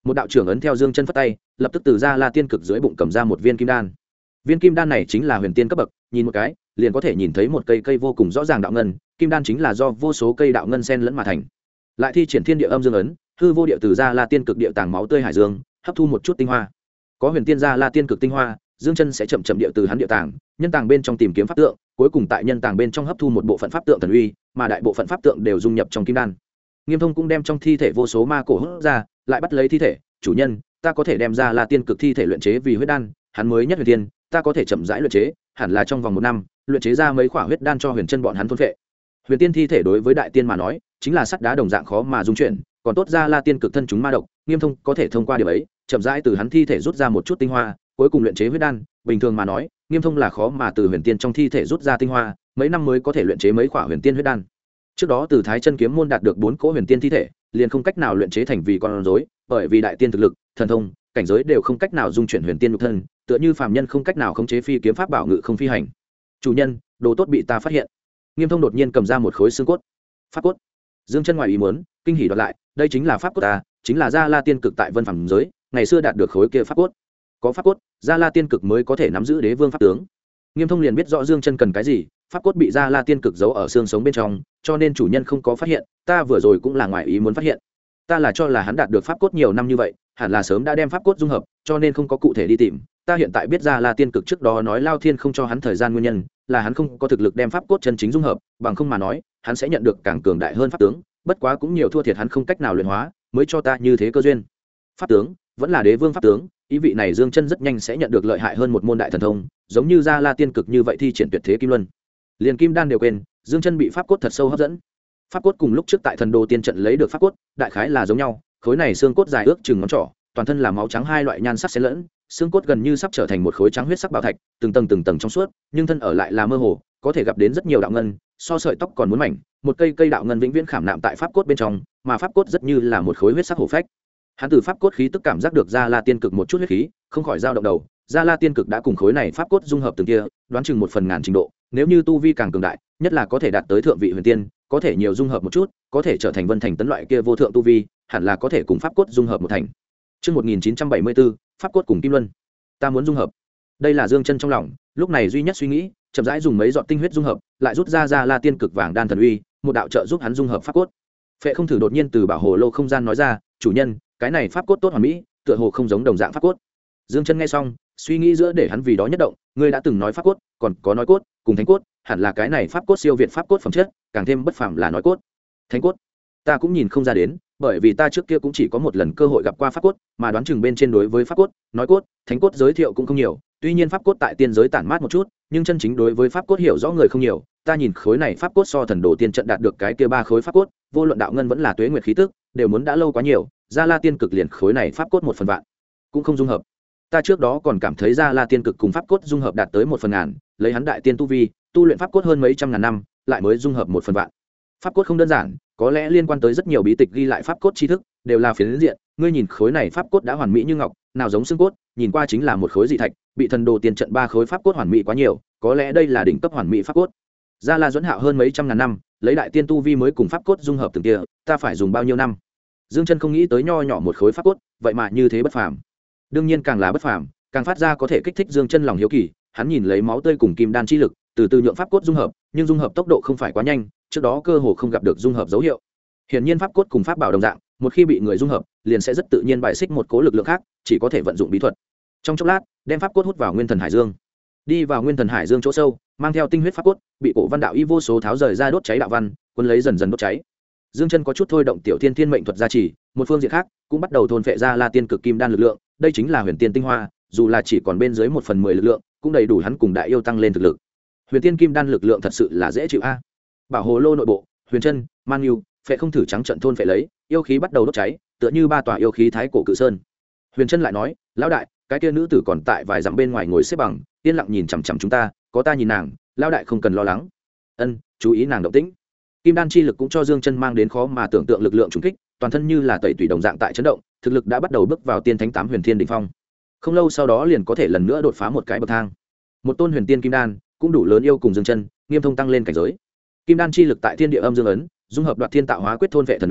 một đạo trưởng ấn theo dương chân phất tay, lập tức từ Gia La tiên cực dưới bụng cầm ra một viên kim đan. Viên kim đan này chính là huyền tiên cấp bậc, nhìn một cái liền có thể nhìn thấy một cây cây vô cùng rõ ràng đạo ngân, kim đan chính là do vô số cây đạo ngân xen lẫn mà thành. Lại thi triển thiên địa âm dương ấn, hư vô địa từ Gia La tiên cực địa tàng máu tươi hải dương, hấp thu một chút tinh hoa. Có huyền tiên Gia La tiên cực tinh hoa, dương chân sẽ chậm chậm địa từ hắn địa tàng, nhân tàng bên trong tìm kiếm pháp tượng, cuối cùng tại nhân tàng bên trong hấp thu một bộ phận pháp tượng thần uy, mà đại bộ phận pháp tượng đều dung nhập trong kim đan. Nghiêm Thông cũng đem trong thi thể vô số ma cổ hút ra, lại bắt lấy thi thể, chủ nhân, ta có thể đem ra La tiên cực thi thể luyện chế vì huyết đan, hắn mới nhất huyền tiên, ta có thể chậm rãi luyện chế, hẳn là trong vòng 1 năm, luyện chế ra mấy quả huyết đan cho huyền chân bọn hắn thôn phệ. Huyền tiên thi thể đối với đại tiên mà nói, chính là sắt đá đồng dạng khó mà dung chuyển, còn tốt ra La tiên cực thân chúng ma độc, Nghiêm Thông có thể thông qua điểm ấy, chậm rãi từ hắn thi thể rút ra một chút tinh hoa, cuối cùng luyện chế huyết đan. Bình thường mà nói, Nghiêm Thông là khó mà từ huyền tiên trong thi thể rút ra tinh hoa, mấy năm mới có thể luyện chế mấy quả huyền tiên huyết đan. Trước đó từ Thái Chân kiếm môn đạt được 4 cỗ huyền tiên thi thể, liền không cách nào luyện chế thành vì con rối, bởi vì đại tiên thực lực, thần thông, cảnh giới đều không cách nào dung chuyển huyền tiên nhục thân, tựa như phàm nhân không cách nào khống chế phi kiếm pháp bảo ngự không phi hành. Chủ nhân, đồ tốt bị ta phát hiện. Nghiêm Thông đột nhiên cầm ra một khối xương cốt. Pháp cốt. Dương chân ngoài ý muốn, kinh hỉ đoạt lại, đây chính là pháp cốt ta, chính là Gia La tiên cực tại vân phàm giới, ngày xưa đạt được khối kia pháp cốt. Có pháp cốt, Gia La tiên cực mới có thể nắm giữ đế vương pháp tướng. Nghiêm Thông liền biết rõ Dương chân cần cái gì, pháp cốt bị Gia La tiên cực giấu ở xương sống bên trong, cho nên chủ nhân không có phát hiện, ta vừa rồi cũng là ngoài ý muốn phát hiện. Ta là cho là hắn đạt được pháp cốt nhiều năm như vậy, hẳn là sớm đã đem pháp cốt dung hợp, cho nên không có cụ thể đi tìm. Ta hiện tại biết Gia La tiên cực trước đó nói Lao Thiên không cho hắn thời gian nguyên nhân, là hắn không có thực lực đem pháp cốt chân chính dung hợp, bằng không mà nói, hắn sẽ nhận được càng cường đại hơn pháp tướng, bất quá cũng nhiều thua thiệt hắn không cách nào luyện hóa, mới cho ta như thế cơ duyên. Pháp tướng vẫn là đế vương pháp tướng, ý vị này Dương chân rất nhanh sẽ nhận được lợi hại hơn một môn đại thần thông, giống như Gia La tiên cực như vậy thi triển tuyệt thế kim luân. Liền kim đan đều quên, Dương chân bị pháp cốt thật sâu hấp dẫn. Pháp cốt cùng lúc trước tại thần đồ tiên trận lấy được pháp cốt, đại khái là giống nhau, khối này xương cốt dài ước chừng ngón trỏ, toàn thân là máu trắng hai loại nhan sắc xen lẫn, xương cốt gần như sắp trở thành một khối trắng huyết sắc bảo thạch, từng tầng trong suốt, nhưng thân ở lại là mơ hồ, có thể gặp đến rất nhiều đạo ngân, so sợi tóc còn muốn mảnh, một cây cây đạo ngân vĩnh viễn khảm nạm tại pháp cốt bên trong, mà pháp cốt rất như là một khối huyết sắc hổ phách. Hắn từ pháp cốt khí tức cảm giác được Gia La tiên cực một chút huyết khí, không khỏi dao động đầu. Gia La tiên cực đã cùng khối này pháp cốt dung hợp từng kia, đoán chừng 1/1000 trình độ, nếu như tu vi càng cường đại, nhất là có thể đạt tới thượng vị huyền tiên, có thể nhiều dung hợp một chút, có thể trở thành vân thành tấn loại kia vô thượng tu vi, hẳn là có thể cùng pháp cốt dung hợp một thành. Chương 1974, pháp cốt cùng kim luân. Ta muốn dung hợp. Đây là Dương chân trong lòng, lúc này duy nhất suy nghĩ, chậm rãi dùng mấy giọt tinh huyết dung hợp, lại rút ra Gia La tiên cực vàng đan thần uy, một đạo trợ giúp hắn dung hợp pháp cốt. Phệ Không Thử đột nhiên từ bảo hồ lô không gian nói ra, chủ nhân, cái này pháp cốt tốt hoàn mỹ, tựa hồ không giống đồng dạng pháp cốt. Dương chân nghe xong, suy nghĩ giữa để hắn vì đó nhất động, ngươi đã từng nói pháp cốt, còn có nói cốt, cùng thánh cốt, hẳn là cái này pháp cốt siêu việt pháp cốt phẩm chất, càng thêm bất phàm là nói cốt. Thánh cốt, ta cũng nhìn không ra đến, bởi vì ta trước kia cũng chỉ có một lần cơ hội gặp qua pháp cốt, mà đoán chừng bên trên đối với pháp cốt, nói cốt, thánh cốt giới thiệu cũng không nhiều, tuy nhiên pháp cốt tại tiên giới tản mát một chút, nhưng chân chính đối với pháp cốt hiểu rõ người không nhiều. Ta nhìn khối này pháp cốt so thần đồ tiên trận đạt được cái kia 3 khối pháp cốt, vô luận đạo ngân vẫn là tuế nguyệt khí tức, đều muốn đã lâu quá nhiều. Gia La tiên cực liền khối này pháp cốt 1/1000 cũng không dung hợp. Ta trước đó còn cảm thấy Gia La tiên cực cùng pháp cốt dung hợp đạt tới 1/1000, lấy hắn đại tiên tu vi, tu luyện pháp cốt hơn mấy trăm ngàn năm, lại mới dung hợp 1/1000. Pháp cốt không đơn giản, có lẽ liên quan tới rất nhiều bí tịch ghi lại pháp cốt tri thức, đều là phiến diện. Ngươi nhìn khối này pháp cốt đã hoàn mỹ như ngọc, nào giống xương cốt, nhìn qua chính là một khối dị thạch, bị thần đồ tiên trận 3 khối pháp cốt hoàn mỹ quá nhiều, có lẽ đây là đỉnh cấp hoàn mỹ pháp cốt. Gia La Duẫn Hạo hơn mấy trăm ngàn năm, lấy đại tiên tu vi mới cùng pháp cốt dung hợp từng kia, ta phải dùng bao nhiêu năm? Dương chân không nghĩ tới nho nhỏ một khối pháp cốt, vậy mà như thế bất phàm. Đương nhiên càng là bất phàm, càng phát ra có thể kích thích Dương chân lòng hiếu kỳ, hắn nhìn lấy máu tươi cùng kim đan chi lực, từ từ nhượng pháp cốt dung hợp, nhưng dung hợp tốc độ không phải quá nhanh, trước đó cơ hồ không gặp được dung hợp dấu hiệu. Hiển nhiên pháp cốt cùng pháp bảo đồng dạng, một khi bị người dung hợp, liền sẽ rất tự nhiên bài xích một cố lực lượng khác, chỉ có thể vận dụng bí thuật. Trong chốc lát, đem pháp cốt hút vào Nguyên Thần Hải Dương. Đi vào Nguyên Thần Hải Dương chỗ sâu, mang theo tinh huyết pháp cốt, bị cổ văn đạo y vô số tháo rời ra đốt cháy đạo văn, quân lấy dần dần đốt cháy. Dương chân có chút thôi động tiểu thiên thiên mệnh thuật gia trì, một phương diện khác cũng bắt đầu thôn phệ ra La tiên cực kim đan lực lượng, đây chính là huyền tiên tinh hoa, dù là chỉ còn bên dưới 1/10 lực lượng, cũng đầy đủ hắn cùng đại yêu tăng lên thực lực. Huyền tiên kim đan lực lượng thật sự là dễ chịu a. Bảo hồ lô nội bộ, Huyền chân, Man Nhu, Phệ Không Thử trắng trận thôn phệ lấy, yêu khí bắt đầu đốt cháy, tựa như 3 tòa yêu khí thái cổ cự sơn. Huyền chân lại nói, lão đại, cái kia nữ tử còn tại vài dặm bên ngoài ngồi xếp bằng, yên lặng nhìn chằm chằm chúng ta, có ta nhìn nàng, lão đại không cần lo lắng. Ân, chú ý nàng động tĩnh. Kim đan chi lực cũng cho Dương chân mang đến khó mà tưởng tượng lực lượng trùng kích, toàn thân như là tẩy tủy đồng dạng tại chấn động, thực lực đã bắt đầu bước vào tiên thánh 8 huyền thiên đỉnh phong. Không lâu sau đó liền có thể lần nữa đột phá một cái bậc thang. Một tôn huyền tiên kim đan cũng đủ lớn yêu cùng Dương chân, Nghiêm Thông tăng lên cảnh giới. Kim đan chi lực tại thiên địa âm dương ấn, dung hợp đoạt thiên tạo hóa quyết thôn vệ thần uy,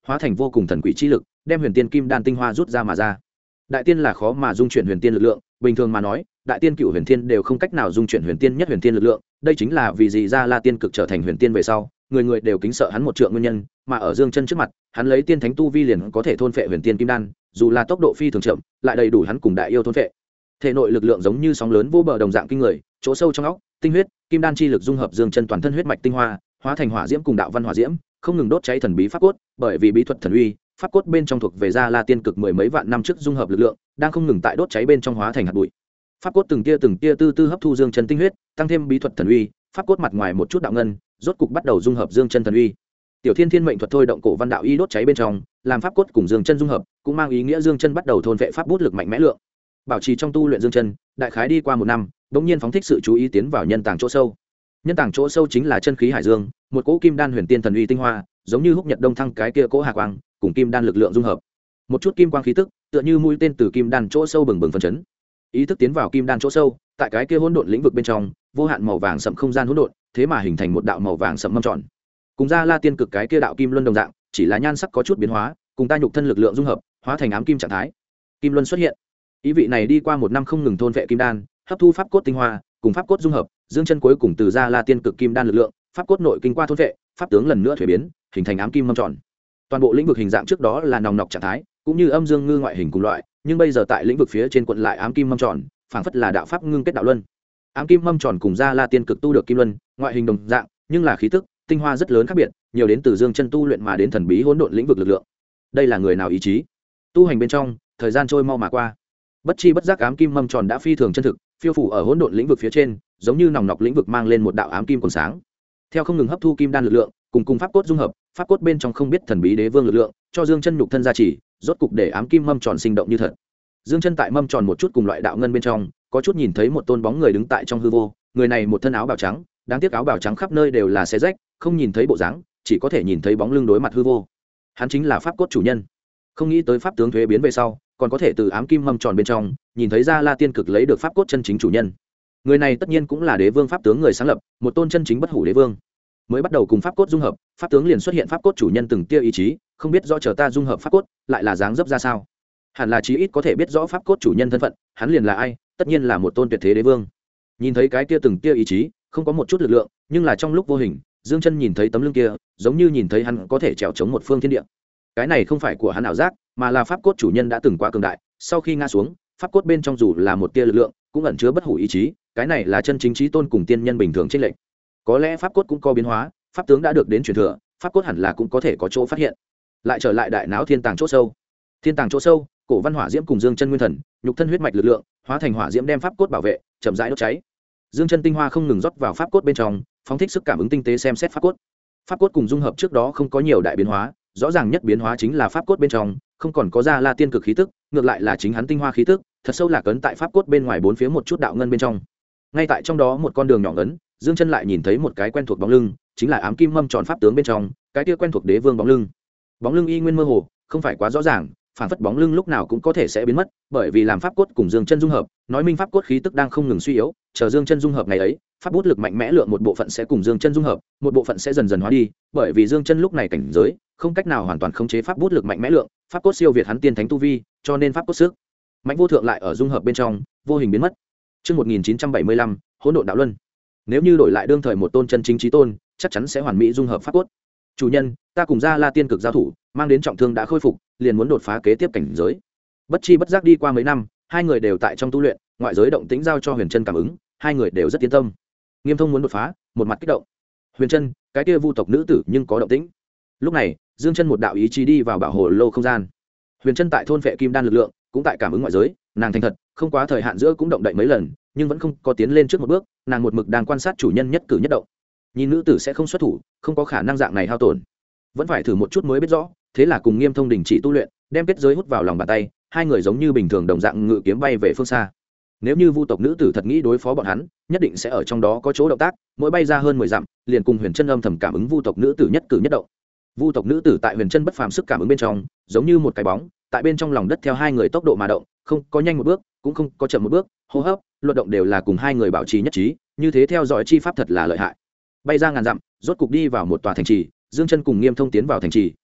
hóa thành vô cùng thần quỷ chi lực, đem huyền tiên kim đan tinh hoa rút ra mà ra. Đại tiên là khó mà dung chuyển huyền tiên lực lượng, bình thường mà nói đại tiên cựu huyền tiên đều không cách nào dung chuyển huyền tiên nhất huyền tiên lực lượng, đây chính là vì gì Gia La tiên cực trở thành huyền tiên về sau người người đều kính sợ hắn một trượng nguyên nhân, mà ở Dương Chân trước mặt hắn lấy tiên thánh tu vi liền có thể thôn phệ huyền tiên kim đan, dù là tốc độ phi thường chậm lại đầy đủ hắn cùng đại yêu thôn phệ. Thể nội lực lượng giống như sóng lớn vô bờ đồng dạng kinh người, chỗ sâu trong óc tinh huyết kim đan chi lực dung hợp Dương Chân toàn thân huyết mạch tinh hoa, hóa thành hỏa diễm cùng đạo văn hỏa diễm, không ngừng đốt cháy thần bí pháp cốt, bởi vì bí thuật thần uy pháp cốt bên trong thuộc về Gia La tiên cực mười mấy vạn năm trước dung hợp lực lượng đang không ngừng tại đốt cháy bên trong hóa thành hạt bụi. Pháp cốt từng tia tư tư hấp thu Dương Chân tinh huyết, tăng thêm bí thuật thần uy, pháp cốt mặt ngoài một chút đạo ngân, rốt cục bắt đầu dung hợp Dương Chân thần uy. Tiểu Thiên Thiên mệnh thuật thôi động cổ văn đạo y đốt cháy bên trong, làm pháp cốt cùng Dương Chân dung hợp, cũng mang ý nghĩa Dương Chân bắt đầu thôn vệ pháp bút lực mạnh mẽ lượng. Bảo trì trong tu luyện Dương Chân, đại khái đi qua một năm, bỗng nhiên phóng thích sự chú ý tiến vào nhân tàng chỗ sâu. Nhân tàng chỗ sâu chính là chân khí hải dương, một cỗ kim đan huyền tiên thần uy tinh hoa, giống như húc nhật đông thăng cái kia cỗ hà quang, cùng kim đan lực lượng dung hợp. Một chút kim quang khí tức, tựa như mũi tên từ kim đan chỗ sâu bừng bừng phấn chấn. Ý thức tiến vào kim đan chỗ sâu, tại cái kia hỗn độn lĩnh vực bên trong, vô hạn màu vàng sẫm không gian hỗn độn, thế mà hình thành một đạo màu vàng sẫm mâm tròn. Cùng Gia La tiên cực cái kia đạo kim luân đồng dạng, chỉ là nhan sắc có chút biến hóa, cùng ta nhục thân lực lượng dung hợp, hóa thành ám kim trạng thái. Kim luân xuất hiện. Ý vị này đi qua một năm không ngừng thôn vệ kim đan, hấp thu pháp cốt tinh hoa, cùng pháp cốt dung hợp, Dương Chân cuối cùng từ Gia La tiên cực kim đan lực lượng, pháp cốt nội kinh qua thôn vệ, pháp tướng lần nữa thuế biến, hình thành ám kim mâm tròn. Toàn bộ lĩnh vực hình dạng trước đó là nòng nọc trạng thái, cũng như âm dương ngư ngoại hình cùng loại, nhưng bây giờ tại lĩnh vực phía trên quận lại ám kim mâm tròn, phảng phất là đạo pháp ngưng kết đạo luân. Ám kim mâm tròn cùng Gia La tiên cực tu được kim luân, ngoại hình đồng dạng, nhưng là khí tức, tinh hoa rất lớn khác biệt, nhiều đến từ Dương Chân tu luyện mà đến thần bí hỗn độn lĩnh vực lực lượng. Đây là người nào ý chí? Tu hành bên trong, thời gian trôi mau mà qua. Bất chi bất giác ám kim mâm tròn đã phi thường chân thực, phiêu phủ ở hỗn độn lĩnh vực phía trên, giống như nòng nọc lĩnh vực mang lên một đạo ám kim còn sáng. Theo không ngừng hấp thu kim đan lực lượng, cùng pháp cốt dung hợp, pháp cốt bên trong không biết thần bí đế vương lực lượng, cho Dương Chân nhục thân gia trì, rốt cục để ám kim mâm tròn sinh động như thật. Dương Chân tại mâm tròn một chút cùng loại đạo ngân bên trong, có chút nhìn thấy một tôn bóng người đứng tại trong hư vô, người này một thân áo bào trắng, đáng tiếc áo bào trắng khắp nơi đều là xé rách, không nhìn thấy bộ dáng, chỉ có thể nhìn thấy bóng lưng đối mặt hư vô. Hắn chính là pháp cốt chủ nhân. Không nghĩ tới pháp tướng thuế biến về sau, còn có thể từ ám kim mâm tròn bên trong nhìn thấy Gia La tiên cực lấy được pháp cốt chân chính chủ nhân. Người này tất nhiên cũng là đế vương pháp tướng người sáng lập, một tôn chân chính bất hủ đế vương. Mới bắt đầu cùng pháp cốt dung hợp, pháp tướng liền xuất hiện pháp cốt chủ nhân từng tia ý chí, không biết rõ chờ ta dung hợp pháp cốt lại là dáng dấp ra sao. Hẳn là chí ít có thể biết rõ pháp cốt chủ nhân thân phận, hắn liền là ai, tất nhiên là một tôn tuyệt thế đế vương. Nhìn thấy cái kia từng tia ý chí, không có một chút lực lượng, nhưng là trong lúc vô hình, Dương Chân nhìn thấy tấm lưng kia, giống như nhìn thấy hắn có thể trèo chống một phương thiên địa. Cái này không phải của hắn ảo giác, mà là pháp cốt chủ nhân đã từng quá cường đại, sau khi ngã xuống, pháp cốt bên trong dù là một tia lực lượng, cũng ẩn chứa bất hủ ý chí, cái này là chân chính chí tôn cùng tiên nhân bình thường chênh lệch. Có lẽ pháp cốt cũng có biến hóa, pháp tướng đã được đến truyền thừa, pháp cốt hẳn là cũng có thể có chỗ phát hiện. Lại trở lại đại não thiên tàng chỗ sâu. Thiên tàng chỗ sâu, cổ văn hỏa diễm cùng Dương Chân nguyên thần, nhục thân huyết mạch lực lượng, hóa thành hỏa diễm đem pháp cốt bảo vệ, chậm rãi đốt cháy. Dương Chân tinh hoa không ngừng rót vào pháp cốt bên trong, phóng thích sức cảm ứng tinh tế xem xét pháp cốt. Pháp cốt cùng dung hợp trước đó không có nhiều đại biến hóa, rõ ràng nhất biến hóa chính là pháp cốt bên trong không còn có Gia La tiên cực khí tức, ngược lại là chính hắn tinh hoa khí tức, thật sâu lạc ấn tại pháp cốt bên ngoài bốn phía một chút đạo ngân bên trong. Ngay tại trong đó một con đường nhỏ ngấn, Dương Chân lại nhìn thấy một cái quen thuộc bóng lưng, chính là ám kim mâm tròn pháp tướng bên trong, cái kia quen thuộc đế vương bóng lưng. Bóng lưng y nguyên mơ hồ, không phải quá rõ ràng, phản phất bóng lưng lúc nào cũng có thể sẽ biến mất, bởi vì làm pháp cốt cùng Dương Chân dung hợp, nói minh pháp cốt khí tức đang không ngừng suy yếu, chờ Dương Chân dung hợp ngày ấy, pháp bút lực mạnh mẽ lượng một bộ phận sẽ cùng Dương Chân dung hợp, một bộ phận sẽ dần dần hóa đi, bởi vì Dương Chân lúc này cảnh giới, không cách nào hoàn toàn khống chế pháp bút lực mạnh mẽ lượng, pháp cốt siêu việt hắn tiên thánh tu vi, cho nên pháp cốt sức mạnh vô thượng lại ở dung hợp bên trong, vô hình biến mất. Chương 1975, hỗn độn đạo luân. Nếu như đổi lại đương thời một tôn chân chính chí tôn, chắc chắn sẽ hoàn mỹ dung hợp pháp cốt. Chủ nhân, ta cùng Gia La tiên cực giao thủ, mang đến trọng thương đã khôi phục, liền muốn đột phá kế tiếp cảnh giới. Bất chi bất giác đi qua mấy năm, hai người đều tại trong tu luyện, ngoại giới động tĩnh giao cho Huyền Chân cảm ứng, hai người đều rất yên tâm. Nghiêm Thông muốn đột phá, một mặt kích động. Huyền Chân, cái kia vu tộc nữ tử nhưng có động tĩnh. Lúc này, Dương Chân một đạo ý chí đi vào bảo hồ lô không gian. Huyền Chân tại thôn vệ kim đan lực lượng, cũng tại cảm ứng ngoại giới, nàng thành thật, không quá thời hạn giữa cũng động đậy mấy lần, nhưng vẫn không có tiến lên trước một bước, nàng một mực đang quan sát chủ nhân nhất cử nhất động. Nhìn nữ tử sẽ không xuất thủ, không có khả năng dạng này hao tổn, vẫn phải thử một chút mới biết rõ. Thế là cùng Nghiêm Thông đình chỉ tu luyện, đem kết giới hút vào lòng bàn tay, hai người giống như bình thường đồng dạng ngự kiếm bay về phương xa. Nếu như vu tộc nữ tử thật nghĩ đối phó bọn hắn, nhất định sẽ ở trong đó có chỗ động tác, mỗi bay ra hơn 10 dặm, liền cùng Huyền Chân âm thầm cảm ứng vu tộc nữ tử nhất cử nhất động. Vu tộc nữ tử tại Huyền Chân bất phàm sức cảm ứng bên trong, giống như một cái bóng, tại bên trong lòng đất theo hai người tốc độ mà động, không có nhanh một bước, cũng không có chậm một bước, hô hấp, luật động đều là cùng hai người bảo trì nhất trí, như thế theo dõi chi pháp thật là lợi hại. Bay ra ngàn dặm, rốt cục đi vào một tòa thành trì, Dương Chân cùng Nghiêm Thông tiến vào thành trì,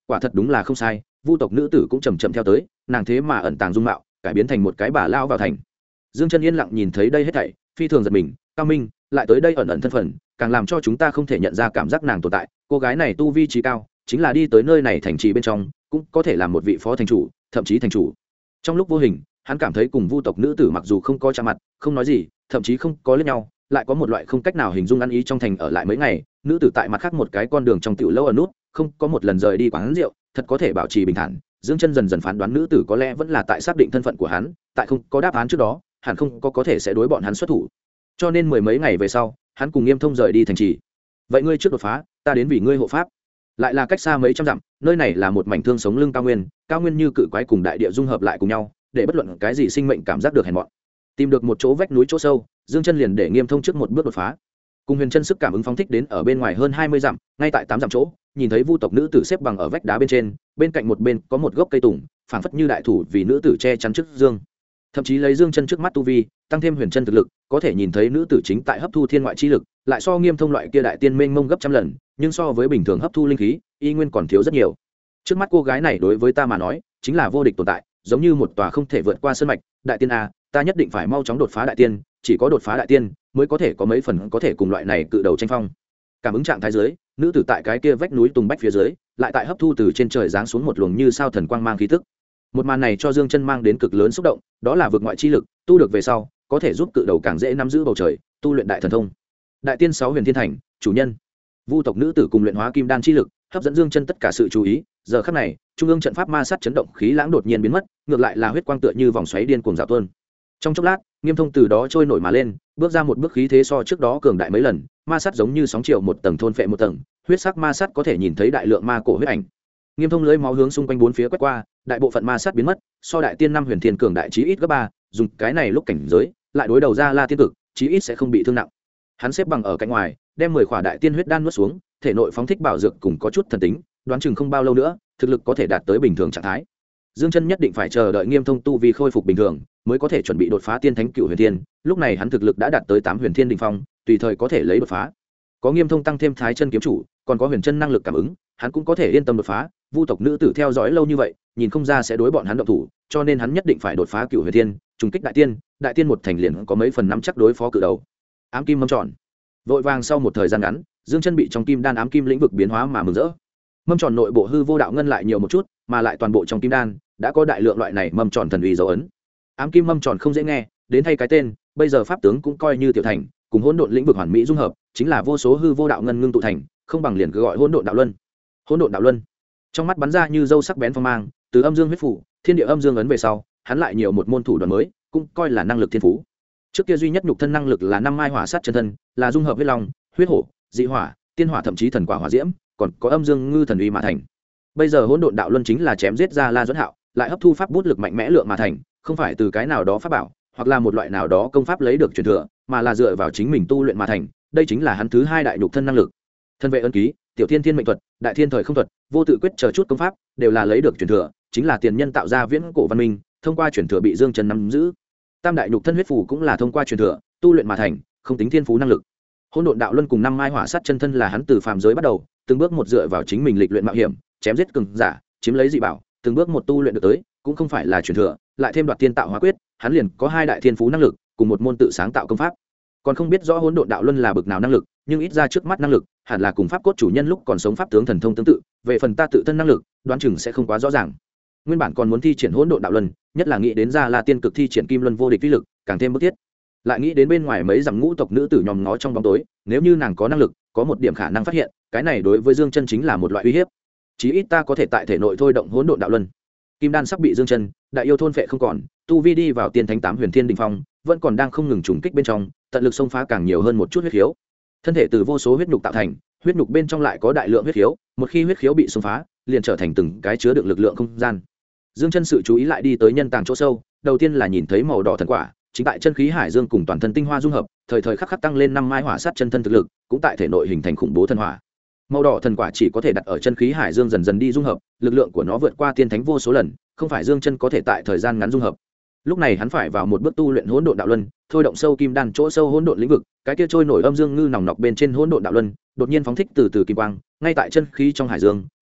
quả thật đúng là không sai, vu tộc nữ tử cũng chầm chậm theo tới, nàng thế mà ẩn tàng dung mạo cải biến thành một cái bà lao vào thành. Dương Chân yên lặng nhìn thấy đây hết thảy, phi thường giật mình, cao minh lại tới đây ẩn ẩn thân phận, càng làm cho chúng ta không thể nhận ra cảm giác nàng tồn tại. Cô gái này tu vi trí cao, chính là đi tới nơi này thành trì bên trong cũng có thể làm một vị phó thành chủ, thậm chí thành chủ. Trong lúc vô hình, hắn cảm thấy cùng vu tộc nữ tử mặc dù không có chạm mặt, không nói gì, thậm chí không có liếc nhau, lại có một loại không cách nào hình dung ăn ý trong thành ở lại mấy ngày. Nữ tử tại mặt khác một cái con đường trong tiểu lâu ở nút, không có một lần rời đi quán rượu, thật có thể bảo trì bình thản. Dương Chân dần dần phán đoán nữ tử có lẽ vẫn là tại xác định thân phận của hắn, tại không có đáp án trước đó, hẳn không có thể sẽ đối bọn hắn xuất thủ. Cho nên mười mấy ngày về sau, hắn cùng Nghiêm Thông rời đi thành trì. Vậy ngươi trước đột phá, ta đến vì ngươi hộ pháp. Lại là cách xa mấy trăm dặm, nơi này là một mảnh thương sống lưng cao nguyên như cự quái cùng đại địa dung hợp lại cùng nhau, để bất luận cái gì sinh mệnh cảm giác được hèn mọn. Tìm được một chỗ vách núi chỗ sâu, Dương Chân liền để Nghiêm Thông trước một bước đột phá. Cùng Huyền Chân sức cảm ứng phóng thích đến ở bên ngoài hơn 20 dặm, ngay tại 8 dặm chỗ, nhìn thấy vu tộc nữ tử xếp bằng ở vách đá bên trên, bên cạnh một bên có một gốc cây tùng, phảng phất như đại thủ vì nữ tử che chắn trước dương. Thậm chí lấy Dương Chân trước mắt tu vi, tăng thêm Huyền Chân thực lực, có thể nhìn thấy nữ tử chính tại hấp thu thiên ngoại chi lực, lại so Nghiêm Thông loại kia đại tiên mênh mông gấp trăm lần, nhưng so với bình thường hấp thu linh khí, y nguyên còn thiếu rất nhiều. Trước mắt cô gái này đối với ta mà nói, chính là vô địch tồn tại, giống như một tòa không thể vượt qua sơn mạch. Đại tiên a, ta nhất định phải mau chóng đột phá đại tiên, chỉ có đột phá đại tiên mới có thể có mấy phần có thể cùng loại này cự đầu tranh phong. Cảm ứng trạng thái dưới, nữ tử tại cái kia vách núi tùng bách phía dưới, lại tại hấp thu từ trên trời giáng xuống một luồng như sao thần quang mang khí tức. Một màn này cho Dương Chân mang đến cực lớn xúc động, đó là vượt ngoại chi lực, tu được về sau, có thể giúp cự đầu càng dễ nắm giữ bầu trời, tu luyện đại thần thông. Đại tiên 6 Huyền Thiên Thành, chủ nhân. Vu tộc nữ tử cùng luyện hóa kim đan chi lực, hấp dẫn Dương Chân tất cả sự chú ý. Giờ khắc này, trung ương trận pháp ma sát chấn động khí lãng đột nhiên biến mất, ngược lại là huyết quang tựa như vòng xoáy điên cuồng dạo tuôn. Trong chốc lát, Nghiêm Thông từ đó trôi nổi mà lên, bước ra một bước khí thế so trước đó cường đại mấy lần, ma sát giống như sóng chiều một tầng thôn phệ một tầng, huyết sắc ma sát có thể nhìn thấy đại lượng ma cổ huyết ảnh. Nghiêm Thông lưỡi máu hướng xung quanh bốn phía quét qua, đại bộ phận ma sát biến mất, so đại tiên 5 Huyền Thiên cường đại chí ít gấp 3, dùng cái này lúc cảnh giới, lại đối đầu ra La Tiên Cực, chí ít sẽ không bị thương nặng. Hắn xếp bằng ở cạnh ngoài, đem 10 khỏa đại tiên huyết đan nuốt xuống, thể nội phóng thích bảo dược cùng có chút thần tính, đoán chừng không bao lâu nữa, thực lực có thể đạt tới bình thường trạng thái. Dương Chân nhất định phải chờ đợi Nghiêm Thông tu vi khôi phục bình thường, mới có thể chuẩn bị đột phá tiên thánh cựu huyền thiên. Lúc này hắn thực lực đã đạt tới 8 huyền thiên đỉnh phong, tùy thời có thể lấy đột phá. Có Nghiêm Thông tăng thêm Thái Chân kiếm chủ, còn có huyền chân năng lực cảm ứng, hắn cũng có thể yên tâm đột phá. Vu tộc nữ tử theo dõi lâu như vậy, nhìn không ra sẽ đối bọn hắn động thủ, cho nên hắn nhất định phải đột phá cựu huyền thiên, trùng kích đại tiên một thành liền có mấy phần nắm chắc đối phó cự đầu. Ám kim mâm tròn. Vội vàng sau một thời gian ngắn, Dương Chân bị trong kim đan ám kim lĩnh vực biến hóa mà mừng rỡ. Mâm tròn nội bộ hư vô đạo ngân lại nhiều một chút, mà lại toàn bộ trong kim đan đã có đại lượng loại này mâm tròn thần uy dấu ấn. Ám kim mâm tròn không dễ nghe, đến thay cái tên, bây giờ pháp tướng cũng coi như tiểu thành, cùng hỗn độn lĩnh vực hoàn mỹ dung hợp, chính là vô số hư vô đạo ngân ngưng tụ thành, không bằng liền cứ gọi hỗn độn đạo luân. Hỗn độn đạo luân. Trong mắt bắn ra như dâu sắc bén phong mang, từ âm dương huyết phủ, thiên địa âm dương ấn về sau, hắn lại nhiều một môn thủ đoạn mới, cũng coi là năng lực thiên phú. Trước kia duy nhất nhục thân năng lực là 5 mai hỏa sát chân thân, là dung hợp huyết long, huyết hổ, dị hỏa, tiên hỏa thậm chí thần quả hỏa diễm, còn có âm dương ngư thần uy mà thành. Bây giờ hỗn độn đạo luân chính là chém giết ra La Duẫn Hạo, lại hấp thu pháp bút lực mạnh mẽ lượng mà thành, không phải từ cái nào đó pháp bảo, hoặc là một loại nào đó công pháp lấy được truyền thừa, mà là dựa vào chính mình tu luyện mà thành. Đây chính là hắn thứ hai đại nhục thân năng lực. Thân vệ ân ký, tiểu thiên thiên mệnh thuật, đại thiên thời không thuật, vô tự quyết chờ chút công pháp đều là lấy được truyền thừa, chính là tiền nhân tạo ra viễn cổ văn minh, thông qua truyền thừa bị Dương Chân nắm giữ. Tam đại nhục thân huyết phù cũng là thông qua truyền thừa tu luyện mà thành, không tính thiên phú năng lực. Hỗn độn đạo luân cùng 5 mai hỏa sát chân thân là hắn từ phàm giới bắt đầu, từng bước một dựa vào chính mình lịch luyện mạo hiểm, chém giết cường giả, chiếm lấy dị bảo, từng bước một tu luyện được tới, cũng không phải là truyền thừa, lại thêm đoạt tiên tạo hóa quyết, hắn liền có 2 đại thiên phú năng lực, cùng một môn tự sáng tạo công pháp. Còn không biết rõ hỗn độn đạo luân là bực nào năng lực, nhưng ít ra trước mắt năng lực, hẳn là cùng pháp cốt chủ nhân lúc còn sống pháp tướng thần thông tương tự, về phần ta tự thân năng lực, đoán chừng sẽ không quá rõ ràng. Nguyên bản còn muốn thi triển hỗn độn đạo luân, nhất là nghĩ đến ra La Tiên Cực thi triển kim luân vô địch uy lực, càng thêm bức thiết. Lại nghĩ đến bên ngoài mấy dặm ngũ tộc nữ tử nhòm ngó trong bóng tối, nếu như nàng có năng lực, có một điểm khả năng phát hiện, cái này đối với Dương Chân chính là một loại uy hiếp. Chí ít ta có thể tại thể nội thôi động hỗn độn đạo luân. Kim đan sắp bị Dương Chân, đại yêu thôn phệ không còn, tu vi đi vào tiên thánh 8 huyền thiên đỉnh phong, vẫn còn đang không ngừng trùng kích bên trong, tận lực xông phá càng nhiều hơn một chút huyết khiếu. Thân thể từ vô số huyết nhục tạo thành, huyết nhục bên trong lại có đại lượng huyết khiếu, một khi huyết khiếu bị xông phá, liền trở thành từng cái chứa đựng lực lượng không gian. Dương Chân sự chú ý lại đi tới nhân tàng chỗ sâu, đầu tiên là nhìn thấy màu đỏ thần quả, chính tại chân khí hải dương cùng toàn thân tinh hoa dung hợp, thời thời khắc khắc tăng lên 5 mai hỏa sát chân thân thực lực, cũng tại thể nội hình thành khủng bố thần hỏa. Màu đỏ thần quả chỉ có thể đặt ở chân khí hải dương dần dần đi dung hợp, lực lượng của nó vượt qua tiên thánh vô số lần, không phải Dương Chân có thể tại thời gian ngắn dung hợp. Lúc này hắn phải vào một bước tu luyện hỗn độn đạo luân, thôi động sâu kim đan chỗ sâu hỗn độn lĩnh vực, cái kia trôi nổi âm dương ngư nòng nọc bên trên hỗn độn đạo luân, đột nhiên phóng thích từ từ kim quang, ngay tại chân khí trong hải dương,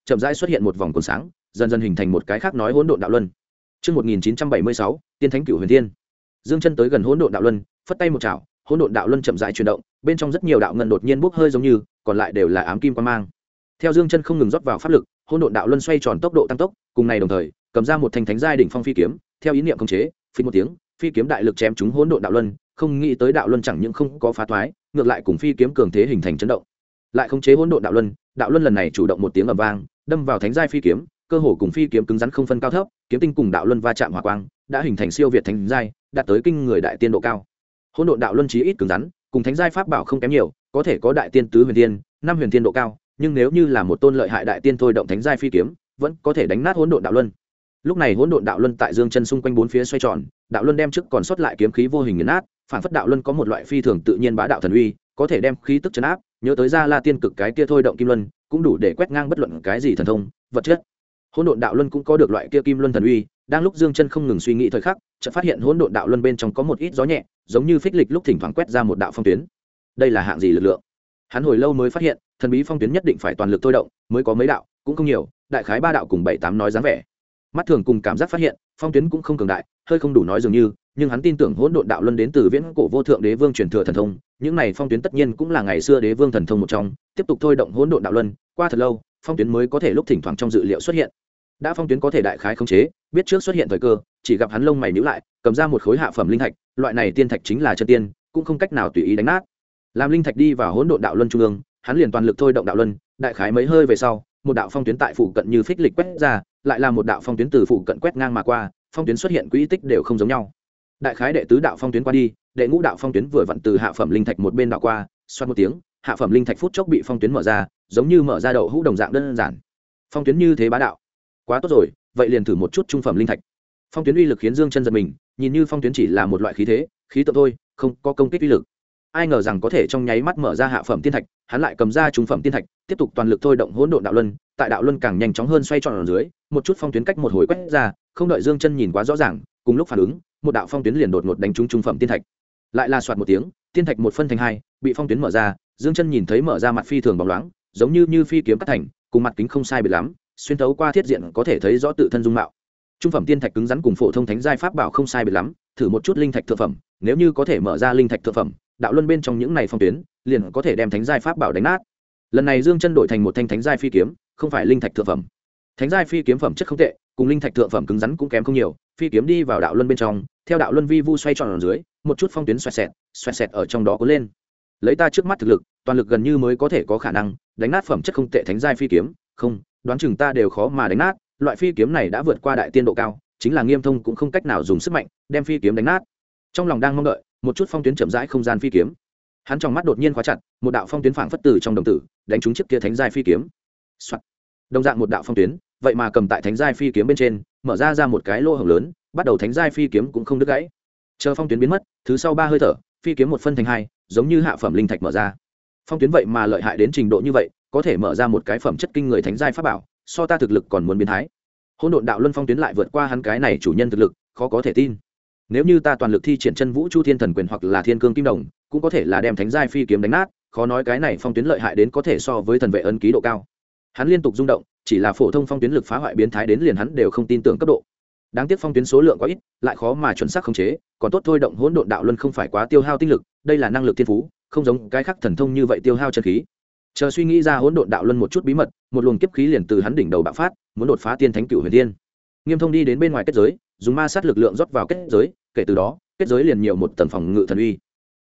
chậm rãi xuất hiện một vòng cuốn sáng, dần dần hình thành một cái khác nói hỗn độn đạo luân. Trước 1976, tiên thánh cửu huyền thiên. Dương chân tới gần hỗn độn đạo luân, phất tay một chảo, hỗn độn đạo luân chậm rãi chuyển động, bên trong rất nhiều đạo ngân đột nhiên bốc hơi giống như, còn lại đều là ám kim quang mang. Theo Dương chân không ngừng rót vào pháp lực, hỗn độn đạo luân xoay tròn tốc độ tăng tốc, cùng này đồng thời, cầm ra một thanh thánh giai đỉnh phong phi kiếm, theo ý niệm khống chế, phình một tiếng, phi kiếm đại lực chém trúng hỗn độn đạo luân, không nghĩ tới đạo luân chẳng những không có phá toái, ngược lại cùng phi kiếm cường thế hình thành chấn động. Lại khống chế hỗn độn đạo luân lần này chủ động một tiếng ầm vang, đâm vào thánh giai phi kiếm, cơ hồ cùng phi kiếm cứng rắn không phân cao thấp, kiếm tinh cùng đạo luân va chạm hỏa quang, đã hình thành siêu việt thánh giai, đạt tới kinh người đại tiên độ cao. Hỗn độn đạo luân chí ít cứng rắn, cùng thánh giai pháp bảo không kém nhiều, có thể có đại tiên tứ huyền tiên, năm huyền tiên độ cao, nhưng nếu như là một tôn lợi hại đại tiên thôi động thánh giai phi kiếm, vẫn có thể đánh nát hỗn độn đạo luân. Lúc này hỗn độn đạo luân tại Dương chân xung quanh bốn phía xoay tròn, đạo luân đem trước còn sót lại kiếm khí vô hình nghiền nát, phản phất đạo luân có một loại phi thường tự nhiên bá đạo thần uy, có thể đem khí tức chấn áp, nhớ tới ra La Tiên cực cái kia thôi động kim luân, cũng đủ để quét ngang bất luận cái gì thần thông, vật chất. Hỗn độn đạo luân cũng có được loại kia kim luân thần uy, đang lúc Dương chân không ngừng suy nghĩ thời khắc, chợt phát hiện hỗn độn đạo luân bên trong có một ít gió nhẹ, giống như phích lịch lúc thỉnh thoảng quét ra một đạo phong tuyến. Đây là hạng gì lực lượng? Hắn hồi lâu mới phát hiện, thần bí phong tuyến nhất định phải toàn lực thôi động, mới có mấy đạo, cũng không nhiều, đại khái 3 đạo cùng 7-8 nói dáng vẻ. Mắt thường cùng cảm giác phát hiện, phong tuyến cũng không cường đại, hơi không đủ nói dường như, nhưng hắn tin tưởng hỗn độn đạo luân đến từ viễn cổ vô thượng đế vương truyền thừa thần thông, những này phong tuyến tất nhiên cũng là ngày xưa đế vương thần thông một trong, tiếp tục thôi động hỗn độn đạo luân, qua thật lâu, phong tuyến mới có thể lúc thỉnh thoảng trong dự liệu xuất hiện. Đã phong tuyến có thể đại khái khống chế, biết trước xuất hiện thời cơ, chỉ gặp hắn lông mày nhíu lại, cầm ra một khối hạ phẩm linh thạch, loại này tiên thạch chính là chân tiên, cũng không cách nào tùy ý đánh nát. Làm linh thạch đi vào hỗn độn đạo luân trung ương, hắn liền toàn lực thôi động đạo luân, đại khái mấy hơi về sau, một đạo phong tuyến tại phụ cận như phích lịch quét ra, lại là một đạo phong tuyến từ phụ cận quét ngang mà qua, phong tuyến xuất hiện quỹ tích đều không giống nhau. Đại khái đệ tứ đạo phong tuyến qua đi, đệ ngũ đạo phong tuyến vừa vặn từ hạ phẩm linh thạch một bên đạo qua, xoát một tiếng, hạ phẩm linh thạch phút chốc bị phong tuyến mở ra, giống như mở ra đậu hũ đồng dạng đơn giản. Phong tuyến như thế bá đạo, quá tốt rồi, vậy liền thử một chút trung phẩm linh thạch. Phong tuyến uy lực khiến Dương chân giật mình, nhìn như phong tuyến chỉ là một loại khí thế, khí tượng thôi, không có công kích uy lực. Ai ngờ rằng có thể trong nháy mắt mở ra hạ phẩm tiên thạch, hắn lại cầm ra trung phẩm tiên thạch, tiếp tục toàn lực thôi động hỗn độn đạo luân, tại đạo luân càng nhanh chóng hơn xoay tròn ở dưới, một chút phong tuyến cách một hồi quét ra, không đợi Dương chân nhìn quá rõ ràng, cùng lúc phản ứng, một đạo phong tuyến liền đột ngột đánh trúng trung phẩm tiên thạch. Lại là xoạt một tiếng, tiên thạch một phân thành hai, bị phong tuyến mở ra, Dương chân nhìn thấy mở ra mặt phi thường bóng loáng, giống như phi kiếm cắt thành, cùng mặt kính không sai biệt lắm, xuyên thấu qua thiết diện có thể thấy rõ tự thân dung mạo. Trung phẩm tiên thạch cứng rắn cùng phổ thông thánh giai pháp bảo không sai biệt lắm, thử một chút linh thạch thượng phẩm, nếu như có thể mở ra linh thạch thượng phẩm, đạo luân bên trong những này phong tuyến, liền có thể đem thánh giai pháp bảo đánh nát. Lần này Dương chân đổi thành một thanh thánh giai phi kiếm, không phải linh thạch thượng phẩm. Thánh giai phi kiếm phẩm chất không tệ, cùng linh thạch thượng phẩm cứng rắn cũng kém không nhiều, phi kiếm đi vào đạo luân bên trong, theo đạo luân vi vu xoay tròn ở dưới, một chút phong tuyến xoẹt xẹt ở trong đó cuốn lên. Lấy ta trước mắt thực lực, toàn lực gần như mới có thể có khả năng đánh nát phẩm chất không tệ thánh giai phi kiếm, không, đoán chừng ta đều khó mà đánh nát, loại phi kiếm này đã vượt qua đại tiên độ cao, chính là Nghiêm Thông cũng không cách nào dùng sức mạnh đem phi kiếm đánh nát. Trong lòng đang mong đợi, một chút phong tuyến chậm rãi không gian phi kiếm. Hắn trong mắt đột nhiên khóa chặt, một đạo phong tuyến phảng phất từ trong đồng tử, đánh trúng chiếc kia thánh giai phi kiếm. Soạt. Đồng dạng một đạo phong tuyến, vậy mà cầm tại thánh giai phi kiếm bên trên, mở ra một cái lỗ hổng lớn, bắt đầu thánh giai phi kiếm cũng không đứt gãy. Chờ phong tuyến biến mất, thứ sau 3 hơi thở, phi kiếm một phân thành hai, giống như hạ phẩm linh thạch mở ra. Phong tuyến vậy mà lợi hại đến trình độ như vậy, có thể mở ra một cái phẩm chất kinh người thánh giai pháp bảo, so ta thực lực còn muốn biến thái. Hỗn độn đạo luân phong tuyến lại vượt qua hắn cái này chủ nhân thực lực, khó có thể tin. Nếu như ta toàn lực thi triển chân vũ chu thiên thần quyền hoặc là thiên cương kim đồng, cũng có thể là đem thánh giai phi kiếm đánh nát, khó nói cái này phong tuyến lợi hại đến có thể so với thần vệ ấn ký độ cao. Hắn liên tục rung động, chỉ là phổ thông phong tuyến lực phá hoại biến thái đến liền hắn đều không tin tưởng cấp độ. Đáng tiếc phong tuyến số lượng quá ít, lại khó mà chuẩn xác khống chế, còn tốt thôi động hỗn độn đạo luân không phải quá tiêu hao tinh lực, đây là năng lực thiên phú, không giống cái khác thần thông như vậy tiêu hao chân khí. Chờ suy nghĩ ra hỗn độn đạo luân một chút bí mật, một luồng kiếp khí liền từ hắn đỉnh đầu bạo phát, muốn đột phá tiên thánh cửu huyền thiên. Nghiêm Thông đi đến bên ngoài kết giới, dùng ma sát lực lượng rót vào kết giới, kể từ đó, kết giới liền nhiều một tầng phòng ngự thần uy.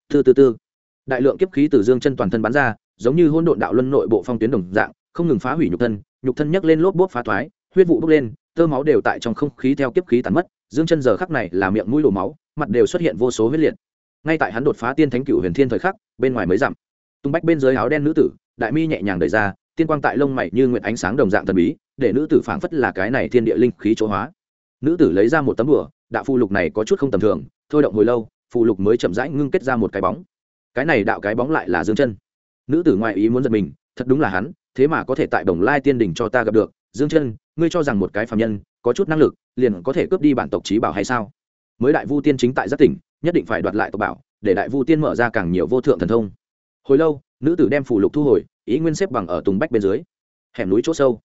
Từ đại lượng kiếp khí từ Dương chân toàn thân bắn ra, giống như hỗn độn đạo luân nội bộ phong tuyến đồng dạng, không ngừng phá hủy nhục thân nhấc lên lốp bốp phá thoái, huyết vụ bốc lên, tơ máu đều tại trong không khí theo kiếp khí tàn mất. Dương chân giờ khắc này là miệng mũi đổ máu, mặt đều xuất hiện vô số huyết liệt. Ngay tại hắn đột phá tiên thánh cửu huyền thiên thời khắc, bên ngoài mới dặm, tung bách bên dưới áo đen nữ tử, đại mi nhẹ nhàng đẩy ra, tiên quang tại lông mày như nguyệt ánh sáng đồng dạng thần bí, để nữ tử phảng phất là cái này thiên địa linh khí chỗ hóa. Nữ tử lấy ra một tấm đùa, đạo phù lục này có chút không tầm thường, thôi động hồi lâu, phù lục mới chậm rãi ngưng kết ra một cái bóng. Cái này đạo cái bóng lại là Dương chân. Nữ tử ngoại ý muốn giật mình, thật đúng là hắn, thế mà có thể tại Đồng Lai Tiên đỉnh cho ta gặp được. Dương chân, ngươi cho rằng một cái phàm nhân có chút năng lực liền có thể cướp đi bản tộc chí bảo hay sao? Mới đại vu tiên chính tại giác tỉnh, nhất định phải đoạt lại tộc bảo, để đại vu tiên mở ra càng nhiều vô thượng thần thông. Hồi lâu, nữ tử đem phù lục thu hồi, ý nguyên xếp bằng ở tùng bách bên dưới hẻm núi chỗ sâu.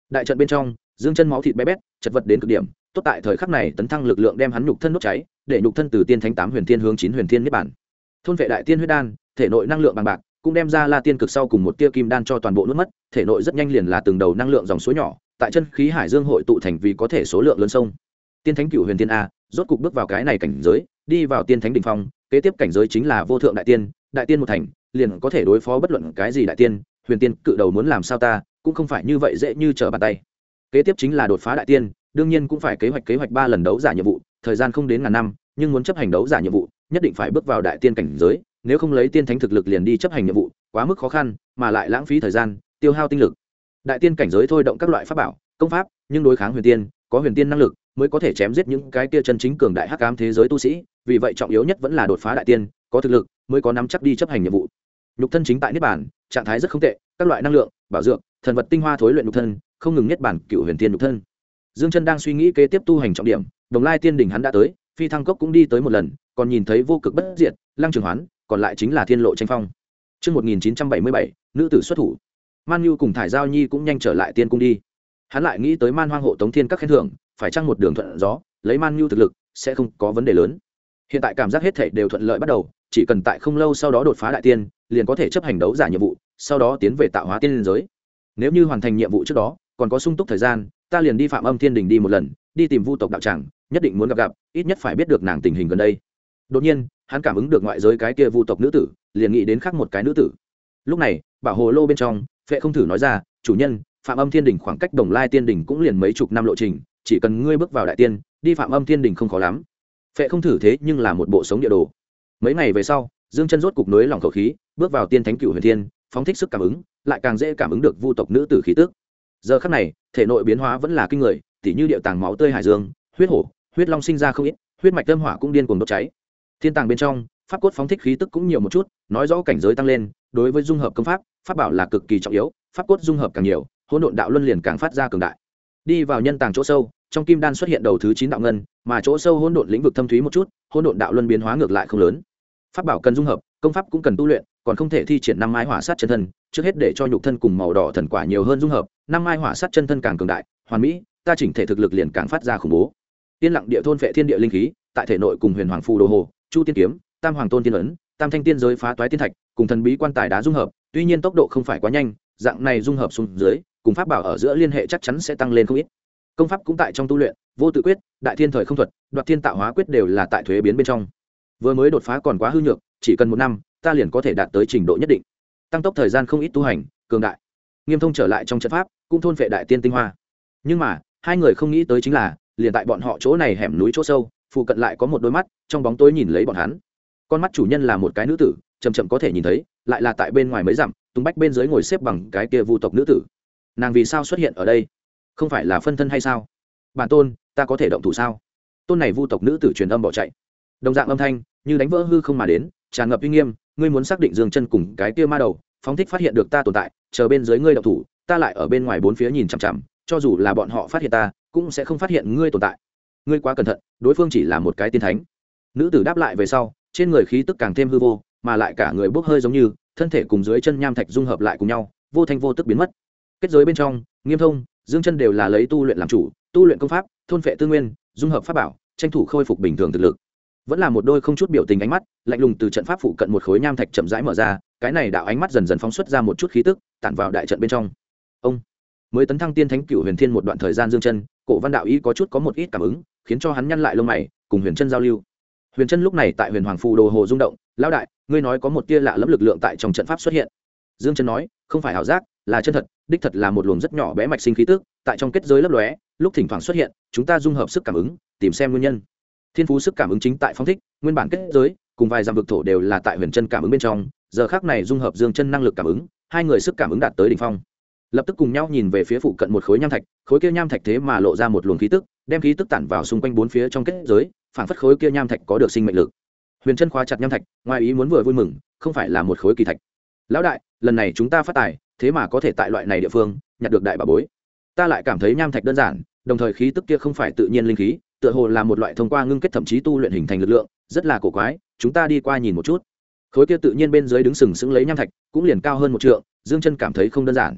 đại trận bên trong dương chân máu thịt bé bét chật vật đến cực điểm, tốt tại thời khắc này tấn thăng lực lượng đem hắn nhục thân đốt cháy, để nhục thân từ tiên thánh 8 huyền thiên hướng 9 huyền thiên niết bản. Thôn vệ đại tiên huyết đan, thể nội năng lượng bằng bạc, cũng đem ra la tiên cực sau cùng một tia kim đan cho toàn bộ nuốt mất, thể nội rất nhanh liền là từng đầu năng lượng dòng suối nhỏ, tại chân khí hải dương hội tụ thành vì có thể số lượng lớn sông. Tiên thánh cửu huyền tiên a, rốt cục bước vào cái này cảnh giới, đi vào tiên thánh đỉnh phong, kế tiếp cảnh giới chính là vô thượng đại tiên một thành, liền có thể đối phó bất luận cái gì đại tiên, huyền tiên cự đầu muốn làm sao ta, cũng không phải như vậy dễ như trở bàn tay. Kế tiếp chính là đột phá đại tiên, đương nhiên cũng phải kế hoạch 3 lần đấu giả nhiệm vụ, thời gian không đến ngàn năm, nhưng muốn chấp hành đấu giả nhiệm vụ, nhất định phải bước vào đại tiên cảnh giới, nếu không lấy tiên thánh thực lực liền đi chấp hành nhiệm vụ, quá mức khó khăn, mà lại lãng phí thời gian, tiêu hao tinh lực. Đại tiên cảnh giới thôi động các loại pháp bảo, công pháp, nhưng đối kháng huyền tiên, có huyền tiên năng lực, mới có thể chém giết những cái kia chân chính cường đại hắc ám thế giới tu sĩ, vì vậy trọng yếu nhất vẫn là đột phá đại tiên, có thực lực mới có nắm chắc đi chấp hành nhiệm vụ. Nhục thân chính tại niết bàn, trạng thái rất không tệ, các loại năng lượng, bảo dưỡng, thần vật tinh hoa thối luyện nhục thân, không ngừng niết bàn cựu huyền tiên nhục thân. Dương Chân đang suy nghĩ kế tiếp tu hành trọng điểm, Đồng Lai Tiên đỉnh hắn đã tới, Phi Thăng Cốc cũng đi tới một lần, còn nhìn thấy Vô Cực Bất Diệt, Lăng Trường Hoán, còn lại chính là Thiên Lộ Tranh Phong. Chương 1977, nữ tử xuất thủ. Man Nhu cùng Thải Giao Nhi cũng nhanh trở lại tiên cung đi. Hắn lại nghĩ tới Man Hoang hộ Tống Thiên các khen thưởng, phải chăng một đường thuận gió, lấy Man Nhu thực lực sẽ không có vấn đề lớn. Hiện tại cảm giác hết thảy đều thuận lợi bắt đầu, chỉ cần tại không lâu sau đó đột phá đại tiên, liền có thể chấp hành đấu giả nhiệm vụ, sau đó tiến về tạo hóa tiên giới. Nếu như hoàn thành nhiệm vụ trước đó, còn có sung túc thời gian, ta liền đi Phạm Âm Thiên Đình đi một lần, đi tìm Vu tộc đạo tràng, nhất định muốn gặp, ít nhất phải biết được nàng tình hình gần đây. Đột nhiên, hắn cảm ứng được ngoại giới cái kia Vu tộc nữ tử, liền nghĩ đến khác một cái nữ tử. Lúc này, bảo hồ lô bên trong, Phệ Không Thử nói ra, "Chủ nhân, Phạm Âm Thiên Đình khoảng cách Đồng Lai Tiên Đình cũng liền mấy chục năm lộ trình, chỉ cần ngươi bước vào đại tiên, đi Phạm Âm Thiên Đình không khó lắm." Phệ Không Thử thế nhưng là một bộ sống địa đồ. Mấy ngày về sau, Dương Chân rốt cục nối lòng khẩu khí, bước vào tiên thánh cửu huyền thiên, phóng thích sức cảm ứng, lại càng dễ cảm ứng được Vu tộc nữ tử khí tức. Giờ khắc này, thể nội biến hóa vẫn là kinh người, tỉ như điệu tàng máu tươi hải dương, huyết hổ, huyết long sinh ra không ít, huyết mạch âm hỏa cũng điên cuồng đốt cháy. Thiên tàng bên trong, pháp cốt phóng thích khí tức cũng nhiều một chút, nói rõ cảnh giới tăng lên, đối với dung hợp công pháp, pháp bảo là cực kỳ trọng yếu, pháp cốt dung hợp càng nhiều, hỗn độn đạo luân liền càng phát ra cường đại. Đi vào nhân tàng chỗ sâu, trong kim đan xuất hiện đầu thứ 9 đạo ngân, mà chỗ sâu hỗn độn lĩnh vực thâm thúy một chút, hỗn độn đạo luân biến hóa ngược lại không lớn. Pháp bảo cần dung hợp, công pháp cũng cần tu luyện, còn không thể thi triển năm mai hỏa sát chân thân, trước hết để cho nhục thân cùng màu đỏ thần quả nhiều hơn dung hợp, năm mai hỏa sát chân thân càng cường đại, hoàn mỹ, ta chỉnh thể thực lực liền càng phát ra khủng bố. Tiên lặng địa thôn vệ thiên địa linh khí, tại thể nội cùng huyền hoàng phù đồ hồ, chu tiên kiếm, tam hoàng tôn tiên ấn, tam thanh tiên giới phá toái tiên thạch, cùng thần bí quan tài đá dung hợp, tuy nhiên tốc độ không phải quá nhanh, dạng này dung hợp xuống dưới, cùng pháp bảo ở giữa liên hệ chắc chắn sẽ tăng lên không ít. Công pháp cũng tại trong tu luyện, vô tự quyết, đại thiên thời không thuật, đoạt thiên tạo hóa quyết đều là tại thuế biến bên trong. Vừa mới đột phá còn quá hư nhược, chỉ cần 1 năm, ta liền có thể đạt tới trình độ nhất định. Tăng tốc thời gian không ít tu hành, cường đại. Nghiêm Thông trở lại trong trận pháp, cũng thôn phệ đại tiên tinh hoa. Nhưng mà, hai người không nghĩ tới chính là, liền tại bọn họ chỗ này hẻm núi chỗ sâu, phụ cận lại có một đôi mắt, trong bóng tối nhìn lấy bọn hắn. Con mắt chủ nhân là một cái nữ tử, chậm chậm có thể nhìn thấy, lại là tại bên ngoài mấy dặm, tung bách bên dưới ngồi xếp bằng cái kia Vu tộc nữ tử. Nàng vì sao xuất hiện ở đây? Không phải là phân thân hay sao? Bản tôn, ta có thể động thủ sao? Tôn này Vu tộc nữ tử truyền âm bỏ chạy. Đồng dạng âm thanh, như đánh vỡ hư không mà đến, tràn ngập uy nghiêm, ngươi muốn xác định Dương Chân cùng cái kia ma đầu, phóng thích phát hiện được ta tồn tại, chờ bên dưới ngươi động thủ, ta lại ở bên ngoài bốn phía nhìn chằm chằm, cho dù là bọn họ phát hiện ta, cũng sẽ không phát hiện ngươi tồn tại. Ngươi quá cẩn thận, đối phương chỉ là một cái tiên thánh. Nữ tử đáp lại về sau, trên người khí tức càng thêm hư vô, mà lại cả người bốc hơi giống như, thân thể cùng dưới chân nham thạch dung hợp lại cùng nhau, vô thanh vô tức biến mất. Kết giới bên trong, Nghiêm Thông, Dương Chân đều là lấy tu luyện làm chủ, tu luyện công pháp, thôn phệ tư nguyên, dung hợp pháp bảo, tranh thủ khôi phục bình thường thực lực. Vẫn là một đôi không chút biểu tình ánh mắt, lạnh lùng từ trận pháp phụ cận một khối nham thạch chậm rãi mở ra, cái này đạo ánh mắt dần dần phóng xuất ra một chút khí tức, tản vào đại trận bên trong. Ông mới tấn thăng tiên thánh cửu huyền thiên một đoạn thời gian, Dương Chân, Cổ Văn đạo ý có chút có một ít cảm ứng, khiến cho hắn nhăn lại lông mày, cùng Huyền Chân giao lưu. Huyền Chân lúc này tại Huyền Hoàng phù đồ hồ rung động, lão đại, ngươi nói có một tia lạ lẫm lực lượng tại trong trận pháp xuất hiện. Dương Chân nói, không phải ảo giác, là chân thật, đích thật là một luồng rất nhỏ bé mạch sinh khí tức, tại trong kết giới lấp lóe, lúc thỉnh thoảng xuất hiện, chúng ta dung hợp sức cảm ứng, tìm xem nguyên nhân. Thiên phú sức cảm ứng chính tại phong thích, nguyên bản kết giới cùng vài dặm vực thổ đều là tại Huyền Chân cảm ứng bên trong, giờ khắc này dung hợp Dương Chân năng lực cảm ứng, hai người sức cảm ứng đạt tới đỉnh phong. Lập tức cùng nhau nhìn về phía phụ cận một khối nham thạch, khối kia nham thạch thế mà lộ ra một luồng khí tức, đem khí tức tản vào xung quanh bốn phía trong kết giới, phản phất khối kia nham thạch có được sinh mệnh lực. Huyền Chân khóa chặt nham thạch, ngoài ý muốn vừa vui mừng, không phải là một khối kỳ thạch. Lão đại, lần này chúng ta phát tài, thế mà có thể tại loại này địa phương nhặt được đại bảo bối. Ta lại cảm thấy nham thạch đơn giản, đồng thời khí tức kia không phải tự nhiên linh khí, tựa hồ là một loại thông qua ngưng kết thậm chí tu luyện hình thành lực lượng, rất là cổ quái, chúng ta đi qua nhìn một chút. Khối kia tự nhiên bên dưới đứng sừng sững lấy nham thạch, cũng liền cao hơn 1 trượng, Dương Chân cảm thấy không đơn giản.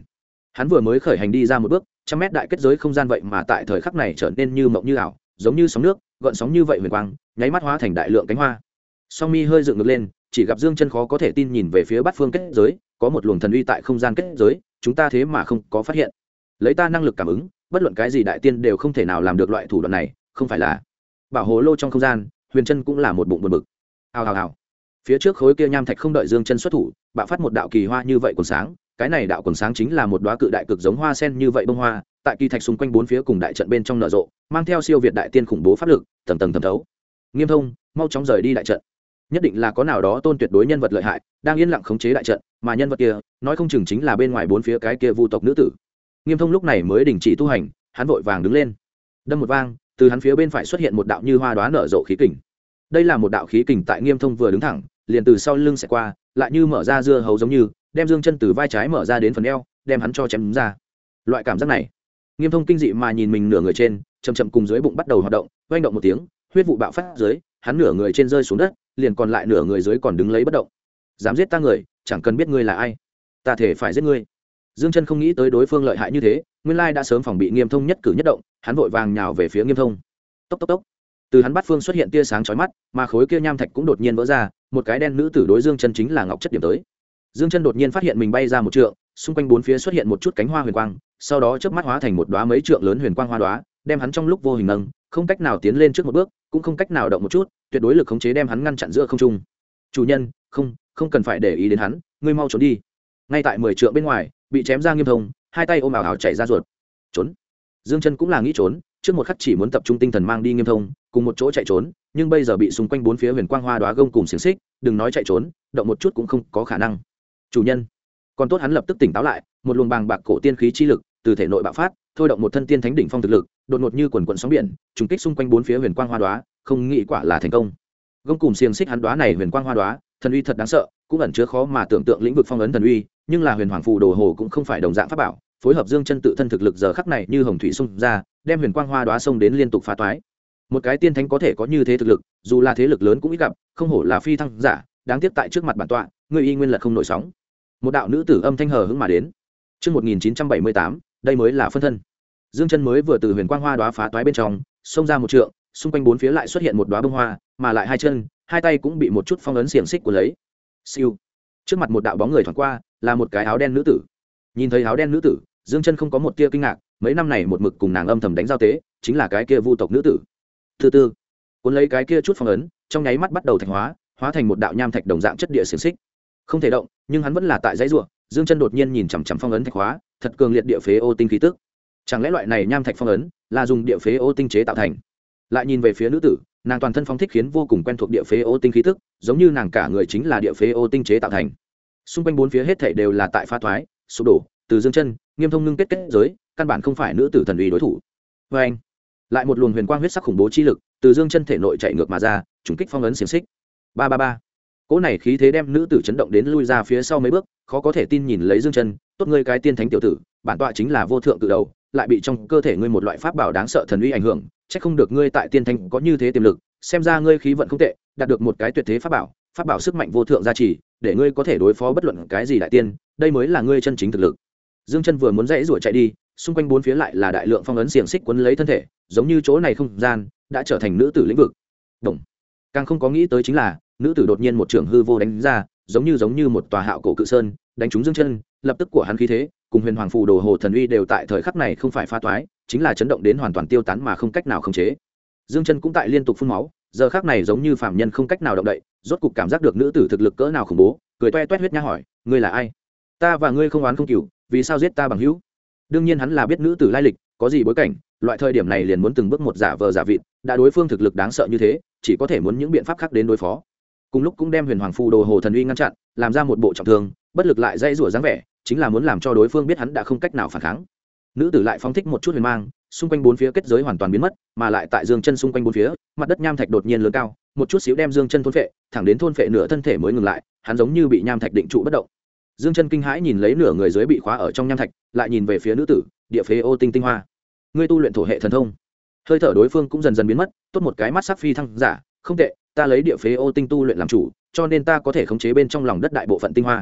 Hắn vừa mới khởi hành đi ra một bước, trăm mét đại kết giới không gian vậy mà tại thời khắc này trở nên như mộng như ảo, giống như sóng nước, gợn sóng như vậy huyền quang, nháy mắt hóa thành đại lượng cánh hoa. Song Mi hơi dựng ngược lên, chỉ gặp Dương Chân khó có thể tin nhìn về phía bát phương kết giới, có một luồng thần uy tại không gian kết giới, chúng ta thế mà không có phát hiện. Lấy ta năng lực cảm ứng, bất luận cái gì đại tiên đều không thể nào làm được loại thủ đoạn này, không phải là bảo hồ lô trong không gian. Huyền Chân cũng là một bụng buồn bực. Hào hào hào. Phía trước khối kia nham thạch không đợi Dương Chân xuất thủ, bạo phát một đạo kỳ hoa như vậy còn sáng, cái này đạo quần sáng chính là một đóa cự đại cực giống hoa sen như vậy bông hoa, tại kỳ thạch xung quanh bốn phía cùng đại trận bên trong nở rộ, mang theo siêu việt đại tiên khủng bố pháp lực, tầng tầng thẩm thấu. Nghiêm Thông, mau chóng rời đi đại trận. Nhất định là có nào đó tôn tuyệt đối nhân vật lợi hại, đang yên lặng khống chế đại trận, mà nhân vật kia, nói không chừng chính là bên ngoài bốn phía cái kia vu tộc nữ tử. Nghiêm Thông lúc này mới đình chỉ tu hành, hắn vội vàng đứng lên. Đâm một vang, từ hắn phía bên phải xuất hiện một đạo như hoa đóa nở rộ khí kình. Đây là một đạo khí kình tại Nghiêm Thông vừa đứng thẳng, liền từ sau lưng sẽ qua, lại như mở ra dưa hấu giống như, đem Dương Chân từ vai trái mở ra đến phần eo, đem hắn cho chém ra. Loại cảm giác này, Nghiêm Thông kinh dị mà nhìn mình nửa người trên, chậm chậm cùng dưới bụng bắt đầu hoạt động, oanh động một tiếng, huyết vụ bạo phát dưới, hắn nửa người trên rơi xuống đất, liền còn lại nửa người dưới còn đứng lấy bất động. Dám giết ta người, chẳng cần biết ngươi là ai, ta thể phải giết ngươi. Dương Chân không nghĩ tới đối phương lợi hại như thế, nguyên lai đã sớm phòng bị Nghiêm Thông nhất cử nhất động, hắn vội vàng nhào về phía Nghiêm Thông. Tốc tốc tốc. Từ hắn bắt phương xuất hiện tia sáng chói mắt, mà khối kia nham thạch cũng đột nhiên vỡ ra, một cái đen nữ tử đối Dương Chân chính là ngọc chất điểm tới. Dương Chân đột nhiên phát hiện mình bay ra một trượng, xung quanh bốn phía xuất hiện một chút cánh hoa huyền quang, sau đó chớp mắt hóa thành một đóa mấy trượng lớn huyền quang hoa đóa, đem hắn trong lúc vô hình nâng, không cách nào tiến lên trước một bước, cũng không cách nào động một chút, tuyệt đối lực khống chế đem hắn ngăn chặn giữa không trung. Chủ nhân, không cần phải để ý đến hắn, ngươi mau trốn đi. Ngay tại 10 trượng bên ngoài, bị chém ra Nghiêm Thông, hai tay ôm ảo ảo chạy ra ruột. Trốn. Dương Chân cũng là nghĩ trốn, trước một khắc chỉ muốn tập trung tinh thần mang đi Nghiêm Thông, cùng một chỗ chạy trốn, nhưng bây giờ bị xung quanh bốn phía huyền quang hoa đóa gông cùng xiềng xích, đừng nói chạy trốn, động một chút cũng không có khả năng. Chủ nhân. Còn tốt hắn lập tức tỉnh táo lại, một luồng bàng bạc cổ tiên khí chi lực từ thể nội bạo phát, thôi động một thân tiên thánh đỉnh phong thực lực, đột ngột như quần quần sóng biển, trùng kích xung quanh bốn phía huyền quang hoa đóa, không nghĩ quả là thành công. Gông cùng xiềng xích hắn đóa này huyền quang hoa đóa, thần uy thật đáng sợ, cũng ẩn chứa khó mà tưởng tượng lĩnh vực phong ấn thần uy, nhưng là huyền hoàng phù đồ hồ cũng không phải đồng dạng pháp bảo, phối hợp Dương Chân tự thân thực lực giờ khắc này như hồng thủy xung ra, đem huyền quang hoa đóa xông đến liên tục phá toái. Một cái tiên thánh có thể có như thế thực lực, dù là thế lực lớn cũng ít gặp, không hổ là phi thăng giả, đáng tiếc tại trước mặt bản tọa, ngươi y nguyên lật không nổi sóng. Một đạo nữ tử âm thanh hờ hững mà đến. Chương 1978, đây mới là phân thân. Dương Chân mới vừa từ huyền quang hoa đóa phá toái bên trong, xông ra một trượng, xung quanh bốn phía lại xuất hiện một đóa bông hoa, mà lại hai chân, hai tay cũng bị một chút phong ấn xiềng xích của lấy. Siêu. Trước mặt một đạo bóng người thoáng qua, là một cái áo đen nữ tử. Nhìn thấy áo đen nữ tử, Dương Chân không có một tia kinh ngạc, mấy năm này một mực cùng nàng âm thầm đánh giao tế, chính là cái kia vu tộc nữ tử. Thứ tư, cuốn lấy cái kia chút phong ấn, trong nháy mắt bắt đầu thành hóa thành một đạo nham thạch đồng dạng chất địa xiềng xích. Không thể động, nhưng hắn vẫn là tại dãy rủa. Dương Chân đột nhiên nhìn chằm chằm phong ấn thạch hóa, thật cường liệt địa phế ô tinh khí tức. Chẳng lẽ loại này nham thạch phong ấn là dùng địa phế ô tinh chế tạo thành? Lại nhìn về phía nữ tử, nàng toàn thân phong thích khiến vô cùng quen thuộc địa phế ô tinh khí tức, giống như nàng cả người chính là địa phế ô tinh chế tạo thành. Xung quanh bốn phía hết thảy đều là tại phá thoái, sụp đổ, từ Dương Chân, Nghiêm Thông ngưng kết giới, căn bản không phải nữ tử thần uy đối thủ. Và anh, lại một luồng huyền quang huyết sắc khủng bố chi lực từ Dương Chân thể nội chạy ngược mà ra, trùng kích phong ấn xiềng xích. Ba ba ba. Cỗ này khí thế đem nữ tử chấn động đến lui ra phía sau mấy bước, khó có thể tin nhìn lấy Dương Chân, tốt ngươi cái tiên thánh tiểu tử, bản tọa chính là vô thượng cự đầu, lại bị trong cơ thể ngươi một loại pháp bảo đáng sợ thần uy ảnh hưởng, chắc không được ngươi tại tiên thánh có như thế tiềm lực, xem ra ngươi khí vận không tệ, đạt được một cái tuyệt thế pháp bảo sức mạnh vô thượng gia trì, để ngươi có thể đối phó bất luận cái gì đại tiên, đây mới là ngươi chân chính thực lực. Dương Chân vừa muốn dãy rủa chạy đi, xung quanh bốn phía lại là đại lượng phong ấn xiềng xích quấn lấy thân thể, giống như chỗ này không gian đã trở thành nữ tử lĩnh vực. Đồng. Càng không có nghĩ tới chính là, nữ tử đột nhiên một trường hư vô đánh ra, giống như một tòa hạo cổ cự sơn, đánh trúng Dương Chân, lập tức của hắn khí thế, cùng huyền hoàng phù đồ hồ thần uy đều tại thời khắc này không phải phá toái, chính là chấn động đến hoàn toàn tiêu tán mà không cách nào khống chế. Dương Chân cũng tại liên tục phun máu, giờ khắc này giống như phàm nhân không cách nào động đậy, rốt cục cảm giác được nữ tử thực lực cỡ nào khủng bố, cười toe toét huyết nha hỏi, ngươi là ai? Ta và ngươi không oán không cừu, vì sao giết ta bằng hữu? Đương nhiên hắn là biết nữ tử lai lịch, có gì bối cảnh, loại thời điểm này liền muốn từng bước một giả vờ giả vịt, đã đối phương thực lực đáng sợ như thế, chỉ có thể muốn những biện pháp khác đến đối phó. Cùng lúc cũng đem huyền hoàng phù đồ hồ thần uy ngăn chặn, làm ra một bộ trọng thương, bất lực lại dãy rủa dáng vẻ, chính là muốn làm cho đối phương biết hắn đã không cách nào phản kháng. Nữ tử lại phóng thích một chút huyền mang, xung quanh bốn phía kết giới hoàn toàn biến mất, mà lại tại Dương Chân xung quanh bốn phía, mặt đất nham thạch đột nhiên lớn cao, một chút xíu đem Dương Chân thôn phệ, thẳng đến thôn phệ nửa thân thể mới ngừng lại, hắn giống như bị nham thạch định trụ bất động. Dương Chân kinh hãi nhìn lấy nửa người dưới bị khóa ở trong nham thạch, lại nhìn về phía nữ tử, địa phế ô tinh tinh hoa. Ngươi tu luyện thổ hệ thần thông. Hơi thở đối phương cũng dần dần biến mất, tốt một cái mắt sắc phi thăng giả, không tệ, ta lấy địa phế ô tinh tu luyện làm chủ, cho nên ta có thể khống chế bên trong lòng đất đại bộ phận tinh hoa.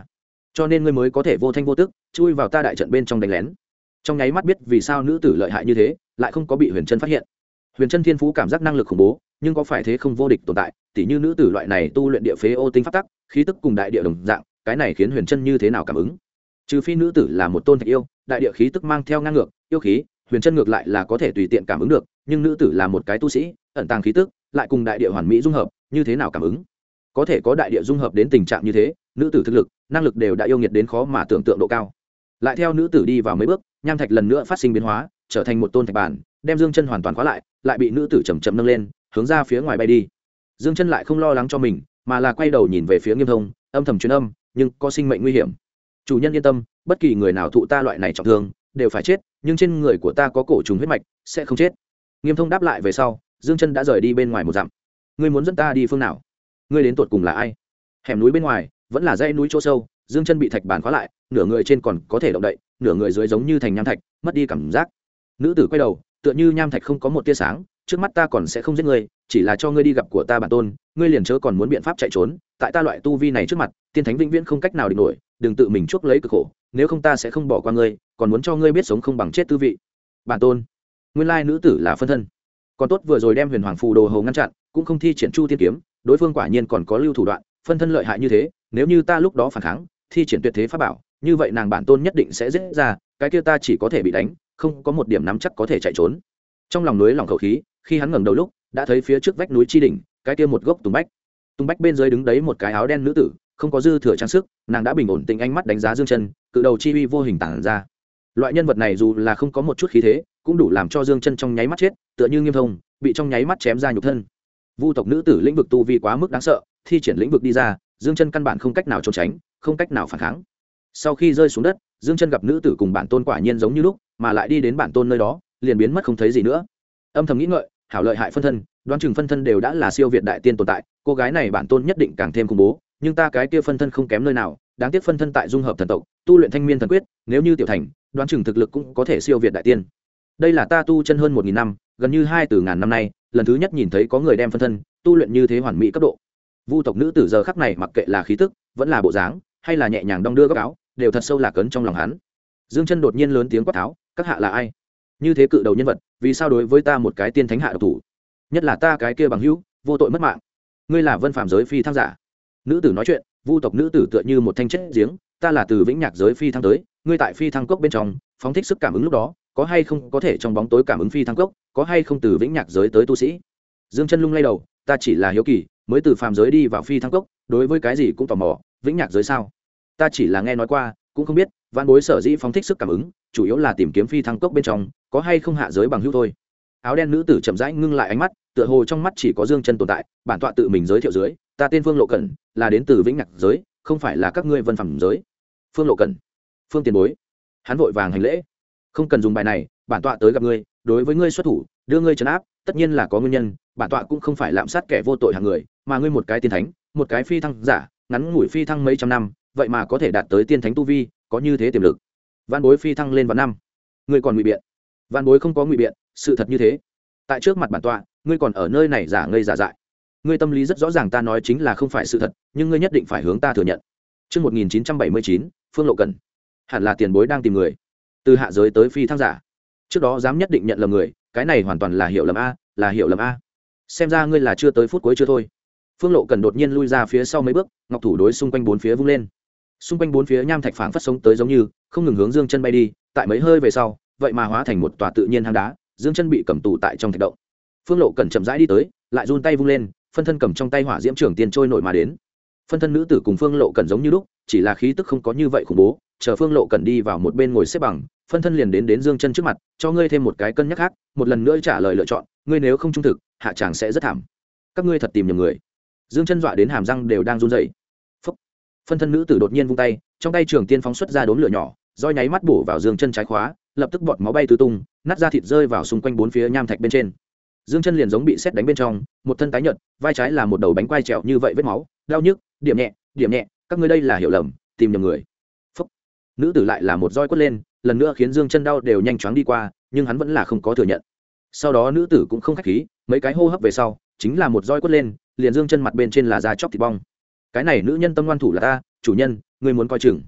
cho nên ngươi mới có thể vô thanh vô tức chui vào ta đại trận bên trong đánh lén. Trong nháy mắt biết vì sao nữ tử lợi hại như thế, lại không có bị Huyền Chân phát hiện. Huyền Chân thiên phú cảm giác năng lực khủng bố, nhưng có phải thế không vô địch tồn tại, tỉ như nữ tử loại này tu luyện địa phế ô tinh pháp tắc, khí tức cùng đại địa đồng dạng, cái này khiến Huyền Chân như thế nào cảm ứng? Trừ phi nữ tử là một tôn thạch yêu, đại địa khí tức mang theo ngang ngược, yêu khí, Huyền Chân ngược lại là có thể tùy tiện cảm ứng được, nhưng nữ tử là một cái tu sĩ, ẩn tàng khí tức, lại cùng đại địa hoàn mỹ dung hợp, như thế nào cảm ứng? Có thể có đại địa dung hợp đến tình trạng như thế, nữ tử thực lực, năng lực đều đã yêu nghiệt đến khó mà tưởng tượng độ cao. Lại theo nữ tử đi vào mấy bước, nham thạch lần nữa phát sinh biến hóa, trở thành một tôn thạch bản, đem Dương Chân hoàn toàn khóa lại, lại bị nữ tử chậm chậm nâng lên, hướng ra phía ngoài bay đi. Dương Chân lại không lo lắng cho mình, mà là quay đầu nhìn về phía Nghiêm Thông, âm thầm truyền âm, nhưng có sinh mệnh nguy hiểm. Chủ nhân yên tâm, bất kỳ người nào thụ ta loại này trọng thương, đều phải chết, nhưng trên người của ta có cổ trùng huyết mạch, sẽ không chết. Nghiêm Thông đáp lại về sau, Dương Chân đã rời đi bên ngoài một dặm. Ngươi muốn dẫn ta đi phương nào? Ngươi đến tuột cùng là ai? Hẻm núi bên ngoài, vẫn là dãy núi chỗ sâu, Dương Chân bị thạch bản khóa lại, nửa người trên còn có thể động đậy, nửa người dưới giống như thành nham thạch, mất đi cảm giác. Nữ tử quay đầu, tựa như nham thạch không có một tia sáng, trước mắt ta còn sẽ không giết ngươi, chỉ là cho ngươi đi gặp của ta bản tôn, ngươi liền chớ còn muốn biện pháp chạy trốn, tại ta loại tu vi này trước mặt, tiên thánh vĩnh viễn không cách nào địch nổi, đừng tự mình chuốc lấy cực khổ, nếu không ta sẽ không bỏ qua ngươi, còn muốn cho ngươi biết sống không bằng chết tư vị. Bản tôn, nguyên lai nữ tử là phân thân. Còn tốt vừa rồi đem Huyền Hoàng phù đồ hầu ngăn chặn, cũng không thi triển Chu Tiên kiếm, đối phương quả nhiên còn có lưu thủ đoạn, phân thân lợi hại như thế, nếu như ta lúc đó phản kháng, thi triển tuyệt thế pháp bảo, như vậy nàng bản tôn nhất định sẽ giết ra, cái kia ta chỉ có thể bị đánh, không có một điểm nắm chắc có thể chạy trốn. Trong lòng núi lòng khẩu khí, khi hắn ngẩng đầu lúc, đã thấy phía trước vách núi chi đỉnh, cái kia một gốc tùng bách bên dưới đứng đấy một cái áo đen nữ tử, không có dư thừa trang sức, nàng đã bình ổn tình ánh mắt đánh giá Dương Chân, cự đầu chi uy vô hình tản ra. Loại nhân vật này dù là không có một chút khí thế, cũng đủ làm cho Dương Chân trong nháy mắt chết, tựa như Nghiêm Thông, bị trong nháy mắt chém ra nhục thân. Vu tộc nữ tử lĩnh vực tu vi quá mức đáng sợ, thi triển lĩnh vực đi ra, Dương Chân căn bản không cách nào trốn tránh, không cách nào phản kháng. Sau khi rơi xuống đất, Dương Chân gặp nữ tử cùng bản tôn quả nhiên giống như lúc, mà lại đi đến bản tôn nơi đó, liền biến mất không thấy gì nữa. Âm thầm nghĩ ngợi, hảo lợi hại phân thân, đoán chừng phân thân đều đã là siêu việt đại tiên tồn tại, cô gái này bản tôn nhất định càng thêm khủng bố, nhưng ta cái kia phân thân không kém nơi nào, đáng tiếc phân thân tại dung hợp thần tộc, tu luyện thanh miên thần quyết, nếu như tiểu thành, đoán chừng thực lực cũng có thể siêu việt đại tiên. Đây là ta tu chân hơn 1000 năm, gần như 2000 năm nay, lần thứ nhất nhìn thấy có người đem phân thân tu luyện như thế hoàn mỹ cấp độ. Vu tộc nữ tử giờ khắc này mặc kệ là khí tức, vẫn là bộ dáng, hay là nhẹ nhàng đong đưa góc áo, đều thật sâu lạc ấn trong lòng hắn. Dương Chân đột nhiên lớn tiếng quát tháo, các hạ là ai? Như thế cự đầu nhân vật, vì sao đối với ta một cái tiên thánh hạ độc thủ? Nhất là ta cái kia bằng hữu, vô tội mất mạng. Ngươi là Vân Phàm giới phi thăng giả. Nữ tử nói chuyện, Vu tộc nữ tử tựa như một thanh chết giếng, ta là từ Vĩnh Nhạc giới phi thăng tới, ngươi tại phi thăng cốc bên trong, phóng thích sức cảm ứng lúc đó, có hay không có thể trong bóng tối cảm ứng phi thăng cốc, có hay không từ Vĩnh Nhạc giới tới tu sĩ? Dương Chân lung lay đầu, ta chỉ là hiếu kỳ, mới từ phàm giới đi vào phi thăng cốc, đối với cái gì cũng tò mò, Vĩnh Nhạc giới sao? Ta chỉ là nghe nói qua, cũng không biết, vạn bối sở dĩ phóng thích sức cảm ứng, chủ yếu là tìm kiếm phi thăng cốc bên trong, có hay không hạ giới bằng hữu thôi. Áo đen nữ tử chậm rãi ngưng lại ánh mắt, tựa hồ trong mắt chỉ có Dương Chân tồn tại, bản tọa tự mình giới thiệu dưới, ta tên Phương Lộ Cẩn, là đến từ Vĩnh Nhạc giới, không phải là các ngươi Vân Phàm giới. Phương Lộ Cẩn, Phương tiền bối. Hắn vội vàng hành lễ, không cần dùng bài này, bản tọa tới gặp ngươi, đối với ngươi xuất thủ, đưa ngươi trấn áp, tất nhiên là có nguyên nhân, bản tọa cũng không phải lạm sát kẻ vô tội hạng người, mà ngươi một cái tiên thánh, một cái phi thăng giả, ngắn ngủi phi thăng mấy trăm năm, vậy mà có thể đạt tới tiên thánh tu vi, có như thế tiềm lực. Vạn bối phi thăng lên vạn năm, ngươi còn ngụy biện? Vạn bối không có ngụy biện, sự thật như thế. Tại trước mặt bản tọa, ngươi còn ở nơi này giả ngây giả dại. Ngươi tâm lý rất rõ ràng ta nói chính là không phải sự thật, nhưng ngươi nhất định phải hướng ta thừa nhận. Chương 1979, Phương Lộ Cẩn. Hẳn là tiền bối đang tìm người. Từ hạ giới tới phi thăng giả. Trước đó dám nhất định nhận lầm người, cái này hoàn toàn là hiểu lầm a, là hiểu lầm a. Xem ra ngươi là chưa tới phút cuối chưa thôi. Phương Lộ Cẩn đột nhiên lui ra phía sau mấy bước, ngọc thủ đối xung quanh bốn phía vung lên. Xung quanh bốn phía nham thạch phảng phất sống tới giống như, không ngừng hướng Dương Chân bay đi, tại mấy hơi về sau, vậy mà hóa thành một tòa tự nhiên hang đá, Dương Chân bị cầm tù tại trong thạch động. Phương Lộ Cẩn chậm rãi đi tới, lại run tay vung lên, phân thân cầm trong tay hỏa diễm trường tiên trôi nổi mà đến. Phân thân nữ tử cùng Phương Lộ Cẩn giống như lúc, chỉ là khí tức không có như vậy khủng bố. Chờ Phương Lộ Cẩn đi vào một bên ngồi xếp bằng, phân thân liền đến Dương Chân trước mặt, cho ngươi thêm một cái cân nhắc khác, một lần nữa trả lời lựa chọn, ngươi nếu không trung thực, hạ chàng sẽ rất thảm. Các ngươi thật tìm nhầm người. Dương Chân dọa đến hàm răng đều đang run rẩy. Phốc. Phân thân nữ tử đột nhiên vung tay, trong tay trường tiên phóng xuất ra đốm lửa nhỏ, roi nháy mắt bổ vào Dương Chân trái khóa, lập tức bọt máu bay tứ tung, nát ra thịt rơi vào xung quanh bốn phía nham thạch bên trên. Dương Chân liền giống bị sét đánh bên trong, một thân tái nhợt, vai trái là một đầu bánh quai trèo như vậy vết máu, đau nhức, điểm nhẹ, các ngươi đây là hiểu lầm, tìm nhầm người. Phốc. Nữ tử lại là một roi quất lên, lần nữa khiến Dương Chân đau đều nhanh chóng đi qua, nhưng hắn vẫn là không có thừa nhận. Sau đó nữ tử cũng không khách khí, mấy cái hô hấp về sau, chính là một roi quất lên, liền Dương Chân mặt bên trên là da chóc thịt bong. Cái này nữ nhân tâm ngoan thủ là ta, chủ nhân, ngươi muốn coi chừng.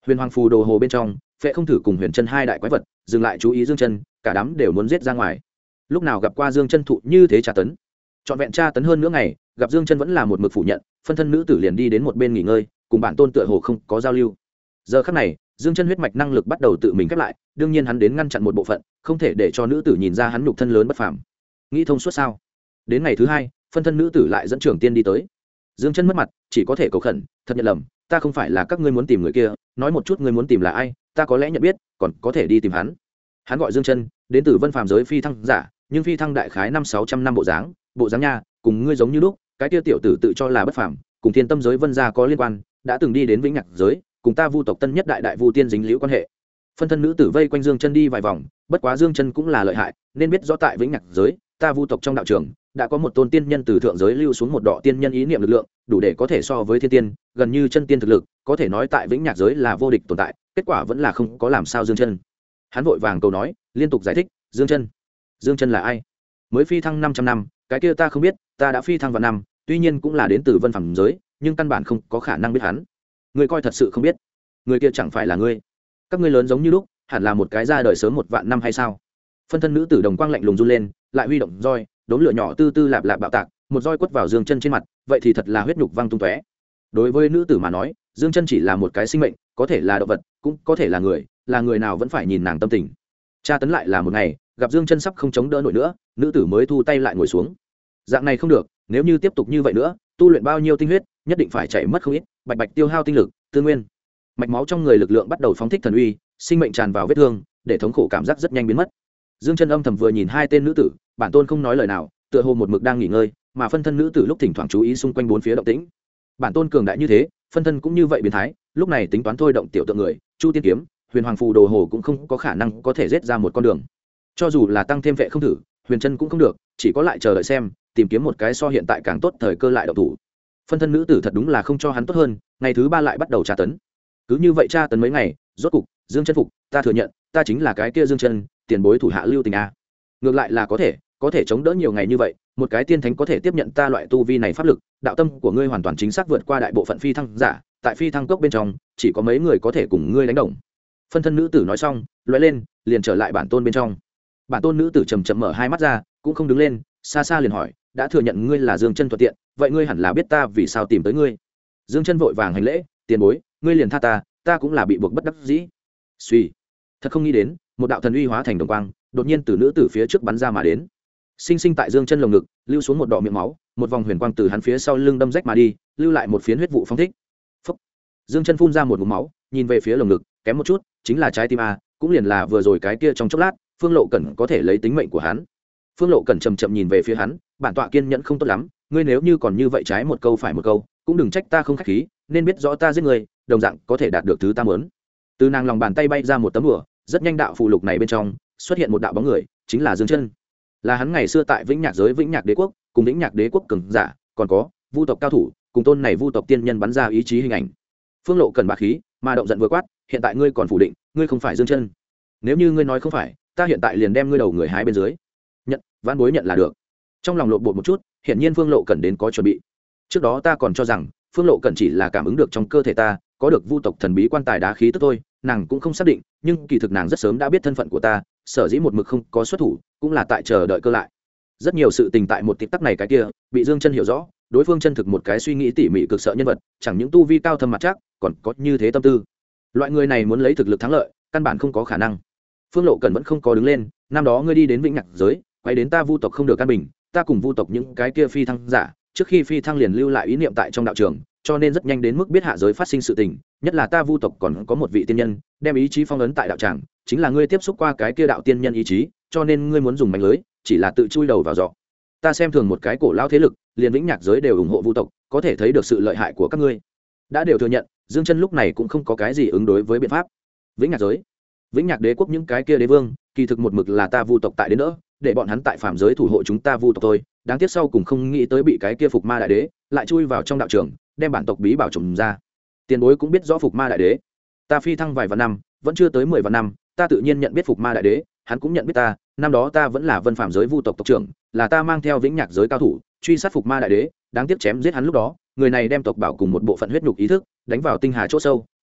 Huyền Hoàng phù đồ hồ bên trong, Phệ không thử cùng Huyền Chân hai đại quái vật dừng lại chú ý Dương Chân, cả đám đều muốn giết ra ngoài. Lúc nào gặp qua Dương Chân thụ như thế tra tấn, trọn vẹn tra tấn hơn nửa ngày, gặp Dương Chân vẫn là một mực phủ nhận, phân thân nữ tử liền đi đến một bên nghỉ ngơi, cùng bản tôn tựa hồ không có giao lưu. Giờ khắc này, Dương Chân huyết mạch năng lực bắt đầu tự mình khép lại, đương nhiên hắn đến ngăn chặn một bộ phận, không thể để cho nữ tử nhìn ra hắn nhục thân lớn bất phàm. Nghĩ thông suốt sao? Đến ngày thứ hai, phân thân nữ tử lại dẫn trưởng tiên đi tới. Dương Chân mất mặt, chỉ có thể cầu khẩn, thật nhận lầm, ta không phải là các ngươi muốn tìm người kia, nói một chút ngươi muốn tìm là ai, ta có lẽ nhận biết, còn có thể đi tìm hắn. Hắn gọi Dương Chân, đến từ Vân Phàm giới phi thăng giả, nhưng phi thăng đại khái 500-600 năm bộ dáng nha, cùng ngươi giống như lúc, cái kia tiểu tử tự cho là bất phàm, cùng Thiên Tâm giới Vân gia có liên quan, đã từng đi đến Vĩnh Nhạc giới, cùng ta Vu tộc Tân Nhất đại Vu tiên dính liễu quan hệ. Phân thân nữ tử vây quanh Dương Chân đi vài vòng, bất quá Dương Chân cũng là lợi hại, nên biết rõ tại Vĩnh Nhạc giới, ta Vu tộc trong đạo trường đã có một tôn tiên nhân từ thượng giới lưu xuống một đọ tiên nhân ý niệm lực lượng, đủ để có thể so với thiên tiên, gần như chân tiên thực lực, có thể nói tại Vĩnh Nhạc giới là vô địch tồn tại, kết quả vẫn là không có làm sao Dương Chân. Hắn vội vàng cầu nói, liên tục giải thích, Dương Chân là ai? Mới phi thăng 500 năm, cái kia ta không biết, ta đã phi thăng vào năm, tuy nhiên cũng là đến từ Vân Phàm giới, nhưng căn bản không có khả năng biết hắn. Người coi thật sự không biết, người kia chẳng phải là ngươi? Các ngươi lớn giống như lúc, hẳn là một cái ra đời sớm 1 vạn năm hay sao? Phân thân nữ tử đồng quang lạnh lùng run lên, lại huy động roi, đốn lửa nhỏ tư tư lạp lạp bạo tạc, một roi quất vào Dương Chân trên mặt, vậy thì thật là huyết nhục văng tung tóe. Đối với nữ tử mà nói, Dương Chân chỉ là một cái sinh mệnh, có thể là động vật, cũng có thể là người nào vẫn phải nhìn nàng tâm tình. Tra tấn lại là một ngày, gặp Dương Chân sắp không chống đỡ nổi nữa, nữ tử mới thu tay lại ngồi xuống. Dạng này không được, nếu như tiếp tục như vậy nữa, tu luyện bao nhiêu tinh huyết, nhất định phải chảy mất không ít, bạch bạch tiêu hao tinh lực, tư nguyên. Mạch máu trong người lực lượng bắt đầu phóng thích thần uy, sinh mệnh tràn vào vết thương, để thống khổ cảm giác rất nhanh biến mất. Dương Chân âm thầm vừa nhìn hai tên nữ tử, bản tôn không nói lời nào, tựa hồ một mực đang nghỉ ngơi, mà phân thân nữ tử lúc thỉnh thoảng chú ý xung quanh bốn phía động tĩnh. Bản tôn cường đại như thế, phân thân cũng như vậy biến thái, lúc này tính toán thôi động tiểu tượng người, Chu Tiên kiếm, Huyền Hoàng phù đồ hồ cũng không có khả năng có thể giết ra một con đường. Cho dù là tăng thêm vệ không thử, Huyền Chân cũng không được, chỉ có lại chờ đợi xem, tìm kiếm một cái so hiện tại càng tốt thời cơ lại động thủ. Phân thân nữ tử thật đúng là không cho hắn tốt hơn, ngày thứ ba lại bắt đầu tra tấn. Cứ như vậy tra tấn mấy ngày, rốt cục, Dương Chân phục, ta thừa nhận, ta chính là cái kia Dương Chân, tiền bối thủ hạ lưu tình a. Ngược lại là có thể chống đỡ nhiều ngày như vậy, một cái tiên thánh có thể tiếp nhận ta loại tu vi này pháp lực, đạo tâm của ngươi hoàn toàn chính xác vượt qua đại bộ phận phi thăng giả, tại phi thăng cốc bên trong, chỉ có mấy người có thể cùng ngươi đánh đồng. Phân thân nữ tử nói xong, lóe lên, liền trở lại bản tôn bên trong. Bản tôn nữ tử chậm chậm mở hai mắt ra, cũng không đứng lên, xa xa liền hỏi, đã thừa nhận ngươi là Dương Chân thuận tiện, vậy ngươi hẳn là biết ta vì sao tìm tới ngươi. Dương Chân vội vàng hành lễ, tiền bối, ngươi liền tha ta, ta cũng là bị buộc bất đắc dĩ. Suy, thật không nghĩ đến, một đạo thần uy hóa thành đồng quang, đột nhiên từ nữ tử phía trước bắn ra mà đến. Sinh sinh tại Dương Chân lồng ngực, lưu xuống một đỏ miệng máu, một vòng huyền quang từ hắn phía sau lưng đâm rách mà đi, lưu lại một phiến huyết vụ phóng thích. Phốc. Dương Chân phun ra một ngụm máu, nhìn về phía lồng ngực, kém một chút, chính là trái tim a, cũng liền là vừa rồi cái kia trong chốc lát, Phương Lộ Cẩn có thể lấy tính mệnh của hắn. Phương Lộ Cẩn chậm chậm nhìn về phía hắn, bản tọa kiên nhẫn không tốt lắm, ngươi nếu như còn như vậy trái một câu phải một câu, cũng đừng trách ta không khách khí, nên biết rõ ta giết người, đồng dạng có thể đạt được thứ ta muốn. Từ nàng lòng bàn tay bay ra một tấm đùa, rất nhanh đạo phù lục này bên trong xuất hiện một đạo bóng người, chính là Dương Chân. Là hắn ngày xưa tại Vĩnh Nhạc giới Vĩnh Nhạc Đế quốc, cùng Vĩnh Nhạc Đế quốc cường giả, còn có Vu tộc cao thủ, cùng tôn này Vu tộc tiên nhân bắn ra ý chí hình ảnh. Phương Lộ Cẩn bá khí, mà động giận vừa quát, hiện tại ngươi còn phủ định, ngươi không phải Dương Chân. Nếu như ngươi nói không phải, ta hiện tại liền đem ngươi đầu người hái bên dưới. Nhận, vãn bối nhận là được. Trong lòng lộn bột một chút, hiển nhiên Phương Lộ Cẩn đến có chuẩn bị. Trước đó ta còn cho rằng Phương Lộ Cẩn chỉ là cảm ứng được trong cơ thể ta có được Vu tộc thần bí quan tài đá khí tức thôi, nàng cũng không xác định, nhưng kỳ thực nàng rất sớm đã biết thân phận của ta, sở dĩ một mực không có xuất thủ, cũng là tại chờ đợi cơ lại. Rất nhiều sự tình tại một tịp tắc này cái kia, bị Dương Chân hiểu rõ, đối phương chân thực một cái suy nghĩ tỉ mỉ cực sợ nhân vật, chẳng những tu vi cao thâm mặt chắc, còn có như thế tâm tư. Loại người này muốn lấy thực lực thắng lợi, căn bản không có khả năng. Phương Lộ Cẩn vẫn không có đứng lên, năm đó ngươi đi đến Vĩnh Nhạc giới, quay đến ta Vu tộc không được căn bình, ta cùng Vu tộc những cái kia phi thăng giả, trước khi phi thăng liền lưu lại ý niệm tại trong đạo trường, cho nên rất nhanh đến mức biết hạ giới phát sinh sự tình, nhất là ta Vu tộc còn có một vị tiên nhân, đem ý chí phong ấn tại đạo tràng, chính là ngươi tiếp xúc qua cái kia đạo tiên nhân ý chí, cho nên ngươi muốn dùng mánh lưới, chỉ là tự chui đầu vào giỏ. Ta xem thường một cái cổ lao thế lực, liền Vĩnh Nhạc giới đều ủng hộ Vu tộc, có thể thấy được sự lợi hại của các ngươi. Đã đều thừa nhận, Dương Chân lúc này cũng không có cái gì ứng đối với biện pháp. Vĩnh Nhạc giới, Vĩnh Nhạc Đế quốc những cái kia đế vương, kỳ thực một mực là ta Vu tộc tại đến nữa, để bọn hắn tại phàm giới thủ hộ chúng ta Vu tộc thôi, đáng tiếc sau cùng không nghĩ tới bị cái kia Phục Ma đại đế lại chui vào trong đạo trường, đem bản tộc bí bảo trùng ra. Tiền bối cũng biết rõ Phục Ma đại đế, ta phi thăng vài vạn năm, vẫn chưa tới 10 vạn năm, ta tự nhiên nhận biết Phục Ma đại đế, hắn cũng nhận biết ta, năm đó ta vẫn là Vân Phàm giới Vu tộc tộc trưởng, là ta mang theo Vĩnh Nhạc giới cao thủ, truy sát Phục Ma đại đế, đáng tiếc chém giết hắn lúc đó, người này đem tộc bảo cùng một bộ phận huyết nhục ý thức đánh vào tinh hà chỗ sâu,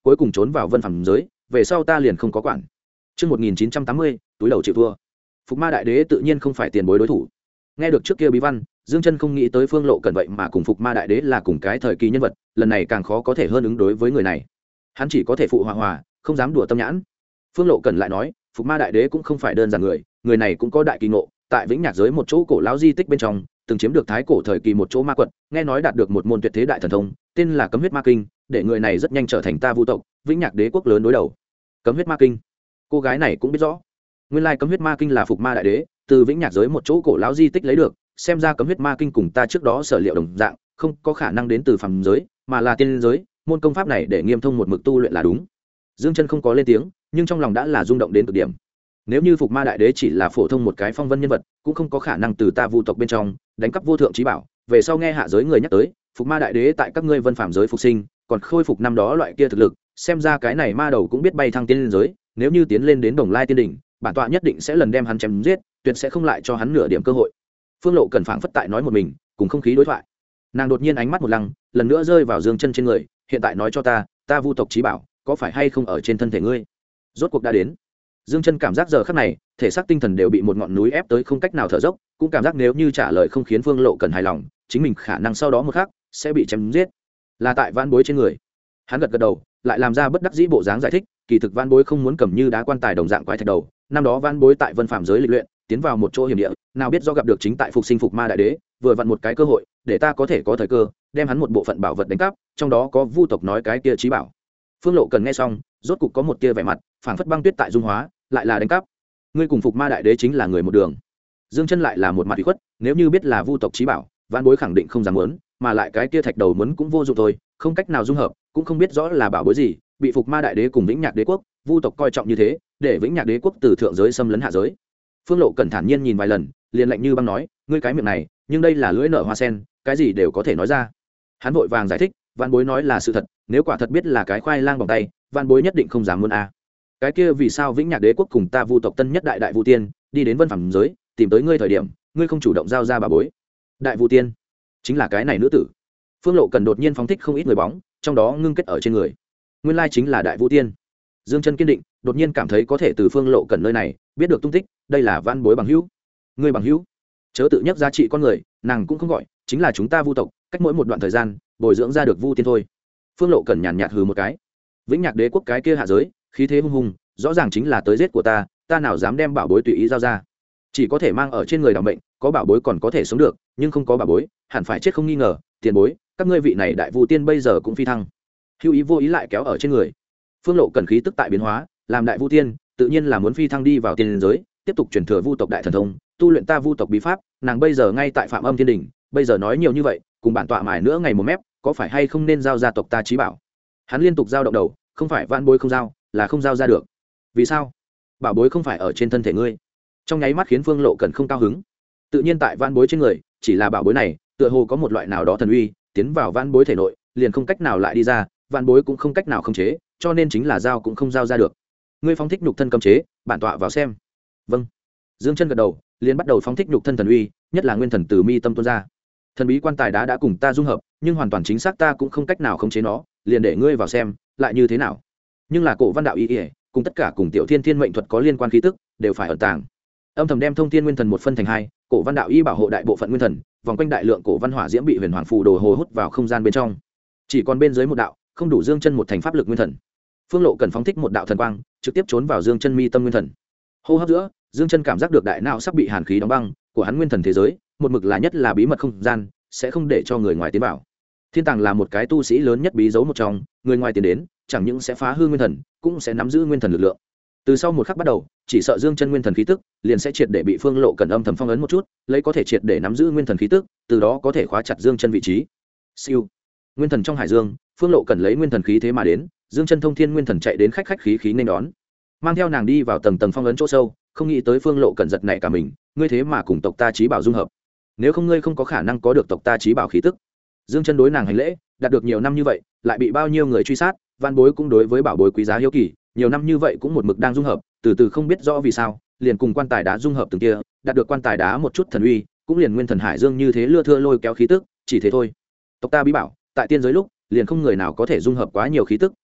cuối cùng trốn vào vân phàm giới, về sau ta liền không có quản. Trước 1980, túi đầu chịu thua. Phục Ma Đại Đế tự nhiên không phải tiền bối đối thủ. Nghe được trước kia bí văn, Dương Chân không nghĩ tới Phương Lộ Cẩn vậy mà cùng Phục Ma Đại Đế là cùng cái thời kỳ nhân vật, lần này càng khó có thể hơn ứng đối với người này. Hắn chỉ có thể phụ hòa hòa, không dám đùa tâm nhãn. Phương Lộ Cẩn lại nói, Phục Ma Đại Đế cũng không phải đơn giản người này cũng có đại kỳ ngộ, tại Vĩnh Nhạc giới một chỗ cổ lão di tích bên trong, từng chiếm được thái cổ thời kỳ một chỗ ma quật, nghe nói đạt được một môn tuyệt thế đại thần thông, tên là Cấm Huyết Ma Kinh, để người này rất nhanh trở thành ta Vu tộc, Vĩnh Nhạc Đế quốc lớn đối đầu. Cấm Huyết Ma Kinh, cô gái này cũng biết rõ. Nguyên lai Cấm Huyết Ma Kinh là Phục Ma Đại Đế từ Vĩnh Nhạc giới một chỗ cổ lão di tích lấy được, xem ra Cấm Huyết Ma Kinh cùng ta trước đó sở liệu đồng dạng, không có khả năng đến từ phàm giới, mà là tiên giới, môn công pháp này để nghiêm thông một mực tu luyện là đúng. Dương Chân không có lên tiếng, nhưng trong lòng đã là rung động đến cực điểm. Nếu như Phục Ma Đại Đế chỉ là phổ thông một cái phong vân nhân vật, cũng không có khả năng từ ta Vu tộc bên trong đánh cắp vô thượng chí bảo, về sau nghe hạ giới người nhắc tới, Phục Ma Đại Đế tại các ngươi vân phàm giới phục sinh, còn khôi phục năm đó loại kia thực lực, xem ra cái này ma đầu cũng biết bay thăng tiên giới, nếu như tiến lên đến Đồng Lai tiên đỉnh, bản tọa nhất định sẽ lần đem hắn chém giết, tuyệt sẽ không lại cho hắn nửa điểm cơ hội. Phương Lộ Cẩn phảng phất tại nói một mình, cùng không khí đối thoại. Nàng đột nhiên ánh mắt một lăng, lần nữa rơi vào Dương Chân trên người, hiện tại nói cho ta Vu tộc chí bảo có phải hay không ở trên thân thể ngươi? Rốt cuộc đã đến. Dương Chân cảm giác giờ khắc này, thể xác tinh thần đều bị một ngọn núi ép tới không cách nào thở dốc, cũng cảm giác nếu như trả lời không khiến Phương Lộ Cẩn hài lòng, chính mình khả năng sau đó một khắc sẽ bị chém giết. Là tại Vãn Bối trên người. Hắn gật gật đầu, lại làm ra bất đắc dĩ bộ dáng giải thích, kỳ thực Vãn Bối không muốn cầm như đá quan tài đồng dạng quái thạch đầu, năm đó Vãn Bối tại Vân Phàm giới lịch luyện, tiến vào một chỗ hiểm địa, nào biết do gặp được chính tại phục sinh Phục Ma Đại Đế, vừa vặn một cái cơ hội, để ta có thể có thời cơ, đem hắn một bộ phận bảo vật đánh cắp, trong đó có Vu tộc nói cái kia chí bảo. Phương Lộ Cần nghe xong, rốt cục có một tia vẻ mặt, phảng phất băng tuyết tại dung hóa, lại là đánh cắp. Ngươi cùng Phục Ma Đại Đế chính là người một đường. Dương Chân lại là một mặt ủy khuất, nếu như biết là Vu tộc chí bảo, Vãn Bối khẳng định không dám muốn, mà lại cái kia thạch đầu muốn cũng vô dụng thôi, không cách nào dung hợp, cũng không biết rõ là bảo bối gì, bị Phục Ma Đại Đế cùng Vĩnh Nhạc Đế quốc, Vu tộc coi trọng như thế, để Vĩnh Nhạc Đế quốc từ thượng giới xâm lấn hạ giới. Phương Lộ cẩn thản nhiên nhìn vài lần, liền lạnh như băng nói, ngươi cái miệng này, nhưng đây là lưỡi nở hoa sen, cái gì đều có thể nói ra. Hắn vội vàng giải thích, Vãn Bối nói là sự thật, nếu quả thật biết là cái khoai lang bằng tay, Vãn Bối nhất định không dám muốn a. Cái kia vì sao Vĩnh Nhạc Đế quốc cùng ta Vu tộc tân nhất đại Vu tiên, đi đến Vân Phàm giới, tìm tới ngươi thời điểm, ngươi không chủ động giao ra bà bối? Đại Vu tiên, chính là cái này nữ tử. Phương Lộ cần đột nhiên phóng thích không ít người bóng, trong đó ngưng kết ở trên người. Nguyên lai chính là đại Vu tiên. Dương Chân kiên định, đột nhiên cảm thấy có thể từ Phương Lộ cần nơi này biết được tung tích, đây là Vãn Bối bằng hữu. Ngươi bằng hữu? Chớ tự nhắc giá trị con người, nàng cũng không gọi, chính là chúng ta Vu tộc, cách mỗi một đoạn thời gian, bồi dưỡng ra được Vu tiên thôi. Phương Lộ cần nhàn nhạt hừ một cái. Vĩnh Nhạc Đế quốc cái kia hạ giới, khí thế hung hùng, rõ ràng chính là tới giết của ta nào dám đem bảo bối tùy ý giao ra. Chỉ có thể mang ở trên người đảm bệnh, có bảo bối còn có thể sống được, nhưng không có bảo bối, hẳn phải chết không nghi ngờ. Tiền bối, các ngươi vị này đại Vu tiên bây giờ cũng phi thăng. Hữu ý vô ý lại kéo ở trên người. Phương Lộ cần khí tức tại biến hóa, làm đại Vu tiên, tự nhiên là muốn phi thăng đi vào tiên giới, tiếp tục truyền thừa Vu tộc đại thần thông, tu luyện ta Vu tộc bí pháp. Nàng bây giờ ngay tại Phạm Âm Thiên Đỉnh, bây giờ nói nhiều như vậy, cùng bản tọa mài nữa ngày một mép, có phải hay không nên giao gia tộc ta chí bảo? Hắn liên tục giao động đầu, không phải Vãn Bối không giao, là không giao ra được. Vì sao? Bảo bối không phải ở trên thân thể ngươi. Trong nháy mắt khiến Phương Lộ cần không cao hứng. Tự nhiên tại Vãn Bối trên người, chỉ là bảo bối này, tựa hồ có một loại nào đó thần uy, tiến vào Vãn Bối thể nội, liền không cách nào lại đi ra, Vãn Bối cũng không cách nào khống chế, cho nên chính là giao cũng không giao ra được. Ngươi phóng thích nhục thân cấm chế, bản tọa vào xem. Vâng. Dương Chân gật đầu, liền bắt đầu phóng thích nhục thân thần uy, nhất là nguyên thần từ mi tâm tuôn ra. Thần bí quan tài đã cùng ta dung hợp, nhưng hoàn toàn chính xác ta cũng không cách nào khống chế nó, liền để ngươi vào xem, lại như thế nào? Nhưng là cổ văn đạo ý ý, cùng tất cả cùng tiểu thiên thiên mệnh thuật có liên quan khí tức, đều phải ẩn tàng. Âm thầm đem thông thiên nguyên thần một phân thành hai, cổ văn đạo y bảo hộ đại bộ phận nguyên thần, vòng quanh đại lượng cổ văn hỏa diễm bị huyền hoàng phù đồ hồ hút vào không gian bên trong. Chỉ còn bên dưới một đạo, không đủ Dương Chân một thành pháp lực nguyên thần. Phương Lộ cần phóng thích một đạo thần quang, trực tiếp trốn vào Dương Chân mi tâm nguyên thần. Hô hấp giữa, Dương Chân cảm giác được đại não sắp bị hàn khí đóng băng, của hắn nguyên thần thế giới, một mực là nhất là bí mật không gian, sẽ không để cho người ngoài tiến vào. Thiên Tàng là một cái tu sĩ lớn nhất bí dấu một trong, người ngoài tiến đến, chẳng những sẽ phá hư nguyên thần, cũng sẽ nắm giữ nguyên thần lực lượng. Từ sau một khắc bắt đầu, chỉ sợ Dương Chân nguyên thần khí tức, liền sẽ triệt để bị Phương Lộ cần âm thầm phong ấn một chút, lấy có thể triệt để nắm giữ nguyên thần khí tức, từ đó có thể khóa chặt Dương Chân vị trí. Siêu. Nguyên thần trong hải dương, Phương Lộ cần lấy nguyên thần khí thế mà đến, Dương Chân thông thiên nguyên thần chạy đến khách khách khí khí nên đón, mang theo nàng đi vào tầng tầng phong ấn chỗ sâu, không nghĩ tới Phương Lộ cần giật nảy cả mình, ngươi thế mà cùng tộc ta chí bảo dung hợp, nếu không ngươi không có khả năng có được tộc ta chí bảo khí tức. Dương Chân đối nàng hành lễ, đạt được nhiều năm như vậy, lại bị bao nhiêu người truy sát, Vãn Bối cũng đối với bảo bối quý giá hiếu kỳ, nhiều năm như vậy cũng một mực đang dung hợp, từ từ không biết rõ vì sao, liền cùng quan tài đá dung hợp từng kia, đạt được quan tài đá một chút thần uy, cũng liền nguyên thần hải dương như thế lưa thưa lôi kéo khí tức, chỉ thế thôi. Tộc ta bí bảo, tại tiên giới lúc, liền không người nào có thể dung hợp quá nhiều khí tức,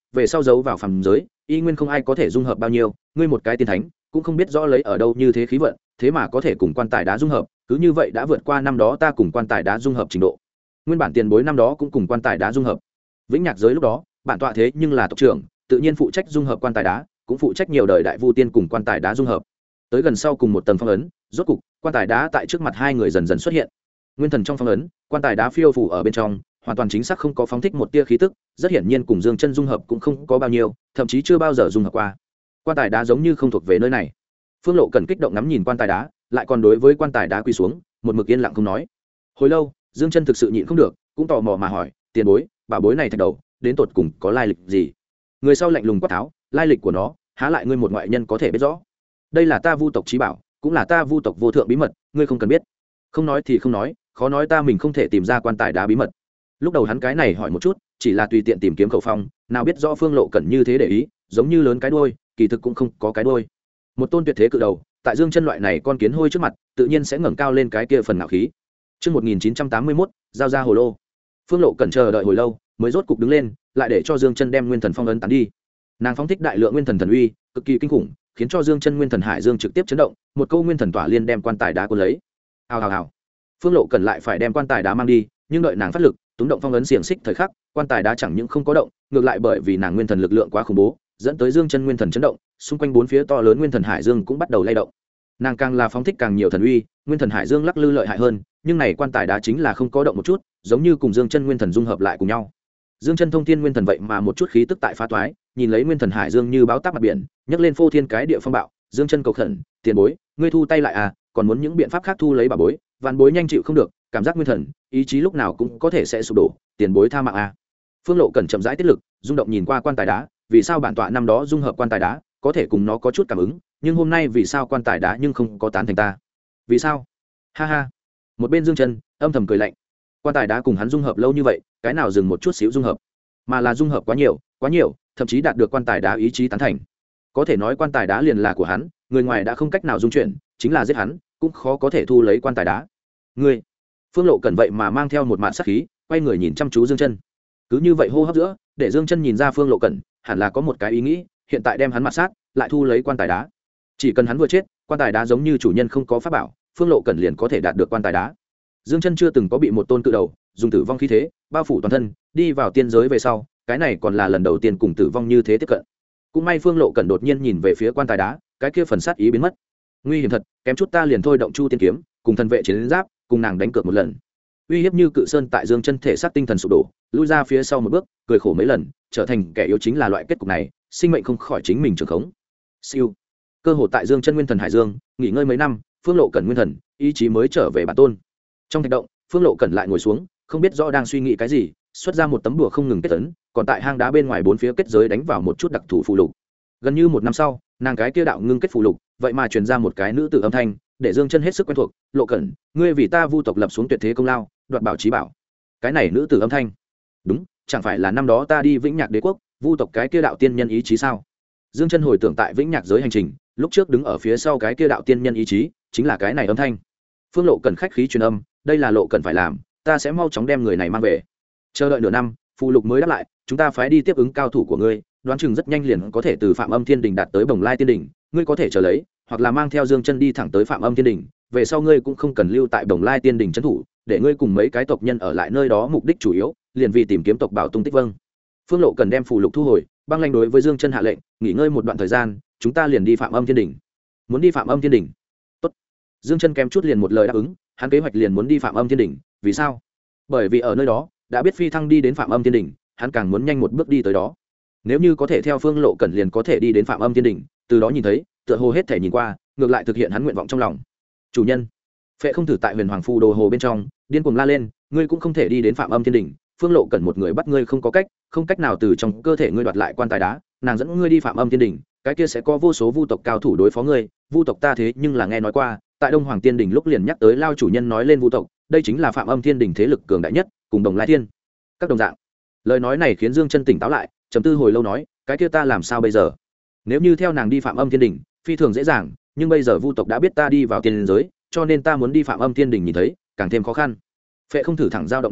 về sau giấu vào phàm giới y nguyên không ai có thể dung hợp bao nhiêu, ngươi một cái tiên thánh cũng không biết rõ lấy ở đâu như thế khí vận, thế mà có thể cùng quan tài đá dung hợp, cứ như vậy đã vượt qua năm đó ta cùng quan tài đá dung hợp trình độ. Nguyên bản tiền bối năm đó cũng cùng quan tài đá dung hợp. Vĩnh Nhạc giới lúc đó bản tọa thế nhưng là tộc trưởng, tự nhiên phụ trách dung hợp quan tài đá, cũng phụ trách nhiều đời đại vu tiên cùng quan tài đá dung hợp. Tới gần sau cùng một tầng phong ấn, rốt cục quan tài đá tại trước mặt hai người dần dần xuất hiện. Nguyên thần trong phong ấn, quan tài đá phiêu phù ở bên trong, hoàn toàn chính xác không có phóng thích một tia khí tức, rất hiển nhiên cùng Dương Chân dung hợp cũng không có bao nhiêu, thậm chí chưa bao giờ dung hợp qua. Quan tài đá giống như không thuộc về nơi này. Phương Lộ cần kích động ngắm nhìn quan tài đá, lại còn đối với quan tài đá quỳ xuống, một mực yên lặng không nói. Hồi lâu, Dương Chân thực sự nhịn không được, cũng tò mò mà hỏi, tiền bối, bảo bối này thạch đầu đến tột cùng có lai lịch gì? Người sau lạnh lùng quát tháo, lai lịch của nó há lại ngươi một ngoại nhân có thể biết rõ. Đây là ta vu tộc chí bảo, cũng là ta vu tộc vô thượng bí mật, ngươi không cần biết. Không nói thì không nói, khó nói ta mình không thể tìm ra quan tài đá bí mật. Lúc đầu hắn cái này hỏi một chút, chỉ là tùy tiện tìm kiếm khẩu phong, nào biết rõ Phương Lộ Cẩn như thế để ý, giống như lớn cái đuôi, kỳ thực cũng không có cái đuôi. Một tôn tuyệt thế cự đầu, tại Dương Chân loại này con kiến hôi trước mặt, tự nhiên sẽ ngẩng cao lên cái kia phần ngạo khí. Chương 1981, giao ra hồ lô. Phương Lộ Cẩn chờ đợi hồi lâu, mới rốt cục đứng lên, lại để cho Dương Chân đem Nguyên Thần Phong ấn tán đi. Nàng phóng thích đại lượng Nguyên Thần thần uy, cực kỳ kinh khủng, khiến cho Dương Chân Nguyên Thần Hải Dương trực tiếp chấn động, một câu Nguyên Thần tỏa liên đem quan tài đá cuốn lấy. Hào hào hào. Phương Lộ Cẩn lại phải đem quan tài đá mang đi, nhưng đợi nàng phát lực, túng động phong ấn xiềng xích thời khắc, quan tài đá chẳng những không có động, ngược lại bởi vì nàng Nguyên Thần lực lượng quá khủng bố, dẫn tới Dương Chân Nguyên Thần chấn động, xung quanh bốn phía to lớn Nguyên Thần Hải Dương cũng bắt đầu lay động. Nàng càng là phóng thích càng nhiều thần uy, Nguyên Thần Hải Dương lắc lư lợi hại hơn, nhưng này quan tài đá chính là không có động một chút, giống như cùng Dương Chân Nguyên Thần dung hợp lại cùng nhau. Dương Chân thông thiên nguyên thần vậy mà một chút khí tức tại phá toái, nhìn lấy Nguyên Thần Hải Dương như báo táp mặt biển, nhấc lên phô thiên cái địa phong bạo. Dương Chân cầu khẩn, tiền bối, ngươi thu tay lại à, còn muốn những biện pháp khác thu lấy bà bối, vạn bối nhanh chịu không được, cảm giác nguyên thần ý chí lúc nào cũng có thể sẽ sụp đổ, tiền bối tha mạng à. Phương Lộ Cẩn chậm rãi tiết lực, rung động nhìn qua quan tài đá, vì sao bản tọa năm đó dung hợp quan tài đá có thể cùng nó có chút cảm ứng, nhưng hôm nay vì sao quan tài đá nhưng không có tán thành ta, vì sao? Ha ha. Một bên Dương Chân âm thầm cười lạnh, quan tài đá cùng hắn dung hợp lâu như vậy, cái nào dừng một chút xíu dung hợp, mà là dung hợp quá nhiều, thậm chí đạt được quan tài đá ý chí tán thành. Có thể nói quan tài đá liền là của hắn, người ngoài đã không cách nào dung chuyển, chính là giết hắn cũng khó có thể thu lấy quan tài đá. Ngươi. Phương Lộ Cẩn vậy mà mang theo một màn sát khí, quay người nhìn chăm chú Dương Chân. Cứ như vậy hô hấp giữa, để Dương Chân nhìn ra Phương Lộ Cẩn hẳn là có một cái ý nghĩ, hiện tại đem hắn mặt sát, lại thu lấy quan tài đá. Chỉ cần hắn vừa chết, quan tài đá giống như chủ nhân không có pháp bảo, Phương Lộ Cẩn liền có thể đạt được quan tài đá. Dương Chân chưa từng có bị một tôn cự đầu dùng tử vong khí thế bao phủ toàn thân, đi vào tiên giới về sau, cái này còn là lần đầu tiên cùng tử vong như thế tiếp cận. Cũng may Phương Lộ Cẩn đột nhiên nhìn về phía quan tài đá, cái kia phần sát ý biến mất. Nguy hiểm thật, kém chút ta liền thôi động Chu Tiên kiếm, cùng thần vệ chiến giáp, cùng nàng đánh cược một lần. Uy hiếp như cự sơn tại Dương Chân thể xác tinh thần sụp đổ, lui ra phía sau một bước, cười khổ mấy lần, trở thành kẻ yếu chính là loại kết cục này, sinh mệnh không khỏi chính mình trường khống. Siêu. Cơ hội tại Dương Chân Nguyên Thần Hải Dương, nghỉ ngơi mấy năm, Phương Lộ Cẩn nguyên thần, ý chí mới trở về bản tôn. Trong thạch động, Phương Lộ Cẩn lại ngồi xuống, không biết rõ đang suy nghĩ cái gì, xuất ra một tấm đùa không ngừng kết tấn, còn tại hang đá bên ngoài bốn phía kết giới đánh vào một chút đặc thù phù lục. Gần như một năm sau, nàng cái kia đạo ngưng kết phù lục, vậy mà truyền ra một cái nữ tử âm thanh, để Dương Chân hết sức quen thuộc, Lộ Cẩn, ngươi vì ta vu tộc lập xuống tuyệt thế công lao, đoạt bảo chí bảo. Cái này nữ tử âm thanh, đúng, chẳng phải là năm đó ta đi Vĩnh Nhạc Đế quốc, vu tộc cái kia đạo tiên nhân ý chí sao? Dương Chân hồi tưởng tại Vĩnh Nhạc giới hành trình, lúc trước đứng ở phía sau cái kia đạo tiên nhân ý chí, chính là cái này âm thanh. Phương Lộ Cẩn khách khí truyền âm, đây là Lộ Cẩn phải làm, ta sẽ mau chóng đem người này mang về. Chờ đợi nửa năm, phù lục mới đáp lại, chúng ta phải đi tiếp ứng cao thủ của ngươi, đoán chừng rất nhanh liền có thể từ Phạm Âm Thiên Đình đạt tới Bồng Lai Tiên Đình, ngươi có thể chờ lấy, hoặc là mang theo Dương Chân đi thẳng tới Phạm Âm Thiên Đình, về sau ngươi cũng không cần lưu tại Bồng Lai Tiên Đình trấn thủ, để ngươi cùng mấy cái tộc nhân ở lại nơi đó, mục đích chủ yếu liền vì tìm kiếm tộc bảo tung tích. Vâng. Phương Lộ Cần đem phù lục thu hồi, băng lãnh đối với Dương Chân hạ lệnh, nghỉ ngơi một đoạn thời gian, chúng ta liền đi Phạm Âm Thiên Đình. Muốn đi Phạm Âm Thiên Đình? Tốt. Dương Chân kém chút liền một lời đáp ứng, hắn kế hoạch liền muốn đi Phạm Âm Thiên Đình, vì sao? Bởi vì ở nơi đó đã biết phi thăng đi đến Phạm Âm Thiên Đình, hắn càng muốn nhanh một bước đi tới đó. Nếu như có thể theo Phương Lộ Cẩn liền có thể đi đến Phạm Âm Thiên Đình, từ đó nhìn thấy, tựa hồ hết thể nhìn qua, ngược lại thực hiện hắn nguyện vọng trong lòng. Chủ nhân, Phệ Không Thử tại Huyền Hoàng Phù Đồ Hồ bên trong, điên cuồng la lên, ngươi cũng không thể đi đến Phạm Âm Thiên Đình, Phương Lộ Cẩn một người bắt ngươi không có cách, không cách nào từ trong cơ thể ngươi đoạt lại quan tài đá, nàng dẫn ngươi đi Phạm Âm Thiên Đình, cái kia sẽ có vô số vu tộc cao thủ đối phó ngươi, vu tộc ta thế nhưng là nghe nói qua, tại Đông Hoàng Tiên Đình lúc liền nhắc tới lao chủ nhân nói lên vu tộc, đây chính là Phạm Âm Thiên Đình thế lực cường đại nhất, cùng Đồng Lai Thiên. Các đồng dạng. Lời nói này khiến Dương Chân tỉnh táo lại, trầm tư hồi lâu nói, cái kia ta làm sao bây giờ? Nếu như theo nàng đi Phạm Âm Thiên Đình, phi thường dễ dàng, nhưng bây giờ vu tộc đã biết ta đi vào tiên giới, cho nên ta muốn đi Phạm Âm Thiên Đình nhìn thấy, càng thêm khó khăn. Phệ Không Thử thẳng giao động đầu,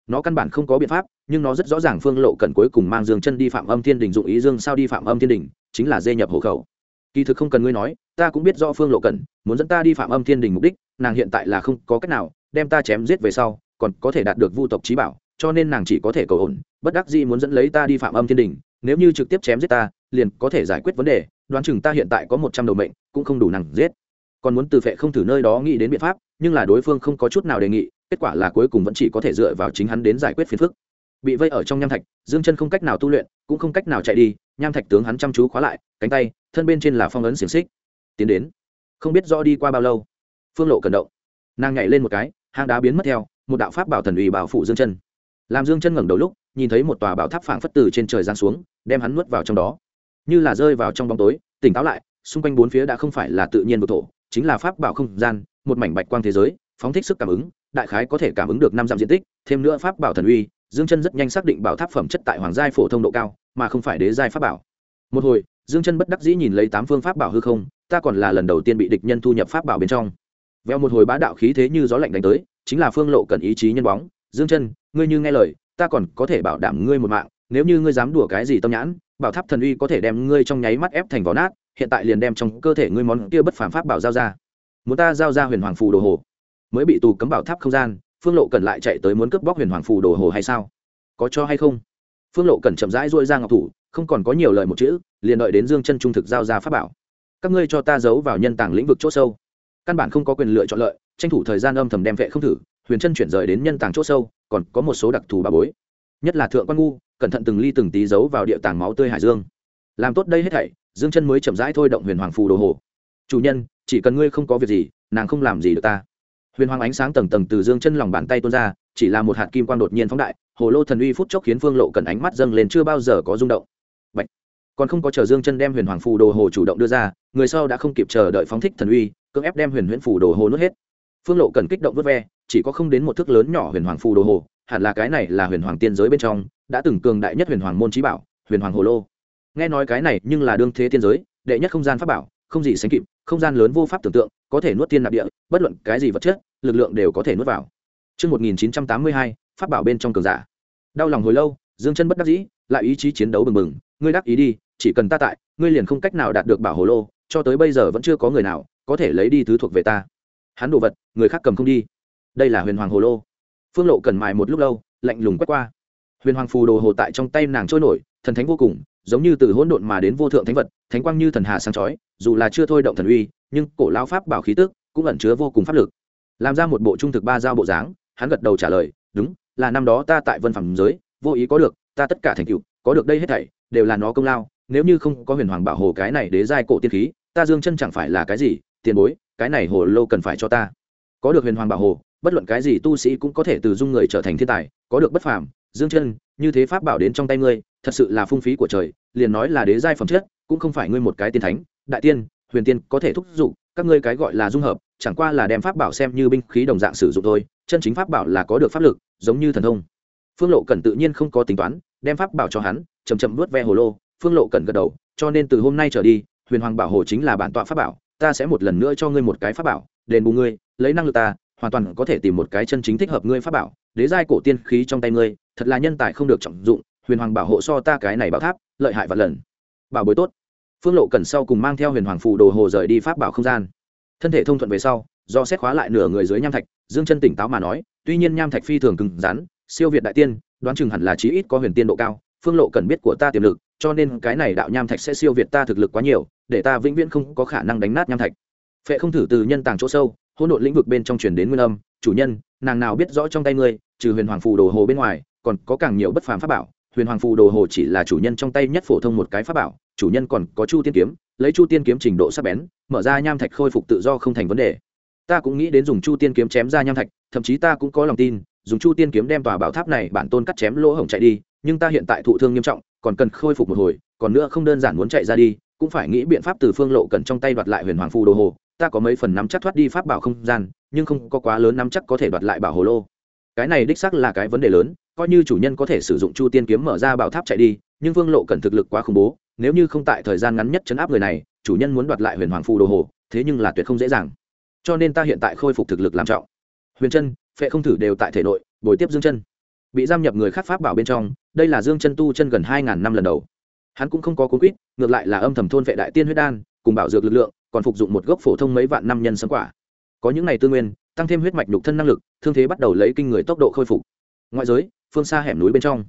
nó căn bản không có biện pháp, nhưng nó rất rõ ràng Phương Lộ Cẩn cuối cùng mang Dương Chân đi Phạm Âm Thiên Đình, dụng ý Dương sao đi Phạm Âm Thiên Đình chính là dê nhập hộ khẩu. Kỳ thực không cần ngươi nói, ta cũng biết rõ Phương Lộ Cẩn muốn dẫn ta đi Phạm Âm Thiên Đình mục đích, nàng hiện tại là không có cách nào đem ta chém giết về sau còn có thể đạt được vu tộc trí bảo, cho nên nàng chỉ có thể cầu ổn, bất đắc dĩ muốn dẫn lấy ta đi Phạm Âm Thiên Đình. Nếu như trực tiếp chém giết ta liền có thể giải quyết vấn đề, đoán chừng ta hiện tại có 100 đầu mệnh cũng không đủ nàng giết. Còn muốn từ Phệ không thử nơi đó nghĩ đến biện pháp, nhưng là đối phương không có chút nào đề nghị, kết quả là cuối cùng vẫn chỉ có thể dựa vào chính hắn đến giải quyết phiền phức. Bị vây ở trong nham thạch, Dương Chân không cách nào tu luyện, cũng không cách nào chạy đi, nham thạch tướng hắn chăm chú khóa lại, cánh tay thân bên trên là phong ấn xiềng xích. Tiến đến, không biết rõ đi qua bao lâu, Phương Lộ Cẩn động, nàng nhảy lên một cái, hang đá biến mất theo, một đạo pháp bảo thần uy bảo phụ Dương Chân. Làm Dương Chân ngẩng đầu lúc, nhìn thấy một tòa bảo tháp phảng phất từ trên trời giáng xuống, đem hắn nuốt vào trong đó, như là rơi vào trong bóng tối, tỉnh táo lại, xung quanh bốn phía đã không phải là tự nhiên vực thổ, chính là pháp bảo không gian, một mảnh bạch quang thế giới, phóng thích sức cảm ứng, đại khái có thể cảm ứng được 5 dặm diện tích, thêm nữa pháp bảo thần uy, Dương Chân rất nhanh xác định bảo tháp phẩm chất tại hoàng giai phổ thông độ cao, mà không phải đế giai pháp bảo. Một hồi, Dương Chân bất đắc dĩ nhìn lấy 8 phương pháp bảo hư không, ta còn là lần đầu tiên bị địch nhân thu nhập pháp bảo bên trong. Vèo một hồi bá đạo khí thế như gió lạnh đánh tới, chính là Phương Lộ Cẩn ý chí nhân bóng, Dương Chân, ngươi như nghe lời, ta còn có thể bảo đảm ngươi một mạng, nếu như ngươi dám đùa cái gì tâm nhãn, bảo tháp thần uy có thể đem ngươi trong nháy mắt ép thành vỏ nát, hiện tại liền đem trong cơ thể ngươi món kia bất phàm pháp bảo giao ra. Muốn ta giao ra Huyền Hoàng phù đồ hồ? Mới bị tù cấm bảo tháp không gian, Phương Lộ Cẩn lại chạy tới muốn cướp bóc Huyền Hoàng phù đồ hồ hay sao? Có cho hay không? Phương Lộ Cẩn chậm rãi duỗi ra ngọc thủ, không còn có nhiều lời một chữ, liền đợi đến Dương Chân trung thực giao ra pháp bảo. Các ngươi cho ta giấu vào nhân tàng lĩnh vực chỗ sâu. Căn bản không có quyền lựa chọn lợi, tranh thủ thời gian âm thầm đem Vệ không thử, Huyền Chân chuyển rời đến nhân tàng chỗ sâu, còn có một số đặc thù bà bối. Nhất là Thượng Quan Ngu, cẩn thận từng ly từng tí giấu vào địa tàng máu tươi hải dương. Làm tốt đây hết thảy, Dương Chân mới chậm rãi thôi động Huyền Hoàng phù đồ hồ. Chủ nhân, chỉ cần ngươi không có việc gì, nàng không làm gì được ta. Huyền Hoàng ánh sáng tầng tầng từ Dương Chân lòng bàn tay tuôn ra, chỉ là một hạt kim quang đột nhiên phóng đại, hồ lô thần uy phút chốc khiến Phương Lộ Cẩn ánh mắt dâng lên chưa bao giờ có rung động. Bạch. Còn không có chờ Dương Chân đem Huyền Hoàng phù đồ hồ chủ động đưa ra, người sau đã không kịp chờ đợi phóng thích thần uy, cưỡng ép đem Huyền Huyễn phù đồ hồ nuốt hết. Phương Lộ Cẩn kích động vút ve, chỉ có không đến một thước lớn nhỏ Huyền Hoàng phù đồ hồ, hẳn là cái này là Huyền Hoàng tiên giới bên trong đã từng cường đại nhất Huyền Hoàng môn chí bảo, Huyền Hoàng hồ lô. Nghe nói cái này nhưng là đương thế tiên giới đệ nhất không gian pháp bảo, không gì sánh kịp, không gian lớn vô pháp tưởng tượng, có thể nuốt thiên nạp địa, bất luận cái gì vật chất, lực lượng đều có thể nuốt vào. Chương 1982, pháp bảo bên trong cường giả. Đau lòng hồi lâu, Dương Chân bất đắc dĩ, lại ý chí chiến đấu bừng bừng, ngươi đắc ý đi, chỉ cần ta tại, ngươi liền không cách nào đạt được bảo hồ lô, cho tới bây giờ vẫn chưa có người nào có thể lấy đi thứ thuộc về ta. Hắn đồ vật, người khác cầm không đi. Đây là Huyền Hoàng hồ lô. Phương Lộ Cẩn mài một lúc lâu, lạnh lùng quét qua. Huyền Hoàng phù đồ hồ tại trong tay nàng trôi nổi, thần thánh vô cùng, giống như từ hỗn độn mà đến vô thượng thánh vật, thánh quang như thần hà sáng chói, dù là chưa thôi động thần uy, nhưng cổ lão pháp bảo khí tức cũng ẩn chứa vô cùng pháp lực. Làm ra một bộ trung thực ba giao bộ dáng, hắn gật đầu trả lời, đúng, là năm đó ta tại Vân Phẩm giới vô ý có được, ta tất cả thành tựu, có được đây hết thảy đều là nó công lao, nếu như không có Huyền Hoàng bảo hồ cái này đế giai cổ tiên khí, ta Dương Chân chẳng phải là cái gì, tiền bối, cái này hồ lô cần phải cho ta. Có được Huyền Hoàng bảo hồ, bất luận cái gì tu sĩ cũng có thể từ dung người trở thành thiên tài, có được bất phàm, Dương Chân, như thế pháp bảo đến trong tay ngươi, thật sự là phung phí của trời, liền nói là đế giai phẩm chất, cũng không phải ngươi một cái tiên thánh, đại tiên, huyền tiên có thể thúc giục, các ngươi cái gọi là dung hợp, chẳng qua là đem pháp bảo xem như binh khí đồng dạng sử dụng thôi, chân chính pháp bảo là có được pháp lực, giống như thần thông. Phương Lộ Cẩn tự nhiên không có tính toán, đem pháp bảo cho hắn, chậm chậm vuốt ve hồ lô, Phương Lộ Cẩn gật đầu, cho nên từ hôm nay trở đi, Huyền Hoàng bảo hồ chính là bản tọa pháp bảo, ta sẽ một lần nữa cho ngươi một cái pháp bảo, đền bù ngươi, lấy năng lực ta, hoàn toàn có thể tìm một cái chân chính thích hợp ngươi pháp bảo, đế giai cổ tiên khí trong tay ngươi, thật là nhân tài không được trọng dụng, Huyền Hoàng bảo hộ so ta cái này bảo tháp lợi hại vạn lần. Bảo bối tốt. Phương Lộ Cẩn sau cùng mang theo Huyền Hoàng phù đồ hồ rời đi pháp bảo không gian, thân thể thông thuận về sau, do xét khóa lại nửa người dưới nham thạch, Dương Chân tỉnh táo mà nói, tuy nhiên nham thạch phi thường cứng rắn, siêu việt đại tiên, đoán chừng hẳn là chí ít có huyền tiên độ cao, Phương Lộ Cẩn biết của ta tiềm lực, cho nên cái này đạo nham thạch sẽ siêu việt ta thực lực quá nhiều, để ta vĩnh viễn không có khả năng đánh nát nham thạch. Phệ không thử từ nhân tàng chỗ sâu, hỗn độn lĩnh vực bên trong truyền đến nguyên âm, chủ nhân, nàng nào biết rõ trong tay ngươi, trừ Huyền Hoàng phù đồ hồ bên ngoài, còn có càng nhiều bất phàm pháp bảo. Huyền Hoàng phù đồ hồ chỉ là chủ nhân trong tay nhất phổ thông một cái pháp bảo, chủ nhân còn có Chu Tiên kiếm, lấy Chu Tiên kiếm trình độ sắc bén, mở ra nham thạch khôi phục tự do không thành vấn đề. Ta cũng nghĩ đến dùng Chu Tiên kiếm chém ra nham thạch, thậm chí ta cũng có lòng tin, dùng Chu Tiên kiếm đem tòa bảo tháp này bản tôn cắt chém lỗ hổng chạy đi, nhưng ta hiện tại thụ thương nghiêm trọng, còn cần khôi phục một hồi, còn nữa không đơn giản muốn chạy ra đi, cũng phải nghĩ biện pháp từ Phương Lộ Cẩn trong tay đoạt lại Huyền Hoàng phù đồ hồ, ta có mấy phần nắm chắc thoát đi pháp bảo không gian, nhưng không có quá lớn nắm chắc có thể đoạt lại bảo hồ lô. Cái này đích xác là cái vấn đề lớn, coi như chủ nhân có thể sử dụng Chu Tiên kiếm mở ra bảo tháp chạy đi, nhưng Phương Lộ Cẩn thực lực quá khủng bố, nếu như không tại thời gian ngắn nhất trấn áp người này, chủ nhân muốn đoạt lại Huyền Hoàng phù đồ hồ, thế nhưng là tuyệt không dễ dàng. Cho nên ta hiện tại khôi phục thực lực làm trọng. Huyền Chân, Phệ không thử đều tại thể nội, bồi tiếp Dương Chân. bị giam nhập người khác pháp bảo bên trong, đây là Dương Chân tu chân gần 2000 năm lần đầu. Hắn cũng không có cuốn quýt, ngược lại là âm thầm thôn vệ đại tiên huyết đan, cùng bảo dược lực lượng, còn phục dụng một gốc phổ thông mấy vạn năm nhân sâm quả. Có những này tư nguyên, tăng thêm huyết mạch nhục thân năng lực, thương thế bắt đầu lấy kinh người tốc độ khôi phục. Ngoại giới, phương xa hẻm núi bên trong,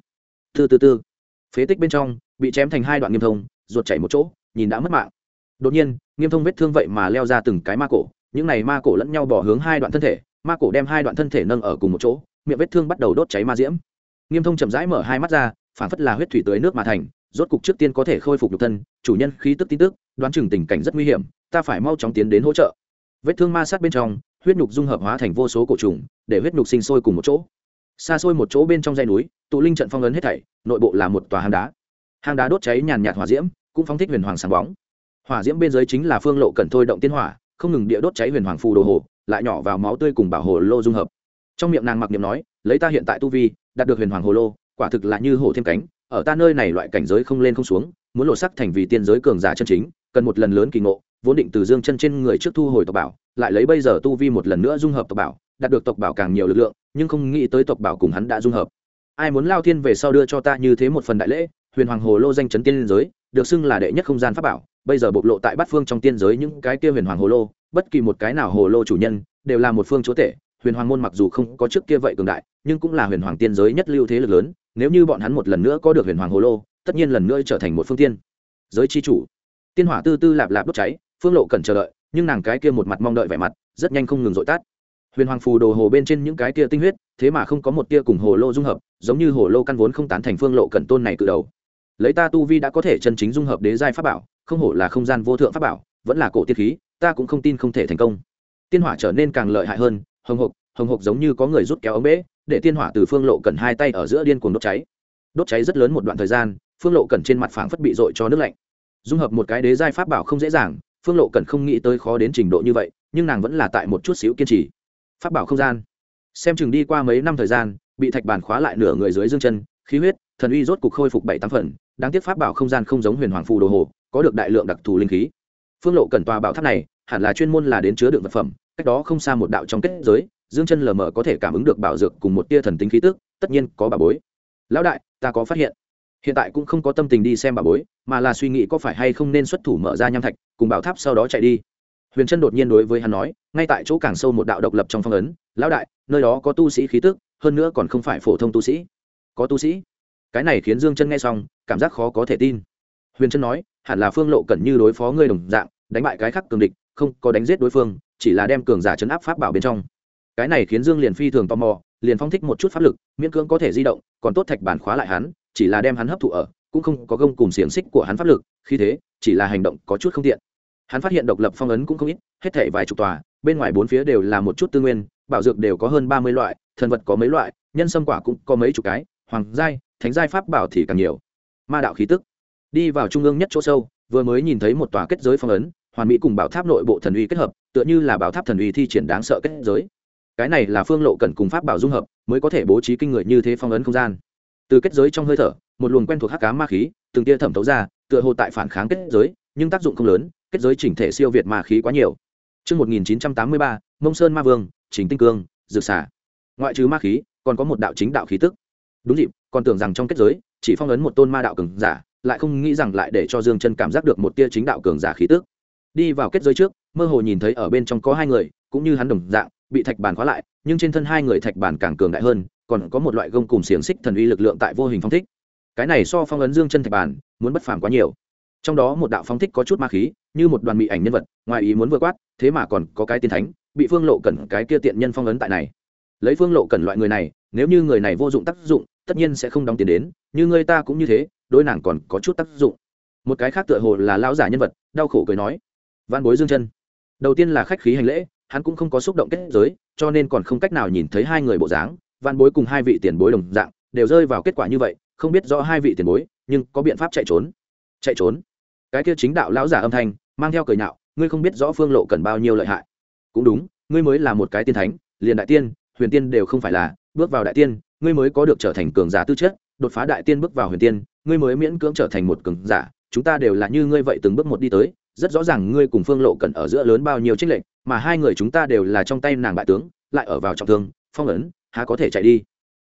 từ phế tích bên trong, bị chém thành hai đoạn Nghiêm Thông, ruột chảy một chỗ, nhìn đã mất mạng. Đột nhiên, Nghiêm Thông vết thương vậy mà leo ra từng cái ma cổ, những này ma cổ lẫn nhau bỏ hướng hai đoạn thân thể, ma cổ đem hai đoạn thân thể nâng ở cùng một chỗ, miệng vết thương bắt đầu đốt cháy ma diễm. Nghiêm Thông chậm rãi mở hai mắt ra, phản phất là huyết thủy tưới nước mà thành, rốt cục trước tiên có thể khôi phục nhục thân, chủ nhân khí tức tin tức, đoán chừng tình cảnh rất nguy hiểm, ta phải mau chóng tiến đến hỗ trợ. Vết thương ma sát bên trong, huyết nhục dung hợp hóa thành vô số cổ trùng, để huyết nhục sinh sôi cùng một chỗ. Xa xôi một chỗ bên trong dãy núi, tụ linh trận phong ấn hết thảy, nội bộ là một tòa hang đá. Hang đá đốt cháy nhàn nhạt hỏa diễm, cũng phóng thích huyền hoàng sáng bóng. Hỏa diễm bên dưới chính là Phương Lộ Cẩn thôi động tiên hỏa, không ngừng địa đốt cháy huyền hoàng phù đồ hồ, lại nhỏ vào máu tươi cùng bảo hồ lô dung hợp. Trong miệng nàng mặc niệm nói, lấy ta hiện tại tu vi, đạt được huyền hoàng hồ lô, quả thực là như hổ thêm cánh, ở ta nơi này loại cảnh giới không lên không xuống, muốn lộ sắc thành vì tiên giới cường giả chân chính, cần một lần lớn kỳ ngộ, vốn định từ Dương Chân trên người trước thu hồi tộc bảo, lại lấy bây giờ tu vi một lần nữa dung hợp tộc bảo, đạt được tộc bảo càng nhiều lực lượng, nhưng không nghĩ tới tộc bảo cùng hắn đã dung hợp. Ai muốn lao thiên về sau đưa cho ta như thế một phần đại lễ, huyền hoàng hồ lô danh chấn tiên giới, được xưng là đệ nhất không gian pháp bảo, bây giờ bộc lộ tại bát phương trong tiên giới những cái kia huyền hoàng hồ lô, bất kỳ một cái nào hồ lô chủ nhân đều là một phương chúa tể. Huyền hoàng môn mặc dù không có trước kia vậy cường đại, nhưng cũng là huyền hoàng tiên giới nhất lưu thế lực lớn, nếu như bọn hắn một lần nữa có được huyền hoàng hồ lô, tất nhiên lần nữa trở thành một phương tiên giới chi chủ. Tiên hỏa tư tư lạp lạp đốt cháy, Phương Lộ cần chờ đợi, nhưng nàng cái kia một mặt mong đợi vẻ mặt, rất nhanh không ngừng dội tắt. Huyền hoàng phù đồ hồ bên trên những cái kia tinh huyết, thế mà không có một tia cùng hồ lô dung hợp, giống như hồ lô căn vốn không tán thành Phương Lộ cẩn tôn này cự đầu. Lấy ta tu vi đã có thể chân chính dung hợp đế giai pháp bảo, không hổ là không gian vô thượng pháp bảo, vẫn là cổ tiên khí, ta cũng không tin không thể thành công. Tiên hỏa trở nên càng lợi hại hơn, hồng hộc giống như có người rút kéo ống bể, để tiên hỏa từ Phương Lộ cẩn hai tay ở giữa điên cuồng đốt cháy rất lớn một đoạn thời gian, Phương Lộ cẩn trên mặt phảng phất bị dội cho nước lạnh. Dung hợp một cái đế giai pháp bảo không dễ dàng, Phương Lộ cẩn không nghĩ tới khó đến trình độ như vậy, nhưng nàng vẫn là tại một chút xíu kiên trì. Pháp bảo không gian, xem chừng đi qua mấy năm thời gian, bị thạch bàn khóa lại nửa người dưới Dương Chân, khí huyết, thần uy rốt cục khôi phục 7-8 phần, đáng tiếc pháp bảo không gian không giống huyền hoàng phù đồ hồ, có được đại lượng đặc thù linh khí. Phương Lộ cẩn tòa bảo tháp này, hẳn là chuyên môn là đến chứa đựng vật phẩm, cách đó không xa một đạo trong kết giới, Dương Chân lờ mờ có thể cảm ứng được bảo dược cùng một tia thần tính khí tức, tất nhiên có bảo bối. Lão đại, ta có phát hiện. Hiện tại cũng không có tâm tình đi xem bảo bối, mà là suy nghĩ có phải hay không nên xuất thủ mở ra nham thạch, cùng bảo tháp sau đó chạy đi. Huyền Chân đột nhiên đối với hắn nói, ngay tại chỗ càng sâu một đạo độc lập trong phong ấn, lão đại, nơi đó có tu sĩ khí tức, hơn nữa còn không phải phổ thông tu sĩ. Có tu sĩ? Cái này khiến Dương Chân nghe xong, cảm giác khó có thể tin. Huyền Chân nói, hẳn là Phương Lộ cẩn như đối phó ngươi đồng dạng, đánh bại cái khác cường địch, không có đánh giết đối phương, chỉ là đem cường giả trấn áp pháp bảo bên trong. Cái này khiến Dương liền phi thường tò mò, liền phóng thích một chút pháp lực, miễn cưỡng có thể di động, còn tốt thạch bản khóa lại hắn, chỉ là đem hắn hấp thụ ở, cũng không có gông cùng xiềng xích của hắn pháp lực, khi thế, chỉ là hành động có chút không tiện. Hắn phát hiện độc lập phong ấn cũng không ít, hết thảy vài chục tòa, bên ngoài bốn phía đều là một chút tư nguyên, bảo dược đều có hơn 30 loại, thần vật có mấy loại, nhân sâm quả cũng có mấy chục cái, hoàng giai, thánh giai pháp bảo thì càng nhiều. Ma đạo khí tức. Đi vào trung ương nhất chỗ sâu, vừa mới nhìn thấy một tòa kết giới phong ấn, hoàn mỹ cùng bảo tháp nội bộ thần uy kết hợp, tựa như là bảo tháp thần uy thi triển đáng sợ kết giới. Cái này là Phương Lộ cần cùng pháp bảo dung hợp, mới có thể bố trí kinh người như thế phong ấn không gian. Từ kết giới trong hơi thở, một luồng quen thuộc hắc ám ma khí, từng tia thẩm thấu ra, tựa hồ tại phản kháng kết giới, nhưng tác dụng không lớn, kết giới chỉnh thể siêu việt ma khí quá nhiều. Chương 1983, Mông Sơn Ma Vương, Trình Tinh Cương, Dược Xà. Ngoại trừ ma khí, còn có một đạo chính đạo khí tức. Đúng dịp, còn tưởng rằng trong kết giới chỉ phong ấn một tôn ma đạo cường giả, lại không nghĩ rằng lại để cho Dương Chân cảm giác được một tia chính đạo cường giả khí tức. Đi vào kết giới trước, mơ hồ nhìn thấy ở bên trong có hai người, cũng như hắn đồng dạng, bị thạch bàn khóa lại, nhưng trên thân hai người thạch bàn càng cường đại hơn, còn có một loại gông cùm xiềng xích thần uy lực lượng tại vô hình phong thích. Cái này so phong ấn Dương Chân thạch bàn muốn bất phàm quá nhiều. Trong đó một đạo phong thích có chút ma khí, như một đoàn mị ảnh nhân vật, ngoài ý muốn vừa quát, thế mà còn có cái tiên thánh, bị Phương Lộ Cẩn cái kia tiện nhân phong ấn tại này. Lấy Phương Lộ Cẩn loại người này, nếu như người này vô dụng tác dụng, tất nhiên sẽ không đóng tiền đến, như người ta cũng như thế, đối nàng còn có chút tác dụng. Một cái khác tựa hồ là lão giả nhân vật, đau khổ cười nói: "Vạn bối Dương Chân." Đầu tiên là khách khí hành lễ, hắn cũng không có xúc động kết giới, cho nên còn không cách nào nhìn thấy hai người bộ dáng. Vạn bối cùng hai vị tiền bối đồng dạng, đều rơi vào kết quả như vậy, không biết rõ hai vị tiền bối, nhưng có biện pháp chạy trốn. Chạy trốn? Cái kia chính đạo lão giả âm thanh mang theo cười nhạo, ngươi không biết rõ Phương Lộ Cẩn bao nhiêu lợi hại. Cũng đúng, ngươi mới là một cái tiên thánh, liền đại tiên, huyền tiên đều không phải là, bước vào đại tiên, ngươi mới có được trở thành cường giả tư chất, đột phá đại tiên bước vào huyền tiên, ngươi mới miễn cưỡng trở thành một cường giả, chúng ta đều là như ngươi vậy từng bước một đi tới, rất rõ ràng ngươi cùng Phương Lộ Cẩn ở giữa lớn bao nhiêu chênh lệch, mà hai người chúng ta đều là trong tay nàng bại tướng, lại ở vào trọng thương, phong ấn, há có thể chạy đi.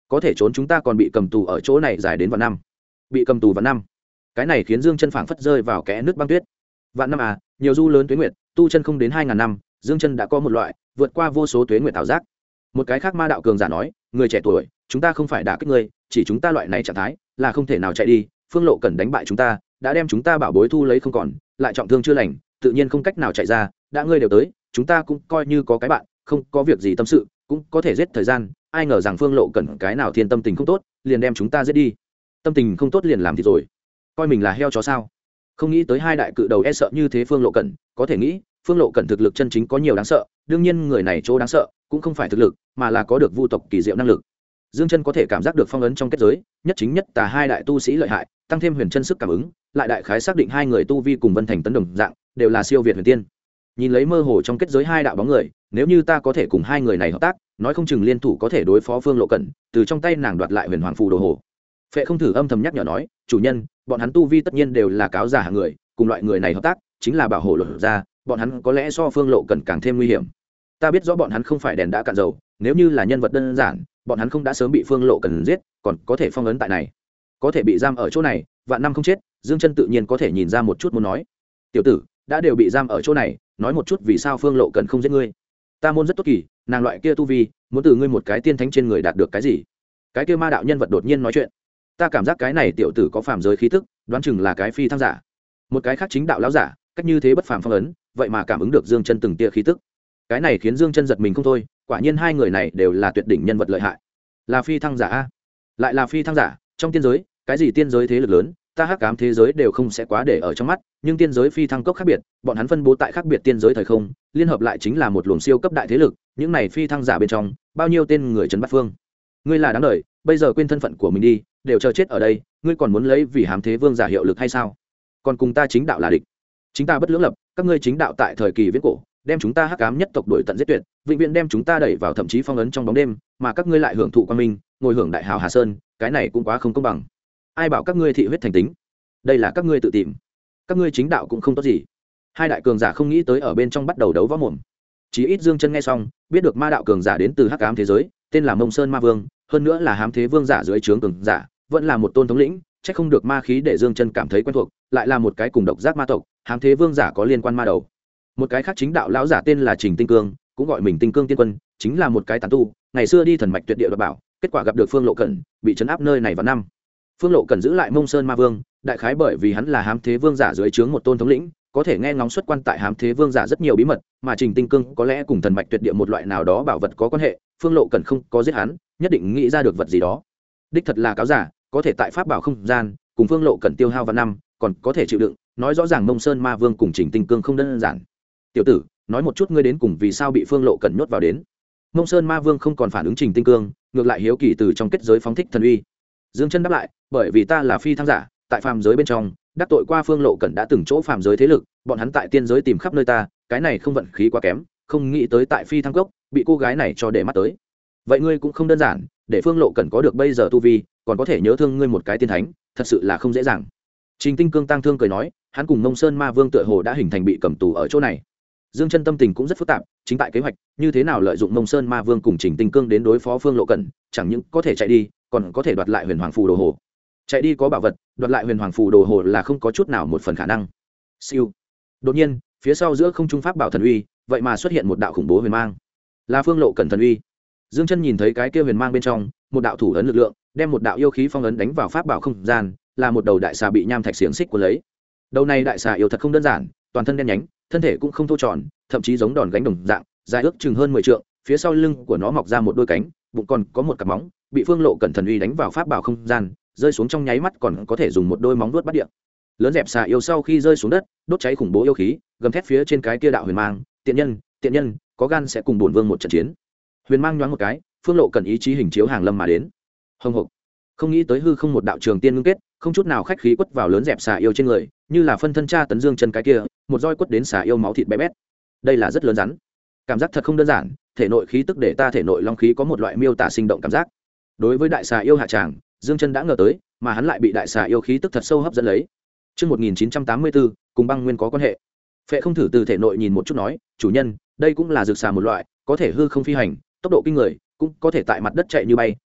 có thể trốn chúng ta còn bị cầm tù ở chỗ này dài đến vạn năm. Bị cầm tù vạn năm, cái này khiến Dương Chân phảng phất rơi vào kẽ nước băng tuyết. Vạn năm à, nhiều du lớn tuế nguyệt, tu chân không đến 2000 năm, Dương Chân đã có một loại vượt qua vô số tuế nguyệt ảo giác. Một cái khác ma đạo cường giả nói, người trẻ tuổi, chúng ta không phải đả kích ngươi, chỉ chúng ta loại này trạng thái là không thể nào chạy đi. Phương Lộ Cẩn đánh bại chúng ta, đã đem chúng ta bảo bối thu lấy không còn, lại trọng thương chưa lành, tự nhiên không cách nào chạy ra. Đã ngươi đều tới, chúng ta cũng coi như có cái bạn, không có việc gì tâm sự, cũng có thể giết thời gian. Ai ngờ rằng Phương Lộ Cẩn cái nào thiên tâm tình không tốt, liền đem chúng ta giết đi. Tâm tình không tốt liền làm thì rồi, coi mình là heo chó sao? Không nghĩ tới hai đại cự đầu e sợ như thế. Phương Lộ Cẩn có thể nghĩ, Phương Lộ Cẩn thực lực chân chính có nhiều đáng sợ, đương nhiên người này chỗ đáng sợ cũng không phải thực lực, mà là có được vu tộc kỳ diệu năng lực. Dương Chân có thể cảm giác được phong ấn trong kết giới, nhất chính nhất tà hai đại tu sĩ lợi hại, tăng thêm huyền chân sức cảm ứng, lại đại khái xác định hai người tu vi cùng Vân Thành tấn đồng dạng, đều là siêu việt huyền tiên. Nhìn lấy mơ hồ trong kết giới hai đạo bóng người, nếu như ta có thể cùng hai người này hợp tác, nói không chừng liên thủ có thể đối phó Phương Lộ Cẩn, từ trong tay nàng đoạt lại huyền hoàng phù đồ hồ. Phệ Không Thử âm thầm nhắc nhở nói, chủ nhân, bọn hắn tu vi tất nhiên đều là cáo giả hạng người, cùng loại người này hợp tác, chính là bảo hộ luật ra, bọn hắn có lẽ so Phương Lộ Cẩn càng thêm nguy hiểm. Ta biết rõ bọn hắn không phải đèn đã cạn dầu, nếu như là nhân vật đơn giản, bọn hắn không đã sớm bị Phương Lộ Cẩn giết, còn có thể phong ấn tại này, có thể bị giam ở chỗ này vạn năm không chết. Dương Chân tự nhiên có thể nhìn ra một chút muốn nói, tiểu tử đã đều bị giam ở chỗ này, nói một chút vì sao Phương Lộ Cẩn không giết ngươi. Ta môn rất tốt kỳ, nàng loại kia tu vi, muốn từ ngươi một cái tiên thánh trên người đạt được cái gì? Cái kia ma đạo nhân vật đột nhiên nói chuyện, ta cảm giác cái này tiểu tử có phàm giới khí tức, đoán chừng là cái phi thăng giả. Một cái khác chính đạo lão giả, cách như thế bất phàm phong ấn, vậy mà cảm ứng được Dương Chân từng tia khí tức. Cái này khiến Dương Chân giật mình không thôi, quả nhiên hai người này đều là tuyệt đỉnh nhân vật lợi hại. Là phi thăng giả a? Lại là phi thăng giả? Trong tiên giới, cái gì tiên giới thế lực lớn, ta hắc ám thế giới đều không sẽ quá để ở trong mắt, nhưng tiên giới phi thăng cốc khác biệt, bọn hắn phân bố tại khác biệt tiên giới thời không, liên hợp lại chính là một luồng siêu cấp đại thế lực, những này phi thăng giả bên trong, bao nhiêu tên người trấn bát phương. Ngươi là đáng đời, bây giờ quên thân phận của mình đi, đều chờ chết ở đây, ngươi còn muốn lấy vì hám thế vương giả hiệu lực hay sao? Còn cùng ta chính đạo là địch. Chính ta bất lưỡng lập, các ngươi chính đạo tại thời kỳ viễn cổ, đem chúng ta hắc ám nhất tộc đuổi tận giết tuyệt, vĩnh viễn đem chúng ta đẩy vào thậm chí phong ấn trong bóng đêm, mà các ngươi lại hưởng thụ quang minh, ngồi hưởng đại hào Hà Sơn, cái này cũng quá không công bằng. Ai bảo các ngươi thị huyết thành tính? Đây là các ngươi tự tìm. Các ngươi chính đạo cũng không tốt gì. Hai đại cường giả không nghĩ tới ở bên trong bắt đầu đấu võ mồm. Chí ít Dương Chân nghe xong, biết được ma đạo cường giả đến từ hắc ám thế giới, tên là Mông Sơn Ma Vương, hơn nữa là hám thế vương giả dưới trướng cường giả, vẫn là một tôn thống lĩnh, chắc không được ma khí để Dương Chân cảm thấy quen thuộc, lại là một cái cùng độc giác ma tộc, hám thế vương giả có liên quan ma đầu. Một cái khác chính đạo lão giả tên là Trình Tinh Cương, cũng gọi mình Tinh Cương Tiên Quân, chính là một cái tán tu, ngày xưa đi thần mạch tuyệt địa đoạt bảo, kết quả gặp được Phương Lộ Cẩn, bị trấn áp nơi này vào năm. Phương Lộ Cẩn giữ lại Mông Sơn Ma Vương, đại khái bởi vì hắn là hám thế vương giả dưới trướng một tôn thống lĩnh, có thể nghe ngóng xuất quan tại hám thế vương giả rất nhiều bí mật, mà Trình Tinh Cương có lẽ cùng thần mạch tuyệt địa một loại nào đó bảo vật có quan hệ. Phương Lộ Cẩn không có giết hắn, nhất định nghĩ ra được vật gì đó. Đích thật là cáo giả, có thể tại pháp bảo không gian cùng Phương Lộ Cẩn tiêu hao vào năm, còn có thể chịu đựng, nói rõ ràng Mông Sơn Ma Vương cùng Trình Tinh Cương không đơn giản. Tiểu tử, nói một chút ngươi đến cùng vì sao bị Phương Lộ Cẩn nhốt vào đến. Mông Sơn Ma Vương không còn phản ứng Trình Tinh Cương, ngược lại hiếu kỳ từ trong kết giới phóng thích thần uy. Dương Chân đáp lại, bởi vì ta là phi thăng giả, tại phàm giới bên trong đắc tội qua Phương Lộ Cẩn đã từng chỗ phàm giới thế lực, bọn hắn tại tiên giới tìm khắp nơi ta, cái này không vận khí quá kém, không nghĩ tới tại phi thăng cốc bị cô gái này cho để mắt tới. Vậy ngươi cũng không đơn giản, để Phương Lộ Cẩn có được bây giờ tu vi, còn có thể nhớ thương ngươi một cái tiên thánh, thật sự là không dễ dàng. Trình Tinh Cương tăng thương cười nói, hắn cùng Mông Sơn Ma Vương tựa hồ đã hình thành bị cầm tù ở chỗ này. Dương Chân tâm tình cũng rất phức tạp, chính tại kế hoạch như thế nào lợi dụng Mông Sơn Ma Vương cùng Trình Tinh Cương đến đối phó Phương Lộ Cẩn, chẳng những có thể chạy đi, còn có thể đoạt lại huyền hoàng phù đồ hồ. Chạy đi có bảo vật, đoạt lại huyền hoàng phù đồ hồ là không có chút nào một phần khả năng. Siêu. Đột nhiên, phía sau giữa không trung pháp bảo thần uy, vậy mà xuất hiện một đạo khủng bố huyền mang. Là Phương Lộ Cẩn thần uy. Dương Chân nhìn thấy cái kia huyền mang bên trong, một đạo thủ ấn lực lượng, đem một đạo yêu khí phong ấn đánh vào pháp bảo không gian, là một đầu đại xà bị nham thạch xiềng xích cuốn lấy. Đầu này đại xà yêu thật không đơn giản, toàn thân đen nhánh, thân thể cũng không thô tròn, thậm chí giống đòn gánh đồng dạng, dài ước chừng hơn 10 trượng, phía sau lưng của nó mọc ra một đôi cánh, bụng còn có một cặp móng, bị Phương Lộ Cẩn thần uy đánh vào pháp bảo không gian, rơi xuống trong nháy mắt còn có thể dùng một đôi móng vuốt bắt địa. Lớn dẹp xà yêu sau khi rơi xuống đất, đốt cháy khủng bố yêu khí, gầm thét phía trên cái kia đạo huyền mang, tiện nhân, có gan sẽ cùng bổn vương một trận chiến. Huyền mang nhoáng một cái, Phương Lộ Cẩn ý chí hình chiếu hàng lâm mà đến. Hồng hộc. Không nghĩ tới hư không một đạo trường tiên ngưng kết, không chút nào khách khí quất vào lớn dẹp xà yêu trên người, như là phân thân cha tấn Dương Chân cái kia, một roi quất đến xà yêu máu thịt bé bét. Đây là rất lớn rắn. Cảm giác thật không đơn giản, thể nội khí tức để ta thể nội long khí có một loại miêu tả sinh động cảm giác. Đối với đại xà yêu hạ tràng, Dương Chân đã ngờ tới, mà hắn lại bị đại xà yêu khí tức thật sâu hấp dẫn lấy. Chương 1984, cùng băng nguyên có quan hệ. Phệ Không Thử từ thể nội nhìn một chút nói, chủ nhân, đây cũng là dược xà một loại, có thể hư không phi hành, tốc độ kinh người, cũng có thể tại mặt đất chạy như bay, chạy,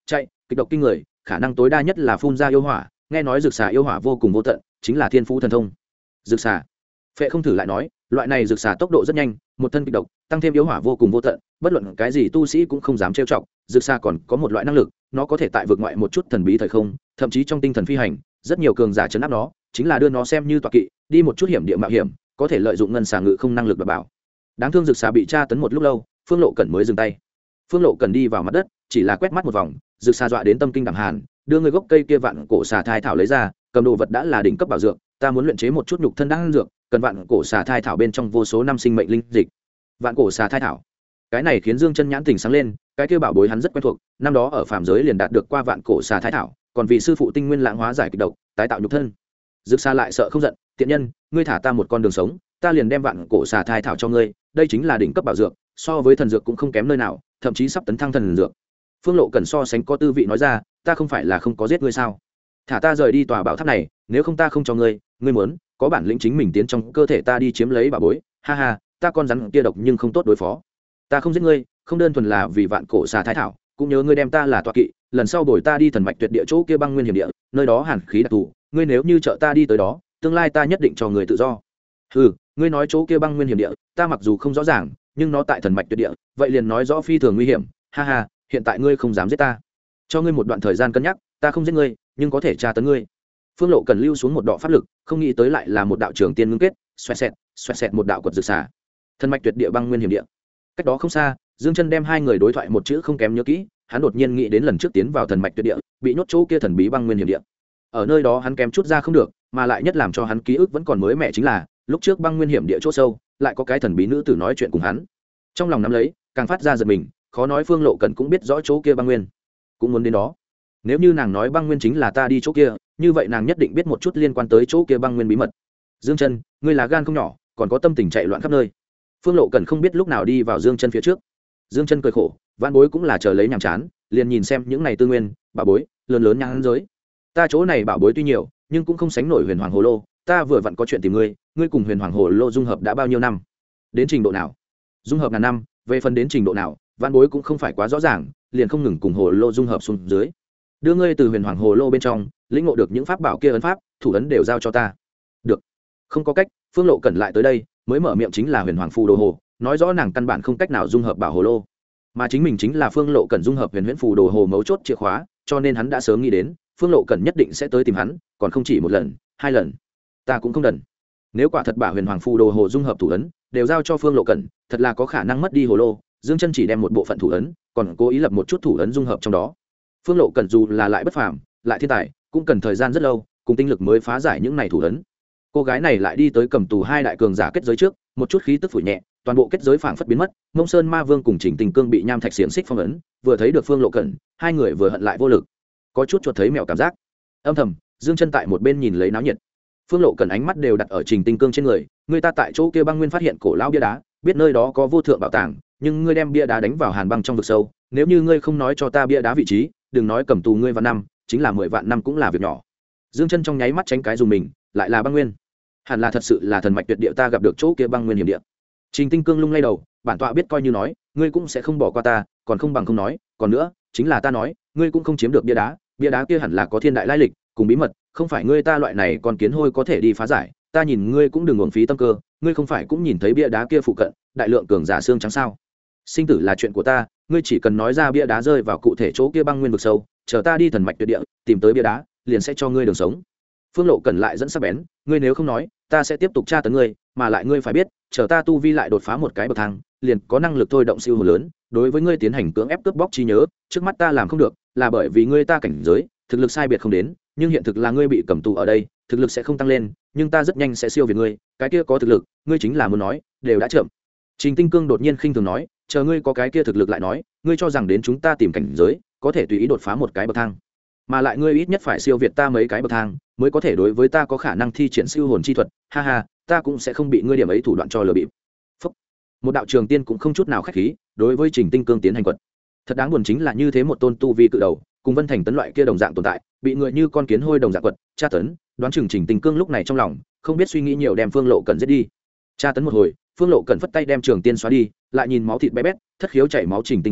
kịch độc kinh người, khả năng tối đa nhất là phun ra yêu hỏa. Nghe nói dược xà yêu hỏa vô cùng vô tận, chính là thiên phú thần thông. Dược xà. Phệ Không Thử lại nói, loại này dược xà tốc độ rất nhanh, một thân kịch độc, tăng thêm yêu hỏa vô cùng vô tận, bất luận cái gì tu sĩ cũng không dám trêu chọc. Dược xà còn có một loại năng lực, nó có thể tại vực ngoại một chút thần bí thời không, thậm chí trong tinh thần phi hành, rất nhiều cường giả trấn áp nó, chính là đưa nó xem như tọa kỵ, đi một chút hiểm địa mạo hiểm, có thể lợi dụng ngân xà ngự không năng lực đảm bảo. Đáng thương dược xà bị tra tấn một lúc lâu, Phương Lộ Cẩn mới dừng tay. Phương Lộ Cẩn đi vào mặt đất, chỉ là quét mắt một vòng, dược xà dọa đến tâm kinh đảm hàn, đưa người gốc cây kia vạn cổ xà thai thảo lấy ra, cầm đồ vật đã là đỉnh cấp bảo dược, ta muốn luyện chế một chút nhục thân đan dược, cần vạn cổ xà thai thảo bên trong vô số năm sinh mệnh linh dịch. Vạn cổ xà thai thảo, cái này khiến Dương Chân nhãn tỉnh sáng lên, cái kia bảo bối hắn rất quen thuộc, năm đó ở phàm giới liền đạt được qua vạn cổ xà thai thảo, còn vì sư phụ tinh nguyên lãng hóa giải kịch độc, tái tạo nhục thân. Dược xà lại sợ không giận, tiện nhân, ngươi thả ta một con đường sống, ta liền đem vạn cổ xà thai thảo cho ngươi, đây chính là đỉnh cấp bảo dược, so với thần dược cũng không kém nơi nào, thậm chí sắp tấn thăng thần dược. Phương Lộ Cần so sánh có tư vị nói ra, ta không phải là không có giết ngươi sao? Thả ta rời đi tòa bảo tháp này, nếu không ta không cho ngươi, ngươi muốn, có bản lĩnh chính mình tiến trong cơ thể ta đi chiếm lấy bảo bối, ha ha, ta con rắn kia độc nhưng không tốt đối phó. Ta không giết ngươi, không đơn thuần là vì vạn cổ xà thái thảo, cũng nhớ ngươi đem ta là tọa kỵ, lần sau bồi ta đi thần mạch tuyệt địa chỗ kia băng nguyên hiểm địa, nơi đó hàn khí đặc thù, ngươi nếu như trợ ta đi tới đó, tương lai ta nhất định cho người tự do. Ừ, ngươi nói chỗ kia băng nguyên hiểm địa, ta mặc dù không rõ ràng, nhưng nó tại thần mạch tuyệt địa, vậy liền nói rõ phi thường nguy hiểm, ha ha, hiện tại ngươi không dám giết ta, cho ngươi một đoạn thời gian cân nhắc, ta không giết ngươi, nhưng có thể tra tấn ngươi. Phương Lộ cần lưu xuống một đạo pháp lực, không nghĩ tới lại là một đạo trường tiên ngưng kết, xoẹt xẹt một đạo quật dược xả. Thần mạch tuyệt địa băng nguyên hiểm địa. Cách đó không xa, Dương Chân đem hai người đối thoại một chữ không kém nhớ kỹ, hắn đột nhiên nghĩ đến lần trước tiến vào thần mạch tuyệt địa, bị nhốt chỗ kia thần bí băng nguyên hiểm địa. Ở nơi đó hắn kém chút ra không được, mà lại nhất làm cho hắn ký ức vẫn còn mới mẻ chính là, lúc trước băng nguyên hiểm địa chỗ sâu, lại có cái thần bí nữ tử nói chuyện cùng hắn. Trong lòng nắm lấy, càng phát ra giật mình, khó nói Phương Lộ cần cũng biết rõ chỗ kia băng nguyên, cũng muốn đến đó. Nếu như nàng nói băng nguyên chính là ta đi chỗ kia, như vậy nàng nhất định biết một chút liên quan tới chỗ kia băng nguyên bí mật. Dương Chân, ngươi là gan không nhỏ, còn có tâm tình chạy loạn khắp nơi. Phương Lộ cần không biết lúc nào đi vào Dương Chân phía trước. Dương Chân cười khổ, vãn bối cũng là chờ lấy nhàm chán, liền nhìn xem những này tư nguyên, bảo bối, lớn lớn nhãn giới. Ta chỗ này bảo bối tuy nhiều, nhưng cũng không sánh nổi Huyền Hoàng Hồ Lô, ta vừa vặn có chuyện tìm ngươi, ngươi cùng Huyền Hoàng Hồ Lô dung hợp đã bao nhiêu năm? Đến trình độ nào? Dung hợp ngàn năm, về phần đến trình độ nào, vãn bối cũng không phải quá rõ ràng, liền không ngừng cùng Hồ Lô dung hợp xuống dưới. Đưa ngươi từ Huyền Hoàng Hồ Lô bên trong lĩnh ngộ được những pháp bảo kia ấn pháp, thủ ấn đều giao cho ta. Được. Không có cách, Phương Lộ Cẩn lại tới đây, mới mở miệng chính là Huyền Hoàng Phù Đồ Hồ, nói rõ nàng căn bản không cách nào dung hợp bảo hồ lô, mà chính mình chính là Phương Lộ Cẩn dung hợp Huyền Huyễn Phù Đồ Hồ mấu chốt chìa khóa, cho nên hắn đã sớm nghĩ đến, Phương Lộ Cẩn nhất định sẽ tới tìm hắn, còn không chỉ một lần, hai lần. Ta cũng không đần. Nếu quả thật bảo Huyền Hoàng Phù Đồ Hồ dung hợp thủ ấn đều giao cho Phương Lộ Cẩn, thật là có khả năng mất đi hồ lô. Dương Chân chỉ đem một bộ phận thủ ấn, còn cố ý lập một chút thủ ấn dung hợp trong đó. Phương Lộ Cẩn dù là lại bất phàm, lại thiên tài, cũng cần thời gian rất lâu, cùng tinh lực mới phá giải những này thủ ấn. Cô gái này lại đi tới cầm tù hai đại cường giả kết giới trước, một chút khí tức phủi nhẹ, toàn bộ kết giới phảng phất biến mất. Mông Sơn Ma Vương cùng Trình Tình Cương bị nham thạch xiềng xích phong ấn, vừa thấy được Phương Lộ Cẩn, hai người vừa hận lại vô lực, có chút chuột thấy mèo cảm giác. Âm thầm, Dương Chân tại một bên nhìn lấy náo nhiệt. Phương Lộ Cẩn ánh mắt đều đặt ở Trình Tình Cương trên người, người ta tại chỗ kia băng nguyên phát hiện cổ lão bia đá, biết nơi đó có vô thượng bảo tàng, nhưng ngươi đem bia đá đánh vào hàn băng trong vực sâu, nếu như ngươi không nói cho ta bia đá vị trí, đừng nói cầm tù ngươi vạn năm, chính là 10 vạn năm cũng là việc nhỏ. Dương Chân trong nháy mắt tránh cái dùng mình, lại là băng nguyên, hẳn là thật sự là thần mạch tuyệt địa ta gặp được chỗ kia băng nguyên hiểm địa. Trình Tinh Cương lung lay đầu, bản tọa biết coi như nói, ngươi cũng sẽ không bỏ qua ta, còn không bằng không nói, còn nữa, chính là ta nói, ngươi cũng không chiếm được bia đá kia hẳn là có thiên đại lai lịch, cùng bí mật, không phải ngươi ta loại này con kiến hôi có thể đi phá giải, ta nhìn ngươi cũng đừng uổng phí tâm cơ, ngươi không phải cũng nhìn thấy bia đá kia phụ cận, đại lượng cường giả xương trắng sao? Sinh tử là chuyện của ta, ngươi chỉ cần nói ra bia đá rơi vào cụ thể chỗ kia băng nguyên vực sâu, chờ ta đi thần mạch tuyệt địa, tìm tới bia đá, liền sẽ cho ngươi đường sống. Phương Lộ Cẩn lại dẫn sắc bén, ngươi nếu không nói, ta sẽ tiếp tục tra tấn ngươi, mà lại ngươi phải biết, chờ ta tu vi lại đột phá một cái bậc thang, liền có năng lực thôi động siêu hồn lớn, đối với ngươi tiến hành cưỡng ép cướp bóc trí nhớ, trước mắt ta làm không được, là bởi vì ngươi ta cảnh giới, thực lực sai biệt không đến, nhưng hiện thực là ngươi bị cầm tù ở đây, thực lực sẽ không tăng lên, nhưng ta rất nhanh sẽ siêu việt ngươi, cái kia có thực lực, ngươi chính là muốn nói, đều đã chậm. Trình Tinh Cương đột nhiên khinh thường nói, chờ ngươi có cái kia thực lực lại nói, ngươi cho rằng đến chúng ta tìm cảnh giới, có thể tùy ý đột phá một cái bậc thang, mà lại ngươi ít nhất phải siêu việt ta mấy cái bậc thang, mới có thể đối với ta có khả năng thi triển siêu hồn chi thuật, ha ha, ta cũng sẽ không bị ngươi điểm ấy thủ đoạn cho lừa bịp. Phúc. Một đạo trường tiên cũng không chút nào khách khí, đối với Trình Tinh Cương tiến hành quật. Thật đáng buồn chính là như thế một tôn tu vi cự đầu, cùng Vân Thành tấn loại kia đồng dạng tồn tại, bị người như con kiến hôi đồng dạng quật, tra tấn, đoán chừng Trình Tinh Cương lúc này trong lòng, không biết suy nghĩ nhiều đem Phương Lộ Cẩn giết đi. Tra tấn một hồi, Phương Lộ Cẩn phất tay đem trường tiên xóa đi, lại nhìn máu thịt bé bét, thất khiếu chảy máu Trình Tinh Cương,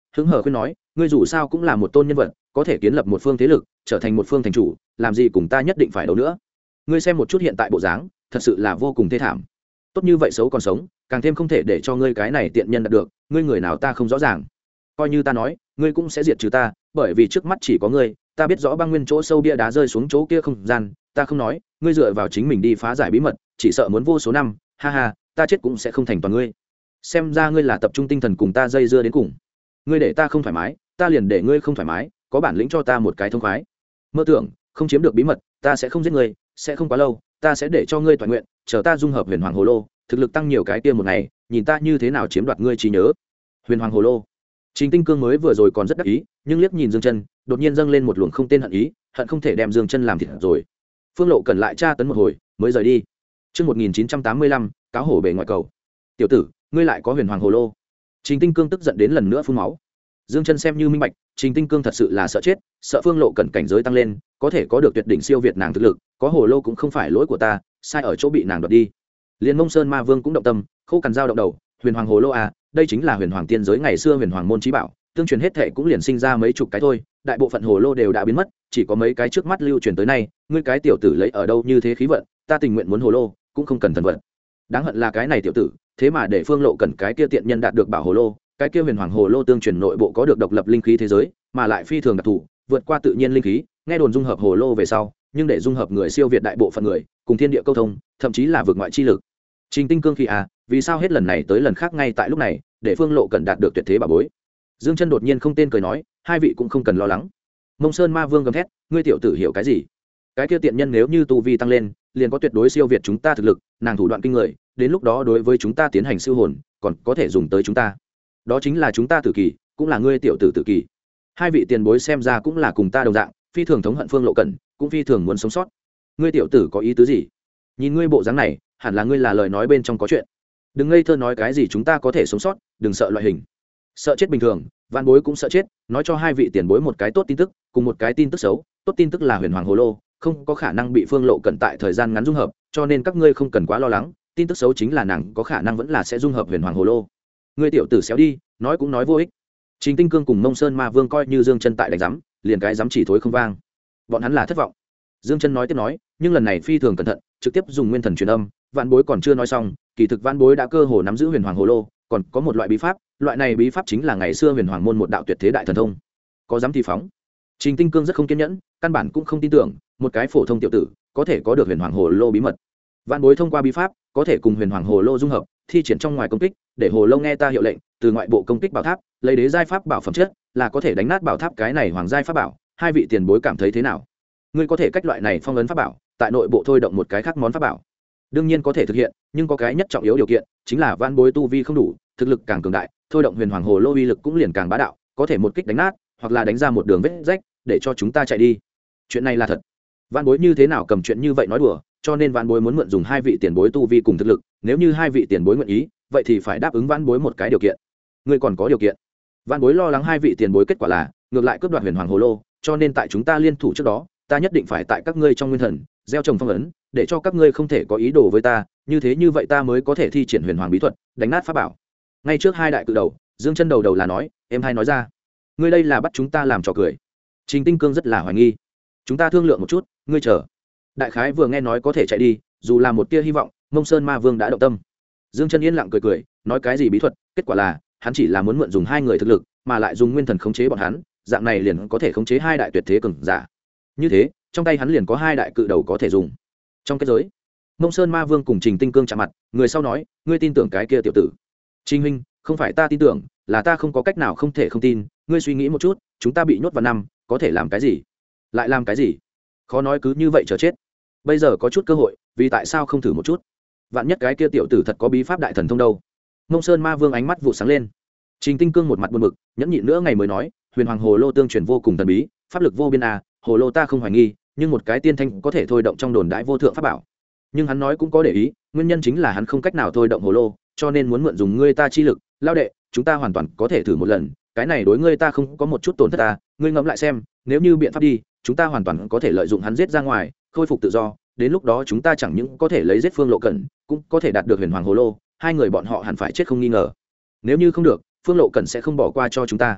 hứng hở khuyên nói, ngươi dù sao cũng là một tôn nhân vật, có thể kiến lập một phương thế lực, trở thành một phương thành chủ, làm gì cùng ta nhất định phải đấu nữa. Ngươi xem một chút hiện tại bộ dáng, thật sự là vô cùng thê thảm. Tốt như vậy xấu còn sống, càng thêm không thể để cho ngươi cái này tiện nhân đạt được, ngươi người nào ta không rõ ràng. Coi như ta nói, ngươi cũng sẽ diệt trừ ta, bởi vì trước mắt chỉ có ngươi, ta biết rõ băng nguyên chỗ sâu bia đá rơi xuống chỗ kia không gian, ta không nói, ngươi dựa vào chính mình đi phá giải bí mật, chỉ sợ muốn vô số năm, ha ha, ta chết cũng sẽ không thành toàn ngươi. Xem ra ngươi là tập trung tinh thần cùng ta dây dưa đến cùng. Ngươi để ta không thoải mái, ta liền để ngươi không thoải mái, có bản lĩnh cho ta một cái thông khoái. Mơ tưởng không chiếm được bí mật, ta sẽ không giết ngươi, sẽ không quá lâu, ta sẽ để cho ngươi toàn nguyện, chờ ta dung hợp huyền hoàng hồ lô, thực lực tăng nhiều cái kia một ngày, nhìn ta như thế nào chiếm đoạt ngươi trí nhớ. Huyền hoàng hồ lô. Trình Tinh Cương mới vừa rồi còn rất đắc ý, nhưng liếc nhìn Dương Chân, đột nhiên dâng lên một luồng không tên hận ý, hận không thể đem Dương Chân làm thịt rồi. Phương Lộ cần lại tra tấn một hồi, mới rời đi. Chương 1985, cáo hổ bề ngoài cầu. Tiểu tử, ngươi lại có huyền hoàng hồ lô. Trình Tinh Cương tức giận đến lần nữa phun máu. Dương Chân xem như minh bạch, Trình Tinh Cương thật sự là sợ chết, sợ Phương Lộ cần cảnh giới tăng lên, có thể có được tuyệt đỉnh siêu việt nàng thực lực, có hồ lô cũng không phải lỗi của ta, sai ở chỗ bị nàng đoạt đi. Liên Mông Sơn Ma Vương cũng động tâm, khô cằn dao động đầu, huyền hoàng hồ lô à, đây chính là huyền hoàng tiên giới ngày xưa huyền hoàng môn chí bảo, tương truyền hết thệ cũng liền sinh ra mấy chục cái thôi, đại bộ phận hồ lô đều đã biến mất, chỉ có mấy cái trước mắt lưu truyền tới nay, ngươi cái tiểu tử lấy ở đâu như thế khí vận, ta tình nguyện muốn hồ lô, cũng không cần thần vận. Đáng hận là cái này tiểu tử, thế mà để Phương Lộ cần cái kia tiện nhân đạt được bảo hồ lô, cái kia huyền hoàng hồ lô tương truyền nội bộ có được độc lập linh khí thế giới, mà lại phi thường đặc thù, vượt qua tự nhiên linh khí, nghe đồn dung hợp hồ lô về sau, nhưng để dung hợp người siêu việt đại bộ phận người, cùng thiên địa câu thông, thậm chí là vượt ngoại chi lực. Trình Tinh Cương khi à, vì sao hết lần này tới lần khác ngay tại lúc này, để Phương Lộ cần đạt được tuyệt thế bảo bối. Dương Chân đột nhiên không tên cười nói, hai vị cũng không cần lo lắng. Mông Sơn Ma Vương gầm thét, ngươi tiểu tử hiểu cái gì? Cái kia tiện nhân nếu như tu vi tăng lên, liền có tuyệt đối siêu việt chúng ta thực lực, nàng thủ đoạn kinh người, đến lúc đó đối với chúng ta tiến hành siêu hồn, còn có thể dùng tới chúng ta. Đó chính là chúng ta tử kỳ, cũng là ngươi tiểu tử tử kỳ. Hai vị tiền bối xem ra cũng là cùng ta đồng dạng, phi thường thống hận Phương Lộ Cẩn, cũng phi thường muốn sống sót. Ngươi tiểu tử có ý tứ gì? Nhìn ngươi bộ dáng này, hẳn là ngươi là lời nói bên trong có chuyện. Đừng ngây thơ nói cái gì chúng ta có thể sống sót, đừng sợ loại hình. Sợ chết bình thường, Vạn Bối cũng sợ chết, nói cho hai vị tiền bối một cái tốt tin tức, cùng một cái tin tức xấu. Tốt tin tức là huyền hoàng hồ lô không có khả năng bị Phương Lộ Cẩn tại thời gian ngắn dung hợp, cho nên các ngươi không cần quá lo lắng. Tin tức xấu chính là nàng có khả năng vẫn là sẽ dung hợp huyền hoàng hồ lô. Ngươi tiểu tử xéo đi, nói cũng nói vô ích. Trình Tinh Cương cùng Mông Sơn Ma Vương coi như Dương Chân tại đánh giám, liền cái giám chỉ thối không vang. Bọn hắn là thất vọng. Dương Chân nói tiếp nói, nhưng lần này phi thường cẩn thận, trực tiếp dùng nguyên thần truyền âm, Vạn Bối còn chưa nói xong, kỳ thực Vạn Bối đã cơ hồ nắm giữ huyền hoàng hồ lô, còn có một loại bí pháp, loại này bí pháp chính là ngày xưa huyền hoàng môn một đạo tuyệt thế đại thần thông. Có dám thì phóng. Trình Tinh Cương rất không kiên nhẫn, căn bản cũng không tin tưởng, một cái phổ thông tiểu tử có thể có được huyền hoàng hồ lô bí mật. Vạn Bối thông qua bí pháp, có thể cùng huyền hoàng hồ lô dung hợp, thi triển trong ngoài công kích, để hồ lô nghe ta hiệu lệnh, từ ngoại bộ công kích bảo tháp, lấy đế giai pháp bảo phẩm chất, là có thể đánh nát bảo tháp cái này hoàng giai pháp bảo. Hai vị tiền bối cảm thấy thế nào? Ngươi có thể cách loại này phong ấn pháp bảo, tại nội bộ thôi động một cái khác món pháp bảo. Đương nhiên có thể thực hiện, nhưng có cái nhất trọng yếu điều kiện, chính là Vạn Bối tu vi không đủ, thực lực càng cường đại, thôi động huyền hoàng hồ lô uy lực cũng liền càng bá đạo, có thể một kích đánh nát, hoặc là đánh ra một đường vết rách, để cho chúng ta chạy đi. Chuyện này là thật. Vạn Bối như thế nào cầm chuyện như vậy nói đùa, cho nên Vạn Bối muốn mượn dùng hai vị tiền bối tu vi cùng thực lực, nếu như hai vị tiền bối nguyện ý, vậy thì phải đáp ứng Vạn Bối một cái điều kiện. Ngươi còn có điều kiện? Vạn Bối lo lắng hai vị tiền bối kết quả là ngược lại cướp đoạt huyền hoàng hồ lô, cho nên tại chúng ta liên thủ trước đó, ta nhất định phải tại các ngươi trong nguyên thần gieo trồng phong ấn, để cho các ngươi không thể có ý đồ với ta, như vậy ta mới có thể thi triển huyền hoàng bí thuật, đánh nát pháp bảo. Ngay trước hai đại cự đầu, Dương Chân đầu là nói, em hay nói ra, ngươi đây là bắt chúng ta làm trò cười. Trình Tinh Cương rất là hoài nghi. Chúng ta thương lượng một chút, ngươi chờ. Đại khái vừa nghe nói có thể chạy đi, dù là một tia hy vọng, Mông Sơn Ma Vương đã động tâm. Dương Chân yên lặng cười cười, nói cái gì bí thuật, kết quả là hắn chỉ là muốn mượn dùng hai người thực lực, mà lại dùng nguyên thần khống chế bọn hắn, dạng này liền có thể khống chế hai đại tuyệt thế cường giả. Như thế, trong tay hắn liền có hai đại cự đầu có thể dùng. Trong kết giới, Mông Sơn Ma Vương cùng Trình Tinh Cương chạm mặt, người sau nói, ngươi tin tưởng cái kia tiểu tử? Trình huynh, không phải ta tin tưởng, là ta không có cách nào không thể không tin, ngươi suy nghĩ một chút, chúng ta bị nhốt vào năm, có thể làm cái gì? Lại làm cái gì? Khó nói cứ như vậy chờ chết. Bây giờ có chút cơ hội, vì tại sao không thử một chút? Vạn nhất cái kia tiểu tử thật có bí pháp đại thần thông đâu? Mông Sơn Ma Vương ánh mắt vụ sáng lên. Trình Tinh Cương một mặt buồn bực, nhẫn nhịn nữa ngày mới nói, huyền hoàng hồ lô tương truyền vô cùng thần bí, pháp lực vô biên à, hồ lô ta không hoài nghi, nhưng một cái tiên thanh có thể thôi động trong đồn đại vô thượng pháp bảo. Nhưng hắn nói cũng có để ý, nguyên nhân chính là hắn không cách nào thôi động hồ lô, cho nên muốn mượn dùng ngươi ta chi lực, lao đệ, chúng ta hoàn toàn có thể thử một lần, cái này đối ngươi ta không có một chút tổn thất ta, ngươi ngẫm lại xem, nếu như biện pháp đi, chúng ta hoàn toàn có thể lợi dụng hắn giết ra ngoài, khôi phục tự do, đến lúc đó chúng ta chẳng những có thể lấy giết Phương Lộ Cẩn, cũng có thể đạt được huyền hoàng hồ lô, hai người bọn họ hẳn phải chết không nghi ngờ. Nếu như không được, Phương Lộ Cẩn sẽ không bỏ qua cho chúng ta.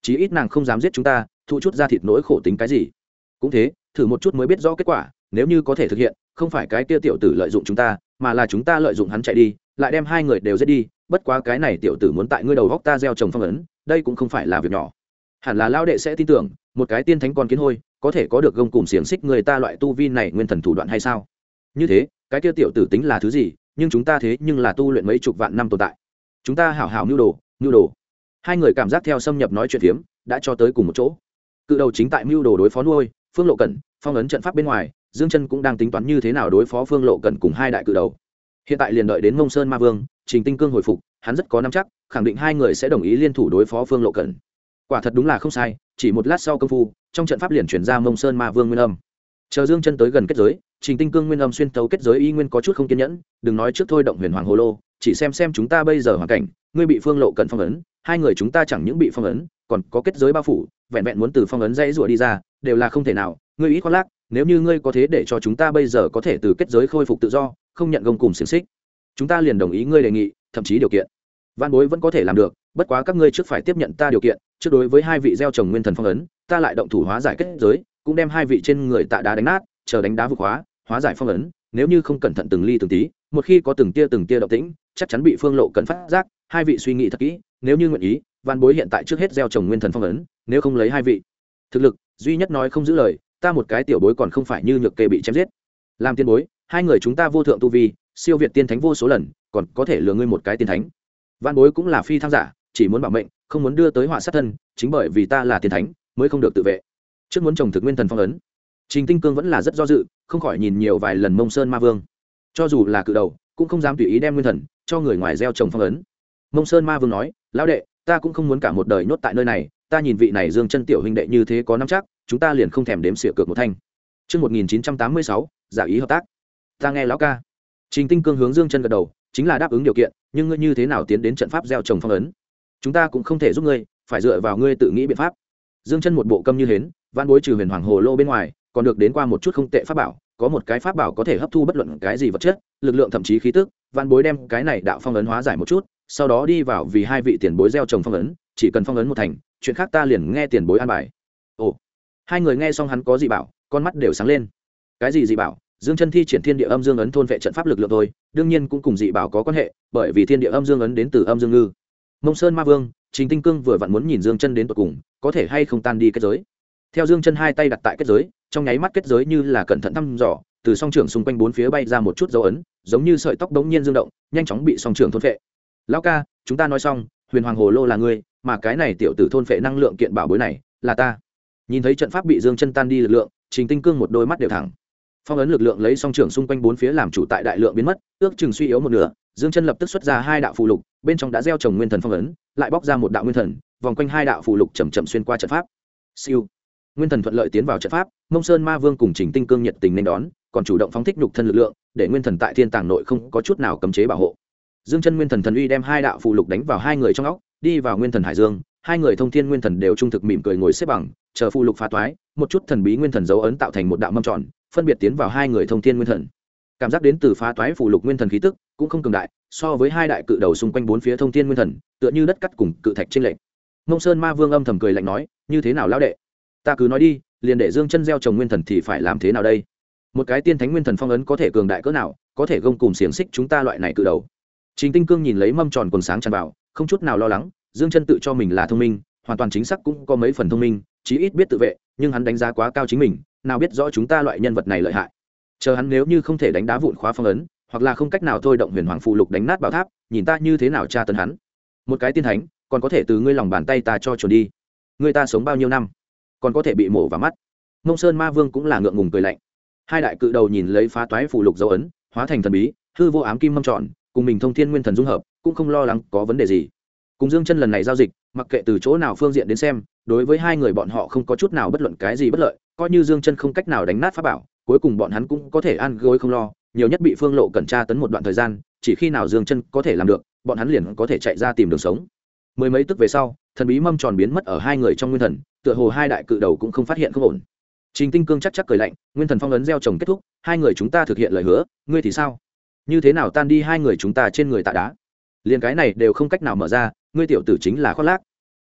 chí ít nàng không dám giết chúng ta, thụ chút ra thịt nỗi khổ tính cái gì. Cũng thế, thử một chút mới biết rõ kết quả, nếu như có thể thực hiện, không phải cái kia tiểu tử lợi dụng chúng ta, mà là chúng ta lợi dụng hắn chạy đi, lại đem hai người đều giết đi. Bất quá cái này tiểu tử muốn tại ngươi đầu góc ta gieo trồng phong ấn, đây cũng không phải là việc nhỏ. Hẳn là lao đệ sẽ tin tưởng, một cái tiên thánh con kiến hôi có thể có được gông cùm xiềng xích người ta loại tu vi này nguyên thần thủ đoạn hay sao? Như thế, cái kia tiểu tử tính là thứ gì? Nhưng chúng ta thế nhưng là tu luyện mấy chục vạn năm tồn tại. Chúng ta hảo hảo mưu đồ. Hai người cảm giác theo xâm nhập nói chuyện phiếm, đã cho tới cùng một chỗ. Cự đầu chính tại mưu đồ đối phó nuôi Phương Lộ Cẩn, phong ấn trận pháp bên ngoài, Dương Chân cũng đang tính toán như thế nào đối phó Phương Lộ Cẩn cùng hai đại cự đầu. Hiện tại liền đợi đến Mông Sơn Ma Vương, Trình Tinh Cương hồi phục, hắn rất có nắm chắc, khẳng định hai người sẽ đồng ý liên thủ đối phó Phương Lộ Cẩn. Quả thật đúng là không sai, chỉ một lát sau công phu, trong trận pháp liền chuyển ra Mông Sơn Ma Vương nguyên âm. Chờ Dương Chân tới gần kết giới, Trình Tinh Cương nguyên âm xuyên thấu kết giới y nguyên có chút không kiên nhẫn, đừng nói trước thôi động Huyền Hoàng Hồ Lô, chỉ xem chúng ta bây giờ hoàn cảnh, ngươi bị Phương Lộ Cẩn phong ấn, hai người chúng ta chẳng những bị phong ấn, còn có kết giới bao phủ, vẹn vẹn muốn từ phong ấn dãy rủa đi ra, đều là không thể nào, ngươi ít khoác lác, nếu như ngươi có thế để cho chúng ta bây giờ có thể từ kết giới khôi phục tự do, không nhận gông cùm xiềng xích, chúng ta liền đồng ý ngươi đề nghị, thậm chí điều kiện. Vạn Bối vẫn có thể làm được, bất quá các ngươi trước phải tiếp nhận ta điều kiện, trước đối với hai vị gieo trồng nguyên thần phong ấn, ta lại động thủ hóa giải kết giới, cũng đem hai vị trên người tạ đá đánh nát, chờ đánh đá vực hóa giải phong ấn, nếu như không cẩn thận từng ly từng tí, một khi có từng tia động tĩnh, chắc chắn bị Phương Lộ Cẩn phát giác, hai vị suy nghĩ thật kỹ, nếu như nguyện ý, Vạn Bối hiện tại trước hết gieo trồng nguyên thần phong ấn, nếu không lấy hai vị thực lực duy nhất nói không giữ lời, ta một cái tiểu bối còn không phải như nhược kê bị chém giết. Làm tiên bối, hai người chúng ta vô thượng tu vi, siêu việt tiên thánh vô số lần, còn có thể lừa ngươi một cái tiên thánh. Vạn Bối cũng là phi thăng giả, chỉ muốn bảo mệnh, không muốn đưa tới họa sát thân, chính bởi vì ta là tiên thánh, mới không được tự vệ. Trước muốn trồng thực nguyên thần phong ấn, Trình Tinh Cương vẫn là rất do dự, không khỏi nhìn nhiều vài lần Mông Sơn Ma Vương. Cho dù là cự đầu, cũng không dám tùy ý đem nguyên thần cho người ngoài gieo trồng phong ấn. Mông Sơn Ma Vương nói, lão đệ, ta cũng không muốn cả một đời nhốt tại nơi này, ta nhìn vị này Dương Chân tiểu huynh đệ như thế có nắm chắc, chúng ta liền không thèm đếm xỉa cược một thanh. Chương 1986, giả ý hợp tác. Ta nghe lão ca. Trình Tinh Cương hướng Dương Chân gật đầu, chính là đáp ứng điều kiện, nhưng ngươi như thế nào tiến đến trận pháp gieo trồng phong ấn? Chúng ta cũng không thể giúp ngươi, phải dựa vào ngươi tự nghĩ biện pháp. Dương Chân một bộ câm như hến, Vạn Bối trừ Huyền Hoàng Hồ Lô bên ngoài, còn được đến qua một chút không tệ pháp bảo, có một cái pháp bảo có thể hấp thu bất luận cái gì vật chất, lực lượng thậm chí khí tức, Vạn Bối đem cái này đạo phong ấn hóa giải một chút, sau đó đi vào vì hai vị tiền bối gieo trồng phong ấn, chỉ cần phong ấn một thành, chuyện khác ta liền nghe tiền bối an bài. Ồ. Hai người nghe xong hắn có gì bảo, con mắt đều sáng lên. Cái gì dị bảo? Dương Chân thi triển thiên địa âm dương ấn thôn vệ trận pháp lực lượng thôi, đương nhiên cũng cùng dị bảo có quan hệ, bởi vì thiên địa âm dương ấn đến từ âm dương ngư. Mông Sơn Ma Vương, Trình Tinh Cương vừa vặn muốn nhìn Dương Chân đến tận cùng, có thể hay không tan đi kết giới. Theo Dương Chân hai tay đặt tại kết giới, trong nháy mắt kết giới như là cẩn thận thăm dò, từ song trưởng xung quanh bốn phía bay ra một chút dấu ấn, giống như sợi tóc đống nhiên dương động, nhanh chóng bị song trưởng thôn vệ. Lão ca, chúng ta nói xong, Huyền Hoàng Hồ Lô là ngươi, mà cái này tiểu tử thôn vệ năng lượng kiện bảo bối này là ta. Nhìn thấy trận pháp bị Dương Chân tan đi lực lượng, Trình Tinh Cương một đôi mắt đều thẳng. Phong ấn lực lượng lấy song trưởng xung quanh bốn phía làm chủ tại đại lượng biến mất, ước chừng suy yếu một nửa, Dương Chân lập tức xuất ra hai đạo phù lục, bên trong đã gieo trồng nguyên thần phong ấn, lại bóc ra một đạo nguyên thần, vòng quanh hai đạo phù lục chậm chậm xuyên qua trận pháp. Siêu. Nguyên thần thuận lợi tiến vào trận pháp, Mông Sơn Ma Vương cùng Trình Tinh Cương nhiệt tình nên đón, còn chủ động phóng thích nhục thân lực lượng, để nguyên thần tại thiên tàng nội không có chút nào cấm chế bảo hộ. Dương Chân nguyên thần thần uy đem hai đạo phù lục đánh vào hai người trong óc, đi vào nguyên thần hải dương, hai người thông thiên nguyên thần đều trung thực mỉm cười ngồi xếp bằng, chờ phù lục phá toái, một chút thần bí nguyên thần dấu ấn tạo thành một đạo mâm tròn, phân biệt tiến vào hai người thông thiên nguyên thần. Cảm giác đến từ phá toái phù lục nguyên thần khí tức cũng không cường đại, so với hai đại cự đầu xung quanh bốn phía thông thiên nguyên thần, tựa như đất cắt cùng cự thạch chênh lệch. Mông Sơn Ma Vương âm thầm cười lạnh nói, như thế nào lão đệ? Ta cứ nói đi, liền để Dương Chân gieo trồng nguyên thần thì phải làm thế nào đây? Một cái tiên thánh nguyên thần phong ấn có thể cường đại cỡ nào, có thể gông cùm xiềng xích chúng ta loại này cự đầu. Trình Tinh Cương nhìn lấy mâm tròn quần sáng tràn vào, không chút nào lo lắng, Dương Chân tự cho mình là thông minh, hoàn toàn chính xác cũng có mấy phần thông minh, chí ít biết tự vệ, nhưng hắn đánh giá quá cao chính mình, nào biết rõ chúng ta loại nhân vật này lợi hại. Chờ hắn nếu như không thể đánh đá vụn khóa phong ấn, hoặc là không cách nào thôi động Huyền Hoàng phù lục đánh nát bảo tháp, nhìn ta như thế nào tra tấn hắn. Một cái tiên thánh, còn có thể từ ngươi lòng bàn tay ta cho chuồn đi. Ngươi ta sống bao nhiêu năm, còn có thể bị mổ vào mắt. Mông Sơn Ma Vương cũng là ngượng ngùng cười lạnh. Hai đại cự đầu nhìn lấy phá toái phù lục dấu ấn, hóa thành thần bí, hư vô ám kim mâm tròn, cùng mình thông thiên nguyên thần dung hợp, cũng không lo lắng có vấn đề gì. Cùng Dương Chân lần này giao dịch, mặc kệ từ chỗ nào phương diện đến xem, đối với hai người bọn họ không có chút nào bất luận cái gì bất lợi, coi như Dương Chân không cách nào đánh nát pháp bảo, cuối cùng bọn hắn cũng có thể ăn gối không lo, nhiều nhất bị Phương Lộ Cẩn tra tấn một đoạn thời gian, chỉ khi nào Dương Chân có thể làm được, bọn hắn liền có thể chạy ra tìm đường sống. Mười mấy tức về sau, thần bí mâm tròn biến mất ở hai người trong nguyên thần, tựa hồ hai đại cự đầu cũng không phát hiện không ổn. Trình Tinh Cương chắc cười lạnh, nguyên thần phong ấn gieo trồng kết thúc, hai người chúng ta thực hiện lời hứa, ngươi thì sao? Như thế nào tan đi hai người chúng ta trên người tạ đá? Liên cái này đều không cách nào mở ra, ngươi tiểu tử chính là khoác lác.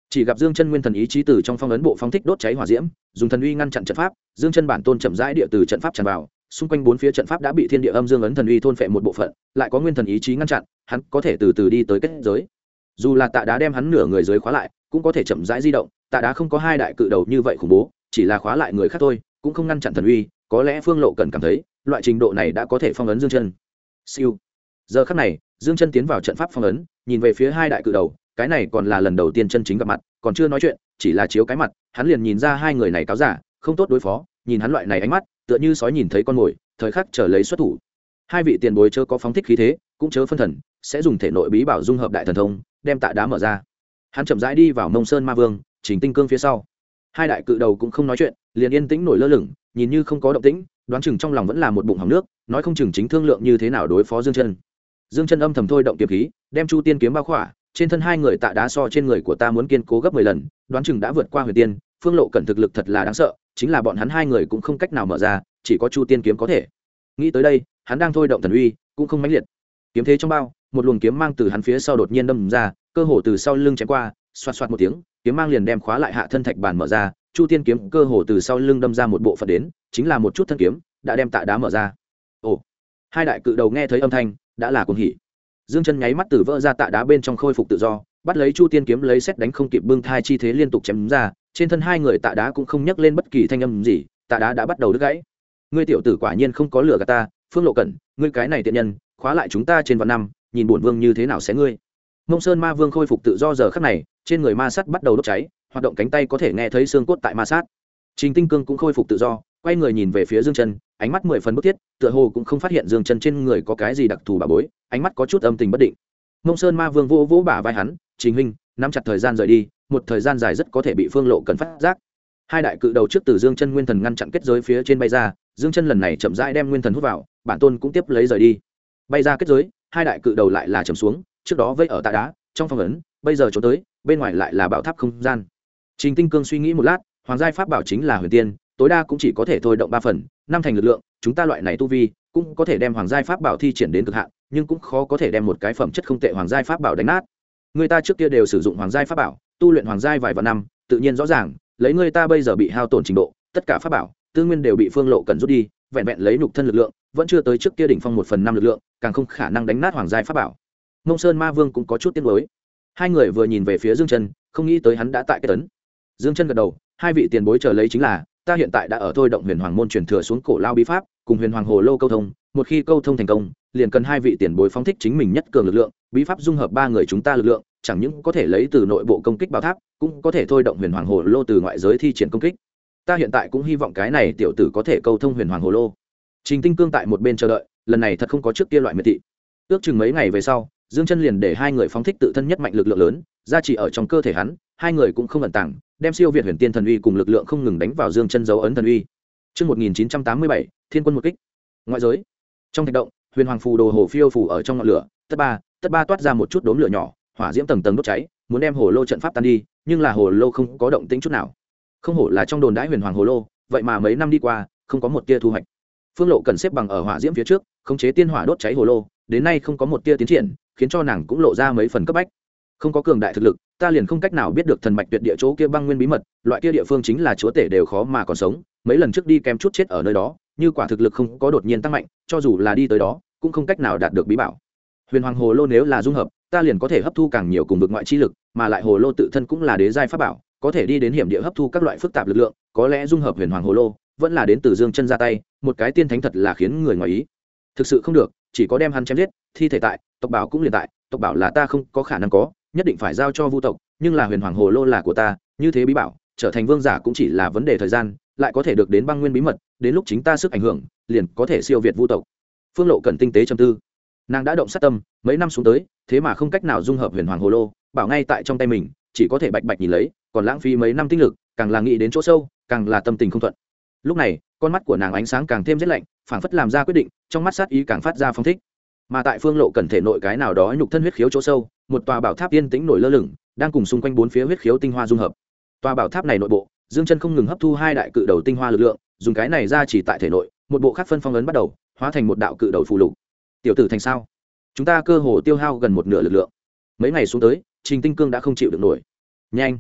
chỉ gặp dương chân nguyên thần ý chí từ trong phong ấn bộ phóng thích đốt cháy hỏa diễm, dùng thần uy ngăn chặn trận pháp. Dương chân bản tôn chậm rãi địa từ trận pháp tràn vào, xung quanh bốn phía trận pháp đã bị thiên địa âm dương ấn thần uy thôn phệ một bộ phận, lại có nguyên thần ý chí ngăn chặn, hắn có thể từ từ đi tới kết giới. Dù là tạ đá đem hắn nửa người dưới khóa lại, cũng có thể chậm rãi di động. Tạ đá không có hai đại cự đầu như vậy khủng bố, chỉ là khóa lại người khác thôi, cũng không ngăn chặn thần uy. Có lẽ Phương Lộ cần cảm thấy loại trình độ này đã có thể phong ấn Dương chân. Siêu. Giờ khắc này, Dương chân tiến vào trận pháp phong ấn, nhìn về phía hai đại cự đầu, cái này còn là lần đầu tiên chân chính gặp mặt, còn chưa nói chuyện, chỉ là chiếu cái mặt, hắn liền nhìn ra hai người này cáo giả, không tốt đối phó. Nhìn hắn loại này ánh mắt, tựa như sói nhìn thấy con mồi, thời khắc chờ lấy xuất thủ. Hai vị tiền bối chớ có phóng thích khí thế, cũng chớ phân thần, sẽ dùng thể nội bí bảo dung hợp đại thần thông, đem tạ đá mở ra. Hắn chậm rãi đi vào Mông Sơn Ma Vương, Trình Tinh Cương phía sau. Hai đại cự đầu cũng không nói chuyện, liền yên tĩnh nổi lơ lửng, nhìn như không có động tĩnh, đoán chừng trong lòng vẫn là một bụng hỏng nước, nói không chừng chính thương lượng như thế nào đối phó Dương chân. Dương chân âm thầm thôi động kiếm khí, đem Chu Tiên kiếm bao khỏa, trên thân hai người tạ đá so trên người của ta muốn kiên cố gấp 10 lần, đoán chừng đã vượt qua Huyền Tiên. Phương Lộ cẩn thực lực thật là đáng sợ, chính là bọn hắn hai người cũng không cách nào mở ra, chỉ có Chu Tiên kiếm có thể. Nghĩ tới đây, hắn đang thôi động thần uy, cũng không mãnh liệt. Kiếm thế trong bao, một luồng kiếm mang từ hắn phía sau đột nhiên đâm ra, cơ hồ từ sau lưng chém qua, xoạt xoạt một tiếng, kiếm mang liền đem khóa lại hạ thân thạch bàn mở ra. Chu Tiên kiếm cơ hồ từ sau lưng đâm ra một bộ phận đến, chính là một chút thân kiếm, đã đem tạ đá mở ra. Ồ! Hai đại cự đầu nghe thấy âm thanh, đã là cuồng hỉ. Dương chân nháy mắt từ vỡ ra tạ đá bên trong khôi phục tự do, bắt lấy Chu Tiên kiếm lấy xét đánh không kịp bưng thai chi thế liên tục chém ra, trên thân hai người tạ đá cũng không nhấc lên bất kỳ thanh âm gì, tạ đá đã bắt đầu đứt gãy. Ngươi tiểu tử quả nhiên không có lửa gạt ta, Phương Lộ Cẩn, ngươi cái này tiện nhân, khóa lại chúng ta trên vạn năm, nhìn bổn vương như thế nào sẽ ngươi. Mông Sơn Ma Vương khôi phục tự do giờ khắc này, trên người ma sát bắt đầu đốt cháy, hoạt động cánh tay có thể nghe thấy xương cốt tại ma sát. Trình Tinh Cương cũng khôi phục tự do, quay người nhìn về phía Dương chân, ánh mắt 10 phần bức thiết, tựa hồ cũng không phát hiện Dương chân trên người có cái gì đặc thù bà bối, ánh mắt có chút âm tình bất định. Mông Sơn Ma Vương vỗ vỗ bả vai hắn, Trình huynh, nắm chặt thời gian rời đi, một thời gian dài rất có thể bị Phương Lộ Cẩn phát giác. Hai đại cự đầu trước từ Dương chân nguyên thần ngăn chặn kết giới phía trên bay ra, Dương chân lần này chậm rãi đem nguyên thần hút vào, bản tôn cũng tiếp lấy rời đi. Bay ra kết giới, hai đại cự đầu lại là trầm xuống, trước đó vây ở tạ đá, trong phong ấn, bây giờ trốn tới, bên ngoài lại là bảo tháp không gian. Trình Tinh Cương suy nghĩ một lát, hoàng giai pháp bảo chính là Huyền Tiên, tối đa cũng chỉ có thể thôi động 3 phần, 5 thành lực lượng, chúng ta loại này tu vi, cũng có thể đem hoàng giai pháp bảo thi triển đến cực hạn, nhưng cũng khó có thể đem một cái phẩm chất không tệ hoàng giai pháp bảo đánh nát. Người ta trước kia đều sử dụng hoàng giai pháp bảo, tu luyện hoàng giai vài vạn năm, tự nhiên rõ ràng, lấy người ta bây giờ bị hao tổn trình độ, tất cả pháp bảo, tư nguyên đều bị Phương Lộ Cẩn rút đi, vẹn vẹn lấy nhục thân lực lượng, vẫn chưa tới trước kia đỉnh phong 1/5 lực lượng, càng không khả năng đánh nát hoàng giai pháp bảo. Mông Sơn Ma Vương cũng có chút tiếc nuối. Hai người vừa nhìn về phía Dương chân, không nghĩ tới hắn đã tại cái tấn. Dương chân gật đầu, hai vị tiền bối chờ lấy chính là, ta hiện tại đã ở thôi động Huyền Hoàng môn truyền thừa xuống cổ lao bí pháp, cùng Huyền Hoàng hồ lô câu thông, một khi câu thông thành công, liền cần hai vị tiền bối phóng thích chính mình nhất cường lực lượng, bí pháp dung hợp ba người chúng ta lực lượng, chẳng những có thể lấy từ nội bộ công kích bảo tháp, cũng có thể thôi động Huyền Hoàng hồ lô từ ngoại giới thi triển công kích. Ta hiện tại cũng hy vọng cái này tiểu tử có thể câu thông Huyền Hoàng hồ lô. Trình Tinh Cương tại một bên chờ đợi, lần này thật không có trước kia loại miệt thị. Ước chừng mấy ngày về sau, Dương chân liền để hai người phóng thích tự thân nhất mạnh lực lượng lớn, gia trì ở trong cơ thể hắn, hai người cũng không ẩn tàng, đem siêu việt Huyền Tiên thần uy cùng lực lượng không ngừng đánh vào Dương chân dấu ấn thần uy. Chương 1987, Thiên quân một kích. Ngoại giới. Trong thạch động, Huyền Hoàng phù đồ hồ phiêu phù ở trong ngọn lửa, tất ba toát ra một chút đốm lửa nhỏ, hỏa diễm tầng tầng đốt cháy, muốn đem hồ lô trận pháp tan đi, nhưng là hồ lô không có động tĩnh chút nào. Không hổ là trong đồn đãi Huyền Hoàng hồ lô, vậy mà mấy năm đi qua, không có một tia thu hoạch. Phương Lộ cần xếp bằng ở hỏa diễm phía trước, khống chế tiên hỏa đốt cháy hồ lô, đến nay không có một tia tiến triển, khiến cho nàng cũng lộ ra mấy phần cấp bách. Không có cường đại thực lực, ta liền không cách nào biết được thần mạch tuyệt địa chỗ kia băng nguyên bí mật, loại kia địa phương chính là chúa tể đều khó mà còn sống, mấy lần trước đi kém chút chết ở nơi đó, như quả thực lực không có đột nhiên tăng mạnh, cho dù là đi tới đó, cũng không cách nào đạt được bí bảo. Huyền Hoàng hồ lô nếu là dung hợp, ta liền có thể hấp thu càng nhiều cùng vực ngoại chi lực, mà lại hồ lô tự thân cũng là đế giai pháp bảo, có thể đi đến hiểm địa hấp thu các loại phức tạp lực lượng, có lẽ dung hợp Huyền Hoàng hồ lô, vẫn là đến từ Dương chân ra tay, một cái tiên thánh thật là khiến người ngoài ý. Thực sự không được, chỉ có đem hắn chém giết, thi thể tại, tộc bảo cũng liền tại, tộc bảo là ta không có khả năng có, nhất định phải giao cho Vu tộc, nhưng là Huyền Hoàng hồ lô là của ta, như thế bí bảo, trở thành vương giả cũng chỉ là vấn đề thời gian, lại có thể được đến băng nguyên bí mật, đến lúc chính ta sức ảnh hưởng, liền có thể siêu việt Vu tộc. Phương Lộ cần tinh tế trầm tư, nàng đã động sát tâm, mấy năm xuống tới, thế mà không cách nào dung hợp Huyền Hoàng hồ lô, bảo ngay tại trong tay mình, chỉ có thể bạch bạch nhìn lấy, còn lãng phí mấy năm tinh lực, càng là nghĩ đến chỗ sâu, càng là tâm tình không thuận. Lúc này, con mắt của nàng ánh sáng càng thêm rét lạnh, phảng phất làm ra quyết định, trong mắt sát ý càng phát ra phong thích. Mà tại Phương Lộ cần thể nội cái nào đó nhục thân huyết khiếu chỗ sâu, một tòa bảo tháp yên tĩnh nổi lơ lửng, đang cùng xung quanh bốn phía huyết khiếu tinh hoa dung hợp. Tòa bảo tháp này nội bộ, Dương chân không ngừng hấp thu hai đại cự đầu tinh hoa lực lượng, dùng cái này ra chỉ tại thể nội, một bộ khác phân phong ấn bắt đầu, hóa thành một đạo cự đầu phù lục. Tiểu tử thành sao? Chúng ta cơ hồ tiêu hao gần một nửa lực lượng. Mấy ngày xuống tới, Trình Tinh Cương đã không chịu được nổi. Nhanh,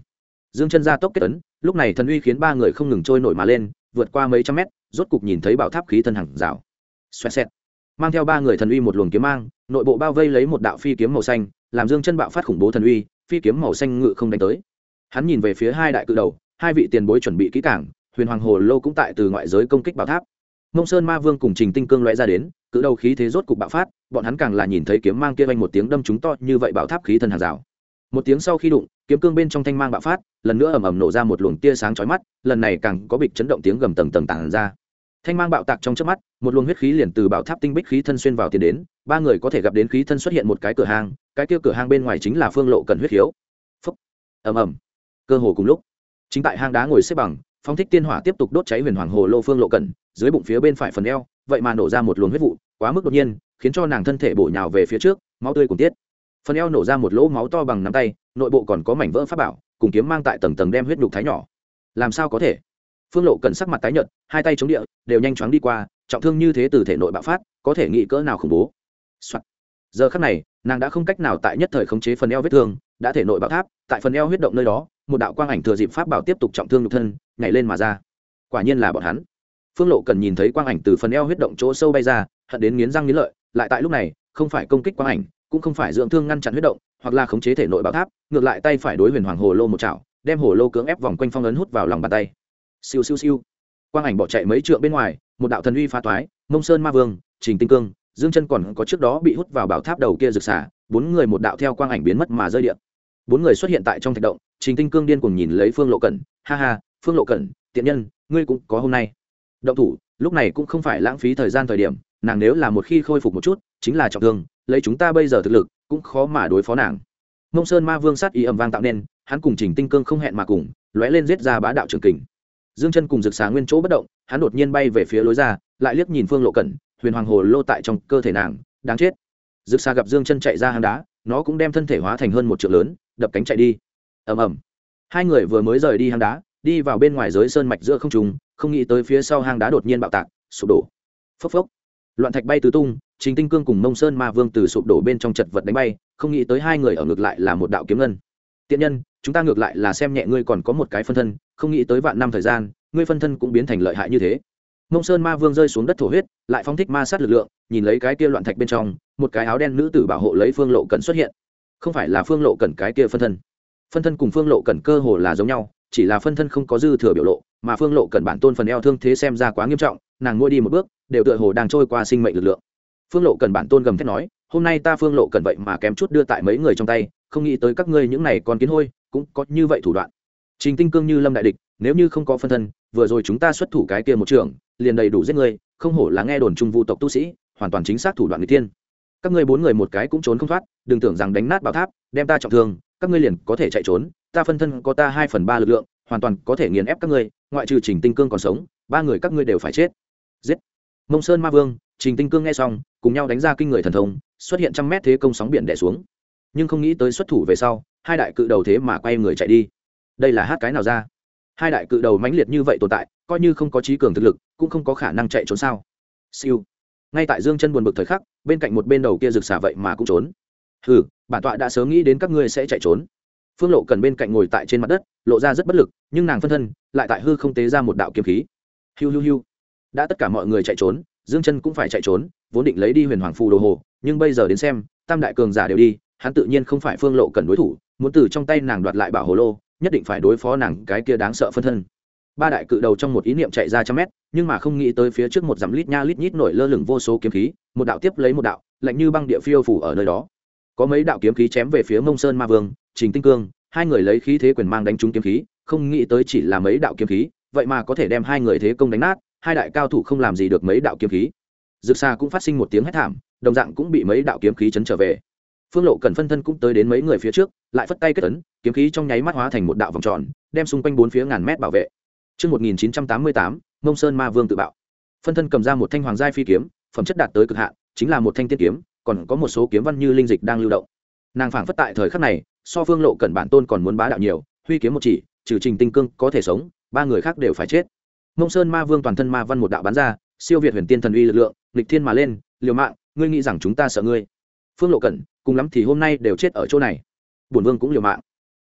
Dương Chân ra tốc kết ấn, lúc này thần uy khiến ba người không ngừng trôi nổi mà lên, vượt qua mấy trăm mét, rốt cục nhìn thấy bảo tháp khí thân hàng rào. Xoẹt xẹt. Mang theo ba người thần uy một luồng kiếm mang, nội bộ bao vây lấy một đạo phi kiếm màu xanh, làm Dương Chân bạo phát khủng bố thần uy, phi kiếm màu xanh ngự không đánh tới. Hắn nhìn về phía hai đại cự đầu, hai vị tiền bối chuẩn bị kỹ càng, Huyền Hoàng Hồ Lô cũng tại từ ngoại giới công kích bảo tháp. Mông Sơn Ma Vương cùng Trình Tinh Cương lóe ra đến, cự đầu khí thế rốt cục bạo phát, bọn hắn càng là nhìn thấy kiếm mang kia vang một tiếng đâm trúng to như vậy bảo tháp khí thân hàng rào. Một tiếng sau khi đụng, kiếm cương bên trong thanh mang bạo phát, lần nữa ầm ầm nổ ra một luồng tia sáng chói mắt, lần này càng có bịch chấn động tiếng gầm tầng tầng tàng ra. Thanh mang bạo tạc trong chớp mắt, một luồng huyết khí liền từ bảo tháp tinh bích khí thân xuyên vào tiến đến, ba người có thể gặp đến khí thân xuất hiện một cái cửa hang, cái kia cửa hang bên ngoài chính là Phương Lộ Cẩn huyết khiếu. Phốc. Ầm ầm. Cơ hồ cùng lúc, chính tại hang đá ngồi xếp bằng, phóng thích tiên hỏa tiếp tục đốt cháy Huyền Hoàng Hồ Lô Phương Lộ Cẩn, dưới bụng phía bên phải phần eo, vậy mà nổ ra một luồng huyết vụ, quá mức đột nhiên, khiến cho nàng thân thể bổ nhào về phía trước, máu tươi cuồn tiết. Phần eo nổ ra một lỗ máu to bằng nắm tay, nội bộ còn có mảnh vỡ pháp bảo, cùng kiếm mang tại tầng tầng đem huyết nhục thái nhỏ. Làm sao có thể? Phương Lộ Cẩn sắc mặt tái nhợt, hai tay chống địa, đều nhanh chóng đi qua, trọng thương như thế từ thể nội bạo phát, có thể nghĩ cỡ nào khủng bố. Soạn. Giờ khắc này, nàng đã không cách nào tại nhất thời khống chế phần eo vết thương, đã thể nội bạo tháp, tại phần eo huyết động nơi đó, một đạo quang ảnh thừa dịp pháp bảo tiếp tục trọng thương nhục thân, nhảy lên mà ra. Quả nhiên là bọn hắn. Phương Lộ Cẩn nhìn thấy quang ảnh từ phần eo huyết động chỗ sâu bay ra, hận đến nghiến răng nghiến lợi, lại tại lúc này, không phải công kích quang ảnh, cũng không phải dưỡng thương ngăn chặn huyết động, hoặc là khống chế thể nội bạo tháp, ngược lại tay phải đối Huyền Hoàng Hồ Lô một chảo, đem hồ lô cưỡng ép vòng quanh phong ấn hút vào lòng bàn tay. Siêu siêu siêu. Quang ảnh bỏ chạy mấy trượng bên ngoài, một đạo thần uy phá toái, Mông Sơn Ma Vương, Trình Tinh Cương, Dương Chân còn có trước đó bị hút vào bảo tháp đầu kia rực xả, bốn người một đạo theo quang ảnh biến mất mà rơi địa. Bốn người xuất hiện tại trong thạch động, Trình Tinh Cương điên cuồng nhìn lấy Phương Lộ Cẩn, ha ha, Phương Lộ Cẩn, tiện nhân, ngươi cũng có hôm nay. Động thủ, lúc này cũng không phải lãng phí thời gian thời điểm, nàng nếu là một khi khôi phục một chút, chính là trọng thương, lấy chúng ta bây giờ thực lực, cũng khó mà đối phó nàng. Mông Sơn Ma Vương sát ý ầm vang tạo nên, hắn cùng Trình Tinh Cương không hẹn mà cùng, lóe lên giết ra bá đạo trường kình. Dương Chân cùng rực xà nguyên chỗ bất động, hắn đột nhiên bay về phía lối ra, lại liếc nhìn Phương Lộ Cẩn, Huyền Hoàng Hồ Lô tại trong cơ thể nàng, đáng chết. Rực xà gặp Dương Chân chạy ra hang đá, nó cũng đem thân thể hóa thành hơn một trượng lớn, đập cánh chạy đi. Ầm ầm. Hai người vừa mới rời đi hang đá, đi vào bên ngoài giới sơn mạch giữa không trung, không nghĩ tới phía sau hang đá đột nhiên bạo tạc, sụp đổ. Phốc phốc. Loạn thạch bay tứ tung, Trình Tinh Cương cùng Mông Sơn Ma Vương từ sụp đổ bên trong chật vật đánh bay, không nghĩ tới hai người ở ngược lại là một đạo kiếm ngân. Tiện nhân, chúng ta ngược lại là xem nhẹ ngươi còn có một cái phân thân, không nghĩ tới vạn năm thời gian, ngươi phân thân cũng biến thành lợi hại như thế. Mông Sơn Ma Vương rơi xuống đất thổ huyết, lại phóng thích ma sát lực lượng, nhìn lấy cái kia loạn thạch bên trong, một cái áo đen nữ tử bảo hộ lấy Phương Lộ Cẩn xuất hiện. Không phải là Phương Lộ Cẩn cái kia phân thân. Phân thân cùng Phương Lộ Cẩn cơ hồ là giống nhau, chỉ là phân thân không có dư thừa biểu lộ, mà Phương Lộ Cẩn bản tôn phần eo thương thế xem ra quá nghiêm trọng, nàng ngồi đi một bước, đều tựa hồ đang trôi qua sinh mệnh lực lượng. Phương Lộ Cẩn bản tôn gầm thét nói, hôm nay ta Phương Lộ Cẩn vậy mà kém chút đưa tại mấy người trong tay, không nghĩ tới các ngươi những này con kiến hôi cũng có như vậy thủ đoạn. Trình Tinh Cương như lâm đại địch, nếu như không có phân thân, vừa rồi chúng ta xuất thủ cái kia một trường, liền đầy đủ giết ngươi, không hổ là nghe đồn trung vu tộc tu sĩ, hoàn toàn chính xác thủ đoạn người tiên. Các ngươi bốn người một cái cũng trốn không thoát, đừng tưởng rằng đánh nát bảo tháp, đem ta trọng thương, các ngươi liền có thể chạy trốn, ta phân thân có ta 2/3 lực lượng, hoàn toàn có thể nghiền ép các ngươi, ngoại trừ Trình Tinh Cương còn sống, ba người các ngươi đều phải chết. Giết. Mông Sơn Ma Vương, Trình Tinh Cương nghe xong, cùng nhau đánh ra kinh người thần thông, xuất hiện trăm mét thế công sóng biển đè xuống. Nhưng không nghĩ tới xuất thủ về sau, hai đại cự đầu thế mà quay người chạy đi. Đây là hát cái nào ra? Hai đại cự đầu mãnh liệt như vậy tồn tại, coi như không có trí cường thực lực, cũng không có khả năng chạy trốn sao? Siêu. Ngay tại Dương Chân buồn bực thời khắc, bên cạnh một bên đầu kia rực xả vậy mà cũng trốn. Hừ, bản tọa đã sớm nghĩ đến các ngươi sẽ chạy trốn. Phương Lộ Cần bên cạnh ngồi tại trên mặt đất, lộ ra rất bất lực, nhưng nàng phân thân lại tại hư không tế ra một đạo kiếm khí. Hiu hiu hiu. Đã tất cả mọi người chạy trốn, Dương Chân cũng phải chạy trốn, vốn định lấy đi Huyền Hoàng phù đồ hồ, nhưng bây giờ đến xem, tam đại cường giả đều đi, hắn tự nhiên không phải Phương Lộ Cần đối thủ, muốn từ trong tay nàng đoạt lại bảo hồ lô, nhất định phải đối phó nàng cái kia đáng sợ phân thân. Ba đại cự đầu trong một ý niệm chạy ra trăm mét, nhưng mà không nghĩ tới phía trước một dặm lít nha lít nhít nổi lơ lửng vô số kiếm khí, một đạo tiếp lấy một đạo, lạnh như băng địa phiêu phủ ở nơi đó. Có mấy đạo kiếm khí chém về phía Mông Sơn Ma Vương, Trình Tinh Cương, hai người lấy khí thế quyền mang đánh trúng kiếm khí, không nghĩ tới chỉ là mấy đạo kiếm khí, vậy mà có thể đem hai người thế công đánh nát, hai đại cao thủ không làm gì được mấy đạo kiếm khí. Dực Sa cũng phát sinh một tiếng hét thảm, đồng dạng cũng bị mấy đạo kiếm khí chấn trở về. Phương Lộ Cần phân thân cũng tới đến mấy người phía trước, lại phất tay kết ấn, kiếm khí trong nháy mắt hóa thành một đạo vòng tròn, đem xung quanh bốn phía ngàn mét bảo vệ. Chương 1988, Mông Sơn Ma Vương tự bạo. Phân thân cầm ra một thanh hoàng giai phi kiếm, phẩm chất đạt tới cực hạn, chính là một thanh tiên kiếm, còn có một số kiếm văn như linh dịch đang lưu động. Nàng phảng phất tại thời khắc này, so Phương Lộ Cẩn bản tôn còn muốn bá đạo nhiều, huy kiếm một chỉ, trừ Trình Tinh Cương có thể sống, ba người khác đều phải chết. Mông Sơn Ma Vương toàn thân ma văn một đạo bắn ra, siêu việt huyền tiên thần uy lực lượng, nghịch thiên mà lên, liều mạng, ngươi nghĩ rằng chúng ta sợ ngươi? Phương Lộ Cẩn, cùng lắm thì hôm nay đều chết ở chỗ này. Bổn vương cũng liều mạng.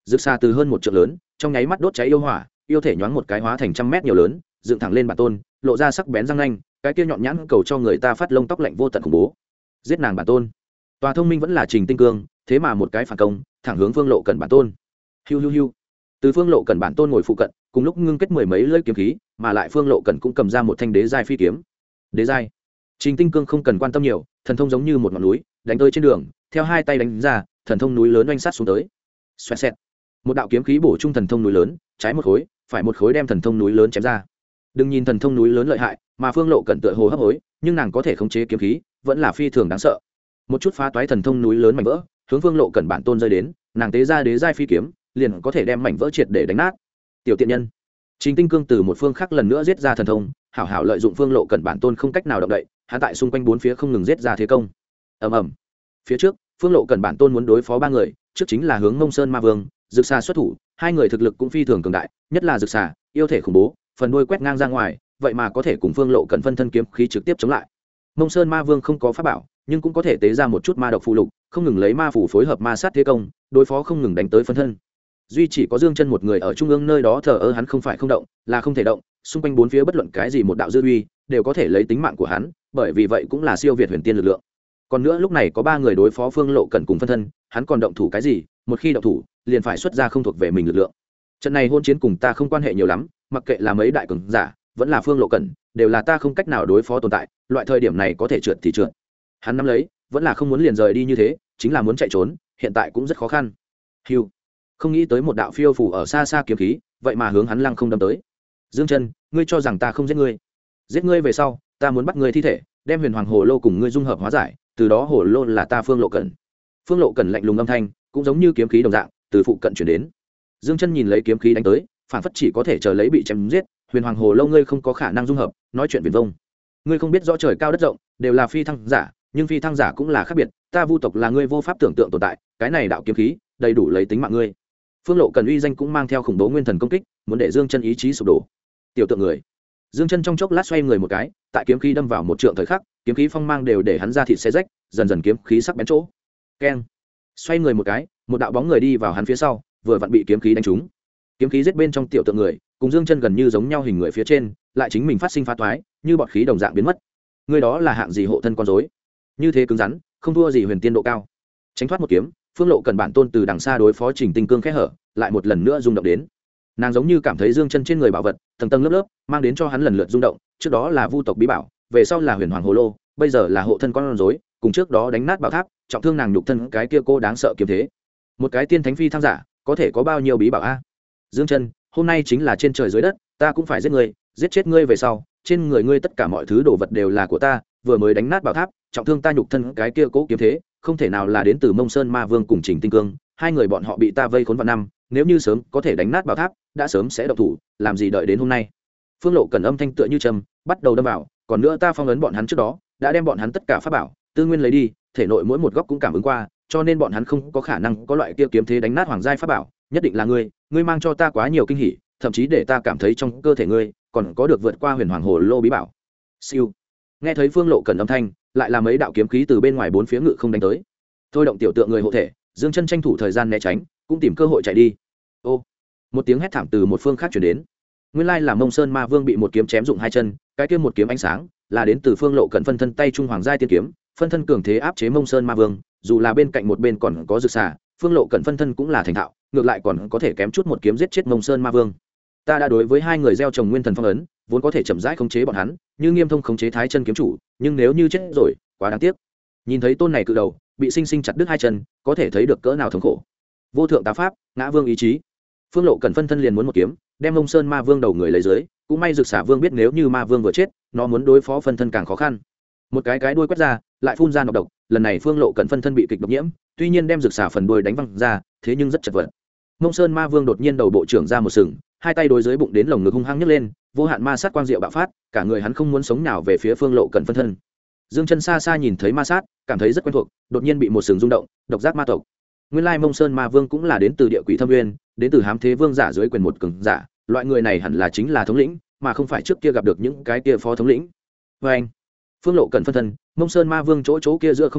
rực xà từ hơn một trượng lớn trong nháy mắt đốt cháy yêu hỏa, yêu thể nhoáng một cái hóa thành trăm mét nhiều lớn, dựng thẳng lên bản tôn, lộ ra sắc bén răng nanh, cái kia nhọn nhãn cầu cho người ta phát lông tóc lạnh vô tận khủng bố. Giết nàng bản tôn. Tòa thông minh vẫn là Trình Tinh Cương, thế mà một cái phản công thẳng hướng Phương Lộ Cẩn bản tôn. Hiu hiu hiu. Từ Phương Lộ Cẩn bản tôn ngồi phụ cận, cùng lúc ngưng kết mười mấy lưỡi kiếm khí, mà lại Phương Lộ Cẩn cũng cầm ra một thanh đế giai phi kiếm. Đế giai. Trình Tinh Cương không cần quan tâm nhiều, thần thông giống như một ngọn núi, đánh tới trên đường, theo hai tay đánh ra, thần thông núi lớn oanh sát xuống tới. Xoẹt xẹt. Một đạo kiếm khí bổ trung thần thông núi lớn, trái một khối, phải một khối đem thần thông núi lớn chém ra. Đừng nhìn thần thông núi lớn lợi hại, mà Phương Lộ Cẩn tựa hồ hấp hối, nhưng nàng có thể khống chế kiếm khí, vẫn là phi thường đáng sợ. Một chút phá toái thần thông núi lớn mảnh vỡ, hướng Phương Lộ Cẩn bản tôn rơi đến, nàng tế ra đế giai phi kiếm, liền có thể đem mảnh vỡ triệt để đánh nát. Tiểu tiện nhân. Trình Tinh Cương từ một phương khác lần nữa giết ra thần thông, hảo hảo lợi dụng Phương Lộ Cẩn bản tôn không cách nào động đậy, hắn tại xung quanh bốn phía không ngừng giết ra thế công. Ầm ầm. Phía trước, Phương Lộ Cẩn bản tôn muốn đối phó ba người, trước chính là hướng Mông Sơn Ma Vương, Dực Xà xuất thủ, hai người thực lực cũng phi thường cường đại, nhất là Dực Xà, yêu thể khủng bố, phần đuôi quét ngang ra ngoài, vậy mà có thể cùng Phương Lộ Cẩn phân thân kiếm khí trực tiếp chống lại. Mông Sơn Ma Vương không có pháp bảo, nhưng cũng có thể tế ra một chút ma độc phù lục, không ngừng lấy ma phù phối hợp ma sát thế công, đối phó không ngừng đánh tới phân thân. Duy chỉ có Dương Chân một người ở trung ương nơi đó thờ ơ, hắn không phải không động, là không thể động, xung quanh bốn phía bất luận cái gì một đạo dư uy đều có thể lấy tính mạng của hắn, bởi vì vậy cũng là siêu việt huyền tiên lực lượng. Còn nữa lúc này có ba người đối phó Phương Lộ Cẩn cùng phân thân, hắn còn động thủ cái gì? Một khi động thủ, liền phải xuất ra không thuộc về mình lực lượng. Trận này hôn chiến cùng ta không quan hệ nhiều lắm, mặc kệ là mấy đại cường giả, vẫn là Phương Lộ Cẩn, đều là ta không cách nào đối phó tồn tại, loại thời điểm này có thể trượt thì trượt. Hắn nắm lấy, vẫn là không muốn liền rời đi như thế, chính là muốn chạy trốn, hiện tại cũng rất khó khăn. Hưu. Không nghĩ tới một đạo phiêu phù ở xa xa kiếm khí, vậy mà hướng hắn lăng không đâm tới. Dương Chân, ngươi cho rằng ta không giết ngươi? Giết ngươi về sau, ta muốn bắt ngươi thi thể, đem Huyền Hoàng Hồ Lô cùng ngươi dung hợp hóa giải, từ đó Hồ Lô là ta Phương Lộ Cẩn. Phương Lộ Cẩn lạnh lùng âm thanh, cũng giống như kiếm khí đồng dạng, từ phụ cận chuyển đến. Dương Chân nhìn lấy kiếm khí đánh tới, phản phất chỉ có thể chờ lấy bị chém giết. Huyền Hoàng Hồ Lô ngươi không có khả năng dung hợp, nói chuyện viển vông. Ngươi không biết rõ trời cao đất rộng, đều là phi thăng giả, nhưng phi thăng giả cũng là khác biệt, ta Vu tộc là ngươi vô pháp tưởng tượng tồn tại, cái này đạo kiếm khí, đầy đủ lấy tính mạng ngươi. Phương Lộ Cẩn uy danh cũng mang theo khủng bố nguyên thần công kích, muốn để Dương Chân ý chí sụp đổ. Tiểu tượng người. Dương Chân trong chốc lát xoay người một cái, tại kiếm khí đâm vào một trượng thời khắc, kiếm khí phong mang đều để hắn ra thịt xé rách, dần dần kiếm khí sắc bén chỗ. Keng. Xoay người một cái, một đạo bóng người đi vào hắn phía sau, vừa vặn bị kiếm khí đánh trúng. Kiếm khí giết bên trong tiểu tượng người, cùng Dương Chân gần như giống nhau hình người phía trên, lại chính mình phát sinh phá toái, như bọt khí đồng dạng biến mất. Người đó là hạng gì hộ thân con rối? Như thế cứng rắn, không thua gì huyền tiên độ cao. Tránh thoát một kiếm, Phương Lộ Cẩn bản tôn từ đằng xa đối phó Trình Tinh Cương khẽ hở, lại một lần nữa rung động đến. Nàng giống như cảm thấy Dương Chân trên người bảo vật tầng tầng lớp lớp, mang đến cho hắn lần lượt rung động, trước đó là Vu tộc bí bảo, về sau là Huyền Hoàng Hồ Lô, bây giờ là hộ thân con rối, cùng trước đó đánh nát bảo tháp, trọng thương nàng nhục thân cái kia cô đáng sợ kiếm thế. Một cái tiên thánh phi thăng giả, có thể có bao nhiêu bí bảo a? Dương Chân, hôm nay chính là trên trời dưới đất, ta cũng phải giết ngươi, giết chết ngươi về sau, trên người ngươi tất cả mọi thứ đồ vật đều là của ta, vừa mới đánh nát bảo tháp, trọng thương ta nhục thân cái kia cố kiếm thế, không thể nào là đến từ Mông Sơn Ma Vương cùng Trình Tinh Cương, hai người bọn họ bị ta vây khốn vạn năm, nếu như sớm có thể đánh nát bảo tháp, đã sớm sẽ động thủ, làm gì đợi đến hôm nay. Phương Lộ Cẩn âm thanh tựa như trầm, bắt đầu đâm vào, còn nữa ta phong ấn bọn hắn trước đó, đã đem bọn hắn tất cả pháp bảo, tư nguyên lấy đi, thể nội mỗi một góc cũng cảm ứng qua, cho nên bọn hắn không có khả năng có loại kia kiếm thế đánh nát hoàng giai pháp bảo, nhất định là ngươi, ngươi mang cho ta quá nhiều kinh hỉ, thậm chí để ta cảm thấy trong cơ thể ngươi còn có được vượt qua Huyền Hoàng Hồ Lô bí bảo. Siêu. Nghe thấy Phương Lộ Cẩn âm thanh, lại là mấy đạo kiếm khí từ bên ngoài bốn phía ngự không đánh tới. Thôi động tiểu tượng người hộ thể, Dương Chân tranh thủ thời gian né tránh, cũng tìm cơ hội chạy đi. Ô, một tiếng hét thảm từ một phương khác truyền đến. Nguyên lai là Mông Sơn Ma Vương bị một kiếm chém dụng hai chân, cái kia một kiếm ánh sáng là đến từ Phương Lộ Cẩn phân thân tay trung hoàng giai tiên kiếm, phân thân cường thế áp chế Mông Sơn Ma Vương, dù là bên cạnh một bên còn có Dực Xà, Phương Lộ Cẩn phân thân cũng là thành thạo, ngược lại còn có thể kém chút một kiếm giết chết Mông Sơn Ma Vương. Ta đã đối với hai người gieo trồng nguyên thần phong ấn, vốn có thể chậm rãi khống chế bọn hắn, như Nghiêm Thông khống chế Thái Chân kiếm chủ, nhưng nếu như chết rồi, quá đáng tiếc. Nhìn thấy tôn này cự đầu bị sinh sinh chặt đứt hai chân, có thể thấy được cỡ nào thống khổ. Vô thượng tá pháp, ngã vương ý chí. Phương Lộ Cẩn phân thân liền muốn một kiếm đem Mông Sơn Ma Vương đầu người lấy dưới, cũng may Dực Xà Vương biết nếu như Ma Vương vừa chết, nó muốn đối phó phân thân càng khó khăn. Một cái đuôi quét ra, lại phun ra nọc độc, lần này Phương Lộ Cẩn phân thân bị kịch độc nhiễm, tuy nhiên đem Dực Xà phần đuôi đánh văng ra, thế nhưng rất chật vật. Mông Sơn Ma Vương đột nhiên đầu bộ trưởng ra một sừng, hai tay đối dưới bụng đến lồng ngực hung hăng nhấc lên, vô hạn ma sát quang diệu bạo phát, cả người hắn không muốn sống nào về phía Phương Lộ Cẩn phân thân. Dương Chân xa xa nhìn thấy ma sát, cảm thấy rất quen thuộc, đột nhiên bị một sừng rung động, độc giác ma tộc. Nguyên lai Mông Sơn Ma Vương cũng là đến từ địa quỷ thâm nguyên, đến từ Hám Thế Vương giả dưới quyền một cường giả, loại người này hẳn là chính là thống lĩnh, mà không phải trước kia gặp được những cái kia phó thống lĩnh. Và anh, Phương Lộ Cẩn phân thân, Mông Sơn Ma Vương chỗ kia giữa không trung,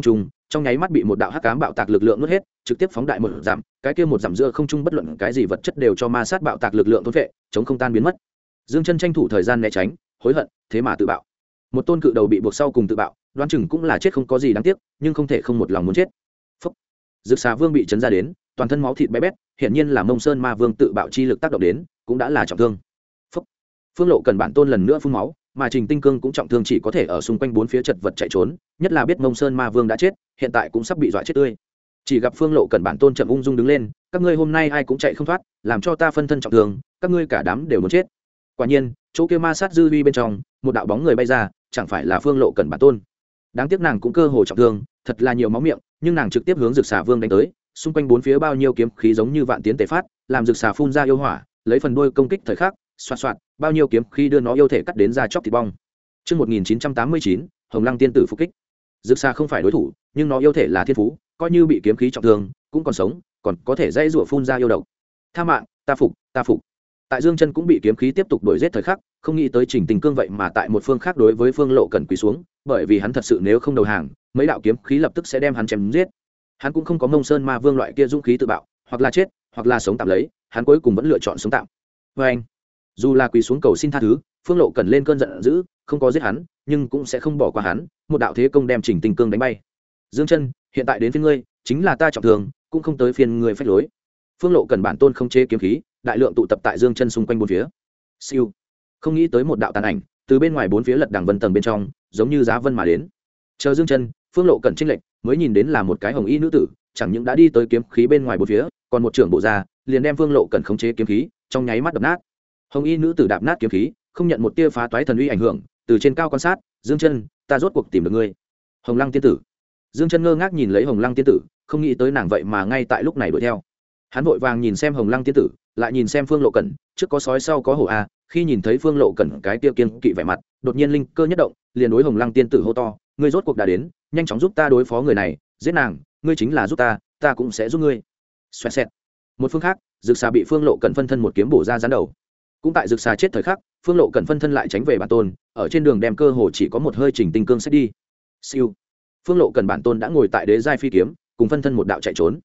trong nháy mắt bị một đạo hắc ám bạo tạc lực lượng nuốt hết, trực tiếp phóng đại một dặm, cái kia một dặm giữa không trung bất luận cái gì vật chất đều cho ma sát bạo tạc lực lượng thôn vệ, chống không tan biến mất. Dương Chân tranh thủ thời gian né tránh, hối hận, thế mà tự bạo. Một tôn cự đầu bị buộc sau cùng tự bạo, đoán chừng cũng là chết không có gì đáng tiếc, nhưng không thể không một lòng muốn chết. Phốc. Dực Xà Vương bị chấn ra đến, toàn thân máu thịt bé bét, hiển nhiên là Mông Sơn Ma Vương tự bạo chi lực tác động đến, cũng đã là trọng thương. Phốc. Phương Lộ Cần bản tôn lần nữa phun máu, mà Trình Tinh Cương cũng trọng thương, chỉ có thể ở xung quanh bốn phía chật vật chạy trốn, nhất là biết Mông Sơn Ma Vương đã chết, hiện tại cũng sắp bị dọa chết tươi. Chỉ gặp Phương Lộ Cần bản tôn chậm ung dung đứng lên, các ngươi hôm nay ai cũng chạy không thoát, làm cho ta phân thân trọng thương, các ngươi cả đám đều muốn chết. Quả nhiên, chỗ kia ma sát dư uy bên trong, một đạo bóng người bay ra, chẳng phải là Phương Lộ Cần bản tôn. Đáng tiếc nàng cũng cơ hồ trọng thương, thật là nhiều máu miệng, nhưng nàng trực tiếp hướng Dực Xà Vương đánh tới, xung quanh bốn phía bao nhiêu kiếm khí giống như vạn tiến tề phát, làm Dực Xà phun ra yêu hỏa, lấy phần đuôi công kích thời khắc, xoạt xoạt, bao nhiêu kiếm khí đưa nó yêu thể cắt đến ra chóc thịt bong. Chương 1989, Hồng Lăng tiên tử phục kích. Dực Xà không phải đối thủ, nhưng nó yêu thể là thiên phú, coi như bị kiếm khí trọng thương, cũng còn sống, còn có thể dãy rủa phun ra yêu độc. Tha mạng, ta phục, ta phục. Tại Dương Chân cũng bị kiếm khí tiếp tục đuổi giết thời khắc, không nghĩ tới Trình Tình Cương vậy mà tại một phương khác đối với Phương Lộ Cần quỳ xuống, bởi vì hắn thật sự nếu không đầu hàng, mấy đạo kiếm khí lập tức sẽ đem hắn chém giết. Hắn cũng không có Mông Sơn Ma Vương loại kia dũng khí tự bạo, hoặc là chết, hoặc là sống tạm lấy, hắn cuối cùng vẫn lựa chọn sống tạm. Và anh, dù là quỳ xuống cầu xin tha thứ, Phương Lộ Cần lên cơn giận dữ, không có giết hắn, nhưng cũng sẽ không bỏ qua hắn, một đạo thế công đem Trình Tình Cương đánh bay. Dương Chân, hiện tại đến phiên ngươi, chính là ta trọng thương, cũng không tới phiên ngươi phách lối. Phương Lộ Cần bản tôn không chế kiếm khí, đại lượng tụ tập tại Dương Chân xung quanh bốn phía. Siêu, không nghĩ tới một đạo tàn ảnh từ bên ngoài bốn phía lật đằng vân tầng bên trong, giống như giá vân mà đến. Chờ Dương Chân, Phương Lộ Cần chênh lệch, mới nhìn đến là một cái hồng y nữ tử, chẳng những đã đi tới kiếm khí bên ngoài bốn phía, còn một trưởng bộ ra, liền đem Phương Lộ Cần khống chế kiếm khí, trong nháy mắt đập nát. Hồng y nữ tử đạp nát kiếm khí, không nhận một tia phá toái thần uy ảnh hưởng, từ trên cao quan sát, Dương Chân, ta rốt cuộc tìm được ngươi. Hồng Lăng tiên tử. Dương Chân ngơ ngác nhìn lấy Hồng Lăng tiên tử, không nghĩ tới nàng vậy mà ngay tại lúc này đuổi theo. Hắn vội vàng nhìn xem Hồng Lăng tiên tử, lại nhìn xem Phương Lộ Cẩn, trước có sói sau có hổ a, khi nhìn thấy Phương Lộ Cẩn cái kia kiên kỵ vẻ mặt, đột nhiên linh cơ nhất động, liền đối Hồng Lăng tiên tử hô to, ngươi rốt cuộc đã đến, nhanh chóng giúp ta đối phó người này, giết nàng, ngươi chính là giúp ta, ta cũng sẽ giúp ngươi. Xoẹt xẹt. Một phương khác, Dực Xà bị Phương Lộ Cẩn phân thân một kiếm bổ ra gián đầu. Cũng tại Dực Xà chết thời khắc, Phương Lộ Cẩn phân thân lại tránh về bản tôn, ở trên đường đem cơ hồ chỉ có một hơi Trình Tinh Cương xét đi. Siêu. Phương Lộ Cẩn bản tôn đã ngồi tại đế giai phi kiếm, cùng phân thân một đạo chạy trốn.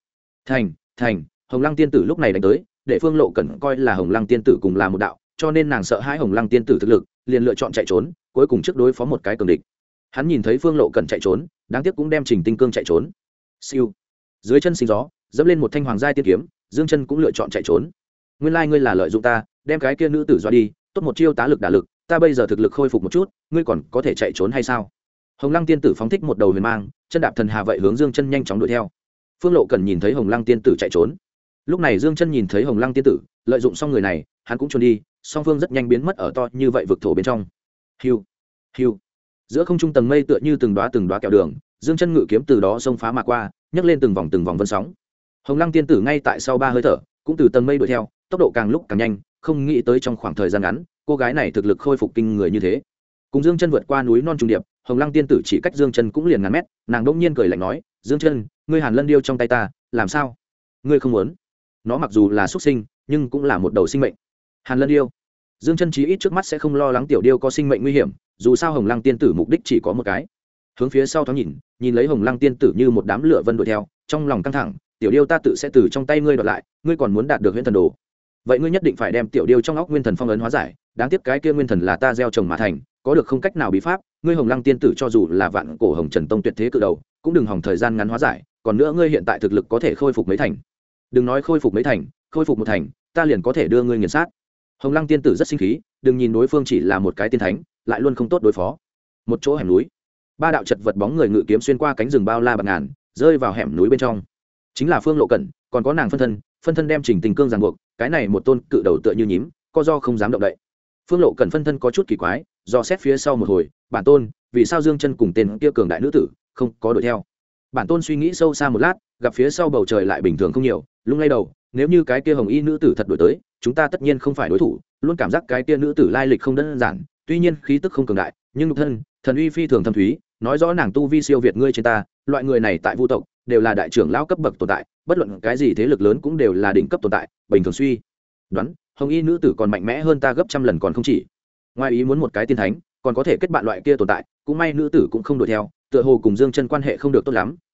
Thành, Hồng Lăng tiên tử lúc này đánh tới, để Phương Lộ Cẩn coi là Hồng Lăng tiên tử cùng là một đạo, cho nên nàng sợ hãi Hồng Lăng tiên tử thực lực, liền lựa chọn chạy trốn, cuối cùng trước đối phó một cái cường địch. Hắn nhìn thấy Phương Lộ Cẩn chạy trốn, đáng tiếc cũng đem Trình Tinh Cương chạy trốn. Siêu. Dưới chân sinh gió, dẫm lên một thanh hoàng giai tiên kiếm, Dương Chân cũng lựa chọn chạy trốn. Nguyên lai ngươi là lợi dụng ta, đem cái kia nữ tử dọa đi, tốt một chiêu tá lực đả lực, ta bây giờ thực lực khôi phục một chút, ngươi còn có thể chạy trốn hay sao? Hồng Lăng tiên tử phóng thích một đầu huyền mang, chân đạp thần hà vậy hướng Dương Chân nhanh chóng đuổi theo. Phương Lộ Cẩn nhìn thấy Hồng Lăng tiên tử chạy trốn. Lúc này Dương Chân nhìn thấy Hồng Lăng tiên tử, lợi dụng xong người này, hắn cũng trốn đi, song phương rất nhanh biến mất ở to như vậy vực thổ bên trong. Hiu, hiu. Giữa không trung tầng mây tựa như từng đóa kẹo đường, Dương Chân ngự kiếm từ đó xông phá mà qua, nhấc lên từng vòng vân sóng. Hồng Lăng tiên tử ngay tại sau 3 hơi thở, cũng từ tầng mây đuổi theo, tốc độ càng lúc càng nhanh, không nghĩ tới trong khoảng thời gian ngắn, cô gái này thực lực khôi phục kinh người như thế. Cùng Dương Chân vượt qua núi non trùng điệp, Hồng Lăng tiên tử chỉ cách Dương Chân cũng liền ngàn mét, nàng đỗng nhiên cười lạnh nói, "Dương Chân, ngươi Hàn Lân điêu trong tay ta, làm sao? Ngươi không muốn?" Nó mặc dù là xuất sinh, nhưng cũng là một đầu sinh mệnh. Hàn Lân điêu. Dương Chân chí ít trước mắt sẽ không lo lắng tiểu điêu có sinh mệnh nguy hiểm, dù sao Hồng Lăng tiên tử mục đích chỉ có một cái. Hướng phía sau thoáng nhìn lấy Hồng Lăng tiên tử như một đám lửa vân đuổi theo, trong lòng căng thẳng, tiểu điêu ta tự sẽ từ trong tay ngươi đoạt lại, ngươi còn muốn đạt được Huyễn Thần Đồ. Vậy ngươi nhất định phải đem tiểu điêu trong óc nguyên thần phong ấn hóa giải, đáng tiếc cái kia nguyên thần là ta gieo trồng mà thành, có được không cách nào bí pháp, ngươi Hồng Lăng tiên tử cho dù là vạn cổ Hồng Trần Tông tuyệt thế cự đầu, cũng đừng hòng thời gian ngắn hóa giải, còn nữa ngươi hiện tại thực lực có thể khôi phục mấy thành. Đừng nói khôi phục mấy thành, khôi phục một thành, ta liền có thể đưa ngươi nghiền sát. Hồng Lăng tiên tử rất sinh khí, đừng nhìn đối phương chỉ là một cái tiên thánh, lại luôn không tốt đối phó. Một chỗ hẻm núi, 3 đạo chật vật bóng người ngự kiếm xuyên qua cánh rừng bao la bạt ngàn, rơi vào hẻm núi bên trong. Chính là Phương Lộ Cẩn, còn có nàng phân thân đem Trình Tình Cương ràng buộc, cái này một tôn cự đầu tựa như nhím, co do không dám động đậy. Phương Lộ Cẩn phân thân có chút kỳ quái, do xét phía sau một hồi, bản tôn, vì sao Dương Chân cùng tên kia cường đại nữ tử không có đuổi theo? Bản tôn suy nghĩ sâu xa một lát, gặp phía sau bầu trời lại bình thường không nhiều, lung lay đầu, nếu như cái kia hồng y nữ tử thật đuổi tới, chúng ta tất nhiên không phải đối thủ, luôn cảm giác cái kia nữ tử lai lịch không đơn giản, tuy nhiên khí tức không cường đại, nhưng nhục thân, thần uy phi thường thâm thúy, nói rõ nàng tu vi siêu việt ngươi trên ta, loại người này tại Vu tộc đều là đại trưởng lão cấp bậc tồn tại, bất luận cái gì thế lực lớn cũng đều là đỉnh cấp tồn tại, bình thường suy đoán, hồng y nữ tử còn mạnh mẽ hơn ta gấp trăm lần còn không chỉ. Ngoài ý muốn một cái tiên thánh, còn có thể kết bạn loại kia tồn tại, cũng may nữ tử cũng không đuổi theo, tựa hồ cùng Dương Chân quan hệ không được tốt lắm,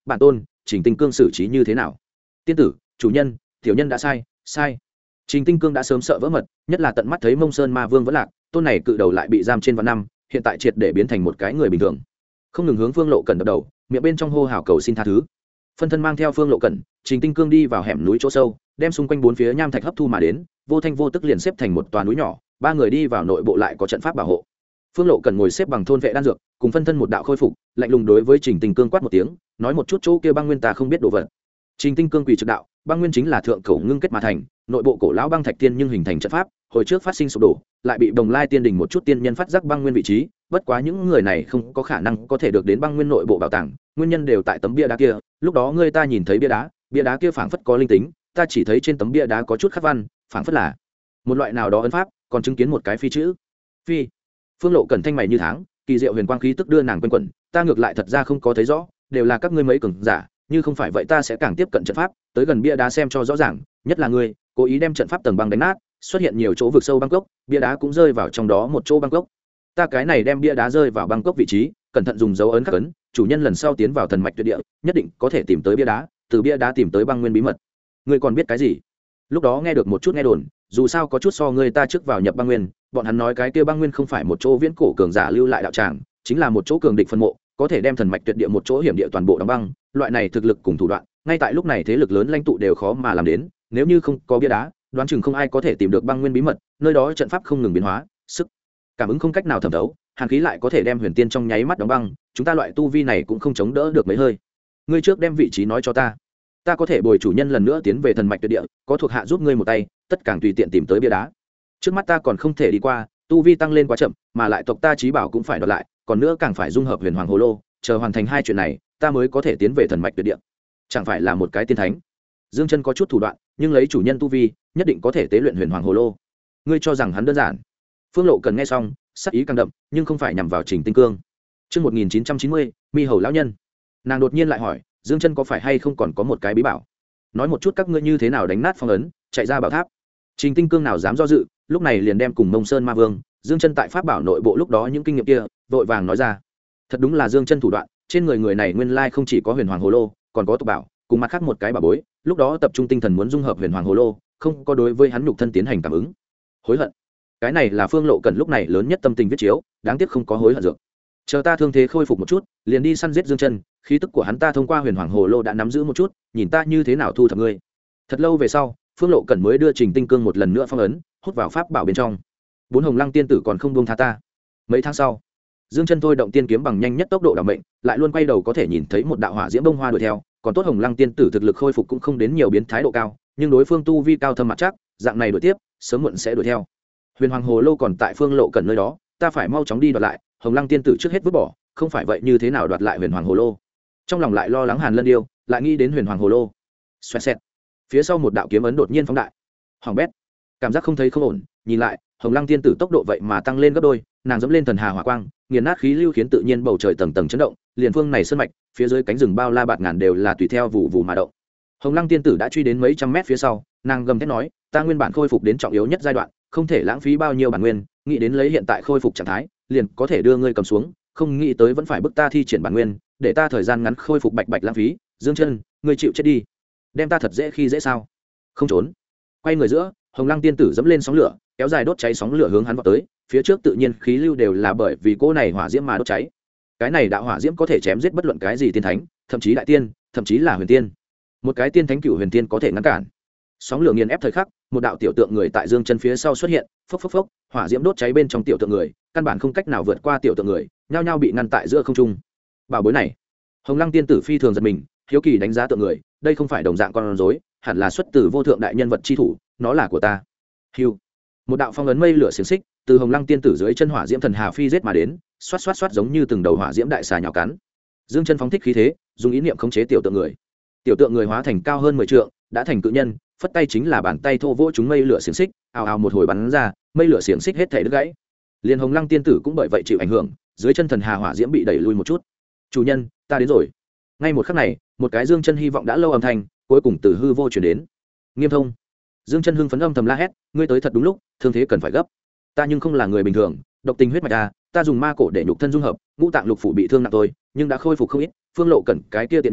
bản tôn Trình Tinh Cương xử trí như thế nào? Tiên tử, chủ nhân, tiểu nhân đã sai. Trình Tinh Cương đã sớm sợ vỡ mật, nhất là tận mắt thấy Mông Sơn Ma Vương vẫn lạc, tôn này cự đầu lại bị giam trên vạn năm, hiện tại triệt để biến thành một cái người bình thường. Không ngừng hướng Phương Lộ Cẩn đập đầu, miệng bên trong hô hào cầu xin tha thứ. Phân thân mang theo Phương Lộ Cẩn, Trình Tinh Cương đi vào hẻm núi chỗ sâu, đem xung quanh bốn phía nham thạch hấp thu mà đến, vô thanh vô tức liền xếp thành một toà núi nhỏ, ba người đi vào nội bộ lại có trận pháp bảo hộ. Phương Lộ Cẩn ngồi xếp bằng thôn vệ đan dược, cùng phân thân một đạo khôi phục, lạnh lùng đối với Trình Tinh Cương quát một tiếng, nói một chút chỗ kia băng nguyên ta không biết đồ vật. Trình Tinh Cương quỳ trực đạo, băng nguyên chính là thượng cổ ngưng kết mà thành, nội bộ cổ lão băng thạch tiên nhưng hình thành trận pháp, hồi trước phát sinh sụp đổ, lại bị Đồng Lai Tiên Đình một chút tiên nhân phát giác băng nguyên vị trí, bất quá những người này không có khả năng có thể được đến băng nguyên nội bộ bảo tàng, nguyên nhân đều tại tấm bia đá kia, lúc đó người ta nhìn thấy bia đá kia phảng phất có linh tính, ta chỉ thấy trên tấm bia đá có chút khắc văn, phảng phất là một loại nào đó ấn pháp, còn chứng kiến một cái phi chữ. Phi. Phương Lộ Cẩn thanh mày như tháng, kỳ diệu huyền quang khí tức đưa nàng quanh quẩn, ta ngược lại thật ra không có thấy rõ, đều là các ngươi mấy cường giả, như không phải vậy ta sẽ càng tiếp cận trận pháp, tới gần bia đá xem cho rõ ràng, nhất là ngươi, cố ý đem trận pháp tầng băng đánh nát, xuất hiện nhiều chỗ vực sâu băng cốc, bia đá cũng rơi vào trong đó một chỗ băng cốc. Ta cái này đem bia đá rơi vào băng cốc vị trí, cẩn thận dùng dấu ấn khắc ấn, chủ nhân lần sau tiến vào thần mạch tuyệt địa, nhất định có thể tìm tới bia đá, từ bia đá tìm tới băng nguyên bí mật. Ngươi còn biết cái gì? Lúc đó nghe được một chút nghe đồn, dù sao có chút so ngươi ta trước vào nhập băng nguyên, bọn hắn nói cái kia băng nguyên không phải một chỗ viễn cổ cường giả lưu lại đạo tràng, chính là một chỗ cường địch phân mộ, có thể đem thần mạch tuyệt địa một chỗ hiểm địa toàn bộ đóng băng, loại này thực lực cùng thủ đoạn, ngay tại lúc này thế lực lớn lãnh tụ đều khó mà làm đến, nếu như không có bia đá, đoán chừng không ai có thể tìm được băng nguyên bí mật, nơi đó trận pháp không ngừng biến hóa, sức cảm ứng không cách nào thẩm thấu, hàn khí lại có thể đem huyền tiên trong nháy mắt đóng băng, chúng ta loại tu vi này cũng không chống đỡ được mấy hơi. Ngươi trước đem vị trí nói cho ta, ta có thể bồi chủ nhân lần nữa tiến về thần mạch tuyệt địa, có thuộc hạ giúp ngươi một tay, tất cả tùy tiện tìm tới bia đá. Trước mắt ta còn không thể đi qua, tu vi tăng lên quá chậm, mà lại tộc ta chí bảo cũng phải đoạt lại, còn nữa càng phải dung hợp huyền hoàng hồ lô, chờ hoàn thành hai chuyện này, ta mới có thể tiến về thần mạch tuyệt địa. Chẳng phải là một cái tiên thánh? Dương Chân có chút thủ đoạn, nhưng lấy chủ nhân tu vi, nhất định có thể tế luyện huyền hoàng hồ lô. Ngươi cho rằng hắn đơn giản? Phương Lộ Cần nghe xong, sắc ý càng đậm, nhưng không phải nhằm vào Trình Tinh Cương. Chương 1990, Mi Hầu lão nhân. Nàng đột nhiên lại hỏi, Dương Chân có phải hay không còn có một cái bí bảo? Nói một chút các ngươi như thế nào đánh nát phong ấn, chạy ra bảo tháp. Trình Tinh Cương nào dám do dự, lúc này liền đem cùng Mông Sơn Ma Vương, Dương Chân tại pháp bảo nội bộ lúc đó những kinh nghiệm kia, vội vàng nói ra. Thật đúng là Dương Chân thủ đoạn, trên người này nguyên lai không chỉ có huyền hoàng hồ lô, còn có tộc bảo, cùng mặt khác một cái bảo bối, lúc đó tập trung tinh thần muốn dung hợp huyền hoàng hồ lô, không có đối với hắn nhục thân tiến hành cảm ứng. Hối hận. Cái này là Phương Lộ Cần lúc này lớn nhất tâm tình viết chiếu, đáng tiếc không có hối hận dược. Chờ ta thương thế khôi phục một chút, liền đi săn giết Dương Chân, khí tức của hắn ta thông qua huyền hoàng hồ lô đã nắm giữ một chút, nhìn ta như thế nào thu thập ngươi. Thật lâu về sau, Phương Lộ Cẩn mới đưa Trình Tinh Cương một lần nữa phong ấn, hút vào pháp bảo bên trong. Bốn Hồng Lăng tiên tử còn không buông tha ta. Mấy tháng sau, Dương Chân thôi động tiên kiếm bằng nhanh nhất tốc độ đảm mệnh, lại luôn quay đầu có thể nhìn thấy một đạo hỏa diễm bông hoa đuổi theo, còn tốt Hồng Lăng tiên tử thực lực khôi phục cũng không đến nhiều biến thái độ cao, nhưng đối phương tu vi cao thâm mặt chắc, dạng này đuổi tiếp, sớm muộn sẽ đuổi theo. Huyền Hoàng Hồ Lô còn tại Phương Lộ Cẩn nơi đó, ta phải mau chóng đi đoạt lại, Hồng Lăng tiên tử trước hết vứt bỏ, không phải vậy như thế nào đoạt lại Huyền Hoàng Hồ Lô. Trong lòng lại lo lắng Hàn Lân Điêu, lại nghĩ đến Huyền Hoàng Hồ Lô. Xoẹt xẹt. Phía sau một đạo kiếm ấn đột nhiên phóng đại. Hoàng bét. Cảm giác không thấy không ổn, nhìn lại, Hồng Lăng tiên tử tốc độ vậy mà tăng lên gấp đôi, nàng dẫm lên thần hà hỏa quang, nghiền nát khí lưu khiến tự nhiên bầu trời tầng tầng chấn động, liền phương này sơn mạch, phía dưới cánh rừng bao la bạt ngàn đều là tùy theo vụ vụ mà động. Hồng Lăng tiên tử đã truy đến mấy trăm mét phía sau, nàng gầm thét nói, ta nguyên bản khôi phục đến trọng yếu nhất giai đoạn, không thể lãng phí bao nhiêu bản nguyên, nghĩ đến lấy hiện tại khôi phục trạng thái, liền có thể đưa ngươi cầm xuống, không nghĩ tới vẫn phải bức ta thi triển bản nguyên, để ta thời gian ngắn khôi phục bạch bạch lãng phí, Dương Chân, ngươi chịu chết đi. Đem ta thật dễ khi dễ sao? Không trốn. Quay người giữa, Hồng Lăng tiên tử dẫm lên sóng lửa, kéo dài đốt cháy sóng lửa hướng hắn vọt tới, phía trước tự nhiên khí lưu đều là bởi vì cô này hỏa diễm mà đốt cháy. Cái này đạo hỏa diễm có thể chém giết bất luận cái gì tiên thánh, thậm chí đại tiên, thậm chí là huyền tiên. Một cái tiên thánh cửu huyền tiên có thể ngăn cản. Sóng lửa nghiền ép thời khắc, một đạo tiểu tượng người tại Dương Chân phía sau xuất hiện, phốc phốc phốc, hỏa diễm đốt cháy bên trong tiểu tượng người, căn bản không cách nào vượt qua tiểu tượng người, nhao nhao bị ngăn tại giữa không trung. Bảo bối này, Hồng Lăng tiên tử phi thường giật mình, hiếu kỳ đánh giá tượng người, đây không phải đồng dạng con rối, hẳn là xuất từ vô thượng đại nhân vật chi thủ, nó là của ta. Hưu. Một đạo phong ấn mây lửa xiềng xích từ Hồng Lăng tiên tử dưới chân hỏa diễm thần hà phi giết mà đến, xoát xoát xoát giống như từng đầu hỏa diễm đại xà nhào cắn. Dương Chân phóng thích khí thế, dùng ý niệm khống chế tiểu tượng người. Tiểu tượng người hóa thành cao hơn 10 trượng, đã thành cự nhân, phất tay chính là bàn tay thô vỗ chúng mây lửa xiềng xích, ào ào một hồi bắn ra, mây lửa xiềng xích hết thảy đứt gãy. Liên Hồng Lăng tiên tử cũng bởi vậy chịu ảnh hưởng, dưới chân thần hà hỏa diễm bị đẩy lui một chút. Chủ nhân, ta đến rồi. Ngay một khắc này, một cái Dương Chân hy vọng đã lâu âm thanh, cuối cùng từ hư vô truyền đến. Nghiêm Thông. Dương Chân hưng phấn âm thầm la hét, ngươi tới thật đúng lúc, thương thế cần phải gấp. Ta nhưng không là người bình thường, độc tình huyết mạch ta dùng ma cổ để nhục thân dung hợp, ngũ tạng lục phủ bị thương nặng tôi, nhưng đã khôi phục không ít. Phương Lộ Cẩn cái kia tiện nhân,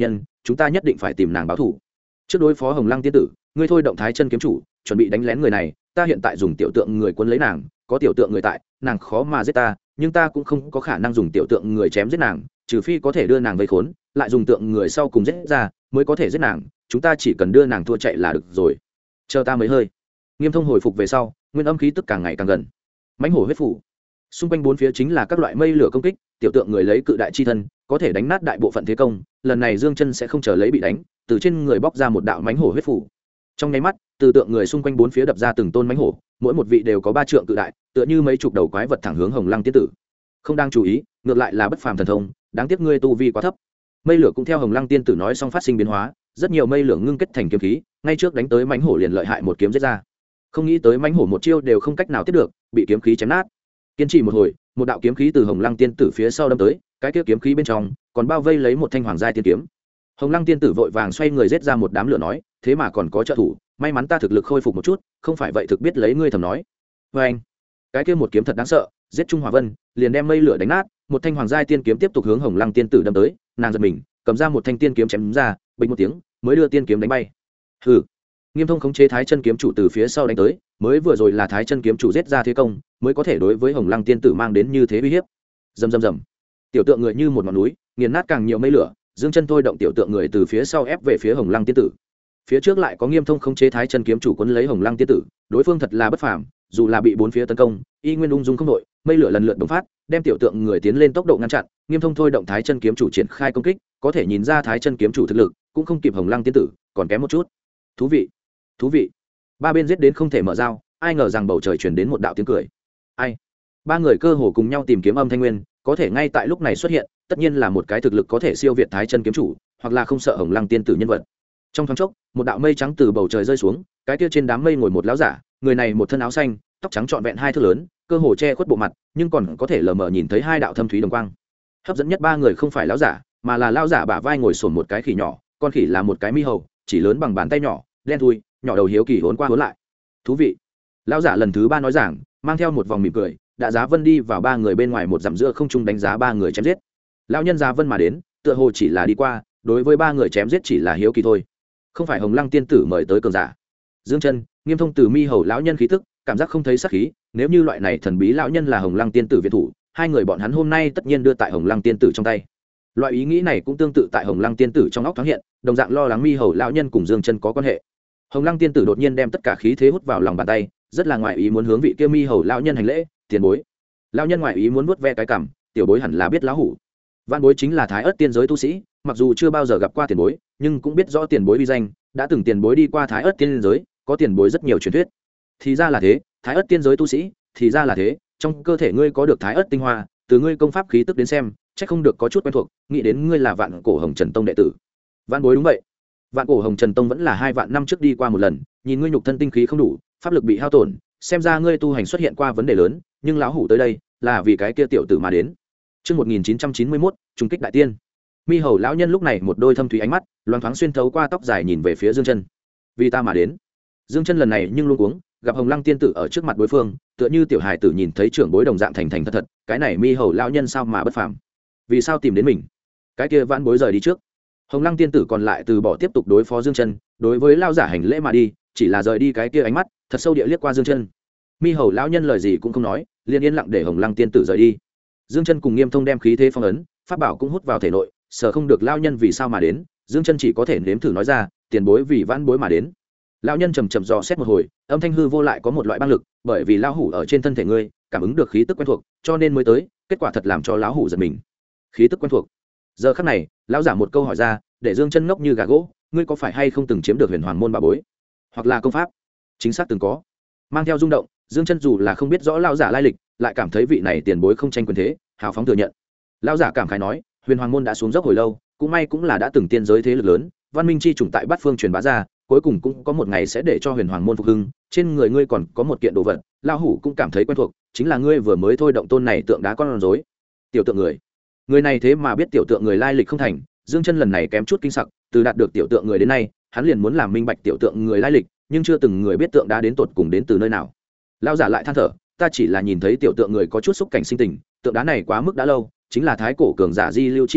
chúng ta nhất định phải tìm nàng báo thù. Trước đối phó Hồng Lăng tiên tử, ngươi thôi động Thái Chân kiếm chủ chuẩn bị đánh lén người này, ta hiện tại dùng tiểu tượng người cuốn lấy nàng, có tiểu tượng người tại, nàng khó mà giết ta, nhưng ta cũng không có khả năng dùng tiểu tượng người chém giết nàng, trừ phi có thể đưa nàng vây khốn, lại dùng tượng người sau cùng giết ra mới có thể giết nàng, chúng ta chỉ cần đưa nàng thua chạy là được rồi. Chờ ta mấy hơi. Nghiêm Thông hồi phục về sau, nguyên âm khí tức càng ngày càng gần. Mãnh hổ huyết phủ, xung quanh bốn phía chính là các loại mây lửa công kích, tiểu tượng người lấy cự đại chi thân có thể đánh nát đại bộ phận thế công, lần này Dương Chân sẽ không chờ lấy bị đánh, từ trên người bóc ra một đạo mãnh hổ huyết phủ. Trong nháy mắt, từ tượng người xung quanh bốn phía đập ra từng tôn mãnh hổ, mỗi một vị đều có 3 trượng cự đại, tựa như mấy chục đầu quái vật thẳng hướng Hồng Lăng tiên tử. Không đang chú ý, ngược lại là bất phàm thần thông, đáng tiếc ngươi tu vi quá thấp. Mây lửa cũng theo Hồng Lăng tiên tử nói xong phát sinh biến hóa, rất nhiều mây lửa ngưng kết thành kiếm khí, ngay trước đánh tới mãnh hổ liền lợi hại một kiếm giết ra. Không nghĩ tới mãnh hổ một chiêu đều không cách nào tiếp được, bị kiếm khí chém nát. Kiên trì một hồi, một đạo kiếm khí từ Hồng Lăng tiên tử phía sau đâm tới, cái kia kiếm khí bên trong còn bao vây lấy một thanh hoàng giai tiên kiếm. Hồng Lăng tiên tử vội vàng xoay người giết ra một đám lửa nói, thế mà còn có trợ thủ, may mắn ta thực lực khôi phục một chút, không phải vậy thực biết lấy ngươi thầm nói. Và anh, cái kia một kiếm thật đáng sợ, giết Trung Hòa Vân, liền đem mây lửa đánh nát, một thanh hoàng giai tiên kiếm tiếp tục hướng Hồng Lăng tiên tử đâm tới, nàng giật mình, cầm ra một thanh tiên kiếm chém ra, bình một tiếng, mới đưa tiên kiếm đánh bay. Hừ. Nghiêm Thông khống chế Thái Chân kiếm chủ từ phía sau đánh tới, mới vừa rồi là Thái Chân kiếm chủ giết ra thế công, mới có thể đối với Hồng Lăng tiên tử mang đến như thế uy hiếp. Rầm rầm rầm. Tiểu tượng người như một ngọn núi, nghiền nát càng nhiều mây lửa, Dương Chân thôi động tiểu tượng người từ phía sau ép về phía Hồng Lăng tiên tử. Phía trước lại có Nghiêm Thông khống chế Thái Chân kiếm chủ cuốn lấy Hồng Lăng tiên tử, đối phương thật là bất phàm, dù là bị bốn phía tấn công, y nguyên ung dung không đội, mây lửa lần lượt bùng phát, đem tiểu tượng người tiến lên tốc độ ngăn chặn. Nghiêm Thông thôi động Thái Chân kiếm chủ triển khai công kích, có thể nhìn ra Thái Chân kiếm chủ thực lực cũng không kịp Hồng Lăng tiên tử, còn kém một chút. Thú vị, thú vị. Ba bên giết đến không thể mở dao, ai ngờ rằng bầu trời truyền đến một đạo tiếng cười. Ai? Ba người cơ hồ cùng nhau tìm kiếm âm thanh nguyên, có thể ngay tại lúc này xuất hiện, tất nhiên là một cái thực lực có thể siêu việt Thái Chân kiếm chủ, hoặc là không sợ Hồng Lăng tiên tử nhân vật. Trong thoáng chốc, một đạo mây trắng từ bầu trời rơi xuống, cái kia trên đám mây ngồi một lão giả, người này một thân áo xanh, tóc trắng trọn vẹn 2 thước lớn, cơ hồ che khuất bộ mặt, nhưng còn có thể lờ mờ nhìn thấy 2 đạo thâm thúy đồng quang. Hấp dẫn nhất ba người không phải lão giả, mà là lão giả bả vai ngồi xổm một cái khỉ nhỏ, con khỉ là một cái mi hầu, chỉ lớn bằng bàn tay nhỏ, đen thui, nhỏ đầu hiếu kỳ hốn qua hốn lại. Thú vị. Lão giả lần thứ 3 nói giảng, mang theo một vòng mỉm cười, đã Giá Vân đi vào ba người bên ngoài một dặm giữa không trung đánh giá ba người chém giết. Lão nhân Giá Vân mà đến, tựa hồ chỉ là đi qua, đối với ba người chém giết chỉ là hiếu kỳ thôi. Không phải Hồng Lăng tiên tử mời tới cường giả. Dương Chân, Nghiêm Thông từ mi hầu lão nhân khí tức, cảm giác không thấy sát khí, nếu như loại này thần bí lão nhân là Hồng Lăng tiên tử viện thủ, hai người bọn hắn hôm nay tất nhiên đưa tại Hồng Lăng tiên tử trong tay. Loại ý nghĩ này cũng tương tự tại Hồng Lăng tiên tử trong óc thoáng hiện, đồng dạng lo lắng mi hầu lão nhân cùng Dương Chân có quan hệ. Hồng Lăng tiên tử đột nhiên đem tất cả khí thế hút vào lòng bàn tay, rất là ngoại ý muốn hướng vị kia mi hầu lão nhân hành lễ, tiền bối. Lão nhân ngoại ý muốn vuốt ve cái cằm, tiểu bối hẳn là biết lão hủ. Vạn bối chính là Thái Ức tiên giới tu sĩ, mặc dù chưa bao giờ gặp qua tiền bối, nhưng cũng biết rõ tiền bối uy danh, đã từng tiền bối đi qua Thái Ức tiên giới, có tiền bối rất nhiều truyền thuyết. Thì ra là thế, Thái Ức tiên giới tu sĩ, thì ra là thế, trong cơ thể ngươi có được Thái Ức tinh hoa, từ ngươi công pháp khí tức đến xem, chắc không được có chút quen thuộc, nghĩ đến ngươi là Vạn Cổ Hồng Trần Tông đệ tử. Vạn bối đúng vậy. Vạn Cổ Hồng Trần Tông vẫn là 2 vạn năm trước đi qua một lần, nhìn ngươi nhục thân tinh khí không đủ, pháp lực bị hao tổn, xem ra ngươi tu hành xuất hiện qua vấn đề lớn, nhưng lão hủ tới đây là vì cái kia tiểu tử mà đến. Chương 1991, trùng kích đại tiên. Mi hầu lão nhân lúc này một đôi thâm thúy ánh mắt, loáng thoáng xuyên thấu qua tóc dài nhìn về phía Dương Chân. Vì ta mà đến. Dương Chân lần này nhưng luôn cuống, gặp Hồng Lăng tiên tử ở trước mặt đối phương, tựa như tiểu hài tử nhìn thấy trưởng bối đồng dạng thành thành thật thật, cái này Mi hầu lão nhân sao mà bất phàm? Vì sao tìm đến mình? Cái kia vãn bối rời đi trước. Hồng Lăng tiên tử còn lại từ bỏ tiếp tục đối phó Dương Chân, đối với lão giả hành lễ mà đi, chỉ là rời đi cái kia ánh mắt, thật sâu địa liếc qua Dương Chân. Mi hầu lão nhân lời gì cũng không nói, liền yên lặng để Hồng Lăng tiên tử rời đi. Dương Chân cùng Nghiêm Thông đem khí thế phong ấn, pháp bảo cũng hút vào thể nội, sợ không được lão nhân vì sao mà đến, Dương Chân chỉ có thể nếm thử nói ra, tiền bối vì vãn bối mà đến. Lão nhân trầm trầm dò xét một hồi, âm thanh hư vô lại có một loại băng lực, bởi vì lão hủ ở trên thân thể ngươi, cảm ứng được khí tức quen thuộc, cho nên mới tới, kết quả thật làm cho lão hủ giật mình. Khí tức quen thuộc. Giờ khắc này, lão giả một câu hỏi ra, để Dương Chân ngốc như gà gỗ, ngươi có phải hay không từng chiếm được Huyền Hoàng môn bà bối, hoặc là công pháp? Chính xác từng có. Mang theo rung động, Dương Chân dù là không biết rõ lão giả lai lịch, lại cảm thấy vị này tiền bối không tranh quyền thế, hào phóng thừa nhận. Lão giả cảm khái nói, Huyền Hoàng môn đã xuống dốc hồi lâu, cũng may cũng là đã từng tiên giới thế lực lớn, văn minh chi chủng tại bát phương truyền bá ra, cuối cùng cũng có một ngày sẽ để cho Huyền Hoàng môn phục hưng. Trên người ngươi còn có một kiện đồ vật, lão hủ cũng cảm thấy quen thuộc, chính là ngươi vừa mới thôi động tôn này tượng đá con rối. Tiểu tượng người. Người này thế mà biết tiểu tượng người lai lịch không thành, Dương Chân lần này kém chút kinh sặc, từ đạt được tiểu tượng người đến nay, hắn liền muốn làm minh bạch tiểu tượng người lai lịch, nhưng chưa từng người biết tượng đá đến tột cùng đến từ nơi nào. Lão giả lại than thở, ta chỉ là nhìn thấy tiểu tượng người có chút xúc cảnh sinh tình, tượng đá này quá mức đã lâu, chính là thái cổ cường giả di lưu chi vật,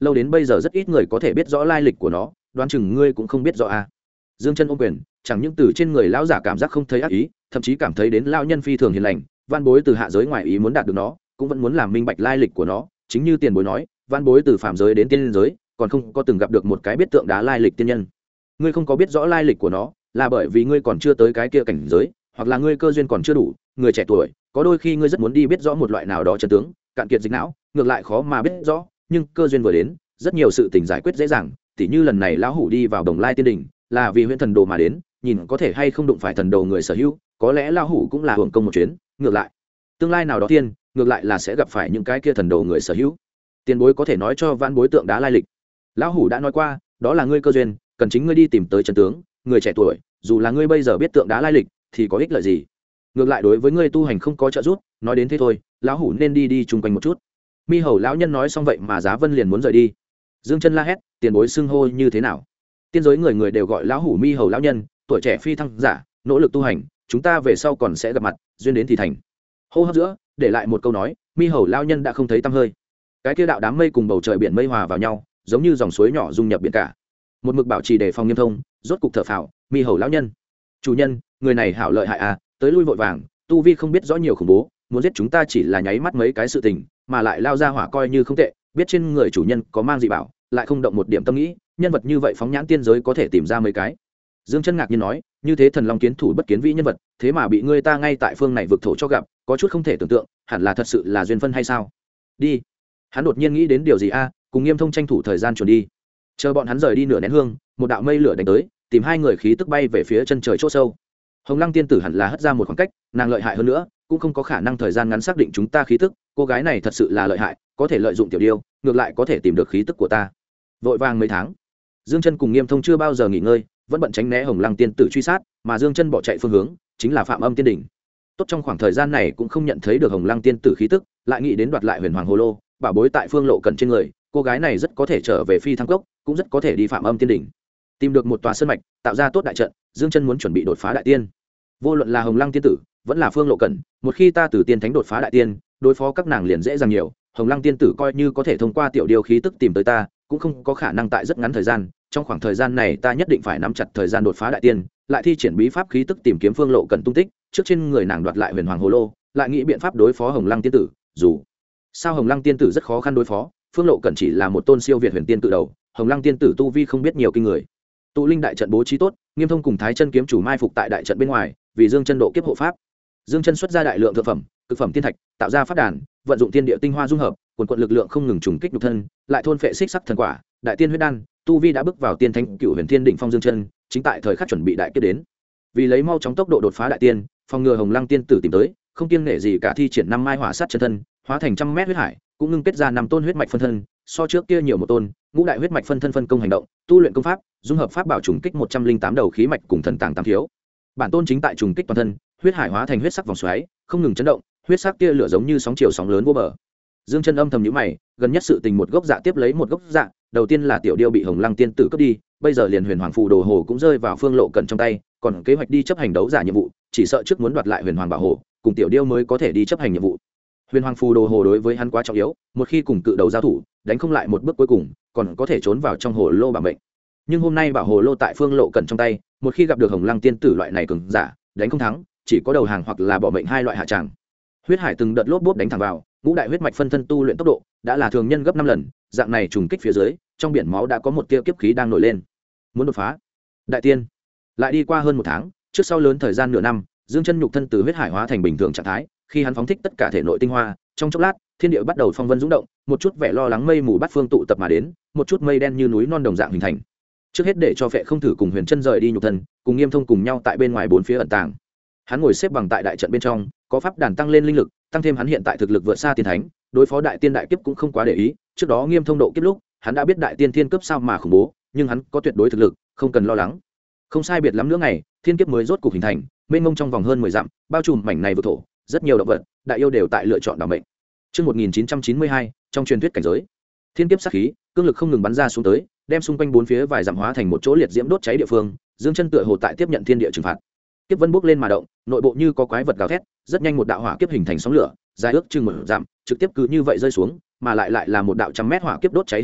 lâu đến bây giờ rất ít người có thể biết rõ lai lịch của nó, đoán chừng ngươi cũng không biết rõ à. Dương Chân ôm quyền, chẳng những từ trên người lão giả cảm giác không thấy ác ý, thậm chí cảm thấy đến lão nhân phi thường hiền lành, van bối từ hạ giới ngoài ý muốn đạt được nó, cũng vẫn muốn làm minh bạch lai lịch của nó, chính như tiền bối nói, van bối từ phàm giới đến tiên giới, còn không có từng gặp được một cái biết tượng đá lai lịch tiên nhân. Ngươi không có biết rõ lai lịch của nó, là bởi vì ngươi còn chưa tới cái kia cảnh giới, hoặc là ngươi cơ duyên còn chưa đủ, người trẻ tuổi, có đôi khi ngươi rất muốn đi biết rõ một loại nào đó chân tướng, cạn kiệt dịch não, ngược lại khó mà biết rõ, nhưng cơ duyên vừa đến, rất nhiều sự tình giải quyết dễ dàng, tỉ như lần này lão hủ đi vào Đồng Lai Tiên Đỉnh, là vì huyễn thần đồ mà đến, nhìn có thể hay không đụng phải thần đồ người sở hữu, có lẽ lão hủ cũng là hưởng công một chuyến, ngược lại, tương lai nào đó thiên, ngược lại là sẽ gặp phải những cái kia thần đồ người sở hữu. Tiền bối có thể nói cho vãn bối tượng đá lai lịch. Lão hủ đã nói qua, đó là ngươi cơ duyên, cần chính ngươi đi tìm tới chân tướng, người trẻ tuổi, dù là ngươi bây giờ biết tượng đá lai lịch, thì có ích lợi gì? Ngược lại đối với ngươi tu hành không có trợ giúp, nói đến thế thôi, lão hủ nên đi chung quanh một chút. Mi Hầu lão nhân nói xong vậy mà Giá Vân liền muốn rời đi. Dương Chân la hét, tiền bối xưng hô như thế nào? Tiên giới người người đều gọi lão hủ Mi Hầu lão nhân, tuổi trẻ phi thăng giả, nỗ lực tu hành, chúng ta về sau còn sẽ gặp mặt, duyên đến thì thành. Hô hấp giữa, để lại một câu nói, Mi Hầu lão nhân đã không thấy tăm hơi. Cái kia đạo đám mây cùng bầu trời biển mây hòa vào nhau, giống như dòng suối nhỏ dung nhập biển cả. Một mực bảo trì đề phòng nghiêm thông, rốt cục thở phào, Mi Hầu lão nhân, chủ nhân, người này hảo lợi hại à, tới lui vội vàng, tu vi không biết rõ nhiều khủng bố, muốn giết chúng ta chỉ là nháy mắt mấy cái sự tình, mà lại lao ra hỏa coi như không tệ, biết trên người chủ nhân có mang dị bảo, lại không động một điểm tâm nghĩ, nhân vật như vậy phóng nhãn tiên giới có thể tìm ra mấy cái. Dương Chân ngạc nhiên nói, như thế thần long kiến thủ bất kiến vĩ nhân vật, thế mà bị ngươi ta ngay tại phương này vực thổ cho gặp, có chút không thể tưởng tượng, hẳn là thật sự là duyên phân hay sao? Đi. Hắn đột nhiên nghĩ đến điều gì a, cùng Nghiêm Thông tranh thủ thời gian chuẩn đi. Chờ bọn hắn rời đi nửa nén hương, một đạo mây lửa đánh tới, tìm hai người khí tức bay về phía chân trời chỗ sâu. Hồng Lăng tiên tử hẳn là hất ra một khoảng cách, nàng lợi hại hơn nữa, cũng không có khả năng thời gian ngắn xác định chúng ta khí tức, cô gái này thật sự là lợi hại, có thể lợi dụng tiểu điêu, ngược lại có thể tìm được khí tức của ta. Vội vàng mấy tháng, Dương Chân cùng Nghiêm Thông chưa bao giờ nghỉ ngơi, vẫn bận tránh né Hồng Lăng tiên tử truy sát, mà Dương Chân bỏ chạy phương hướng chính là Phạm Âm Tiên đỉnh. Tốt trong khoảng thời gian này cũng không nhận thấy được Hồng Lăng tiên tử khí tức, lại nghĩ đến đoạt lại Huyền Hoàng Hồ Lô, bảo bối tại Phương Lộ Cẩn trên người, cô gái này rất có thể trở về Phi Thăng Cốc, cũng rất có thể đi Phạm Âm Tiên đỉnh. Tìm được một tòa sơn mạch, tạo ra tốt đại trận, Dương Chân muốn chuẩn bị đột phá đại tiên. Vô luận là Hồng Lăng tiên tử, vẫn là Phương Lộ Cẩn, một khi ta từ tiên thánh đột phá đại tiên, đối phó các nàng liền dễ dàng nhiều. Hồng Lăng tiên tử coi như có thể thông qua tiểu điều khí tức tìm tới ta, cũng không có khả năng tại rất ngắn thời gian, trong khoảng thời gian này ta nhất định phải nắm chặt thời gian đột phá đại tiên, lại thi triển bí pháp khí tức tìm kiếm Phương Lộ Cẩn tung tích, trước trên người nàng đoạt lại Huyền Hoàng Hồ Lô, lại nghĩ biện pháp đối phó Hồng Lăng tiên tử. Dù sao Hồng Lăng tiên tử rất khó khăn đối phó, Phương Lộ Cẩn chỉ là một tôn siêu việt huyền tiên tự đầu, Hồng Lăng tiên tử tu vi không biết nhiều kinh người. Tụ linh đại trận bố trí tốt, Nghiêm Thông cùng Thái Chân kiếm chủ mai phục tại đại trận bên ngoài, vì Dương Chân độ kiếp hộ pháp. Dương Chân xuất ra đại lượng thượng phẩm, cực phẩm tiên thạch, tạo ra pháp đàn, vận dụng tiên địa tinh hoa dung hợp, quần quần lực lượng không ngừng trùng kích nhục thân, lại thôn phệ xích sắc thần quả, đại tiên huyết đan, tu vi đã bước vào tiên thánh cửu huyền thiên đỉnh phong. Dương Chân chính tại thời khắc chuẩn bị đại kiếp đến, vì lấy mau chóng tốc độ đột phá đại tiên, phòng ngừa Hồng Lăng tiên tử tìm tới, không kiêng nể gì cả thi triển năm mai hỏa sát chân thân, hóa thành trăm mét huyết hải, cũng ngưng kết ra năm tôn huyết mạch phân thân, so trước kia nhiều một tôn, ngũ đại huyết mạch phân thân phân công hành động, tu luyện công pháp, dung hợp pháp bảo trùng kích 108 đầu khí mạch cùng thần tàng tam thiếu. Bản tôn chính tại trùng kích toàn thân, huyết hải hóa thành huyết sắc vòng xoáy, không ngừng chấn động, huyết sắc kia lửa giống như sóng chiều sóng lớn vô bờ. Dương Chân âm thầm nhíu mày, gần nhất sự tình một gốc dạ tiếp lấy một gốc dạ, đầu tiên là tiểu điêu bị Hồng Lăng tiên tử cướp đi, bây giờ liền Huyền Hoàng phù đồ hồ cũng rơi vào Phương Lộ Cẩn trong tay, còn kế hoạch đi chấp hành đấu giả nhiệm vụ, chỉ sợ trước muốn đoạt lại Huyền Hoàng bảo hồ, cùng tiểu điêu mới có thể đi chấp hành nhiệm vụ. Huyền Hoàng phù đồ hồ đối với hắn quá trọng yếu, một khi cùng cự đầu giao thủ, đánh không lại một bước cuối cùng, còn có thể trốn vào trong hồ lô bảo mệnh. Nhưng hôm nay bảo hồ lô tại Phương Lộ Cẩn trong tay, một khi gặp được Hồng Lăng tiên tử loại này cường giả, đánh không thắng, chỉ có đầu hàng hoặc là bỏ mệnh hai loại hạ tràng. Huyết hải từng đợt lốp bốp đánh thẳng vào, ngũ đại huyết mạch phân thân tu luyện tốc độ đã là thường nhân gấp 5 lần, dạng này trùng kích phía dưới, trong biển máu đã có một tia kiếp khí đang nổi lên. Muốn đột phá đại tiên, lại đi qua hơn một tháng, trước sau lớn thời gian nửa năm, Dương Chân nhục thân từ huyết hải hóa thành bình thường trạng thái, khi hắn phóng thích tất cả thể nội tinh hoa, trong chốc lát, thiên địa bắt đầu phong vân dũng động, một chút vẻ lo lắng mây mù bát phương tụ tập mà đến, một chút mây đen như núi non đồng dạng hình thành. Trước hết để cho Phệ không thử cùng Huyền Chân rời đi nhục thân, cùng Nghiêm Thông cùng nhau tại bên ngoài bốn phía ẩn tàng. Hắn ngồi xếp bằng tại đại trận bên trong, có pháp đàn tăng lên linh lực, tăng thêm hắn hiện tại thực lực vượt xa tiên thánh, đối phó đại tiên đại kiếp cũng không quá để ý. Trước đó Nghiêm Thông độ kiếp lúc, hắn đã biết đại tiên thiên cấp sao mà khủng bố, nhưng hắn có tuyệt đối thực lực, không cần lo lắng. Không sai biệt lắm nữa ngày, thiên kiếp mới rốt cục hình thành, mênh mông trong vòng hơn 10 dặm, bao trùm mảnh này vực thổ, rất nhiều động vật, đại yêu đều tại lựa chọn đảm mệnh. Chương 1992, trong truyền thuyết cảnh giới, thiên kiếp sát khí, cương lực không ngừng bắn ra xuống tới, đem xung quanh bốn phía vài dặm hóa thành một chỗ liệt diễm đốt cháy địa phương. Dương Chân tựa hồ tại tiếp nhận thiên địa trừng phạt. Kiếp vân bốc lên mà động, nội bộ như có quái vật gào thét, rất nhanh một đạo hỏa kiếp hình thành sóng lửa, dài ước chừng 1 dặm, trực tiếp cứ như vậy rơi xuống, mà lại là một đạo trăm mét hỏa kiếp đốt cháy hình thành,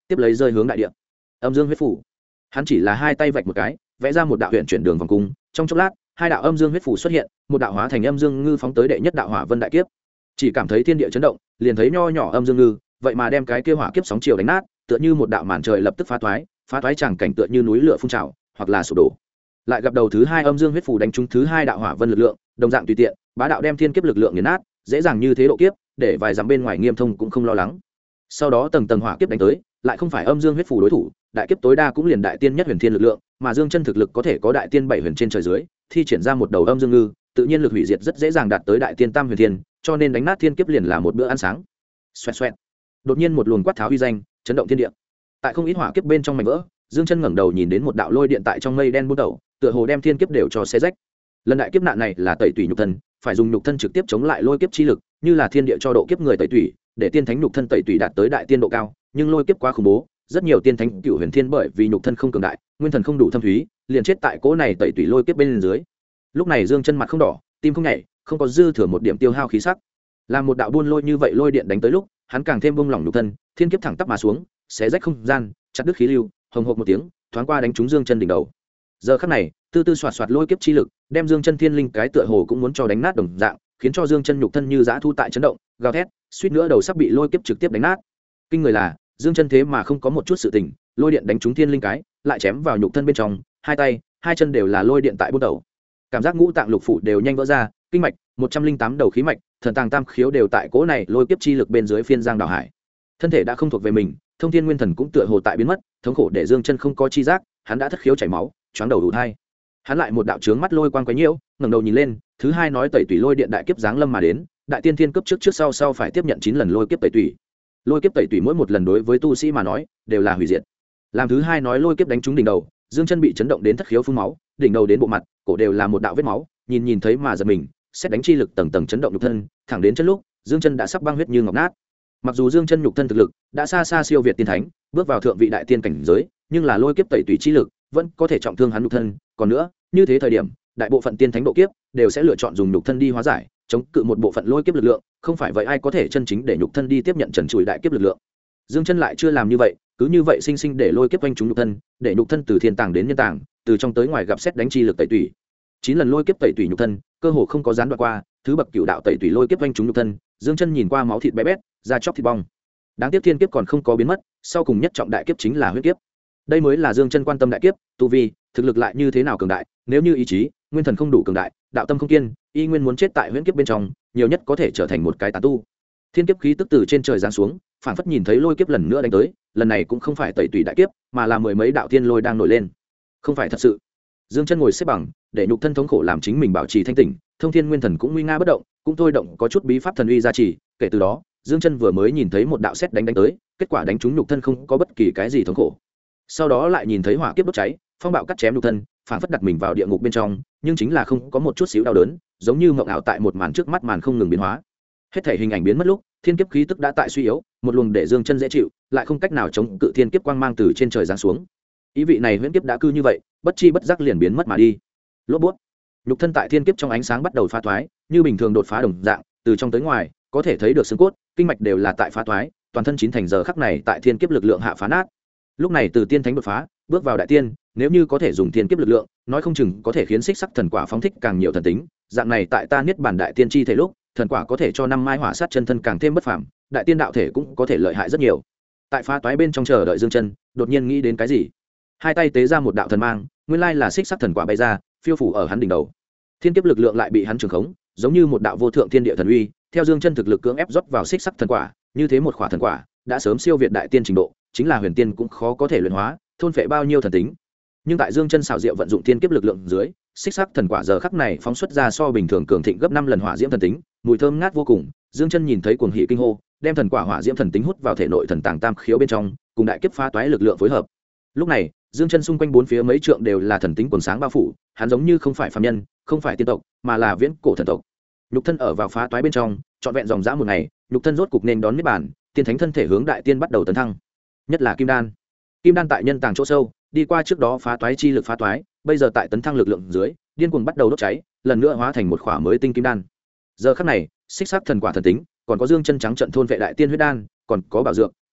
tiếp lấy rơi hướng đại địa. Âm dương huyết phủ, hắn chỉ là hai tay vạch một cái, vẽ ra một đạo huyện chuyển đường vòng cung, trong chốc lát hai đạo âm dương huyết phủ xuất hiện, một đạo hóa thành âm dương ngư phóng tới đệ nhất đạo hỏa vân đại kiếp. Chỉ cảm thấy thiên địa chấn động, liền thấy nho nhỏ âm dương ngư vậy mà đem cái kia hỏa kiếp sóng chiều đánh nát, tựa như một đạo màn trời lập tức phá thoái chẳng cảnh tựa như núi lửa phun trào hoặc là sụp đổ. Lại gặp đầu thứ hai âm dương huyết phủ đánh trúng thứ hai đạo hỏa vân lực lượng, đồng dạng tùy tiện bá đạo đem thiên kiếp lực lượng nghiền nát, dễ dàng như thế độ kiếp, để vài dặm bên ngoài Nghiêm Thông cũng không lo lắng. Sau đó tầng tầng hỏa kiếp đánh tới, lại không phải âm dương huyết phủ đối thủ, đại kiếp tối đa cũng liền đại tiên nhất huyền thiên lực lượng, mà Dương Chân thực lực có thể có đại tiên bảy huyền trên trời dưới, thi triển ra một đầu âm dương ngư, tự nhiên lực hủy diệt rất dễ dàng đạt tới đại tiên tam huyền thiên, cho nên đánh nát thiên kiếp liền là một bữa ăn sáng. Xoẹt xoẹt. Đột nhiên một luồng quát tháo uy danh, chấn động thiên địa. Tại không ít hỏa kiếp bên trong mảnh vỡ, Dương Chân ngẩng đầu nhìn đến một đạo lôi điện tại trong mây đen buôn đầu, tựa hồ đem thiên kiếp đều cho xé rách. Lần đại kiếp nạn này là tẩy tủy nhục thân, phải dùng nhục thân trực tiếp chống lại lôi kiếp chi lực, như là thiên địa cho độ kiếp người tẩy tủy, để tiên thánh nhục thân tẩy tủy đạt tới đại tiên độ cao, nhưng lôi kiếp quá khủng bố, rất nhiều tiên thánh cựu huyền thiên bởi vì nhục thân không cường đại, nguyên thần không đủ thâm thúy, liền chết tại cỗ này tẩy tủy lôi kiếp bên dưới. Lúc này Dương Chân mặt không đỏ, tim không nhảy, không có dư thừa một điểm tiêu hao khí sắc. Làm một đạo buôn lôi như vậy lôi điện đánh tới lúc, hắn càng thêm bông lỏng nhục thân, thiên kiếp thẳng tắp mà xuống, xé rách không gian, chặt đứt khí lưu, hồng hộc một tiếng, thoáng qua đánh trúng Dương Chân đỉnh đầu. Giờ khắc này, từ từ xoạt xoạt lôi kiếp chi lực, đem Dương Chân thiên linh cái tựa hồ cũng muốn cho đánh nát đồng dạng, khiến cho Dương Chân nhục thân như dã thu tại chấn động, gào thét, suýt nữa đầu sắp bị lôi kiếp trực tiếp đánh nát. Kinh người là, Dương Chân thế mà không có một chút sự tình, lôi điện đánh trúng thiên linh cái, lại chém vào nhục thân bên trong, hai tay, hai chân đều là lôi điện tại buôn đầu. Cảm giác ngũ tạng lục phủ đều nhanh vỡ ra, kinh mạch, 108 đầu khí mạch, thần tàng tam khiếu đều tại cỗ này lôi kiếp chi lực bên dưới phiên giang đảo hải. Thân thể đã không thuộc về mình, thông thiên nguyên thần cũng tựa hồ tại biến mất, thống khổ để Dương Chân không có chi giác, hắn đã thất khiếu chảy máu, choáng đầu đủ thai. Hắn lại một đạo chướng mắt lôi quang quấy nhiễu, ngẩng đầu nhìn lên, thứ hai nói tẩy tủy lôi điện đại kiếp giáng lâm mà đến, đại tiên thiên cấp trước sau phải tiếp nhận 9 lần lôi kiếp tẩy tủy. Lôi kiếp tẩy tủy mỗi một lần đối với tu sĩ mà nói đều là hủy diệt. Làm thứ hai nói lôi kiếp đánh trúng đỉnh đầu, Dương Chân bị chấn động đến thất khiếu phun máu, đỉnh đầu đến bộ mặt, cổ đều là một đạo vết máu, nhìn thấy mà giật mình, xét đánh chi lực tầng tầng chấn động nhục thân, thẳng đến chân lúc, Dương Chân đã sắp băng huyết như ngọc nát. Mặc dù Dương Chân nhục thân thực lực đã xa xa siêu việt tiên thánh, bước vào thượng vị đại tiên cảnh giới, nhưng là lôi kiếp tẩy tủy chi lực vẫn có thể trọng thương hắn nhục thân, còn nữa, như thế thời điểm, đại bộ phận tiên thánh độ kiếp đều sẽ lựa chọn dùng nhục thân đi hóa giải, chống cự một bộ phận lôi kiếp lực lượng, không phải vậy ai có thể chân chính để nhục thân đi tiếp nhận trần trụi đại kiếp lực lượng. Dương Chân lại chưa làm như vậy, cứ như vậy sinh sinh để lôi kiếp quanh chúng nhục thân, để nhục thân từ thiên tàng đến nhân tàng, từ trong tới ngoài gặp xét đánh chi lực tẩy tủy. 9 lần lôi kiếp tẩy tủy nhục thân, cơ hồ không có gián đoạn qua, thứ bậc cửu đạo tẩy tủy lôi kiếp quanh chúng nhục thân, Dương Chân nhìn qua máu thịt bé bét, da chóc thịt bong. Đáng tiếc thiên kiếp còn không có biến mất, sau cùng nhất trọng đại kiếp chính là huyết kiếp. Đây mới là Dương Chân quan tâm đại kiếp, tu vi, thực lực lại như thế nào cường đại, nếu như ý chí, nguyên thần không đủ cường đại, đạo tâm không kiên, y nguyên muốn chết tại huyễn kiếp bên trong, nhiều nhất có thể trở thành một cái tán tu. Thiên kiếp khí tức từ trên trời giáng xuống, phản phất nhìn thấy lôi kiếp lần nữa đánh tới, lần này cũng không phải tẩy tủy đại kiếp, mà là mười mấy đạo thiên lôi đang nổi lên. Không phải thật sự. Dương Chân ngồi xếp bằng, để nhục thân thống khổ làm chính mình bảo trì thanh tỉnh, thông thiên nguyên thần cũng nguy nga bất động, cũng thôi động có chút bí pháp thần uy gia trì, kể từ đó, Dương Chân vừa mới nhìn thấy một đạo sét đánh tới, kết quả đánh trúng nhục thân không có bất kỳ cái gì thống khổ. Sau đó lại nhìn thấy hỏa kiếp đốt cháy, phong bạo cắt chém nhục thân, phản phất đặt mình vào địa ngục bên trong, nhưng chính là không có một chút xíu đau đớn, giống như mộng ảo tại một màn trước mắt màn không ngừng biến hóa. Hết thể hình ảnh biến mất lúc, thiên kiếp khí tức đã tại suy yếu, một luồng để Dương Chân dễ chịu, lại không cách nào chống cự thiên kiếp quang mang từ trên trời giáng xuống. Ý vị này huyễn kiếp đã cư như vậy, bất chi bất giác liền biến mất mà đi. Lốp bút, nhục thân tại thiên kiếp trong ánh sáng bắt đầu phá thoái, như bình thường đột phá đồng dạng, từ trong tới ngoài, có thể thấy được xương cốt, kinh mạch đều là tại phá thoái, toàn thân chín thành giờ khắc này tại thiên kiếp lực lượng hạ phá nát. Lúc này từ tiên thánh đột phá, bước vào đại tiên, nếu như có thể dùng thiên kiếp lực lượng, nói không chừng có thể khiến xích sắc thần quả phóng thích càng nhiều thần tính, dạng này tại ta niết bàn đại tiên chi thể lúc, thần quả có thể cho năm mai hỏa sát chân thân càng thêm bất phàm, đại tiên đạo thể cũng có thể lợi hại rất nhiều. Tại phá toái bên trong chờ đợi Dương Chân, đột nhiên nghĩ đến cái gì, hai tay tế ra một đạo thần mang, nguyên lai là xích sắc thần quả bay ra, phiêu phủ ở hắn đỉnh đầu. Thiên kiếp lực lượng lại bị hắn trường khống, giống như một đạo vô thượng thiên địa thần uy, theo Dương Chân thực lực cưỡng ép rót vào xích sắc thần quả, như thế một khỏa thần quả, đã sớm siêu việt đại tiên trình độ, chính là huyền tiên cũng khó có thể luyện hóa, thôn phệ bao nhiêu thần tính. Nhưng tại Dương Chân xảo diệu vận dụng thiên kiếp lực lượng dưới, xích sắc thần quả giờ khắc này phóng xuất ra so bình thường cường thịnh gấp 5 lần hỏa diễm thần tính, mùi thơm ngát vô cùng. Dương Chân nhìn thấy cuồng hỉ kinh hô, đem thần quả hỏa diễm thần tính hút vào thể nội thần tàng tam khiếu bên trong, cùng đại kiếp phá toái lực lượng phối hợp. Lúc này, Dương Chân xung quanh bốn phía mấy trượng đều là thần tính quần sáng bao phủ, hắn giống như không phải phàm nhân, không phải tiên tộc, mà là viễn cổ thần tộc. Nhục thân ở vào phá toái bên trong, trọn vẹn dòng dã một ngày, nhục thân rốt cục nên đón niết bàn, tiên thánh thân thể hướng đại tiên bắt đầu tấn thăng. Nhất là kim đan. Kim đan tại nhân tàng chỗ sâu, đi qua trước đó phá toái chi lực phá toái, bây giờ tại tấn thăng lực lượng dưới, điên cuồng bắt đầu đốt cháy, lần nữa hóa thành một khỏa mới tinh kim đan. Giờ khắc này, xích sắc thần quả thần tính, còn có Dương Chân trắng trận thôn vệ đại tiên huyết đan, còn có bảo dược, thần thạch,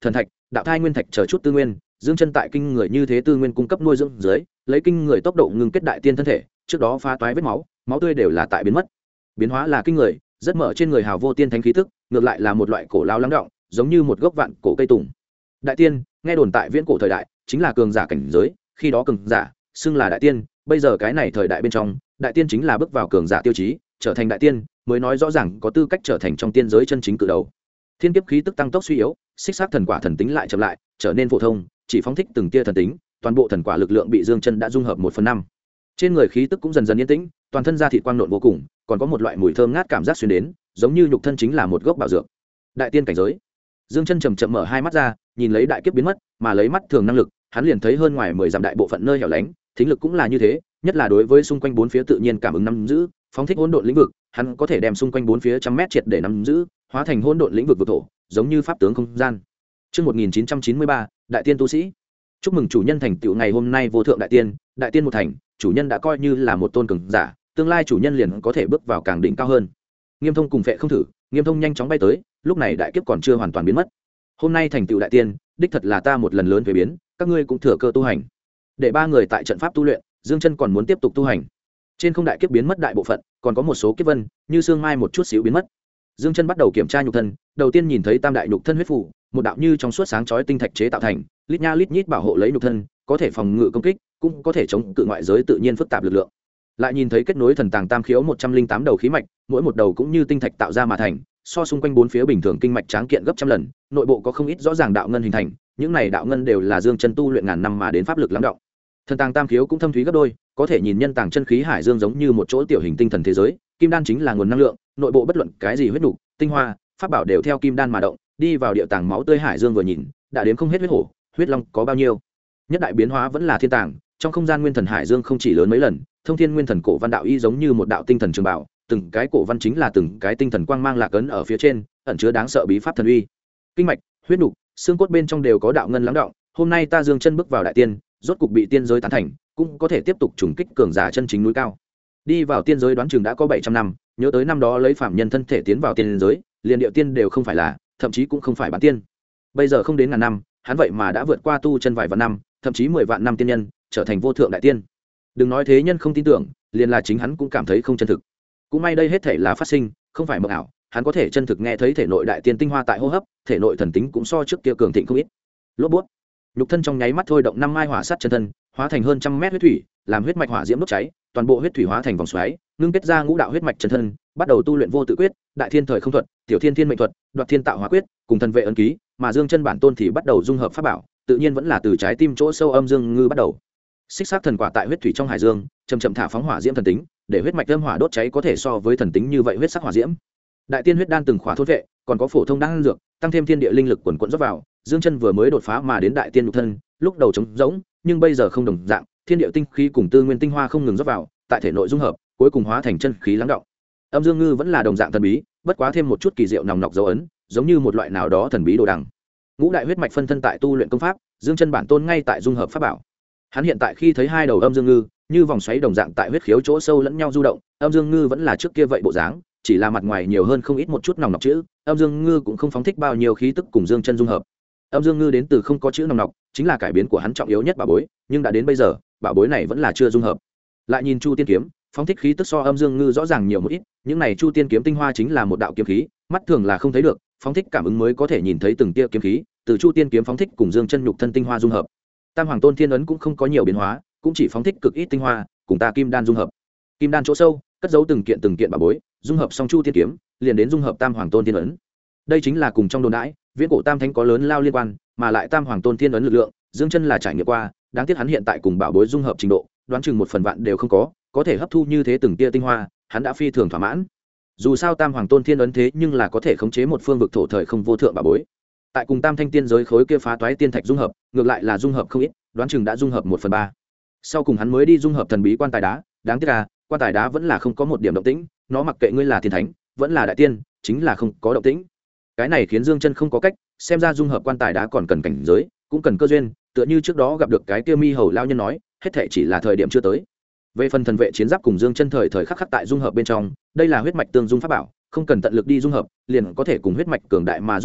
đạo thai nguyên thạch chờ chút tư nguyên, dương chân tại kinh người như thế tư nguyên cung cấp nuôi dưỡng dưới, lấy kinh người tốc độ ngưng kết đại tiên thân thể, trước đó phá toái vết máu, máu tươi đều là tại biến mất. Biến hóa là kinh người, rất mở trên người hào vô tiên thánh khí tức, ngược lại là một loại cổ lao lắng động, giống như một gốc vạn cổ cây tùng. Đại tiên, nghe đồn tại viễn cổ thời đại, chính là cường giả cảnh giới, khi đó cường giả xưng là đại tiên, bây giờ cái này thời đại bên trong, đại tiên chính là bước vào cường giả tiêu chí, trở thành đại tiên, mới nói rõ ràng có tư cách trở thành trong tiên giới chân chính cự đầu. Thiên kiếp khí tức tăng tốc suy yếu, xích xác thần quả thần tính lại chậm lại, trở nên phổ thông, chỉ phóng thích từng tia thần tính, toàn bộ thần quả lực lượng bị dương chân đã dung hợp 1/5. Trên người khí tức cũng dần dần yên tĩnh, toàn thân da thịt quang nộn vô cùng, còn có một loại mùi thơm ngát cảm giác xuyên đến, giống như nhục thân chính là một gốc bảo dược. Đại tiên cảnh giới. Dương chân chậm chậm mở hai mắt ra, nhìn lấy đại kiếp biến mất, mà lấy mắt thường năng lực, hắn liền thấy hơn ngoài 10 dặm đại bộ phận nơi hẻo lánh, thính lực cũng là như thế, nhất là đối với xung quanh bốn phía tự nhiên cảm ứng nắm giữ, phóng thích hỗn độn lĩnh vực, hắn có thể đem xung quanh bốn phía trăm mét triệt để nắm giữ, hóa thành hỗn độn lĩnh vực vực thổ, giống như pháp tướng không gian. Chương 1993, đại tiên tu sĩ. Chúc mừng chủ nhân thành tựu ngày hôm nay vô thượng đại tiên một thành, chủ nhân đã coi như là một tôn cường giả, tương lai chủ nhân liền có thể bước vào càng đỉnh cao hơn. Nghiêm Thông cùng Phệ Không Thử, Nghiêm Thông nhanh chóng bay tới, lúc này đại kiếp còn chưa hoàn toàn biến mất. Hôm nay thành tựu đại tiên, đích thật là ta một lần lớn về biến, các ngươi cũng thừa cơ tu hành. Để ba người tại trận pháp tu luyện, Dương Chân còn muốn tiếp tục tu hành. Trên không đại kiếp biến mất đại bộ phận, còn có một số kiếp vân, như sương mai một chút xíu biến mất. Dương Chân bắt đầu kiểm tra nhục thân, đầu tiên nhìn thấy tam đại nhục thân huyết phù, một đạo như trong suốt sáng chói tinh thạch chế tạo thành, lít nha lít nhít bảo hộ lấy nhục thân, có thể phòng ngự công kích, cũng có thể chống cự ngoại giới tự nhiên phức tạp lực lượng. Lại nhìn thấy kết nối thần tàng tam khiếu 108 đầu khí mạch, mỗi một đầu cũng như tinh thạch tạo ra mà thành, so xung quanh bốn phía bình thường kinh mạch tráng kiện gấp trăm lần, nội bộ có không ít rõ ràng đạo ngân hình thành, những này đạo ngân đều là Dương Chân tu luyện ngàn năm mà đến pháp lực lắng đọng. Thần tàng tam khiếu cũng thâm thúy gấp đôi, có thể nhìn nhân tàng chân khí hải dương giống như một chỗ tiểu hình tinh thần thế giới, kim đan chính là nguồn năng lượng, nội bộ bất luận cái gì huyết nục, tinh hoa, pháp bảo đều theo kim đan mà động, đi vào địa tàng máu tươi hải dương vừa nhìn, đã đến không hết huyết hổ, huyết long có bao nhiêu. Nhất đại biến hóa vẫn là thiên tàng, trong không gian nguyên thần hải dương không chỉ lớn mấy lần, thông thiên nguyên thần cổ văn đạo y giống như một đạo tinh thần trường bảo, từng cái cổ văn chính là từng cái tinh thần quang mang lạc ấn ở phía trên, ẩn chứa đáng sợ bí pháp thần uy. Kinh mạch, huyết nục, xương cốt bên trong đều có đạo ngân lắng động, hôm nay ta Dương Chân bước vào đại tiên, rốt cục bị tiên giới tán thành, cũng có thể tiếp tục trùng kích cường giả chân chính núi cao. Đi vào tiên giới đoán chừng đã có 700 năm, nhớ tới năm đó lấy phạm nhân thân thể tiến vào tiên giới, liền điệu tiên đều không phải là, thậm chí cũng không phải bán tiên. Bây giờ không đến ngàn năm, hắn vậy mà đã vượt qua tu chân vài vạn năm, thậm chí 10 vạn năm tiên nhân, trở thành vô thượng đại tiên. Đừng nói thế nhân không tin tưởng, liền là chính hắn cũng cảm thấy không chân thực. Cũng may đây hết thể là phát sinh, không phải mộng ảo, hắn có thể chân thực nghe thấy thể nội đại tiên tinh hoa tại hô hấp, thể nội thần tính cũng so trước kia cường thịnh không ít. Lốp bút, nhục thân trong nháy mắt thôi động năm mai hỏa sát chân thân, hóa thành hơn trăm mét huyết thủy, làm huyết mạch hỏa diễm đốt cháy, toàn bộ huyết thủy hóa thành vòng xoáy, ngưng kết ra ngũ đạo huyết mạch chân thân, bắt đầu tu luyện vô tự quyết, đại thiên thời không thuật, tiểu thiên thiên mệnh thuật, đoạt thiên tạo hóa quyết, cùng thần vệ ấn ký, mà Dương Chân bản tôn thì bắt đầu dung hợp pháp bảo, tự nhiên vẫn là từ trái tim chỗ sâu âm dương ngư bắt đầu. Xích sát thần quả tại huyết thủy trong hải dương, chậm chậm thả phóng hỏa diễm thần tính, để huyết mạch âm hỏa đốt cháy có thể so với thần tính như vậy huyết sắc hỏa diễm. Đại tiên huyết đan từng khỏa thôn vệ, còn có phổ thông đan dược, tăng thêm thiên địa linh lực quần quần rót vào, Dương Chân vừa mới đột phá mà đến đại tiên nhục thân, lúc đầu trống rỗng, nhưng bây giờ không đồng dạng, thiên địa tinh khí cùng tư nguyên tinh hoa không ngừng rót vào, tại thể nội dung hợp, cuối cùng hóa thành chân khí lắng đọng. Âm dương ngư vẫn là đồng dạng thần bí, bất quá thêm một chút kỳ diệu nòng nọc dấu ấn, giống như một loại nào đó thần bí đồ đằng. Ngũ đại huyết mạch phân thân tại tu luyện công pháp, Dương Chân bản tôn ngay tại dung hợp pháp bảo. Hắn hiện tại khi thấy hai đầu âm dương ngư, như vòng xoáy đồng dạng tại huyết khiếu chỗ sâu lẫn nhau du động, âm dương ngư vẫn là trước kia vậy bộ dáng, chỉ là mặt ngoài nhiều hơn không ít một chút nòng nọc chữ, âm dương ngư cũng không phóng thích bao nhiêu khí tức cùng Dương Chân dung hợp. Âm dương ngư đến từ không có chữ nòng nọc, chính là cải biến của hắn trọng yếu nhất bảo bối, nhưng đã đến bây giờ, bảo bối này vẫn là chưa dung hợp. Lại nhìn Chu Tiên kiếm, phóng thích khí tức so âm dương ngư rõ ràng nhiều một ít, những này Chu Tiên kiếm tinh hoa chính là một đạo kiếm khí, mắt thường là không thấy được, phóng thích cảm ứng mới có thể nhìn thấy từng tia kiếm khí, từ Chu Tiên kiếm phóng thích cùng Dương Chân nhục thân tinh hoa dung hợp. Tam Hoàng Tôn Thiên ấn cũng không có nhiều biến hóa, cũng chỉ phóng thích cực ít tinh hoa, cùng ta kim đan dung hợp. Kim đan chỗ sâu, cất giấu từng kiện bảo bối, dung hợp xong Chu Tiên kiếm, liền đến dung hợp Tam Hoàng Tôn Thiên ấn. Đây chính là cùng trong đồn đãi, viễn cổ tam thánh có lớn lao liên quan, mà lại Tam Hoàng Tôn Thiên ấn lực lượng, Dương Chân là trải nghiệm qua, đáng tiếc hắn hiện tại cùng bảo bối dung hợp trình độ, đoán chừng 1/1000 đều không có thể hấp thu như thế từng tia tinh hoa, hắn đã phi thường thỏa mãn. Dù sao Tam Hoàng Tôn Thiên ấn thế nhưng là có thể khống chế một phương vực thổ thời không vô thượng bảo bối. Tại cùng Tam Thanh tiên giới khối kia phá toái tiên thạch dung hợp, ngược lại là dung hợp không ít, đoán chừng đã dung hợp 1/3. Sau cùng hắn mới đi dung hợp thần bí quan tài đá, đáng tiếc là quan tài đá vẫn là không có một điểm động tĩnh, nó mặc kệ ngươi là thiên thánh, vẫn là đại tiên, chính là không có động tĩnh. Cái này khiến Dương Chân không có cách, xem ra dung hợp quan tài đá còn cần cảnh giới, cũng cần cơ duyên, tựa như trước đó gặp được cái kia Mi Hầu lão nhân nói, hết thảy chỉ là thời điểm chưa tới. Về phần thần vệ chiến giáp cùng Dương Chân thời khắc khắc tại dung hợp bên trong, đây là huyết mạch tương dung pháp bảo, không cần tận lực đi dung hợp, liền có thể cùng huyết mạch cường đại mà dung hợp,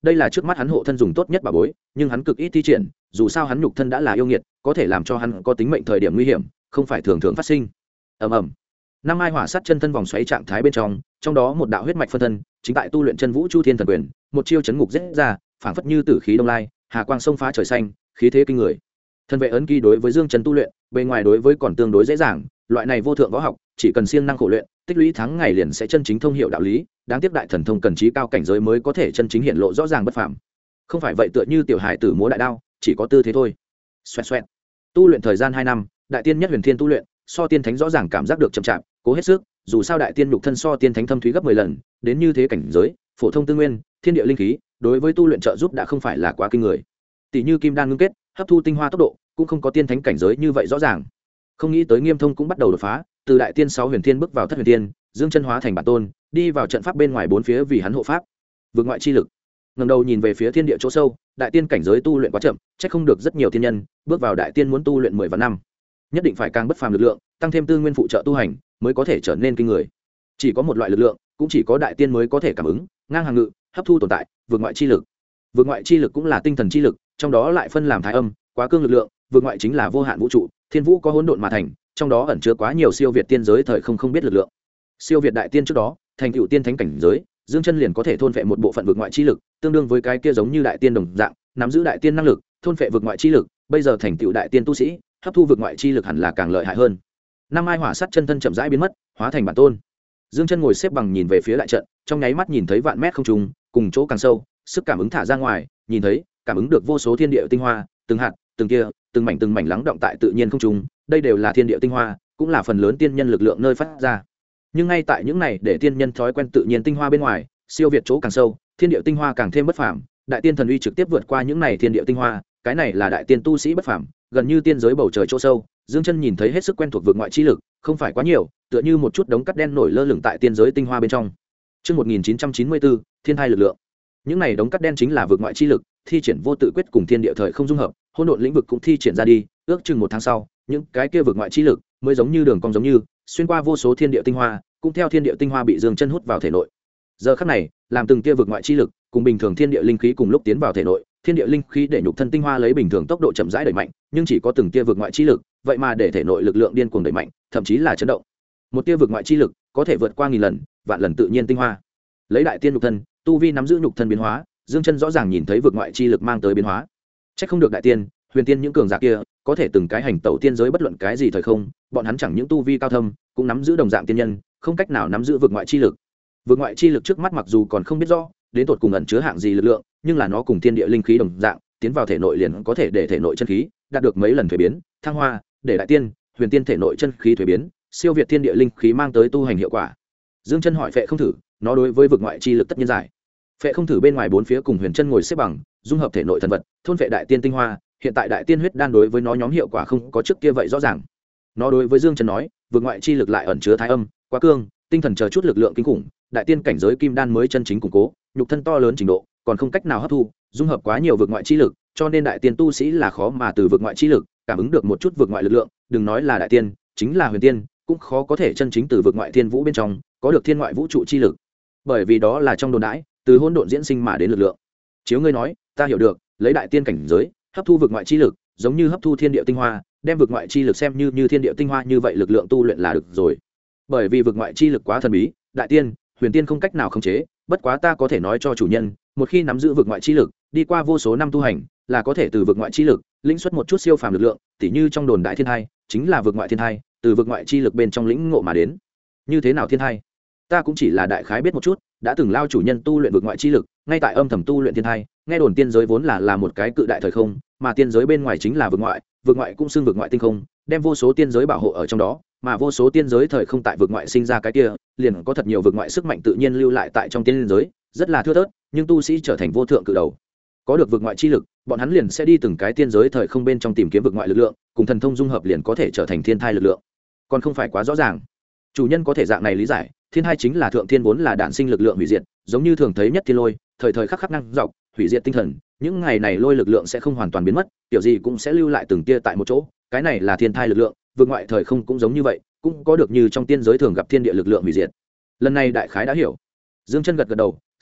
đây là trước mắt hắn hộ thân dùng tốt nhất bảo bối, nhưng hắn cực ít thi triển, dù sao hắn nhục thân đã là yêu nghiệt, có thể làm cho hắn có tính mệnh thời điểm nguy hiểm không phải thường thường phát sinh. ầm ầm, năm mai hỏa sát chân thân vòng xoáy trạng thái bên trong đó một đạo huyết mạch phân thân chính tại tu luyện chân vũ chu thiên thần quyền, một chiêu chấn ngục giết ra, phảng phất như tử khí đông lai, hà quang sông phá trời xanh, khí thế kinh người. Thân vệ ấn ký đối với Dương Chân tu luyện, bề ngoài đối với còn tương đối dễ dàng, loại này vô thượng võ học, chỉ cần siêng năng khổ luyện, tích lũy tháng ngày liền sẽ chân chính thông hiểu đạo lý, đáng tiếc đại thần thông cần trí cao cảnh giới mới có thể chân chính hiện lộ rõ ràng bất phàm. Không phải vậy tựa như tiểu hải tử múa đại đao, chỉ có tư thế thôi. Xoẹt xoẹt. Tu luyện thời gian 2 năm, đại tiên nhất huyền thiên tu luyện, so tiên thánh rõ ràng cảm giác được chậm chạp, cố hết sức, dù sao đại tiên nhục thân so tiên thánh thâm thúy gấp 10 lần, đến như thế cảnh giới, phổ thông tư nguyên, thiên địa linh khí, đối với tu luyện trợ giúp đã không phải là quá kinh người. Tỷ như kim đan ngưng kết, hấp thu tinh hoa tốc độ cũng không có tiên thánh cảnh giới như vậy rõ ràng. Không nghĩ tới Nghiêm Thông cũng bắt đầu đột phá, từ đại tiên 6 huyền thiên bước vào thất huyền thiên, Dương Chân hóa thành bản tôn, đi vào trận pháp bên ngoài bốn phía vì hắn hộ pháp. Vượt ngoại chi lực. Ngẩng đầu nhìn về phía thiên địa chỗ sâu, đại tiên cảnh giới tu luyện quá chậm, chắc không được rất nhiều tiên nhân bước vào đại tiên muốn tu luyện 10 vạn năm. Nhất định phải càng bất phàm lực lượng, tăng thêm tư nguyên phụ trợ tu hành, mới có thể trở nên kinh người. Chỉ có một loại lực lượng, cũng chỉ có đại tiên mới có thể cảm ứng, ngang hàng ngự, hấp thu tồn tại, vượt ngoại chi lực. Vượt ngoại chi lực cũng là tinh thần chi lực, trong đó lại phân làm thái âm, quá cương lực lượng, vượt ngoại chính là vô hạn vũ trụ, thiên vũ có hỗn độn mà thành, trong đó ẩn chứa quá nhiều siêu việt tiên giới thời không biết lực lượng. Siêu việt đại tiên trước đó, thành tựu tiên thánh cảnh giới, Dương Chân liền có thể thôn phệ một bộ phận vượt ngoại chi lực, tương đương với cái kia giống như đại tiên đồng dạng, nắm giữ đại tiên năng lực, thôn phệ vượt ngoại chi lực, bây giờ thành tựu đại tiên tu sĩ, hấp thu vượt ngoại chi lực hẳn là càng lợi hại hơn. Năm mai hỏa sát chân thân chậm rãi biến mất, hóa thành bản tôn. Dương Chân ngồi xếp bằng nhìn về phía đại trận, trong nháy mắt nhìn thấy vạn mét không trung, cùng chỗ càng sâu, sức cảm ứng thả ra ngoài, nhìn thấy, cảm ứng được vô số thiên địa tinh hoa, từng hạt, từng kia, từng mảnh lắng động tại tự nhiên không trung, đây đều là thiên địa tinh hoa, cũng là phần lớn tiên nhân lực lượng nơi phát ra. Nhưng ngay tại những này để tiên nhân thói quen tự nhiên tinh hoa bên ngoài, siêu việt chỗ càng sâu, thiên địa tinh hoa càng thêm bất phàm, đại tiên thần uy trực tiếp vượt qua những này thiên địa tinh hoa, cái này là đại tiên tu sĩ bất phàm, gần như tiên giới bầu trời chỗ sâu. Dương Chân nhìn thấy hết sức quen thuộc vượt ngoại chi lực, không phải quá nhiều, tựa như một chút đống cát đen nổi lơ lửng tại tiên giới tinh hoa bên trong. Chương 1994, thiên thai lực lượng. Những này đống cát đen chính là vượt ngoại chi lực, thi triển vô tự quyết cùng thiên địa thời không dung hợp, hỗn độn lĩnh vực cũng thi triển ra đi, ước chừng 1 tháng sau, những cái kia vượt ngoại chi lực mới giống như đường cong giống như xuyên qua vô số thiên địa tinh hoa, cũng theo thiên địa tinh hoa bị Dương Chân hút vào thể nội. Giờ khắc này, làm từng kia vượt ngoại chi lực cùng bình thường thiên địa linh khí cùng lúc tiến vào thể nội, thiên địa linh khí để nhục thân tinh hoa lấy bình thường tốc độ chậm rãi đẩy mạnh, nhưng chỉ có từng tia vượt ngoại chi lực, vậy mà để thể nội lực lượng điên cuồng đẩy mạnh, thậm chí là chấn động. Một tia vượt ngoại chi lực có thể vượt qua 1000 lần, vạn lần tự nhiên tinh hoa. Lấy đại tiên nhục thân, tu vi nắm giữ nhục thân biến hóa, Dương Chân rõ ràng nhìn thấy vượt ngoại chi lực mang tới biến hóa. Chắc không được đại tiên, huyền tiên những cường giả kia có thể từng cái hành tẩu tiên giới bất luận cái gì thời không, bọn hắn chẳng những tu vi cao thâm, cũng nắm giữ đồng dạng tiên nhân, không cách nào nắm giữ vượt ngoại chi lực. Vượt ngoại chi lực trước mắt mặc dù còn không biết rõ đến tột cùng ẩn chứa hạng gì lực lượng, nhưng là nó cùng thiên địa linh khí đồng dạng, tiến vào thể nội liền có thể để thể nội chân khí đạt được mấy lần thuế biến, thăng hoa, để đại tiên, huyền tiên thể nội chân khí thuế biến, siêu việt thiên địa linh khí mang tới tu hành hiệu quả. Dương Chân hỏi Phệ Không Thử, nó đối với vượt ngoại chi lực tất nhiên giải. Phệ Không Thử bên ngoài bốn phía cùng Huyền Chân ngồi xếp bằng, dung hợp thể nội thần vật, thôn phệ đại tiên tinh hoa, hiện tại đại tiên huyết đan đối với nó nhóm hiệu quả không có trước kia vậy rõ ràng. Nó đối với Dương Chân nói, vượt ngoại chi lực lại ẩn chứa thái âm, quá cương, tinh thần chờ chút lực lượng kinh khủng, đại tiên cảnh giới kim đan mới chân chính củng cố, nhục thân to lớn trình độ, còn không cách nào hấp thu, dung hợp quá nhiều vượt ngoại chi lực, cho nên đại tiên tu sĩ là khó mà từ vượt ngoại chi lực cảm ứng được một chút vượt ngoại lực lượng, đừng nói là đại tiên, chính là huyền tiên, cũng khó có thể chân chính từ vượt ngoại thiên vũ bên trong có được thiên ngoại vũ trụ chi lực. Bởi vì đó là trong đồn đãi, từ hỗn độn diễn sinh mà đến lực lượng. Chiếu ngươi nói, ta hiểu được, lấy đại tiên cảnh giới, hấp thu vượt ngoại chi lực, giống như hấp thu thiên địa tinh hoa, đem vượt ngoại chi lực xem như thiên địa tinh hoa như vậy lực lượng tu luyện là được rồi. Bởi vì vượt ngoại chi lực quá thần bí, đại tiên, huyền tiên không cách nào khống chế, bất quá ta có thể nói cho chủ nhân, một khi nắm giữ vượt ngoại chi lực, đi qua vô số năm tu hành, là có thể từ vượt ngoại chi lực lĩnh xuất một chút siêu phàm lực lượng, tỉ như trong đồn đại thiên thai, chính là vượt ngoại thiên thai, từ vượt ngoại chi lực bên trong lĩnh ngộ mà đến. Như thế nào thiên thai? Ta cũng chỉ là đại khái biết một chút, đã từng lao chủ nhân tu luyện vượt ngoại chi lực, ngay tại âm thầm tu luyện thiên thai, nghe đồn tiên giới vốn là một cái cự đại thời không, mà tiên giới bên ngoài chính là vượt ngoại cũng xưng vượt ngoại tinh không, đem vô số tiên giới bảo hộ ở trong đó, mà vô số tiên giới thời không tại vượt ngoại sinh ra cái kia, liền có thật nhiều vượt ngoại sức mạnh tự nhiên lưu lại tại trong tiên giới, rất là thưa thớt, nhưng tu sĩ trở thành vô thượng cự đầu, có được vượt ngoại chi lực, bọn hắn liền sẽ đi từng cái tiên giới thời không bên trong tìm kiếm vượt ngoại lực lượng, cùng thần thông dung hợp liền có thể trở thành thiên thai lực lượng. Còn không phải quá rõ ràng. Chủ nhân có thể dạng này lý giải, thiên thai chính là thượng thiên vốn là đản sinh lực lượng hủy diệt, giống như thường thấy nhất thiên lôi, thời thời khắc khắc năng dọc, hủy diệt tinh thần, những ngày này lôi lực lượng sẽ không hoàn toàn biến mất, kiểu gì cũng sẽ lưu lại từng tia tại một chỗ, cái này là thiên thai lực lượng, vượt ngoại thời không cũng giống như vậy, cũng có được như trong tiên giới thường gặp thiên địa lực lượng hủy diệt. Lần này đại khái đã hiểu. Dương Chân gật gật đầu,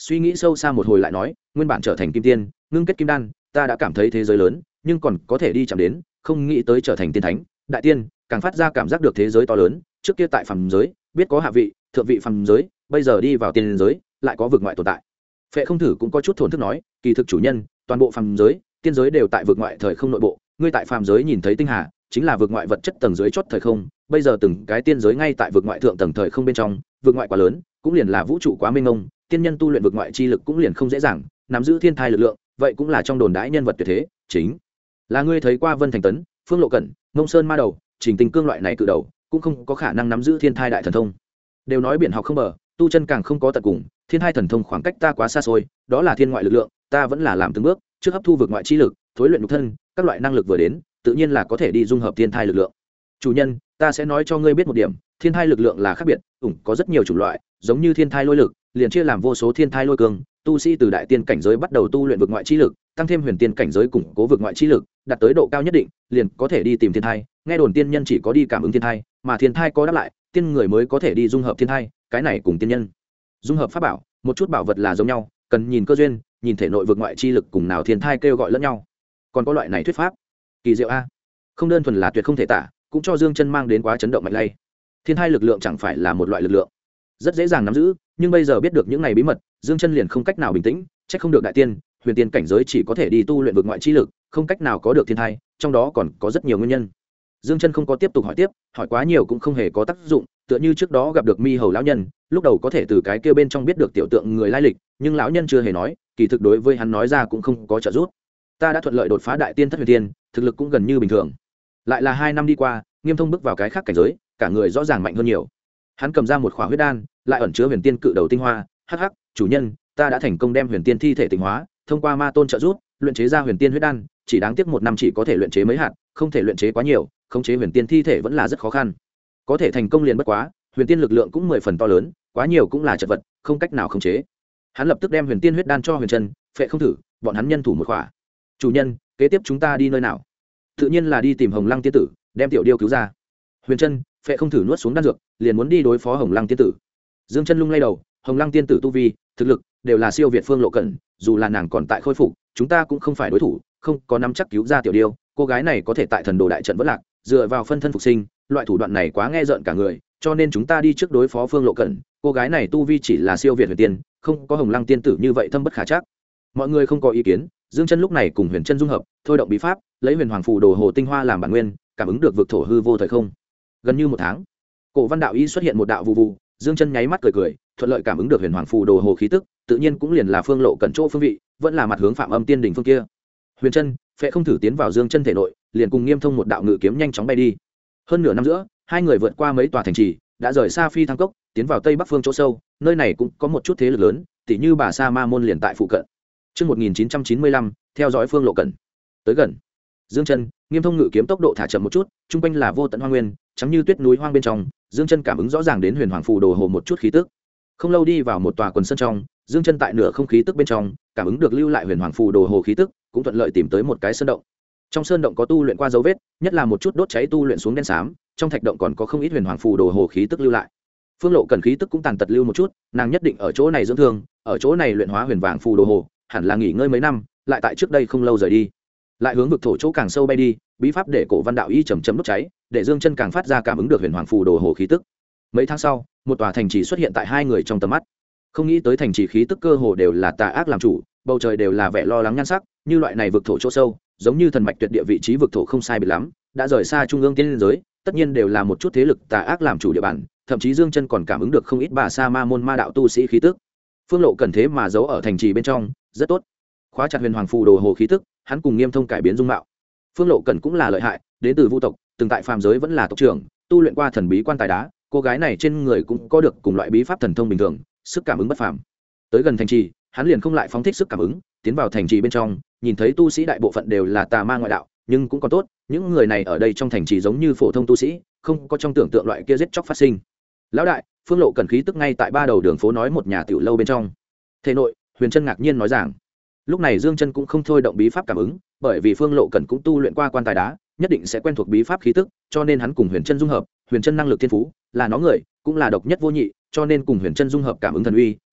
suy nghĩ sâu xa một hồi lại nói, nguyên bản trở thành kim tiên, ngưng kết kim đan, ta đã cảm thấy thế giới lớn, nhưng còn có thể đi chạm đến, không nghĩ tới trở thành tiên thánh, đại tiên, càng phát ra cảm giác được thế giới to lớn. Trước kia tại phàm giới, biết có hạ vị, thượng vị phàm giới, bây giờ đi vào tiên giới, lại có vực ngoại tồn tại. Phệ Không Thử cũng có chút thổn thức nói, kỳ thực chủ nhân, toàn bộ phàm giới, tiên giới đều tại vực ngoại thời không nội bộ, ngươi tại phàm giới nhìn thấy tinh hà, chính là vực ngoại vật chất tầng dưới chót thời không, bây giờ từng cái tiên giới ngay tại vực ngoại thượng tầng thời không bên trong, vực ngoại quá lớn, cũng liền là vũ trụ quá mênh mông, tiên nhân tu luyện vực ngoại chi lực cũng liền không dễ dàng, nắm giữ thiên thai lực lượng, vậy cũng là trong đồn đãi nhân vật tuyệt thế, chính là ngươi thấy qua Vân Thành Tấn, Phương Lộ Cẩn, Ngông Sơn Ma Đầu, Trình Tinh Cương loại này cự đầu, cũng không có khả năng nắm giữ thiên thai đại thần thông. Đều nói biển học không bờ, tu chân càng không có tận cùng, thiên thai thần thông khoảng cách ta quá xa xôi, đó là thiên ngoại lực lượng, ta vẫn là làm từng bước, trước hấp thu vực ngoại chi lực, thối luyện nhục thân, các loại năng lực vừa đến, tự nhiên là có thể đi dung hợp thiên thai lực lượng. Chủ nhân, ta sẽ nói cho ngươi biết một điểm, thiên thai lực lượng là khác biệt, có rất nhiều chủng loại, giống như thiên thai lôi lực, liền chia làm vô số thiên thai lôi cường, tu sĩ từ đại tiên cảnh giới bắt đầu tu luyện vực ngoại chi lực, tăng thêm huyền tiên cảnh giới củng cố vực ngoại chi lực, đạt tới độ cao nhất định, liền có thể đi tìm thiên thai. Nghe đồn tiên nhân chỉ có đi cảm ứng thiên thai, mà thiên thai có đáp lại, tiên người mới có thể đi dung hợp thiên thai, cái này cùng tiên nhân dung hợp pháp bảo, một chút bảo vật là giống nhau, cần nhìn cơ duyên, nhìn thể nội vực ngoại chi lực cùng nào thiên thai kêu gọi lẫn nhau. Còn có loại này thuyết pháp, kỳ diệu a, không đơn thuần là tuyệt không thể tả, cũng cho Dương Chân mang đến quá chấn động mạnh lay. Thiên thai lực lượng chẳng phải là một loại lực lượng rất dễ dàng nắm giữ, nhưng bây giờ biết được những này bí mật, Dương Chân liền không cách nào bình tĩnh, trách không được đại tiên, huyền tiên cảnh giới chỉ có thể đi tu luyện vực ngoại chi lực, không cách nào có được thiên thai, trong đó còn có rất nhiều nguyên nhân. Dương Chân không có tiếp tục hỏi quá nhiều cũng không hề có tác dụng, tựa như trước đó gặp được Mi Hầu lão nhân, lúc đầu có thể từ cái kia bên trong biết được tiểu tượng người lai lịch, nhưng lão nhân chưa hề nói, kỳ thực đối với hắn nói ra cũng không có trợ giúp. Ta đã thuận lợi đột phá đại tiên thất huyền tiên, thực lực cũng gần như bình thường. Lại là 2 năm đi qua, Nghiêm Thông bước vào cái khác cảnh giới, cả người rõ ràng mạnh hơn nhiều. Hắn cầm ra một khỏa huyết đan, lại ẩn chứa huyền tiên cự đầu tinh hoa, hắc hắc, chủ nhân, ta đã thành công đem huyền tiên thi thể tinh hóa, thông qua ma tôn trợ giúp, luyện chế ra huyền tiên huyết đan, chỉ đáng tiếc 1 năm chỉ có thể luyện chế mấy hạt, không thể luyện chế quá nhiều, khống chế huyền tiên thi thể vẫn là rất khó khăn. Có thể thành công liền bất quá, huyền tiên lực lượng cũng 10 phần to lớn, quá nhiều cũng là chật vật, không cách nào khống chế. Hắn lập tức đem huyền tiên huyết đan cho Huyền Trân, Phệ Không Thử, bọn hắn nhân thủ một khỏa. Chủ nhân, kế tiếp chúng ta đi nơi nào? Tự nhiên là đi tìm Hồng Lăng tiên tử, đem tiểu điêu cứu ra. Huyền Trân, Phệ Không Thử nuốt xuống đan dược, liền muốn đi đối phó Hồng Lăng tiên tử. Dương Chân lung lay đầu, Hồng Lăng tiên tử tu vi, thực lực đều là siêu việt Phương Lộ Cẩn, dù là nàng còn tại khôi phục, chúng ta cũng không phải đối thủ, không có nắm chắc cứu ra tiểu điêu. Cô gái này có thể tại thần đồ đại trận vẫn lạc, dựa vào phân thân phục sinh, loại thủ đoạn này quá nghe rợn cả người, cho nên chúng ta đi trước đối phó Phương Lộ Cẩn. Cô gái này tu vi chỉ là siêu việt huyền tiên, không có Hồng Lăng tiên tử như vậy thâm bất khả trắc. Mọi người không có ý kiến, Dương Chân lúc này cùng Huyền Trân dung hợp, thôi động bí pháp, lấy Huyền Hoàng phù đồ hồ tinh hoa làm bản nguyên, cảm ứng được vực thổ hư vô thời không. Gần như 1 tháng, Cổ Văn đạo y xuất hiện một đạo vụ vụ, Dương Chân nháy mắt cười, thuận lợi cảm ứng được Huyền Hoàng phù đồ hồ khí tức, tự nhiên cũng liền là Phương Lộ Cẩn chỗ phương vị, vẫn là mặt hướng Phạm Âm Tiên đỉnh phương kia. Huyền Trân, Phệ Không Thử tiến vào Dương Chân thể nội, liền cùng Nghiêm Thông một đạo ngự kiếm nhanh chóng bay đi. Hơn nửa năm giữa, hai người vượt qua mấy tòa thành trì, đã rời xa Phi Thăng Cốc, tiến vào Tây Bắc phương chỗ sâu, nơi này cũng có một chút thế lực lớn, tỉ như Bà Sa Ma môn liền tại phụ cận. Trước 1995, theo dõi Phương Lộ Cẩn. Tới gần. Dương Chân, Nghiêm Thông ngự kiếm tốc độ thả chậm một chút, trung quanh là vô tận hoang nguyên, trắng như tuyết núi hoang bên trong, Dương Chân cảm ứng rõ ràng đến Huyền Hoàng phù đồ hồ một chút khí tức. Không lâu đi vào một tòa quần sơn trong, Dương Chân tại nửa không khí tức bên trong, cảm ứng được lưu lại Huyền Hoàng phù đồ hồ khí tức, cũng thuận lợi tìm tới một cái sơn động. Trong sơn động có tu luyện qua dấu vết, nhất là một chút đốt cháy tu luyện xuống đen xám, trong thạch động còn có không ít Huyền Hoàng phù đồ hồ khí tức lưu lại. Phương Lộ Cẩn khí tức cũng tàn tật lưu một chút, nàng nhất định ở chỗ này dưỡng thương, ở chỗ này luyện hóa Huyền Vàng phù đồ hồ, hẳn là nghỉ ngơi mấy năm, lại tại trước đây không lâu rời đi. Lại hướng vực thổ chỗ càng sâu bay đi, bí pháp để Cổ Văn đạo y chậm chậm đốt cháy, để Dương Chân càng phát ra cảm ứng được Huyền Hoàng phù đồ hồ khí tức. Mấy tháng sau, một tòa thành trì xuất hiện tại hai người trong tầm mắt. Không nghĩ tới thành trì khí tức cơ hồ đều là tà ác làm chủ, bầu trời đều là vẻ lo lắng nhan sắc, như loại này vực thổ chỗ sâu, giống như thần mạch tuyệt địa vị trí vực thổ không sai biệt lắm, đã rời xa trung ương tiên liên giới, tất nhiên đều là một chút thế lực tà ác làm chủ địa bàn, thậm chí Dương Chân còn cảm ứng được không ít Bà Sa Ma môn ma đạo tu sĩ khí tức. Phương Lộ Cẩn thế mà giấu ở thành trì bên trong, rất tốt. Khóa chặt Huyền Hoàng phù đồ hồ khí tức, hắn cùng Nghiêm Thông cải biến dung mạo. Phương Lộ Cẩn cũng là lợi hại, đến từ Vu tộc, từng tại phàm giới vẫn là tộc trưởng, tu luyện qua thần bí quan tài đá, cô gái này trên người cũng có được cùng loại bí pháp thần thông bình thường, sức cảm ứng bất phàm. Tới gần thành trì, hắn liền không lại phóng thích sức cảm ứng, tiến vào thành trì bên trong, nhìn thấy tu sĩ đại bộ phận đều là tà ma ngoại đạo, nhưng cũng còn tốt, những người này ở đây trong thành trì giống như phổ thông tu sĩ, không có trong tưởng tượng loại kia giết chóc phát sinh. Lão đại, Phương Lộ Cẩn khí tức ngay tại ba đầu đường phố nói một nhà tiểu lâu bên trong. Thể nội, Huyền Trân ngạc nhiên nói rằng, lúc này Dương Chân cũng không thôi động bí pháp cảm ứng, bởi vì Phương Lộ Cẩn cũng tu luyện qua quan tài đá, nhất định sẽ quen thuộc bí pháp khí tức, cho nên hắn cùng Huyền Trân dung hợp, Huyền Trân năng lực thiên phú, là nó người, cũng là độc nhất vô nhị, cho nên cùng Huyền Trân dung hợp cảm ứng thần uy,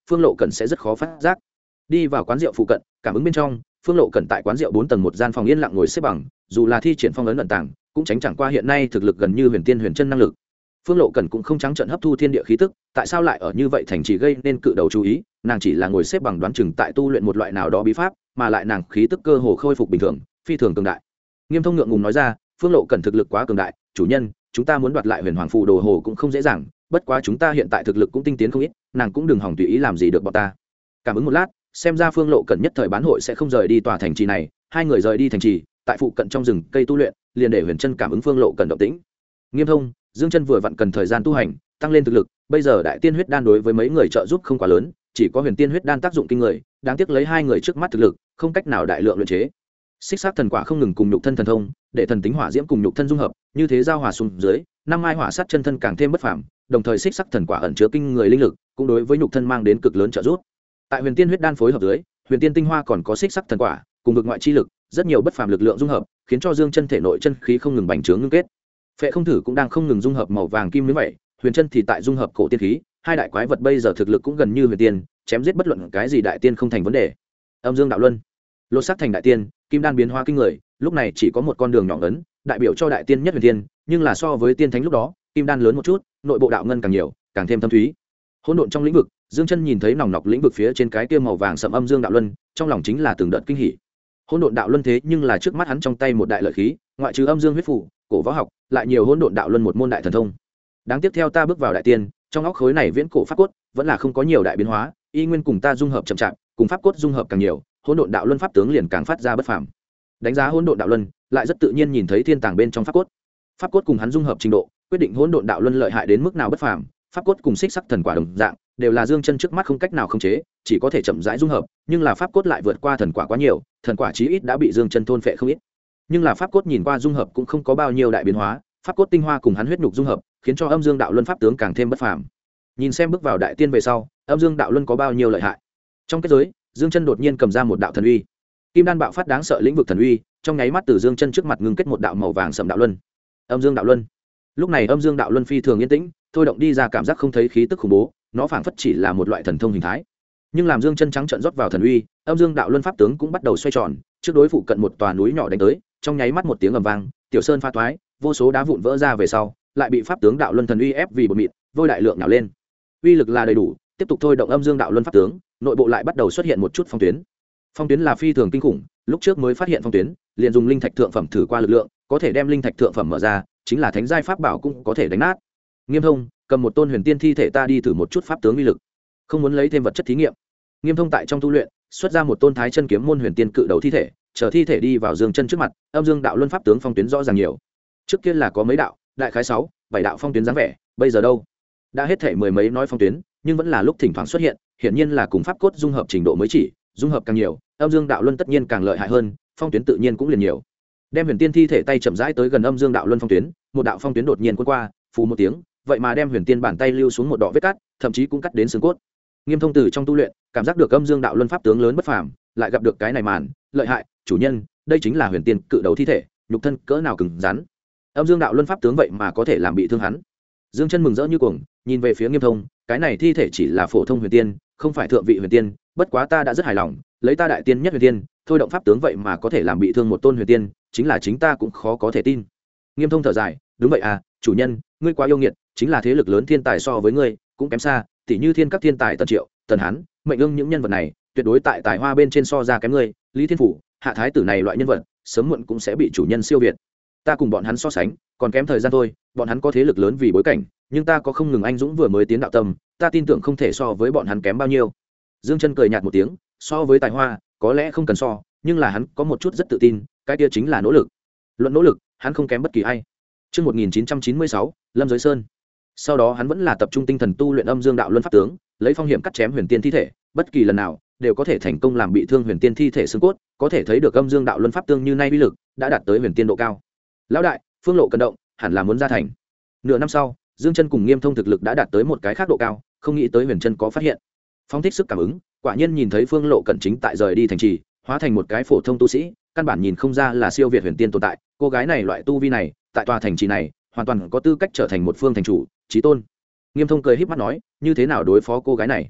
Phương Lộ Cẩn sẽ rất khó phát giác. Đi vào quán rượu phụ cận, cảm ứng bên trong, Phương Lộ Cẩn tại quán rượu 4 tầng một gian phòng yên lặng ngồi xếp bằng, dù là thi triển phong ấn ẩn tàng, cũng tránh chẳng qua hiện nay thực lực gần như huyền tiên huyền chân năng lực. Phương Lộ Cẩn cũng không trắng trợn hấp thu thiên địa khí tức, tại sao lại ở như vậy thành trì gây nên cự đầu chú ý, nàng chỉ là ngồi xếp bằng đoán chừng tại tu luyện một loại nào đó bí pháp, mà lại nàng khí tức cơ hồ khôi phục bình thường, phi thường cường đại. Nghiêm Thông ngượng ngùng nói ra, Phương Lộ Cẩn thực lực quá cường đại, chủ nhân, chúng ta muốn đoạt lại Huyền Hoàng phù đồ hồ cũng không dễ dàng, bất quá chúng ta hiện tại thực lực cũng tinh tiến không ít, nàng cũng đừng hòng tùy ý làm gì được bọn ta. Cảm ứng một lát, xem ra Phương Lộ Cẩn nhất thời bán hội sẽ không rời đi tòa thành trì này, hai người rời đi thành trì, tại phụ cận trong rừng cây tu luyện, liền để Huyền Chân cảm ứng Phương Lộ Cẩn động tĩnh. Nghiêm Thông, Dương Chân vừa vặn cần thời gian tu hành, tăng lên thực lực, bây giờ đại tiên huyết đan đối với mấy người trợ giúp không quá lớn, chỉ có huyền tiên huyết đan tác dụng kinh người, đáng tiếc lấy hai người trước mắt thực lực, không cách nào đại lượng luyện chế. Xích sát thần quả không ngừng cùng nhục thân thần thông, để thần tính hỏa diễm cùng nhục thân dung hợp, như thế giao hòa xuống dưới, năm mai hỏa sát chân thân càng thêm bất phàm, đồng thời xích sắc thần quả ẩn chứa kinh người linh lực, cũng đối với nhục thân mang đến cực lớn trợ giúp. Tại huyền tiên huyết đan phối hợp dưới, huyền tiên tinh hoa còn có xích sắc thần quả, cùng vực ngoại chi lực, rất nhiều bất phàm lực lượng dung hợp, khiến cho Dương Chân thể nội chân khí không ngừng bành trướng ngưng kết. Phệ không thử cũng đang không ngừng dung hợp màu vàng kim như vậy, Huyền Chân thì tại dung hợp cổ tiên khí, hai đại quái vật bây giờ thực lực cũng gần như huyền tiên, chém giết bất luận cái gì đại tiên không thành vấn đề. Âm Dương đạo luân, lột xác thành đại tiên, kim đan biến hóa kinh người, lúc này chỉ có một con đường nhỏ ngấn, đại biểu cho đại tiên nhất huyền tiên, nhưng là so với tiên thánh lúc đó, kim đan lớn một chút, nội bộ đạo ngân càng nhiều, càng thêm thâm thúy. Hỗn độn trong lĩnh vực, Dương Chân nhìn thấy nòng nọc lĩnh vực phía trên cái kia màu vàng sẫm âm dương đạo luân, trong lòng chính là từng đợt kinh hỉ. Hỗn độn đạo luân thế nhưng là trước mắt hắn trong tay một đại lợi khí, ngoại trừ âm dương huyết phủ, cổ võ học, lại nhiều hỗn độn đạo luân một môn đại thần thông. Đáng tiếc theo ta bước vào đại tiên, trong óc khối này viễn cổ pháp cốt vẫn là không có nhiều đại biến hóa, y nguyên cùng ta dung hợp chậm chạp, cùng pháp cốt dung hợp càng nhiều, hỗn độn đạo luân pháp tướng liền càng phát ra bất phàm. Đánh giá hỗn độn đạo luân, lại rất tự nhiên nhìn thấy thiên tàng bên trong pháp cốt. Pháp cốt cùng hắn dung hợp trình độ, quyết định hỗn độn đạo luân lợi hại đến mức nào bất phàm. Pháp cốt cùng xích sắc thần quả đồng dạng, đều là Dương Chân trước mắt không cách nào khống chế, chỉ có thể chậm rãi dung hợp, nhưng là pháp cốt lại vượt qua thần quả quá nhiều, thần quả chí ít đã bị Dương Chân thôn phệ không ít. Nhưng là pháp cốt nhìn qua dung hợp cũng không có bao nhiêu đại biến hóa, pháp cốt tinh hoa cùng hắn huyết nhục dung hợp, khiến cho âm dương đạo luân pháp tướng càng thêm bất phàm. Nhìn xem bước vào đại tiên về sau, âm dương đạo luân có bao nhiêu lợi hại. Trong kết giới, Dương Chân đột nhiên cầm ra một đạo thần uy. Kim đan bạo phát đáng sợ lĩnh vực thần uy, trong nháy mắt từ Dương Chân trước mặt ngưng kết một đạo màu vàng sẫm đạo luân. Âm dương đạo luân. Lúc này âm dương đạo luân phi thường yên tĩnh, thôi động đi ra cảm giác không thấy khí tức khủng bố, nó phảng phất chỉ là một loại thần thông hình thái. Nhưng làm Dương Chân trắng trợn rót vào thần uy, âm dương đạo luân pháp tướng cũng bắt đầu xoay tròn, trước đối phụ cận một tòa núi nhỏ đánh tới, trong nháy mắt một tiếng ầm vang, tiểu sơn pha toái, vô số đá vụn vỡ ra về sau, lại bị pháp tướng đạo luân thần uy ép vì bột mịn, vôi đại lượng nhào lên. Uy lực là đầy đủ, tiếp tục thôi động âm dương đạo luân pháp tướng, nội bộ lại bắt đầu xuất hiện một chút phong tuyến. Phong tuyến là phi thường kinh khủng, lúc trước mới phát hiện phong tuyến, liền dùng linh thạch thượng phẩm thử qua lực lượng, có thể đem linh thạch thượng phẩm mở ra, chính là thánh giai pháp bảo cũng có thể đánh nát. Nghiêm Thông, cầm một tôn huyền tiên thi thể ta đi thử một chút pháp tướng uy lực, không muốn lấy thêm vật chất thí nghiệm. Nghiêm Thông tại trong tu luyện, xuất ra một tôn thái chân kiếm môn huyền tiên cự đầu thi thể, chờ thi thể đi vào Dương Chân trước mặt, âm dương đạo luân pháp tướng phong tuyến rõ ràng nhiều. Trước kia là có mấy đạo, đại khái 6, 7 đạo phong tuyến dáng vẻ, bây giờ đâu? Đã hết thể mười mấy nói phong tuyến, nhưng vẫn là lúc thỉnh thoảng xuất hiện, hiển nhiên là cùng pháp cốt dung hợp trình độ mới chỉ, dung hợp càng nhiều, âm dương đạo luân tất nhiên càng lợi hại hơn, phong tuyến tự nhiên cũng liền nhiều. Đem huyền tiên thi thể tay chậm rãi tới gần âm dương đạo luân phong tuyến, một đạo phong tuyến đột nhiên cuốn qua, phù một tiếng, vậy mà đem huyền tiên bàn tay lưu xuống một đạo vết cắt, thậm chí cũng cắt đến xương cốt. Nghiêm Thông từ trong tu luyện, cảm giác được âm dương đạo luân pháp tướng lớn bất phàm, lại gặp được cái này màn, lợi hại, chủ nhân, đây chính là huyền tiên cự đầu thi thể, nhục thân cỡ nào cứng rắn. Âm dương đạo luân pháp tướng vậy mà có thể làm bị thương hắn. Dương Chân mừng rỡ như cuồng, nhìn về phía Nghiêm Thông, cái này thi thể chỉ là phổ thông huyền tiên, không phải thượng vị huyền tiên, bất quá ta đã rất hài lòng, lấy ta đại tiên nhất huyền tiên, thôi động pháp tướng vậy mà có thể làm bị thương một tôn huyền tiên, chính là chính ta cũng khó có thể tin. Nghiêm Thông thở dài, đúng vậy à, chủ nhân, ngươi quá yêu nghiệt, chính là thế lực lớn thiên tài so với ngươi cũng kém xa, tỷ như thiên các thiên tài Tần Triệu, Tần Hán, Mệnh Ưng những nhân vật này, tuyệt đối tại tài hoa bên trên so ra kém ngươi, Lý Thiên Phủ, Hạ Thái Tử này loại nhân vật, sớm muộn cũng sẽ bị chủ nhân siêu việt. Ta cùng bọn hắn so sánh, còn kém thời gian thôi, bọn hắn có thế lực lớn vì bối cảnh, nhưng ta có không ngừng anh dũng vừa mới tiến đạo tâm, ta tin tưởng không thể so với bọn hắn kém bao nhiêu. Dương Chân cười nhạt một tiếng, so với tài hoa, có lẽ không cần so, nhưng là hắn có một chút rất tự tin, cái kia chính là nỗ lực. Luận nỗ lực, hắn không kém bất kỳ ai. Chương 1996, Lâm Giới Sơn. Sau đó hắn vẫn là tập trung tinh thần tu luyện âm dương đạo luân pháp tướng, lấy phong hiểm cắt chém huyền tiên thi thể, bất kỳ lần nào đều có thể thành công làm bị thương huyền tiên thi thể xương cốt, có thể thấy được âm dương đạo luân pháp tương như nay uy lực đã đạt tới huyền tiên độ cao. Lão đại, Phương Lộ cần động, hẳn là muốn ra thành. Nửa năm sau, Dương Chân cùng Nghiêm Thông thực lực đã đạt tới một cái khác độ cao, không nghĩ tới Huyền Chân có phát hiện. Phong thích sức cảm ứng, quả nhiên nhìn thấy Phương Lộ cẩn chính tại rời đi thành trì, hóa thành một cái phổ thông tu sĩ, căn bản nhìn không ra là siêu việt huyền tiên tồn tại. Cô gái này loại tu vi này, tại tòa thành trì này, hoàn toàn có tư cách trở thành một phương thành chủ, chí tôn. Nghiêm Thông cười híp mắt nói, như thế nào đối phó cô gái này?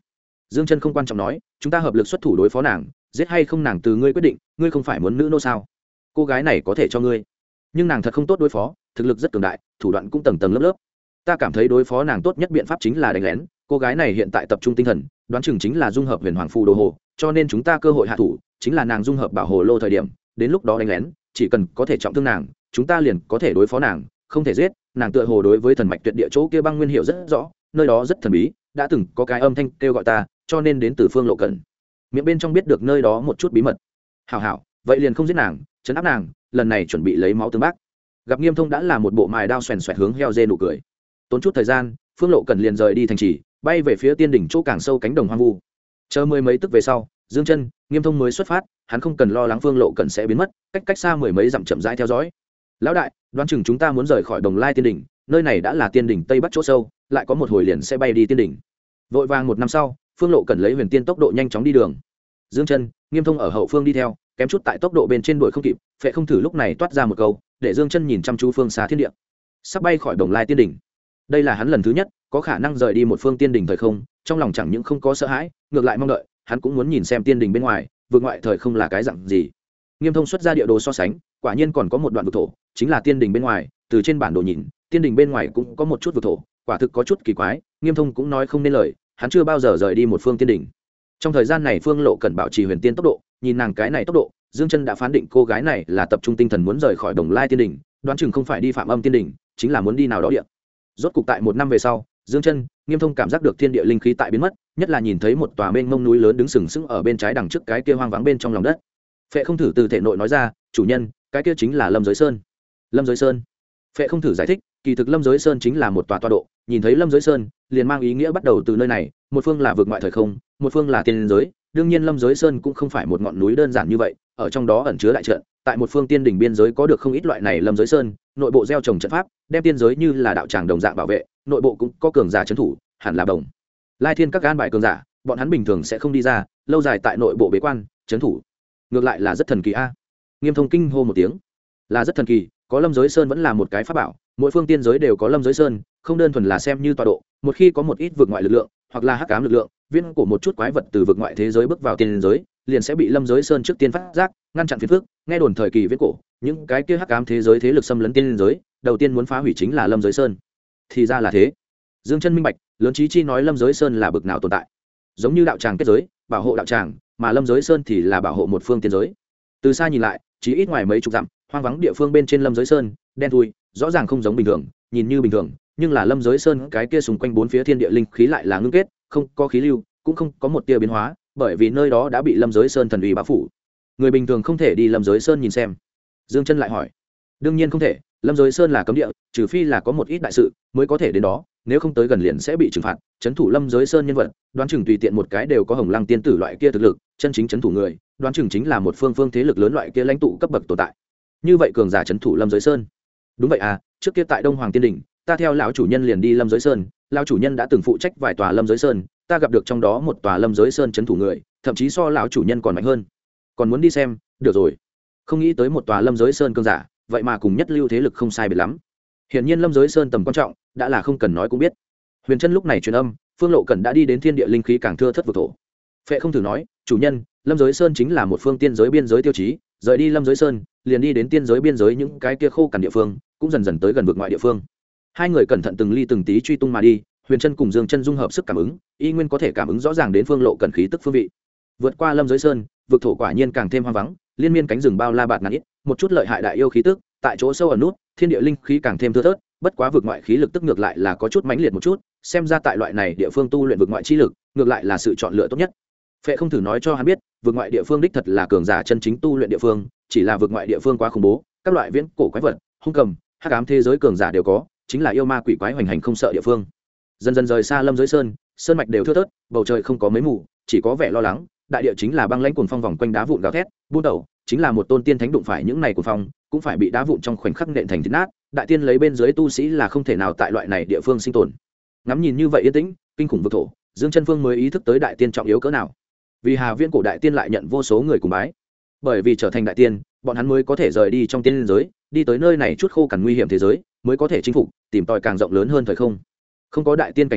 Dương Chân không quan trọng nói, chúng ta hợp lực xuất thủ đối phó nàng, giết hay không nàng từ ngươi quyết định, ngươi không phải muốn nữ nô sao? Cô gái này có thể cho ngươi, nhưng nàng thật không tốt đối phó, thực lực rất cường đại, thủ đoạn cũng tầng tầng lớp lớp. Ta cảm thấy đối phó nàng tốt nhất biện pháp chính là đánh lén. Cô gái này hiện tại tập trung tinh thần, đoán chừng chính là dung hợp huyền hoàng phù đồ hồ, cho nên chúng ta cơ hội hạ thủ chính là nàng dung hợp bảo hồ lô thời điểm, đến lúc đó đánh lén, chỉ cần có thể trọng thương nàng, chúng ta liền có thể đối phó nàng, không thể giết. Nàng tựa hồ đối với thần mạch tuyệt địa chỗ kia băng nguyên hiểu rất rõ, nơi đó rất thần bí, đã từng có cái âm thanh kêu gọi ta, cho nên đến từ Phương Lộ Cẩn. Miệng bên trong biết được nơi đó một chút bí mật. Hảo hảo, vậy liền không giết nàng, trấn áp nàng, lần này chuẩn bị lấy máu tương bác. Gặp Nghiêm Thông đã là một bộ mài đao xoèn xoẹt hướng heo dê nụ cười. Tốn chút thời gian, Phương Lộ Cẩn liền rời đi thành trì, bay về phía tiên đỉnh chỗ càng sâu cánh đồng hoang vu. Chờ mười mấy tức về sau, Dương Chân, Nghiêm Thông mới xuất phát, hắn không cần lo lắng Phương Lộ Cẩn sẽ biến mất, cách xa mười mấy dặm chậm rãi theo dõi. Lão đại, đoán chừng chúng ta muốn rời khỏi Đồng Lai tiên đỉnh, nơi này đã là tiên đỉnh tây bắc chỗ sâu, lại có một hồi liền sẽ bay đi tiên đỉnh. Vội vàng một năm sau, Phương Lộ Cẩn lấy huyền tiên tốc độ nhanh chóng đi đường. Dương Chân, Nghiêm Thông ở hậu phương đi theo, kém chút tại tốc độ bên trên đuổi không kịp. Phệ Không Thử lúc này toát ra một câu, để Dương Chân nhìn chăm chú phương xa thiên địa. Sắp bay khỏi Đồng Lai tiên đỉnh. Đây là hắn lần thứ nhất có khả năng rời đi một phương tiên đỉnh thời không, trong lòng chẳng những không có sợ hãi, ngược lại mong đợi, hắn cũng muốn nhìn xem tiên đỉnh bên ngoài, vượt ngoại thời không là cái dạng gì. Nghiêm Thông xuất ra địa đồ so sánh, quả nhiên còn có một đoạn vực thổ, chính là tiên đỉnh bên ngoài, từ trên bản đồ nhìn, tiên đỉnh bên ngoài cũng có một chút vực thổ, quả thực có chút kỳ quái. Nghiêm Thông cũng nói không nên lời, hắn chưa bao giờ rời đi một phương tiên đỉnh. Trong thời gian này Phương Lộ Cẩn bảo trì huyền tiên tốc độ, nhìn nàng cái này tốc độ, Dương Chân đã phán định cô gái này là tập trung tinh thần muốn rời khỏi Đồng Lai tiên đỉnh, đoán chừng không phải đi Phạm Âm tiên đỉnh, chính là muốn đi nào đó địa. Rốt cục tại một năm về sau, Dương Chân, Nghiêm Thông cảm giác được thiên địa linh khí tại biến mất, nhất là nhìn thấy một tòa mênh mông núi lớn đứng sừng sững ở bên trái đằng trước cái kia hoang vắng bên trong lòng đất. Phệ Không Thử từ thể nội nói ra, chủ nhân, cái kia chính là Lâm Giới Sơn. Lâm Giới Sơn. Phệ Không Thử giải thích, kỳ thực Lâm Giới Sơn chính là một tòa tọa độ, nhìn thấy Lâm Giới Sơn, liền mang ý nghĩa bắt đầu từ nơi này, một phương là vượt ngoại thời không, một phương là tiên giới. Đương nhiên Lâm Giới Sơn cũng không phải một ngọn núi đơn giản như vậy, ở trong đó ẩn chứa đại trận, tại một phương tiên đỉnh biên giới có được không ít loại này Lâm Giới Sơn, nội bộ gieo trồng trận pháp, đem tiên giới như là đạo tràng đồng dạng bảo vệ, nội bộ cũng có cường giả trấn thủ, hẳn là đồng Lai Thiên các gan bài cường giả, bọn hắn bình thường sẽ không đi ra, lâu dài tại nội bộ bế quan, trấn thủ. Ngược lại là rất thần kỳ a. Nghiêm Thông kinh hô một tiếng, là rất thần kỳ, có Lâm Giới Sơn vẫn là một cái pháp bảo, mỗi phương tiên giới đều có Lâm Giới Sơn, không đơn thuần là xem như tọa độ, một khi có một ít vượt ngoại lực lượng, hoặc là hắc ám lực lượng, viên của một chút quái vật từ vượt ngoại thế giới bước vào tiên giới, liền sẽ bị Lâm Giới Sơn trước tiên phát giác, ngăn chặn phiền phức. Nghe đồn thời kỳ viễn cổ, những cái kia hắc ám thế giới thế lực xâm lấn tiên giới, đầu tiên muốn phá hủy chính là Lâm Giới Sơn. Thì ra là thế. Dương Chân minh bạch, lớn trí chi nói Lâm Giới Sơn là bực nào tồn tại. Giống như đạo tràng kết giới, bảo hộ đạo tràng, mà Lâm Giới Sơn thì là bảo hộ một phương tiên giới. Từ xa nhìn lại, chỉ ít ngoài mấy chục dặm, hoang vắng địa phương bên trên Lâm Giới Sơn, đen thui, rõ ràng không giống bình thường, nhìn như bình thường, nhưng là Lâm Giới Sơn cái kia xung quanh bốn phía thiên địa linh khí lại là ngưng kết, không có khí lưu, cũng không có một tia biến hóa, bởi vì nơi đó đã bị Lâm Giới Sơn thần uy bao phủ. Người bình thường không thể đi Lâm Giới Sơn nhìn xem. Dương Chân lại hỏi. Đương nhiên không thể, Lâm Giới Sơn là cấm địa, trừ phi là có một ít đại sự mới có thể đến đó, nếu không tới gần liền sẽ bị trừng phạt. Trấn thủ Lâm Giới Sơn nhân vật, đoán chừng tùy tiện một cái đều có Hồng Lăng tiên tử loại kia thực lực, chân chính trấn thủ người, đoán chừng chính là một phương thế lực lớn loại kia lãnh tụ cấp bậc tồn tại. Như vậy cường giả trấn thủ Lâm Giới Sơn. Đúng vậy à, trước kia tại Đông Hoàng Tiên đỉnh, ta theo lão chủ nhân liền đi Lâm Giới Sơn, lão chủ nhân đã từng phụ trách vài tòa Lâm Giới Sơn, ta gặp được trong đó một tòa Lâm Giới Sơn trấn thủ người, thậm chí so lão chủ nhân còn mạnh hơn. Còn muốn đi xem, được rồi. Không nghĩ tới một tòa Lâm Giới Sơn cường giả, vậy mà cùng nhất lưu thế lực không sai biệt lắm. Hiển nhiên Lâm Giới Sơn tầm quan trọng, đã là không cần nói cũng biết. Huyền Chân lúc này truyền âm, Phương Lộ Cẩn đã đi đến thiên địa linh khí càng thưa thớt vực thổ. Phệ Không Thử nói, chủ nhân, Lâm Giới Sơn chính là một phương tiên giới biên giới tiêu chí, rời đi Lâm Giới Sơn, liền đi đến tiên giới biên giới những cái kia khô cằn địa phương, cũng dần dần tới gần vực ngoại địa phương. Hai người cẩn thận từng ly từng tí truy tung mà đi, Huyền Chân cùng Dương Chân dung hợp sức cảm ứng, y nguyên có thể cảm ứng rõ ràng đến Phương Lộ Cẩn khí tức phương vị. Vượt qua Lâm Giới Sơn, vực thổ quả nhiên càng thêm hoang vắng, liên miên cánh rừng bao la bạt ngàn ít, một chút lợi hại đại yêu khí tức, tại chỗ sâu ẩn nút, thiên địa linh khí càng thêm thưa thớt, bất quá vực ngoại khí lực tức ngược lại là có chút mãnh liệt một chút, xem ra tại loại này địa phương tu luyện vực ngoại chi lực, ngược lại là sự chọn lựa tốt nhất. Phệ Không Thử nói cho hắn biết, vực ngoại địa phương đích thật là cường giả chân chính tu luyện địa phương, chỉ là vực ngoại địa phương quá khủng bố, các loại viễn cổ quái vật, hung cầm, hắc ám thế giới cường giả đều có, chính là yêu ma quỷ quái hoành hành không sợ địa phương. Dần dần rời xa Lâm Giới Sơn, sơn mạch đều thưa thớt, bầu trời không có mấy mù, chỉ có vẻ lo lắng, đại địa chính là băng lãnh cuồng phong vòng quanh đá vụn gào thét, buôn đầu, chính là một tôn tiên thánh đụng phải những này cuồng phong, cũng phải bị đá vụn trong khoảnh khắc nện thành thít nát, đại tiên lấy bên dưới tu sĩ là không thể nào tại loại này địa phương sinh tồn. Ngắm nhìn như vậy yên tĩnh, kinh khủng vực thổ, Dương Chân Phương mới ý thức tới đại tiên trọng yếu cỡ nào. Vì Hà Viễn cổ đại tiên lại nhận vô số người cùng bái, bởi vì trở thành đại tiên, bọn hắn mới có thể rời đi trong tiên giới, đi tới nơi này chút khô cằn nguy hiểm thế giới, mới có thể chinh phục, tìm tòi càng rộng lớn hơn thời không. Không có đại tiên cảnh giới,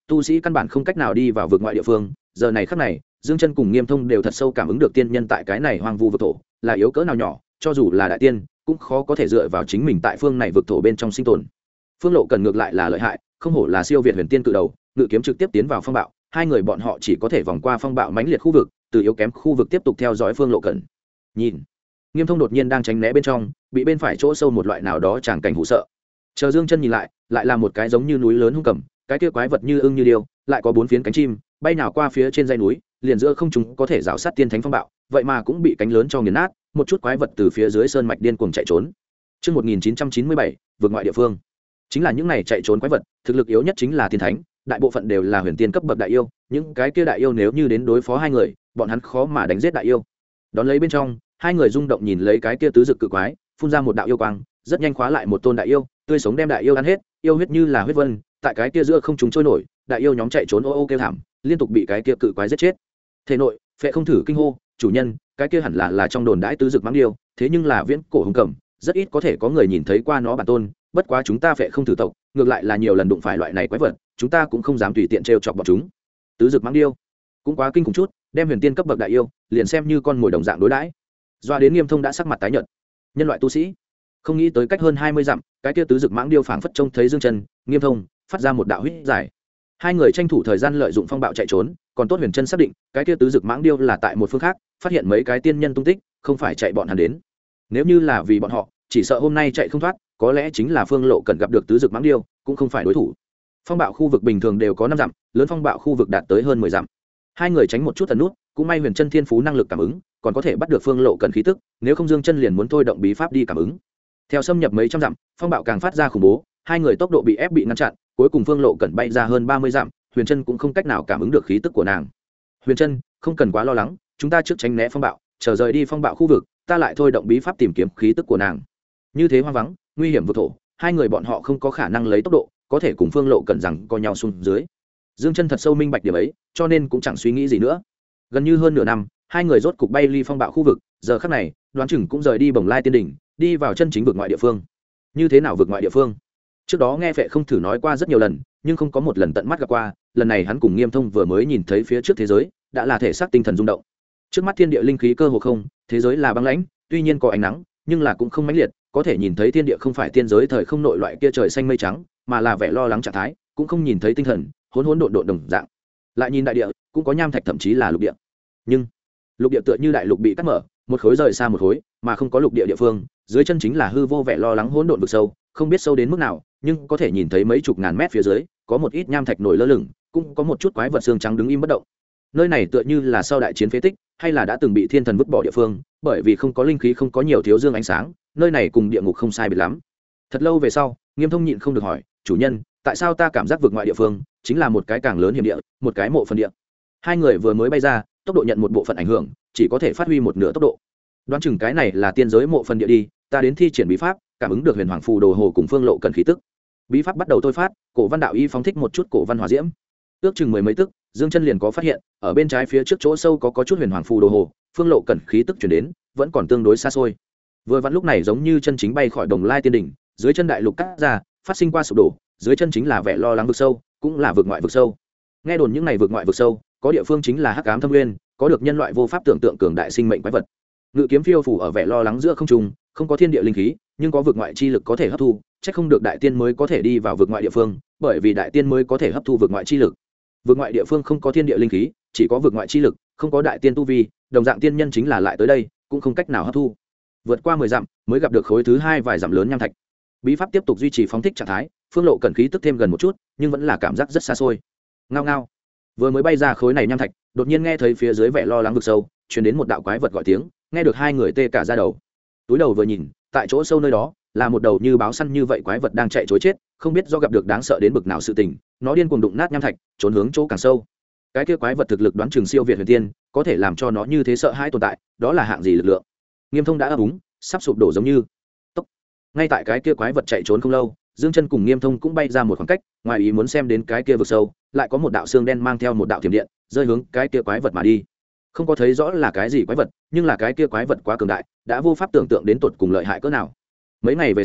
tu sĩ căn bản không cách nào đi vào vực ngoại địa phương. Giờ này khắc này Dương Chân cùng Nghiêm Thông đều thật sâu cảm ứng được tiên nhân tại cái này hoang vu vực thổ là yếu cỡ nào nhỏ, cho dù là đại tiên cũng khó có thể dựa vào chính mình tại phương này vực thổ bên trong sinh tồn. Phương Lộ Cần ngược lại là lợi hại, không hổ là siêu việt huyền tiên cự đầu, ngự kiếm trực tiếp tiến vào phong bạo. Hai người bọn họ chỉ có thể vòng qua phong bạo mãnh liệt khu vực, từ yếu kém khu vực tiếp tục theo dõi Phương Lộ Cần. Nhìn, Nghiêm Thông đột nhiên đang tránh né bên trong, bị bên phải chỗ sâu một loại nào đó tràng cảnh hù sợ. Chờ Dương Chân nhìn lại, lại là một cái giống như núi lớn hung cầm, cái kia quái vật như ưng như điêu, lại có 4 phiến cánh chim, bay nào qua phía trên dãy núi, liền giữa không trung có thể rào sát tiên thánh phong bạo, vậy mà cũng bị cánh lớn cho nghiền nát, một chút quái vật từ phía dưới sơn mạch điên cuồng chạy trốn. Chương 1997, vượt ngoại địa phương. Chính là những này chạy trốn quái vật, thực lực yếu nhất chính là tiên thánh, đại bộ phận đều là huyền tiên cấp bậc đại yêu, những cái kia đại yêu nếu như đến đối phó hai người, bọn hắn khó mà đánh giết đại yêu. Đón lấy bên trong, hai người rung động nhìn lấy cái kia tứ dực cự quái, phun ra một đạo yêu quang, rất nhanh khóa lại một tôn đại yêu, tươi sống đem đại yêu ăn hết, yêu huyết như là huyết vân, tại cái kia giữa không trung trôi nổi, đại yêu nhóm chạy trốn ô ô kêu thảm, liên tục bị cái kia cự quái giết chết. Thể nội, Phệ không thử kinh hô, chủ nhân, cái kia hẳn là trong đồn đãi tứ dực mãng điêu, thế nhưng là viễn cổ hung cầm, rất ít có thể có người nhìn thấy qua nó bản tôn, bất quá chúng ta Phệ không thử tộc, ngược lại là nhiều lần đụng phải loại này quái vật, chúng ta cũng không dám tùy tiện trêu chọc bọn chúng. Tứ dực mãng điêu, cũng quá kinh khủng chút, đem huyền tiên cấp bậc đại yêu, liền xem như con mồi đồng dạng đối đãi. Doa đến Nghiêm Thông đã sắc mặt tái nhợt. Nhân loại tu sĩ, không nghĩ tới cách hơn 20 dặm, cái kia tứ dực mãng điêu phảng phất trông thấy Dương Chân, Nghiêm Thông, phát ra một đạo huyết giải. Hai người tranh thủ thời gian lợi dụng phong bạo chạy trốn, còn tốt Huyền Chân xác định, cái kia tứ dực mãng điêu là tại một phương khác, phát hiện mấy cái tiên nhân tung tích, không phải chạy bọn hắn đến. Nếu như là vì bọn họ, chỉ sợ hôm nay chạy không thoát, có lẽ chính là Phương Lộ cần gặp được tứ dực mãng điêu, cũng không phải đối thủ. Phong bạo khu vực bình thường đều có 5 dặm, lớn phong bạo khu vực đạt tới hơn 10 dặm. Hai người tránh một chút tần nút, cũng may Huyền Chân thiên phú năng lực cảm ứng, còn có thể bắt được Phương Lộ cần khí tức, nếu không Dương Chân liền muốn thôi động bí pháp đi cảm ứng. Theo xâm nhập mấy trăm dặm, phong bạo càng phát ra khủng bố, hai người tốc độ bị ép bị ngăn chặn, cuối cùng Phương Lộ cần bay ra hơn 30 dặm, Huyền Chân cũng không cách nào cảm ứng được khí tức của nàng. Huyền Chân, không cần quá lo lắng, chúng ta trước tránh né phong bạo, chờ rời đi phong bạo khu vực, ta lại thôi động bí pháp tìm kiếm khí tức của nàng. Như thế hoang vắng, nguy hiểm vực thổ, hai người bọn họ không có khả năng lấy tốc độ, có thể cùng Phương Lộ cần rằng co nhau xuống dưới. Dương Chân thật sâu minh bạch điểm ấy, cho nên cũng chẳng suy nghĩ gì nữa. Gần như hơn nửa năm, hai người rốt cục bay ly phong bạo khu vực, giờ khắc này, đoán chừng cũng rời đi Bồng Lai Tiên đỉnh, đi vào chân chính vực ngoại địa phương. Như thế nào vực ngoại địa phương? Trước đó nghe Phệ không thử nói qua rất nhiều lần, nhưng không có một lần tận mắt gặp qua, lần này hắn cùng Nghiêm Thông vừa mới nhìn thấy phía trước thế giới, đã là thể xác tinh thần rung động. Trước mắt thiên địa linh khí cơ hồ không, thế giới là băng lãnh, tuy nhiên có ánh nắng, nhưng là cũng không mãnh liệt, có thể nhìn thấy thiên địa không phải tiên giới thời không nội loại kia trời xanh mây trắng, mà là vẻ lo lắng trạng thái, cũng không nhìn thấy tinh thần, hỗn hỗn độn độn đồng dạng. Lại nhìn đại địa, cũng có nham thạch thậm chí là lục địa. Nhưng lục địa tựa như đại lục bị cắt mở, một khối rời xa một khối, mà không có lục địa địa phương, dưới chân chính là hư vô vẻ lo lắng hỗn độn vực sâu, không biết sâu đến mức nào, nhưng có thể nhìn thấy mấy chục ngàn mét phía dưới, có một ít nham thạch nổi lơ lửng, cũng có một chút quái vật xương trắng đứng im bất động. Nơi này tựa như là sau đại chiến phế tích, hay là đã từng bị thiên thần vứt bỏ địa phương, bởi vì không có linh khí, không có nhiều thiếu dương ánh sáng, nơi này cùng địa ngục không sai biệt lắm. Thật lâu về sau, Nghiêm Thông nhịn không được hỏi, chủ nhân, tại sao ta cảm giác vực ngoại địa phương chính là một cái càng lớn hiểm địa, một cái mộ phần địa? Hai người vừa mới bay ra, tốc độ nhận một bộ phận ảnh hưởng, chỉ có thể phát huy một nửa tốc độ. Đoán chừng cái này là tiên giới mộ phần địa đi, ta đến thi triển bí pháp, cảm ứng được huyền hoàng phù đồ hồ cùng Phương Lộ cần khí tức. Bí pháp bắt đầu thôi phát, cổ văn đạo y phóng thích một chút cổ văn hỏa diễm. Ước chừng mười mấy tức, Dương Chân liền có phát hiện, ở bên trái phía trước chỗ sâu có chút huyền hoàng phù đồ hồ, Phương Lộ cần khí tức truyền đến, vẫn còn tương đối xa xôi. Vừa vặn lúc này giống như chân chính bay khỏi Đồng Lai Tiên đỉnh, dưới chân đại lục cắt ra, phát sinh qua sụp đổ, dưới chân chính là vẻ lo lắng vực sâu, cũng là vực ngoại vực sâu. Nghe đồn những này vực ngoại vực sâu, có địa phương chính là hắc ám thâm nguyên, có được nhân loại vô pháp tưởng tượng cường đại sinh mệnh quái vật. Ngự kiếm phiêu phủ ở vẻ lo lắng giữa không trung, không có thiên địa linh khí, nhưng có vực ngoại chi lực có thể hấp thu, chắc không được đại tiên mới có thể đi vào vực ngoại địa phương, bởi vì đại tiên mới có thể hấp thu vực ngoại chi lực. Vực ngoại địa phương không có thiên địa linh khí, chỉ có vực ngoại chi lực, không có đại tiên tu vi, đồng dạng tiên nhân chính là lại tới đây, cũng không cách nào hấp thu. Vượt qua 10 dặm, mới gặp được khối thứ hai vài dặm lớn nham thạch. Bí pháp tiếp tục duy trì phóng thích trạng thái, Phương Lộ cần khí tức thêm gần một chút, nhưng vẫn là cảm giác rất xa xôi. Ngao ngao. Vừa mới bay ra khối này nham thạch, đột nhiên nghe thấy phía dưới vẻ lo lắng vực sâu, truyền đến một đạo quái vật gọi tiếng, nghe được hai người tê cả da đầu. Túi đầu vừa nhìn, tại chỗ sâu nơi đó, là một đầu như báo săn như vậy quái vật đang chạy trối chết, không biết do gặp được đáng sợ đến bực nào sự tình, nó điên cuồng đụng nát nham thạch, trốn hướng chỗ càng sâu. Cái kia quái vật thực lực đoán chừng siêu việt huyền tiên, có thể làm cho nó như thế sợ hãi tồn tại, đó là hạng gì lực lượng? Nghiêm Thông đã ấp úng, sắp sụp đổ giống như. Tốc. Ngay tại cái kia quái vật chạy trốn không lâu, Dương Chân cùng Nghiêm Thông cũng bay ra một khoảng cách, ngoài ý muốn xem đến cái kia vực sâu, lại có một đạo xương đen mang theo một đạo thiểm điện, rơi hướng cái kia quái vật mà đi. Không có thấy rõ là cái gì quái vật, nhưng là cái kia quái vật quá cường đại, đã vô pháp tưởng tượng đến tột cùng lợi hại cỡ nào. Mấy ngày về sau,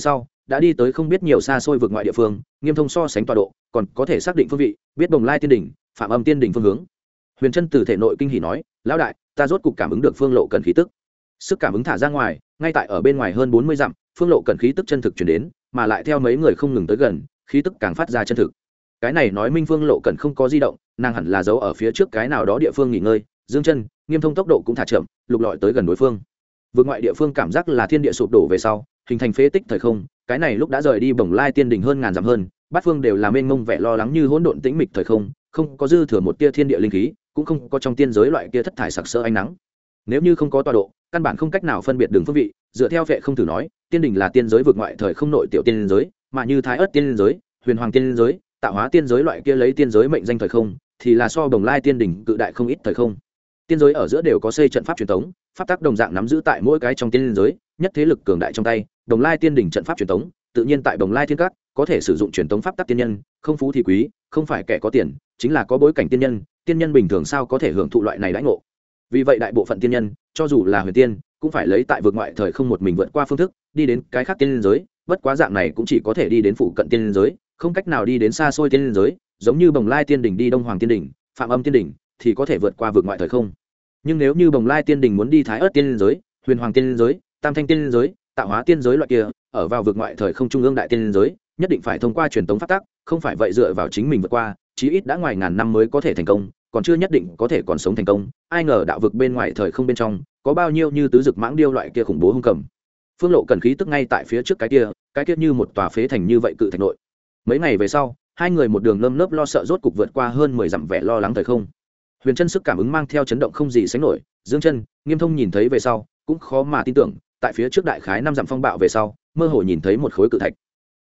đã đi tới không biết nhiều xa xôi vượt ngoại địa phương. Nghiêm Thông so sánh tọa độ, còn có thể xác định phương vị, biết Bồng Lai Tiên đỉnh, Phạm Âm Tiên đỉnh phương hướng. Huyền Trân từ thể nội kinh hỉ nói, lão đại, ta rốt cục cảm ứng được Phương Lộ Cần khí tức. Sức cảm ứng thả ra ngoài, ngay tại ở bên ngoài hơn 40 dặm, Phương Lộ Cần khí tức chân thực truyền đến, mà lại theo mấy người không ngừng tới gần, khí tức càng phát ra chân thực. Cái này nói minh Phương Lộ Cần không có di động, nàng hẳn là giấu ở phía trước cái nào đó địa phương nghỉ ngơi. Dương Chân, Nghiêm Thông tốc độ cũng thả chậm, lục lọi tới gần đối phương. Vượt ngoại địa phương cảm giác là thiên địa sụp đổ về sau, hình thành phế tích thời không. Cái này lúc đã rời đi Bồng Lai Tiên đỉnh hơn ngàn dặm hơn, bát phương đều là mênh mông vẻ lo lắng như hỗn độn tĩnh mịch thời không, không có dư thừa một tia thiên địa linh khí, cũng không có trong tiên giới loại kia thất thải sặc sỡ ánh nắng. Nếu như không có tọa độ, căn bản không cách nào phân biệt đường phương vị. Dựa theo vệ không thử nói, tiên đỉnh là tiên giới vượt ngoại thời không nội tiểu tiên giới, mà như Thái Ức tiên giới, Huyền Hoàng tiên giới, Tạo Hóa tiên giới loại kia lấy tiên giới mệnh danh thời không, thì là so Bồng Lai Tiên đỉnh cự đại không ít thời không. Tiên giới ở giữa đều có xây trận pháp truyền thống, pháp tắc đồng dạng nắm giữ tại mỗi cái trong tiên giới, nhất thế lực cường đại trong tay. Bồng Lai Tiên đỉnh trận pháp truyền thống, tự nhiên tại Bồng Lai Thiên Các có thể sử dụng truyền thống pháp tắc tiên nhân, không phú thì quý, không phải kẻ có tiền, chính là có bối cảnh tiên nhân. Tiên nhân bình thường sao có thể hưởng thụ loại này đãi ngộ? Vì vậy đại bộ phận tiên nhân, cho dù là huyền tiên, cũng phải lấy tại vượt ngoại thời không một mình vượt qua phương thức, đi đến cái khác tiên giới. Bất quá dạng này cũng chỉ có thể đi đến phụ cận tiên giới, không cách nào đi đến xa xôi tiên giới, giống như Bồng Lai Tiên đỉnh đi Đông Hoàng Tiên đỉnh, Phạm Âm Tiên đỉnh thì có thể vượt qua vượt ngoại thời không. Nhưng nếu như Bồng Lai Tiên đỉnh muốn đi Thái Ức tiên giới, Huyền Hoàng tiên giới, Tam Thanh tiên giới, Tạo Hóa tiên giới loại kia, ở vào vượt ngoại thời không trung ương đại tiên giới, nhất định phải thông qua truyền tống pháp tắc, không phải vậy dựa vào chính mình vượt qua, chí ít đã ngoài ngàn năm mới có thể thành công, còn chưa nhất định có thể còn sống thành công. Ai ngờ đạo vực bên ngoài thời không bên trong, có bao nhiêu như tứ dực mãng điêu loại kia khủng bố hung cầm. Phương Lộ Cần khí tức ngay tại phía trước cái kia như một tòa phế thành như vậy cự thạch nội. Mấy ngày về sau, hai người một đường nơm nớp lo sợ rốt cục vượt qua hơn 10 dặm vẻ lo lắng thời không. Huyền Trân sức cảm ứng mang theo chấn động không gì sánh nổi, Dương Chân, Nghiêm Thông nhìn thấy về sau, cũng khó mà tin tưởng, tại phía trước đại khái 5 dặm phong bạo về sau, mơ hồ nhìn thấy một khối cự thạch.